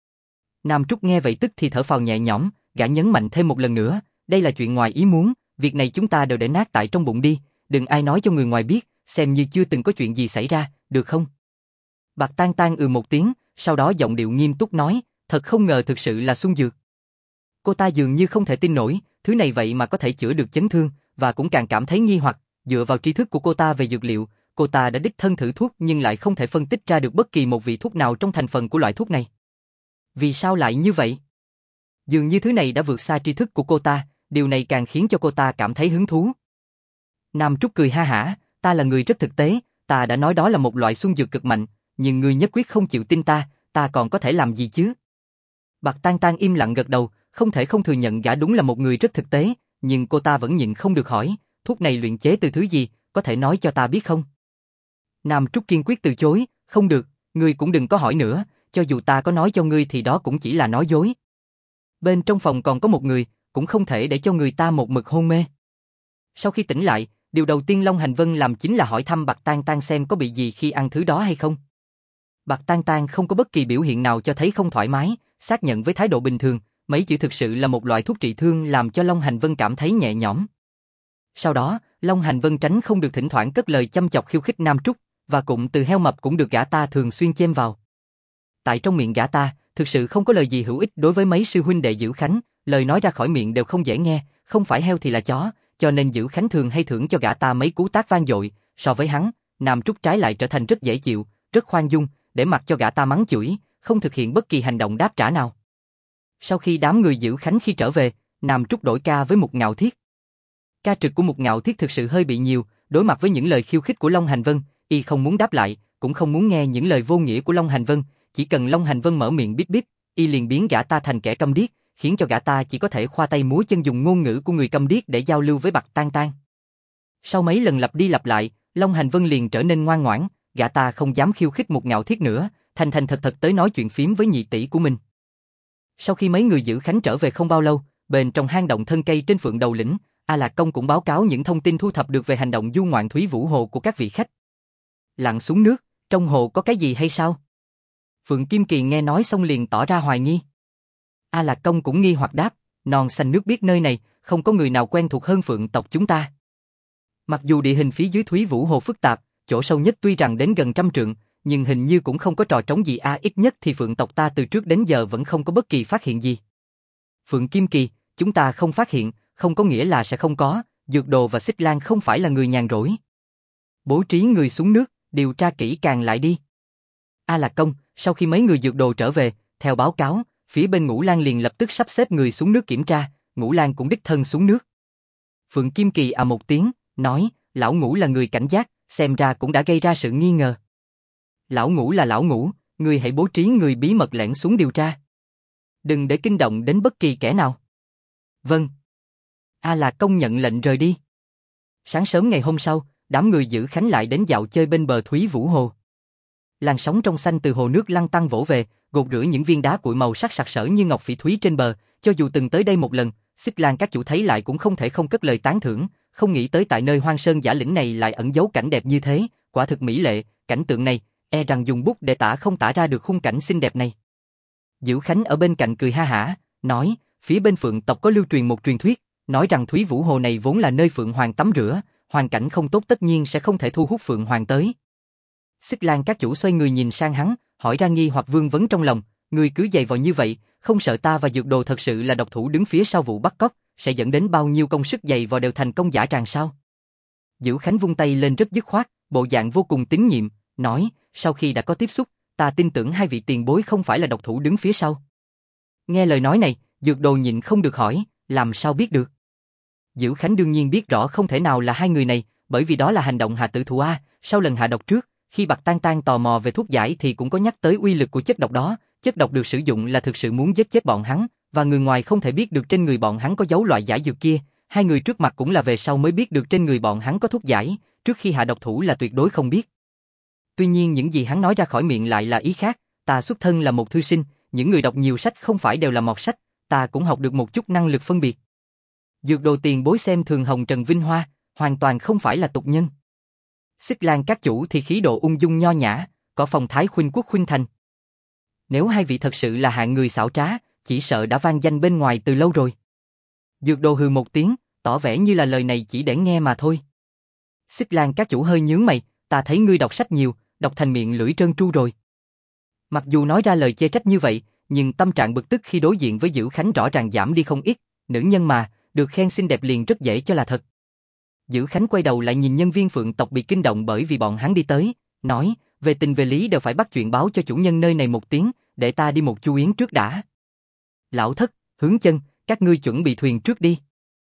Nam Trúc nghe vậy tức thì thở phào nhẹ nhõm, gã nhấn mạnh thêm một lần nữa, đây là chuyện ngoài ý muốn, việc này chúng ta đều để nát tại trong bụng đi, đừng ai nói cho người ngoài biết, xem như chưa từng có chuyện gì xảy ra, được không? Bạc Tang Tang một tiếng, sau đó giọng điệu nghiêm túc nói, thật không ngờ thực sự là xuân dược. Cô ta dường như không thể tin nổi, thứ này vậy mà có thể chữa được chấn thương, và cũng càng cảm thấy nghi hoặc, dựa vào tri thức của cô ta về dược liệu, cô ta đã đích thân thử thuốc nhưng lại không thể phân tích ra được bất kỳ một vị thuốc nào trong thành phần của loại thuốc này. Vì sao lại như vậy? Dường như thứ này đã vượt xa tri thức của cô ta, điều này càng khiến cho cô ta cảm thấy hứng thú. Nam Trúc cười ha hả, ta là người rất thực tế, ta đã nói đó là một loại xuân dược cực mạnh, nhưng ngươi nhất quyết không chịu tin ta còn có thể làm gì chứ? Bạc Tang Tang im lặng gật đầu, không thể không thừa nhận gã đúng là một người rất thực tế, nhưng cô ta vẫn nhịn không được hỏi, thuốc này luyện chế từ thứ gì, có thể nói cho ta biết không? Nam Trúc kiên quyết từ chối, không được, ngươi cũng đừng có hỏi nữa, cho dù ta có nói cho ngươi thì đó cũng chỉ là nói dối. Bên trong phòng còn có một người, cũng không thể để cho người ta một mực hôn mê. Sau khi tỉnh lại, điều đầu tiên Long Hành Vân làm chính là hỏi thăm Bạc Tang Tang xem có bị gì khi ăn thứ đó hay không. Bạc Tang Tang không có bất kỳ biểu hiện nào cho thấy không thoải mái, xác nhận với thái độ bình thường, mấy chữ thực sự là một loại thuốc trị thương làm cho Long Hành Vân cảm thấy nhẹ nhõm. Sau đó, Long Hành Vân tránh không được thỉnh thoảng cất lời châm chọc khiêu khích Nam Trúc, và cụm từ heo mập cũng được gã ta thường xuyên chêm vào. Tại trong miệng gã ta, thực sự không có lời gì hữu ích đối với mấy sư huynh đệ Dữ Khánh, lời nói ra khỏi miệng đều không dễ nghe, không phải heo thì là chó, cho nên Dữ Khánh thường hay thưởng cho gã ta mấy cú tát vang dội, so với hắn, Nam Trúc trái lại trở thành rất dễ chịu, rất khoan dung, để mặc cho gã ta mắng chửi, không thực hiện bất kỳ hành động đáp trả nào. Sau khi đám người Dữ Khánh khi trở về, Nam Trúc đổi ca với Mục Ngạo Thiết. Ca trực của Mục Ngạo Thiết thực sự hơi bị nhiều, đối mặt với những lời khiêu khích của Long Hành Vân, y không muốn đáp lại, cũng không muốn nghe những lời vô nghĩa của Long Hành Vân, chỉ cần Long Hành Vân mở miệng bíp bíp, y liền biến gã ta thành kẻ câm điếc, khiến cho gã ta chỉ có thể khoa tay múa chân dùng ngôn ngữ của người câm điếc để giao lưu với Bạc Tang Tang. Sau mấy lần lặp đi lặp lại, Long Hành Vân liền trở nên ngoan ngoãn, gã ta không dám khiêu khích một ngạo thiết nữa, thành thành thật thật tới nói chuyện phím với nhị tỷ của mình. Sau khi mấy người giữ Khánh trở về không bao lâu, bên trong hang động thân cây trên Phượng Đầu Lĩnh, A Lạc Công cũng báo cáo những thông tin thu thập được về hành động du ngoạn Thúy Vũ Hồ của các vị khách. Lặn xuống nước, trong hồ có cái gì hay sao? Phượng Kim Kỳ nghe nói xong liền tỏ ra hoài nghi. A Lạc Công cũng nghi hoặc đáp, non xanh nước biết nơi này, không có người nào quen thuộc hơn Phượng tộc chúng ta. Mặc dù địa hình phía dưới Thúy Vũ Hồ phức tạp, chỗ sâu nhất tuy rằng đến gần 100 trượng, nhưng hình như cũng không có trò trống gì ít nhất thì Phượng tộc ta từ trước đến giờ vẫn không có bất kỳ phát hiện gì. Phượng Kim Kỳ, chúng ta không phát hiện, không có nghĩa là sẽ không có, Dược Đồ và Xích Lan không phải là người nhàn rỗi. Bố trí người xuống nước, điều tra kỹ càng lại đi. A Lạc Công, sau khi mấy người Dược Đồ trở về, theo báo cáo, phía bên Ngũ Lan liền lập tức sắp xếp người xuống nước kiểm tra, Ngũ Lan cũng đích thân xuống nước. Phượng Kim Kỳ một tiếng, nói, lão Ngũ là người cảnh giác, xem ra cũng đã gây ra sự nghi ngờ. Lão Ngũ là lão Ngũ, người hãy bố trí người bí mật lẻn xuống điều tra. Đừng để kinh động đến bất kỳ kẻ nào. Vâng. A Lạc Công nhận lệnh rời đi. Sáng sớm ngày hôm sau, đám người giữ Khánh lại đến dạo chơi bên bờ Thúy Vũ Hồ. Làn sóng trong xanh từ hồ nước lăn tăn vỗ về, gột rửa những viên đá cuội màu sắc sặc sỡ như ngọc phỉ thúy trên bờ, cho dù từng tới đây một lần, Xích Lan các chủ thấy lại cũng không thể không cất lời tán thưởng, không nghĩ tới tại nơi hoang sơn giả lĩnh này lại ẩn giấu cảnh đẹp như thế, quả thực mỹ lệ, cảnh tượng này, e rằng dùng bút để tả không tả ra được khung cảnh xinh đẹp này. Dữ Khánh ở bên cạnh cười ha hả, nói, phía bên Phượng tộc có lưu truyền một truyền thuyết, nói rằng Thúy Vũ Hồ này vốn là nơi Phượng Hoàng tắm rửa, hoàn cảnh không tốt tất nhiên sẽ không thể thu hút Phượng Hoàng tới. Xích Lan các chủ xoay người nhìn sang hắn, hỏi ra nghi hoặc vương vấn trong lòng, người cứ dày vò như vậy, không sợ ta và Dược Đồ thật sự là độc thủ đứng phía sau vụ bắt cóc, sẽ dẫn đến bao nhiêu công sức dày vò đều thành công dã tràng sao? Dữ Khánh vung tay lên rất dứt khoát, bộ dạng vô cùng tín nhiệm, nói, sau khi đã có tiếp xúc, ta tin tưởng hai vị tiền bối không phải là độc thủ đứng phía sau. Nghe lời nói này, Dược Đồ nhịn không được hỏi, làm sao biết được? Dữ Khánh đương nhiên biết rõ không thể nào là hai người này, bởi vì đó là hành động hạ tử thủ sau lần hạ độc trước, khi Bạc Tang Tang tò mò về thuốc giải thì cũng có nhắc tới uy lực của chất độc đó, chất độc được sử dụng là thực sự muốn giết chết bọn hắn, và người ngoài không thể biết được trên người bọn hắn có dấu loại giải dược kia, hai người trước mặt cũng là về sau mới biết được trên người bọn hắn có thuốc giải, trước khi hạ độc thủ là tuyệt đối không biết. Tuy nhiên những gì hắn nói ra khỏi miệng lại là ý khác, ta xuất thân là một thư sinh, những người đọc nhiều sách không phải đều là mọt sách, ta cũng học được một chút năng lực phân biệt. Dược Đồ tiền bối xem thường Hồng Trần Vinh Hoa, hoàn toàn không phải là tục nhân. Xích Lan các chủ thì khí độ ung dung nho nhã, có phong thái khuynh quốc khuynh thành. Nếu hai vị thật sự là hạng người xảo trá, chỉ sợ đã vang danh bên ngoài từ lâu rồi. Dược Đồ hừ một tiếng, tỏ vẻ như là lời này chỉ để nghe mà thôi. Xích Lan các chủ hơi nhướng mày, ta thấy ngươi đọc sách nhiều, đọc thành miệng lưỡi trơn tru rồi. Mặc dù nói ra lời chê trách như vậy, nhưng tâm trạng bực tức khi đối diện với Dữ Khánh rõ ràng giảm đi không ít, nữ nhân mà, được khen xinh đẹp liền rất dễ cho là thật. Dữ Khánh quay đầu lại nhìn nhân viên Phượng tộc bị kinh động bởi vì bọn hắn đi tới, nói, về tình về lý đều phải bắt chuyện báo cho chủ nhân nơi này một tiếng, để ta đi một chu yến trước đã. Lão Thất, Hướng Chân, các ngươi chuẩn bị thuyền trước đi.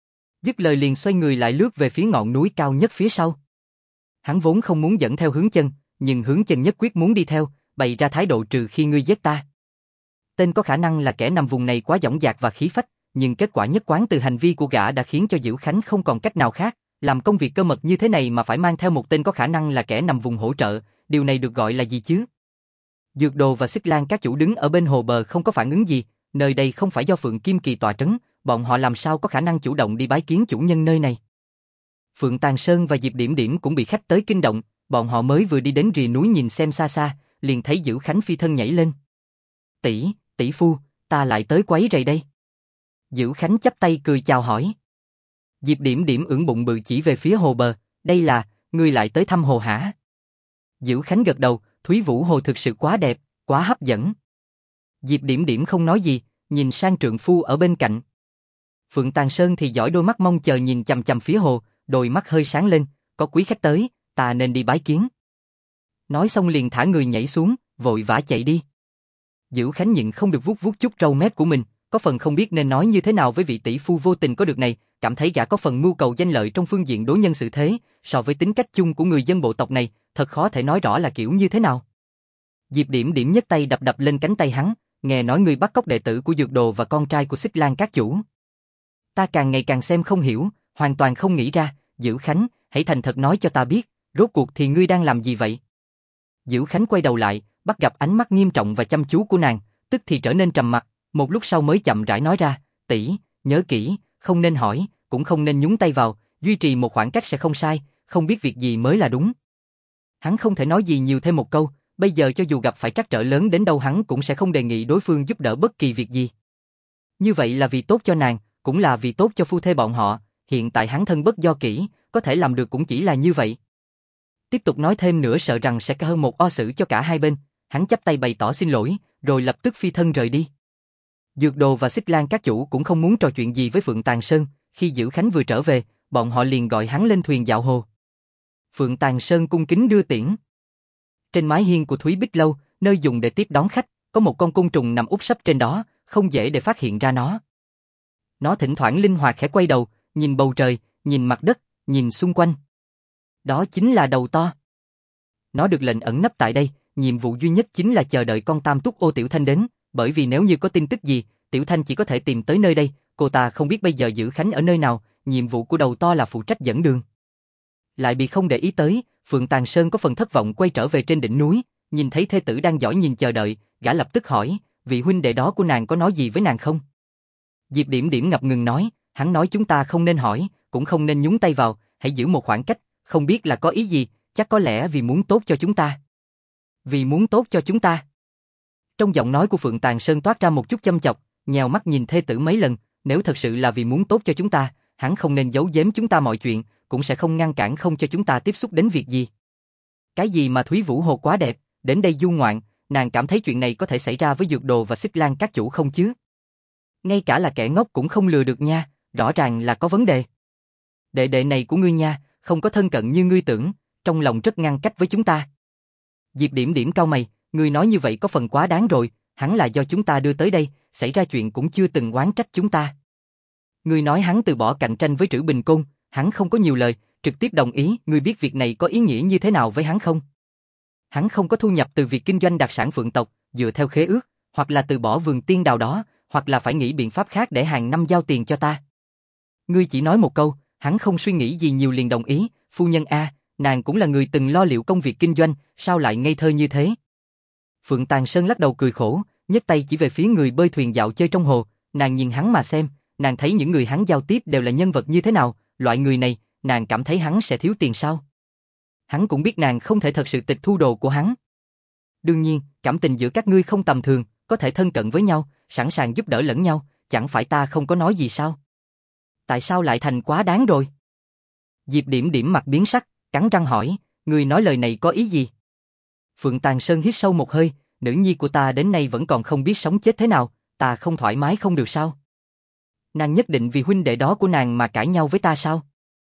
Dứt lời liền xoay người lại lướt về phía ngọn núi cao nhất phía sau. Hắn vốn không muốn dẫn theo Hướng Chân, nhưng Hướng Chân nhất quyết muốn đi theo, bày ra thái độ trừ khi ngươi giết ta. Tên có khả năng là kẻ nằm vùng này quá dõng dạc và khí phách, nhưng kết quả nhất quán từ hành vi của gã đã khiến cho Dữ Khánh không còn cách nào khác, làm công việc cơ mật như thế này mà phải mang theo một tên có khả năng là kẻ nằm vùng hỗ trợ, điều này được gọi là gì chứ? Dược Đồ và Xích Lan các chủ đứng ở bên hồ bờ không có phản ứng gì, nơi đây không phải do Phượng Kim Kỳ tọa trấn, bọn họ làm sao có khả năng chủ động đi bái kiến chủ nhân nơi này. Phượng Tàng Sơn và Diệp Điểm Điểm cũng bị khách tới kinh động, bọn họ mới vừa đi đến rìa núi nhìn xem xa xa, liền thấy Dữ Khánh phi thân nhảy lên. Tỷ phu, ta lại tới quấy rầy đây. Dữ Khánh chắp tay cười chào hỏi. Diệp Điểm Điểm ưỡn bụng bự chỉ về phía hồ bờ, đây là, ngươi lại tới thăm hồ hả? Dữ Khánh gật đầu, Thúy Vũ Hồ thực sự quá đẹp, quá hấp dẫn. Diệp Điểm Điểm không nói gì, nhìn sang trượng phu ở bên cạnh. Phượng Tàng Sơn thì dõi đôi mắt mong chờ nhìn chằm chằm phía hồ, đôi mắt hơi sáng lên, có quý khách tới, ta nên đi bái kiến. Nói xong liền thả người nhảy xuống, vội vã chạy đi. Dữ Khánh nhịn không được vuốt vuốt chút râu mép của mình, có phần không biết nên nói như thế nào với vị tỷ phu vô tình có được này, cảm thấy gã có phần mưu cầu danh lợi trong phương diện đối nhân xử thế, so với tính cách chung của người dân bộ tộc này, thật khó thể nói rõ là kiểu như thế nào. Diệp Điểm Điểm nhấc tay đập đập lên cánh tay hắn, nghe nói ngươi bắt cóc đệ tử của Dược Đồ và con trai của Xích Lan Các chủ. Ta càng ngày càng xem không hiểu, hoàn toàn không nghĩ ra, Dữ Khánh, hãy thành thật nói cho ta biết, rốt cuộc thì ngươi đang làm gì vậy? Dữ Khánh quay đầu lại, bắt gặp ánh mắt nghiêm trọng và chăm chú của nàng, tức thì trở nên trầm mặc, một lúc sau mới chậm rãi nói ra, tỷ, nhớ kỹ, không nên hỏi, cũng không nên nhúng tay vào, duy trì một khoảng cách sẽ không sai, không biết việc gì mới là đúng. Hắn không thể nói gì nhiều thêm một câu, bây giờ cho dù gặp phải trắc trở lớn đến đâu hắn cũng sẽ không đề nghị đối phương giúp đỡ bất kỳ việc gì. Như vậy là vì tốt cho nàng, cũng là vì tốt cho phu thê bọn họ, hiện tại hắn thân bất do kỹ, có thể làm được cũng chỉ là như vậy. Tiếp tục nói thêm nữa sợ rằng sẽ hơn một o xử cho cả hai bên, hắn chắp tay bày tỏ xin lỗi, rồi lập tức phi thân rời đi. Dược Đồ và Xích Lan Các chủ cũng không muốn trò chuyện gì với Phượng Tàng Sơn, khi Dữ Khánh vừa trở về, bọn họ liền gọi hắn lên thuyền dạo hồ. Phượng Tàng Sơn cung kính đưa tiễn. Trên mái hiên của Thúy Bích Lâu, nơi dùng để tiếp đón khách, có một con côn trùng nằm úp sấp trên đó, không dễ để phát hiện ra nó. Nó thỉnh thoảng linh hoạt khẽ quay đầu, nhìn bầu trời, nhìn mặt đất, nhìn xung quanh. Đó chính là đầu to. Nó được lệnh ẩn nấp tại đây, nhiệm vụ duy nhất chính là chờ đợi con Tam Túc Ô Tiểu Thanh đến, bởi vì nếu như có tin tức gì, Tiểu Thanh chỉ có thể tìm tới nơi đây, cô ta không biết bây giờ Dữ Khánh ở nơi nào, nhiệm vụ của đầu to là phụ trách dẫn đường. Lại bị không để ý tới, Phượng Tàng Sơn có phần thất vọng quay trở về trên đỉnh núi, nhìn thấy thê tử đang dõi nhìn chờ đợi, gã lập tức hỏi, vị huynh đệ đó của nàng có nói gì với nàng không? Diệp Điểm Điểm ngập ngừng nói, hắn nói chúng ta không nên hỏi, cũng không nên nhúng tay vào, hãy giữ một khoảng cách, không biết là có ý gì, chắc có lẽ vì muốn tốt cho chúng ta. Vì muốn tốt cho chúng ta. Trong giọng nói của Phượng Tàng Sơn toát ra một chút châm chọc, nhèo mắt nhìn thê tử mấy lần, nếu thật sự là vì muốn tốt cho chúng ta, hắn không nên giấu giếm chúng ta mọi chuyện, cũng sẽ không ngăn cản không cho chúng ta tiếp xúc đến việc gì. Cái gì mà Thúy Vũ Hồ quá đẹp, đến đây du ngoạn, nàng cảm thấy chuyện này có thể xảy ra với Dược Đồ và Xích Lan Các chủ không chứ? Ngay cả là kẻ ngốc cũng không lừa được nha, rõ ràng là có vấn đề. Đệ đệ này của ngươi nha, không có thân cận như ngươi tưởng, trong lòng rất ngăn cách với chúng ta. Diệp Điểm Điểm cau mày, ngươi nói như vậy có phần quá đáng rồi, hắn là do chúng ta đưa tới đây, xảy ra chuyện cũng chưa từng oán trách chúng ta. Ngươi nói hắn từ bỏ cạnh tranh với Trữ Bình Côn, hắn không có nhiều lời, trực tiếp đồng ý, ngươi biết việc này có ý nghĩa như thế nào với hắn không? Hắn không có thu nhập từ việc kinh doanh đặc sản Phượng tộc, dựa theo khế ước, hoặc là từ bỏ vườn tiên đào đó, hoặc là phải nghĩ biện pháp khác để hàng năm giao tiền cho ta. Ngươi chỉ nói một câu, hắn không suy nghĩ gì nhiều liền đồng ý, phu nhân a, nàng cũng là người từng lo liệu công việc kinh doanh, sao lại ngây thơ như thế? Phượng Tàng Sơn lắc đầu cười khổ, nhấc tay chỉ về phía người bơi thuyền dạo chơi trong hồ, nàng nhìn hắn mà xem, nàng thấy những người hắn giao tiếp đều là nhân vật như thế nào, loại người này, nàng cảm thấy hắn sẽ thiếu tiền sao? Hắn cũng biết nàng không thể thật sự tịch thu đồ của hắn. Đương nhiên, cảm tình giữa các ngươi không tầm thường, có thể thân cận với nhau, sẵn sàng giúp đỡ lẫn nhau, chẳng phải ta không có nói gì sao? Tại sao lại thành quá đáng rồi? Diệp Điểm Điểm mặt biến sắc, cắn răng hỏi, ngươi nói lời này có ý gì? Phượng Tàng Sơn hít sâu một hơi, nữ nhi của ta đến nay vẫn còn không biết sống chết thế nào, ta không thoải mái không được sao? Nàng nhất định vì huynh đệ đó của nàng mà cãi nhau với ta sao?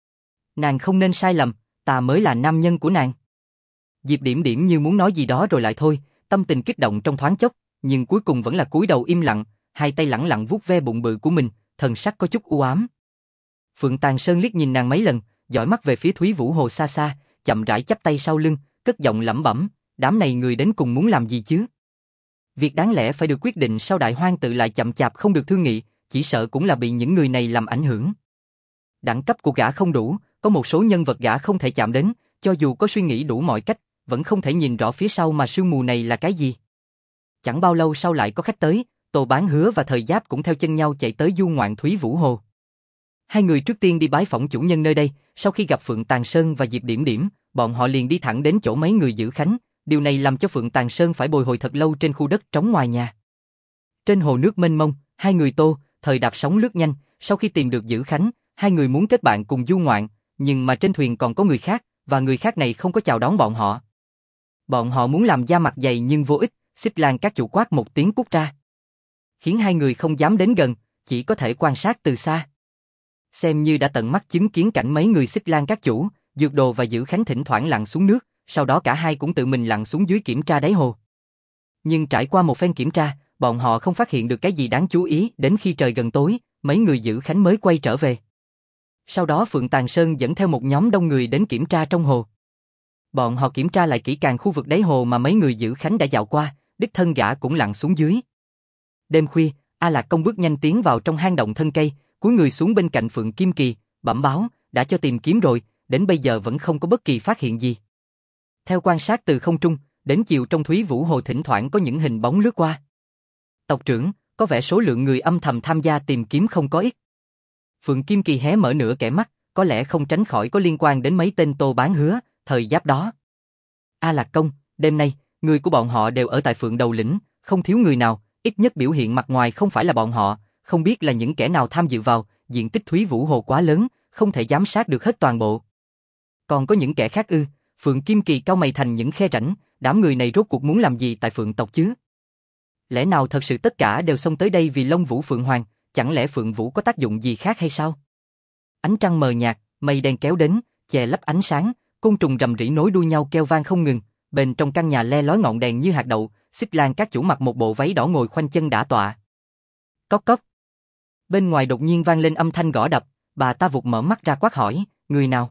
Nàng không nên sai lầm, ta mới là nam nhân của nàng. Diệp Điểm Điểm như muốn nói gì đó rồi lại thôi, tâm tình kích động trong thoáng chốc, nhưng cuối cùng vẫn là cúi đầu im lặng, hai tay lẳng lặng vuốt ve bụng bự của mình, thần sắc có chút u ám. Phượng Tàng Sơn liếc nhìn nàng mấy lần, dõi mắt về phía Thúy Vũ Hồ xa xa, chậm rãi chắp tay sau lưng, cất giọng lẩm bẩm, đám này người đến cùng muốn làm gì chứ? Việc đáng lẽ phải được quyết định sau đại hoang tự lại chậm chạp không được thương nghị, chỉ sợ cũng là bị những người này làm ảnh hưởng. Đẳng cấp của gã không đủ, có một số nhân vật gã không thể chạm đến, cho dù có suy nghĩ đủ mọi cách, vẫn không thể nhìn rõ phía sau mà sương mù này là cái gì. Chẳng bao lâu sau lại có khách tới, Tô Bán Hứa và Thời Giáp cũng theo chân nhau chạy tới du ngoạn Thúy Vũ Hồ. Hai người trước tiên đi bái phỏng chủ nhân nơi đây, sau khi gặp Phượng Tàng Sơn và Diệp Điểm Điểm, bọn họ liền đi thẳng đến chỗ mấy người giữ khánh, điều này làm cho Phượng Tàng Sơn phải bồi hồi thật lâu trên khu đất trống ngoài nhà. Trên hồ nước mênh mông, hai người Tô, Thời đạp sóng lướt nhanh, sau khi tìm được giữ khánh, hai người muốn kết bạn cùng du ngoạn, nhưng mà trên thuyền còn có người khác, và người khác này không có chào đón bọn họ. Bọn họ muốn làm da mặt dày nhưng vô ích, Xích Lan Các chủ quát một tiếng cút ra. Khiến hai người không dám đến gần, chỉ có thể quan sát từ xa. Xem như đã tận mắt chứng kiến cảnh mấy người Xích Lan Các chủ, Dược Đồ và Dữ Khánh thỉnh thoảng lặn xuống nước, sau đó cả hai cũng tự mình lặn xuống dưới kiểm tra đáy hồ. Nhưng trải qua một phen kiểm tra, bọn họ không phát hiện được cái gì đáng chú ý, đến khi trời gần tối, mấy người Dữ Khánh mới quay trở về. Sau đó Phượng Tàng Sơn dẫn theo một nhóm đông người đến kiểm tra trong hồ. Bọn họ kiểm tra lại kỹ càng khu vực đáy hồ mà mấy người Dữ Khánh đã dạo qua, đích thân gã cũng lặn xuống dưới. Đêm khuya, A Lạc Công bước nhanh tiến vào trong hang động thân cây, cúi người xuống bên cạnh Phượng Kim Kỳ, bẩm báo, đã cho tìm kiếm rồi, đến bây giờ vẫn không có bất kỳ phát hiện gì. Theo quan sát từ không trung, đến chiều trong Thúy Vũ Hồ thỉnh thoảng có những hình bóng lướt qua. Tộc trưởng, có vẻ số lượng người âm thầm tham gia tìm kiếm không có ít. Phượng Kim Kỳ hé mở nửa kẻ mắt, có lẽ không tránh khỏi có liên quan đến mấy tên Tô Bán Hứa, thời giáp đó. A Lạc Công, đêm nay, người của bọn họ đều ở tại Phượng Đầu Lĩnh, không thiếu người nào, ít nhất biểu hiện mặt ngoài không phải là bọn họ, không biết là những kẻ nào tham dự vào, diện tích Thúy Vũ Hồ quá lớn, không thể giám sát được hết toàn bộ. Còn có những kẻ khác ư? Phượng Kim Kỳ cau mày thành những khe rãnh, đám người này rốt cuộc muốn làm gì tại Phượng tộc chứ? Lẽ nào thật sự tất cả đều xông tới đây vì Long Vũ Phượng Hoàng, chẳng lẽ Phượng Vũ có tác dụng gì khác hay sao? Ánh trăng mờ nhạt, mây đen kéo đến, che lấp ánh sáng, côn trùng rầm rĩ nối đuôi nhau kêu vang không ngừng, bên trong căn nhà le lói ngọn đèn như hạt đậu, Xích Lan các chủ mặc một bộ váy đỏ ngồi khoanh chân đả tọa. Cốc cốc. Bên ngoài đột nhiên vang lên âm thanh gõ đập, bà ta vụt mở mắt ra quát hỏi, người nào?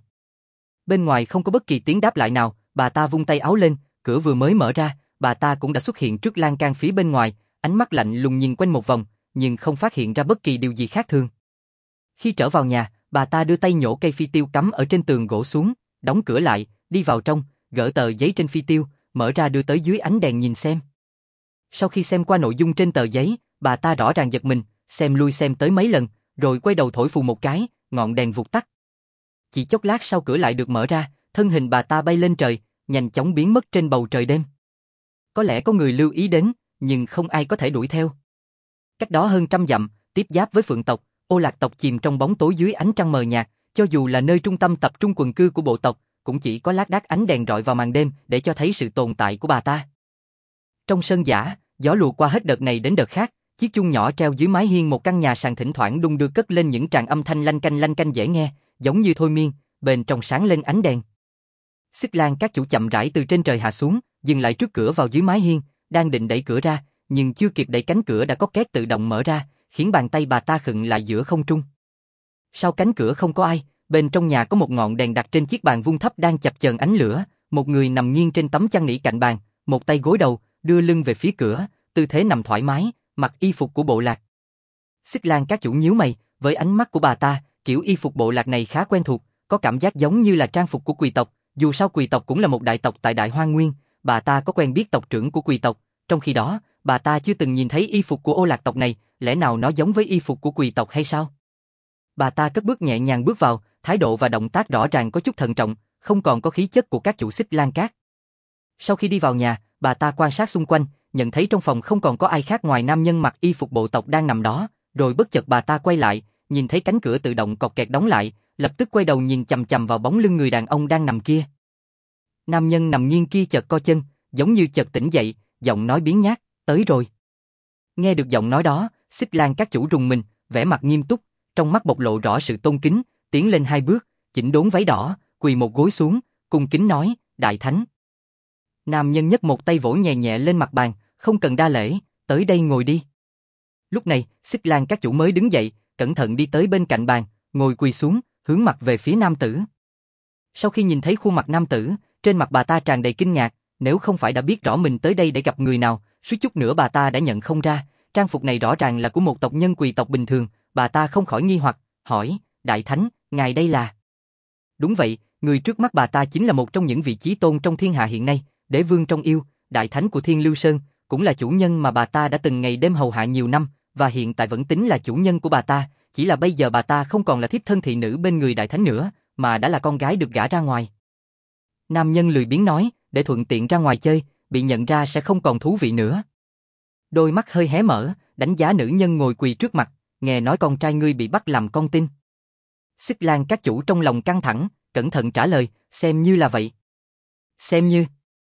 Bên ngoài không có bất kỳ tiếng đáp lại nào, bà ta vung tay áo lên, cửa vừa mới mở ra, bà ta cũng đã xuất hiện trước lan can phía bên ngoài, ánh mắt lạnh lùng nhìn quanh một vòng, nhưng không phát hiện ra bất kỳ điều gì khác thường. Khi trở vào nhà, bà ta đưa tay nhổ cây phi tiêu cắm ở trên tường gỗ xuống, đóng cửa lại, đi vào trong, gỡ tờ giấy trên phi tiêu, mở ra đưa tới dưới ánh đèn nhìn xem. Sau khi xem qua nội dung trên tờ giấy, bà ta rõ ràng giật mình, xem lui xem tới mấy lần, rồi quay đầu thổi phù một cái, ngọn đèn vụt tắt. Chỉ chốc lát sau cửa lại được mở ra, thân hình bà ta bay lên trời, nhanh chóng biến mất trên bầu trời đêm. Có lẽ có người lưu ý đến, nhưng không ai có thể đuổi theo. Cách đó hơn 100 dặm, tiếp giáp với Phượng tộc, Ô Lạc tộc chìm trong bóng tối dưới ánh trăng mờ nhạt, cho dù là nơi trung tâm tập trung quần cư của bộ tộc, cũng chỉ có lác đác ánh đèn rọi vào màn đêm để cho thấy sự tồn tại của bà ta. Trong sân giả, gió lùa qua hết đợt này đến đợt khác, chiếc chuông nhỏ treo dưới mái hiên một căn nhà sàn thỉnh thoảng đung đưa cất lên những tràng âm thanh lanh canh dễ nghe, giống như thôi miên, bên trong sáng lên ánh đèn. Xích Lan các chủ chậm rãi từ trên trời hạ xuống, dừng lại trước cửa vào dưới mái hiên, đang định đẩy cửa ra, nhưng chưa kịp đẩy cánh cửa đã có két tự động mở ra, khiến bàn tay bà ta khựng lại giữa không trung. Sau cánh cửa không có ai, bên trong nhà có một ngọn đèn đặt trên chiếc bàn vuông thấp đang chập chờn ánh lửa, một người nằm nghiêng trên tấm chăn nỉ cạnh bàn, một tay gối đầu, đưa lưng về phía cửa, tư thế nằm thoải mái, mặc y phục của bộ lạc. Xích Lan các chủ nhíu mày, với ánh mắt của bà ta, kiểu y phục bộ lạc này khá quen thuộc, có cảm giác giống như là trang phục của Quỳ tộc, dù sao Quỳ tộc cũng là một đại tộc tại Đại Hoang Nguyên, bà ta có quen biết tộc trưởng của Quỳ tộc, trong khi đó, bà ta chưa từng nhìn thấy y phục của Ô Lạc tộc này, lẽ nào nó giống với y phục của Quỳ tộc hay sao? Bà ta cất bước nhẹ nhàng bước vào, thái độ và động tác rõ ràng có chút thận trọng, không còn có khí chất của các chủ Xích Lan Các. Sau khi đi vào nhà, bà ta quan sát xung quanh, nhận thấy trong phòng không còn có ai khác ngoài nam nhân mặc y phục bộ tộc đang nằm đó, rồi bất chợt bà ta quay lại, nhìn thấy cánh cửa tự động cọt kẹt đóng lại, lập tức quay đầu nhìn chằm chằm vào bóng lưng người đàn ông đang nằm kia. Nam nhân nằm nghiêng kia chợt co chân, giống như chợt tỉnh dậy, giọng nói biếng nhác, tới rồi. Nghe được giọng nói đó, Xích Lan các chủ rùng mình, vẻ mặt nghiêm túc, trong mắt bộc lộ rõ sự tôn kính, tiến lên 2 bước, chỉnh đốn váy đỏ, quỳ một gối xuống, cung kính nói, đại thánh. Nam nhân nhấc một tay vỗ nhẹ nhẹ lên mặt bàn, không cần đa lễ, tới đây ngồi đi. Lúc này, Xích Lan các chủ mới đứng dậy, cẩn thận đi tới bên cạnh bàn, ngồi quỳ xuống, hướng mặt về phía nam tử. Sau khi nhìn thấy khuôn mặt nam tử, trên mặt bà ta tràn đầy kinh ngạc, nếu không phải đã biết rõ mình tới đây để gặp người nào, suýt chút nữa bà ta đã nhận không ra, trang phục này rõ ràng là của một tộc nhân Quỳ tộc bình thường, bà ta không khỏi nghi hoặc, hỏi, đại thánh, ngài đây là? Đúng vậy, người trước mắt bà ta chính là một trong những vị chí tôn trong thiên hạ hiện nay, đế vương trong yêu, đại thánh của Thiên Lưu Sơn, cũng là chủ nhân mà bà ta đã từng ngày đêm hầu hạ nhiều năm, và hiện tại vẫn tính là chủ nhân của bà ta, chỉ là bây giờ bà ta không còn là thiếp thân thị nữ bên người đại thánh nữa, mà đã là con gái được gả ra ngoài. Nam nhân lười biếng nói, để thuận tiện ra ngoài chơi, bị nhận ra sẽ không còn thú vị nữa. Đôi mắt hơi hé mở, đánh giá nữ nhân ngồi quỳ trước mặt, nghe nói con trai ngươi bị bắt làm con tin. Xích Lan các chủ trong lòng căng thẳng, cẩn thận trả lời, xem như là vậy. Xem như.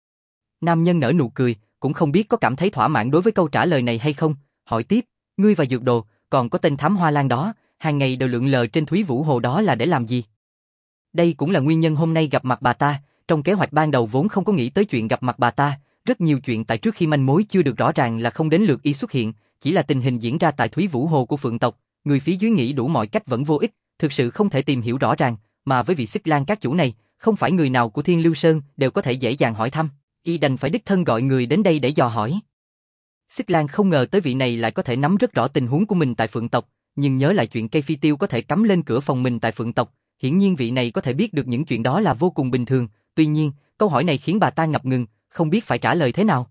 Nam nhân nở nụ cười, cũng không biết có cảm thấy thỏa mãn đối với câu trả lời này hay không, hỏi tiếp, ngươi và dược đồ, còn có tên thám hoa lan đó, hàng ngày đều lượn lờ trên Thúy Vũ Hồ đó là để làm gì? Đây cũng là nguyên nhân hôm nay gặp mặt bà ta, trong kế hoạch ban đầu vốn không có nghĩ tới chuyện gặp mặt bà ta, rất nhiều chuyện tại trước khi manh mối chưa được rõ ràng là không đến lượt y xuất hiện, chỉ là tình hình diễn ra tại Thúy Vũ Hồ của Phượng tộc, người phía dưới nghĩ đủ mọi cách vẫn vô ích, thực sự không thể tìm hiểu rõ ràng, mà với vị Xích Lan các chủ này, không phải người nào của Thiên Lưu Sơn đều có thể dễ dàng hỏi thăm, y đành phải đích thân gọi người đến đây để dò hỏi. Xích Lan không ngờ tới vị này lại có thể nắm rất rõ tình huống của mình tại Phượng tộc, nhưng nhớ lại chuyện cây phi tiêu có thể cắm lên cửa phòng mình tại Phượng tộc, hiển nhiên vị này có thể biết được những chuyện đó là vô cùng bình thường, tuy nhiên, câu hỏi này khiến bà ta ngập ngừng, không biết phải trả lời thế nào.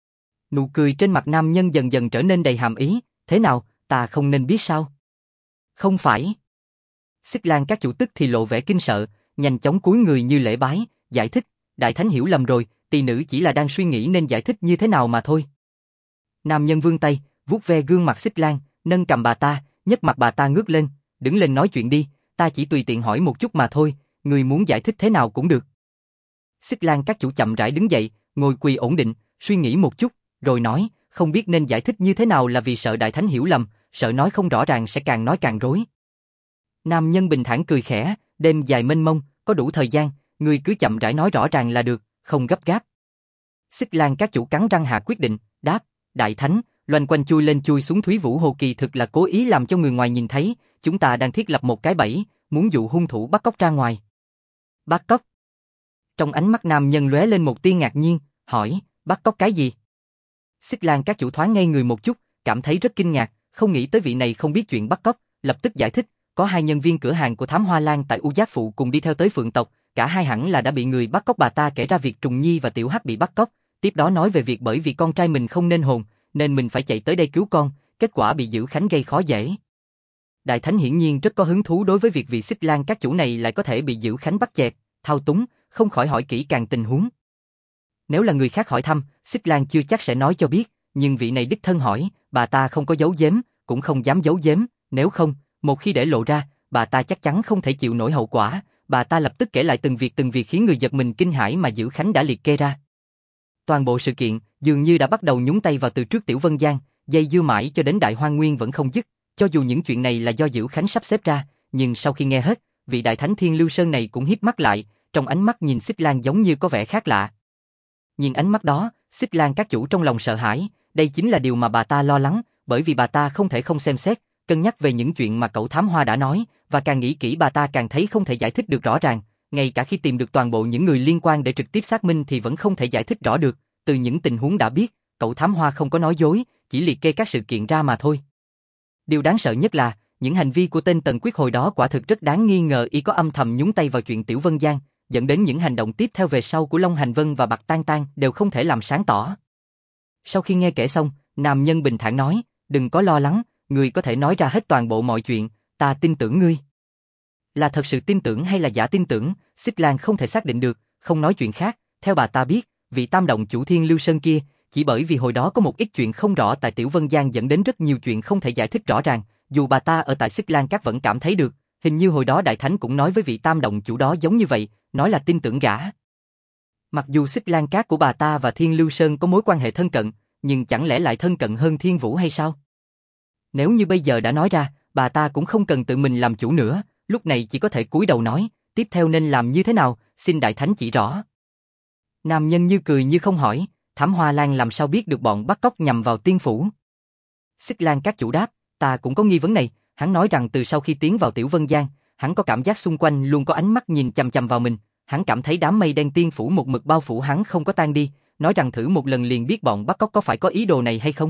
Nụ cười trên mặt nam nhân dần dần trở nên đầy hàm ý, thế nào, ta không nên biết sao? Không phải. Xích Lan các chủ tức thì lộ vẻ kinh sợ, nhanh chóng cúi người như lễ bái, giải thích, đại thánh hiểu lầm rồi, tỳ nữ chỉ là đang suy nghĩ nên giải thích như thế nào mà thôi. Nam nhân vươn tay, vuốt ve gương mặt Xích Lan, nâng cầm bà ta, nhấc mặt bà ta ngước lên, đứng lên nói chuyện đi, ta chỉ tùy tiện hỏi một chút mà thôi, người muốn giải thích thế nào cũng được. Xích Lan các chủ chậm rãi đứng dậy, ngồi quỳ ổn định, suy nghĩ một chút, rồi nói, không biết nên giải thích như thế nào là vì sợ đại thánh hiểu lầm, sợ nói không rõ ràng sẽ càng nói càng rối. Nam nhân bình thản cười khẽ, đêm dài mênh mông, có đủ thời gian, ngươi cứ chậm rãi nói rõ ràng là được, không gấp gáp. Xích Lan các chủ cắn răng hạ quyết định, đáp, đại thánh, loanh quanh chui lên chui xuống Thúy Vũ Hồ kỳ thực là cố ý làm cho người ngoài nhìn thấy, chúng ta đang thiết lập một cái bẫy, muốn dụ hung thủ bắt cóc ra ngoài. Bắt cóc? Trong ánh mắt nam nhân lóe lên một tia ngạc nhiên, hỏi, bắt cóc cái gì? Xích Lan các chủ thoáng ngây người một chút, cảm thấy rất kinh ngạc, không nghĩ tới vị này không biết chuyện bắt cóc, lập tức giải thích, có hai nhân viên cửa hàng của Thám Hoa Lan tại U Giác Phụ cùng đi theo tới Phượng tộc, cả hai hẳn là đã bị người bắt cóc. Bà ta kể ra việc Trùng Nhi và Tiểu Hắc bị bắt cóc, tiếp đó nói về việc bởi vì con trai mình không nên hồn, nên mình phải chạy tới đây cứu con, kết quả bị Dữ Khánh gây khó dễ. Đại thánh hiển nhiên rất có hứng thú đối với việc vị Xích Lan các chủ này lại có thể bị Dữ Khánh bắt chẹt, thao túng, không khỏi hỏi kỹ càng tình huống. Nếu là người khác hỏi thăm, Xích Lan chưa chắc sẽ nói cho biết, nhưng vị này đích thân hỏi, bà ta không có giấu giếm, cũng không dám giấu giếm, nếu không, một khi để lộ ra, bà ta chắc chắn không thể chịu nổi hậu quả. Bà ta lập tức kể lại từng việc khiến người giật mình kinh hãi mà Dữ Khánh đã liệt kê ra. Toàn bộ sự kiện dường như đã bắt đầu nhúng tay vào từ trước Tiểu Vân Giang, dây dưa mãi cho đến Đại Hoang Nguyên vẫn không dứt. Cho dù những chuyện này là do Dữ Khánh sắp xếp ra, nhưng sau khi nghe hết, vị đại thánh Thiên Lưu Sơn này cũng híp mắt lại, trong ánh mắt nhìn Xích Lan giống như có vẻ khác lạ. Nhìn ánh mắt đó, Xích Lan các chủ trong lòng sợ hãi, đây chính là điều mà bà ta lo lắng, bởi vì bà ta không thể không xem xét, cân nhắc về những chuyện mà cậu thám hoa đã nói, và càng nghĩ kỹ bà ta càng thấy không thể giải thích được rõ ràng, ngay cả khi tìm được toàn bộ những người liên quan để trực tiếp xác minh thì vẫn không thể giải thích rõ được, từ những tình huống đã biết, cậu thám hoa không có nói dối, chỉ liệt kê các sự kiện ra mà thôi. Điều đáng sợ nhất là, những hành vi của tên Tần Quyết hồi đó quả thực rất đáng nghi ngờ y có âm thầm nhúng tay vào chuyện Tiểu Vân Giang, dẫn đến những hành động tiếp theo về sau của Long Hành Vân và Bạc Tan Tan đều không thể làm sáng tỏ. Sau khi nghe kể xong, nam nhân bình thản nói, đừng có lo lắng, ngươi có thể nói ra hết toàn bộ mọi chuyện, ta tin tưởng ngươi. Là thật sự tin tưởng hay là giả tin tưởng, Xích Lan không thể xác định được, không nói chuyện khác, theo bà ta biết, vị Tam Động chủ Thiên Lưu Sơn kia, chỉ bởi vì hồi đó có một ít chuyện không rõ tại Tiểu Vân Giang dẫn đến rất nhiều chuyện không thể giải thích rõ ràng, dù bà ta ở tại Xích Lan Các vẫn cảm thấy được, hình như hồi đó Đại Thánh cũng nói với vị Tam Động chủ đó giống như vậy, nói là tin tưởng gã. Mặc dù Xích Lan Các của bà ta và Thiên Lưu Sơn có mối quan hệ thân cận, nhưng chẳng lẽ lại thân cận hơn Thiên Vũ hay sao? Nếu như bây giờ đã nói ra, bà ta cũng không cần tự mình làm chủ nữa, lúc này chỉ có thể cúi đầu nói, tiếp theo nên làm như thế nào, xin Đại Thánh chỉ rõ. Nam nhân như cười như không hỏi, Thám Hoa Lan làm sao biết được bọn bắt cóc nhằm vào Tiên Phủ? Xích Lan Các chủ đáp, ta cũng có nghi vấn này, hắn nói rằng từ sau khi tiến vào Tiểu Vân Giang, hắn có cảm giác xung quanh luôn có ánh mắt nhìn chằm chằm vào mình, hắn cảm thấy đám mây đen Tiên Phủ một mực bao phủ hắn không có tan đi, nói rằng thử một lần liền biết bọn bắt cóc có phải có ý đồ này hay không.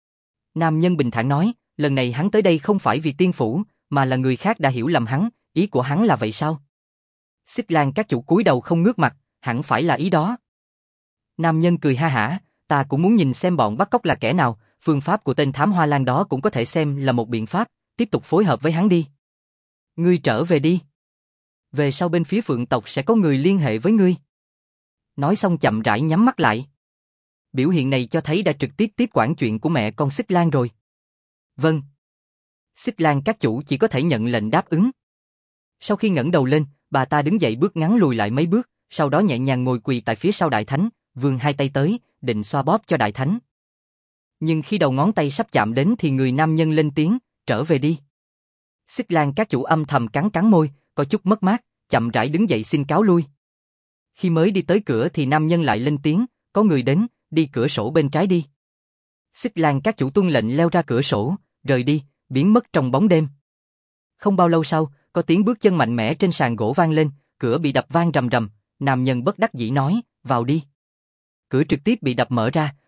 Nam nhân bình thản nói, lần này hắn tới đây không phải vì Tiên Phủ, mà là người khác đã hiểu lầm hắn, ý của hắn là vậy sao? Xích Lan Các chủ cúi đầu không ngước mặt, hẳn phải là ý đó. Nam nhân cười ha hả, ta cũng muốn nhìn xem bọn bắt cóc là kẻ nào, phương pháp của tên Thám Hoa Lan đó cũng có thể xem là một biện pháp, tiếp tục phối hợp với hắn đi. Ngươi trở về đi. Về sau bên phía Phượng tộc sẽ có người liên hệ với ngươi. Nói xong chậm rãi nhắm mắt lại. Biểu hiện này cho thấy đã trực tiếp tiếp quản chuyện của mẹ con Xích Lan rồi. Vâng. Xích Lan Các chủ chỉ có thể nhận lệnh đáp ứng. Sau khi ngẩng đầu lên, bà ta đứng dậy bước ngắn lùi lại mấy bước, sau đó nhẹ nhàng ngồi quỳ tại phía sau Đại Thánh, vươn hai tay tới, định xoa bóp cho Đại Thánh. Nhưng khi đầu ngón tay sắp chạm đến thì người nam nhân lên tiếng, trở về đi. Xích Lan Các chủ âm thầm cắn cắn môi, có chút mất mát, chậm rãi đứng dậy xin cáo lui. Khi mới đi tới cửa thì nam nhân lại lên tiếng, có người đến, đi cửa sổ bên trái đi. Xích Lan Các chủ tuân lệnh leo ra cửa sổ, rời đi, biến mất trong bóng đêm. Không bao lâu sau, có tiếng bước chân mạnh mẽ trên sàn gỗ vang lên, cửa bị đập vang rầm rầm, nam nhân bất đắc dĩ nói, vào đi. Cửa trực tiếp bị đập mở ra,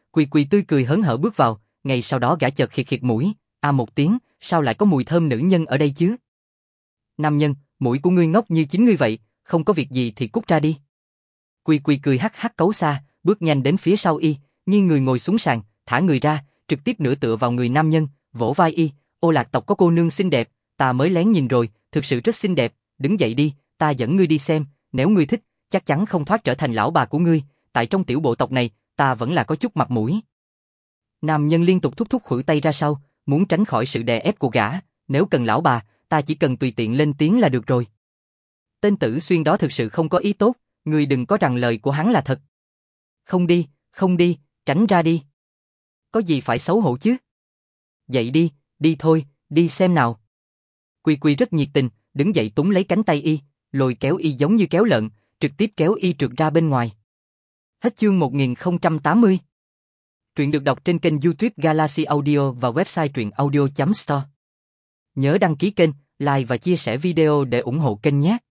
Quy Quy tươi cười hớn hở bước vào, ngay sau đó gã chợt khịt khịt mũi, một tiếng, sao lại có mùi thơm nữ nhân ở đây chứ? Nam nhân, mũi của ngươi ngốc như chính ngươi vậy, không có việc gì thì cút ra đi. Quy Quy cười hắc hắc cấu xa, bước nhanh đến phía sau y, nghiêng người ngồi xuống sàn, thả người ra, trực tiếp nửa tựa vào người nam nhân, vỗ vai y, Ô Lạc tộc có cô nương xinh đẹp, ta mới lén nhìn rồi, thực sự rất xinh đẹp, đứng dậy đi, ta dẫn ngươi đi xem, nếu ngươi thích, chắc chắn không thoát trở thành lão bà của ngươi, tại trong tiểu bộ tộc này, ta vẫn là có chút mặt mũi. Nam nhân liên tục thúc thúc khuỷu tay ra sau, muốn tránh khỏi sự đè ép của gã, nếu cần lão bà, ta chỉ cần tùy tiện lên tiếng là được rồi. Tên Tử Xuyên đó thực sự không có ý tốt, ngươi đừng có rằng lời của hắn là thật. Không đi, tránh ra đi. Có gì phải xấu hổ chứ? Dậy đi, đi thôi, đi xem nào. Quy Quy rất nhiệt tình, đứng dậy túm lấy cánh tay y, lôi kéo y giống như kéo lợn, trực tiếp kéo y trượt ra bên ngoài. Hết chương 1080. Truyện được đọc trên kênh YouTube Galaxy Audio và website truyệnaudio.store. Nhớ đăng ký kênh, like và chia sẻ video để ủng hộ kênh nhé.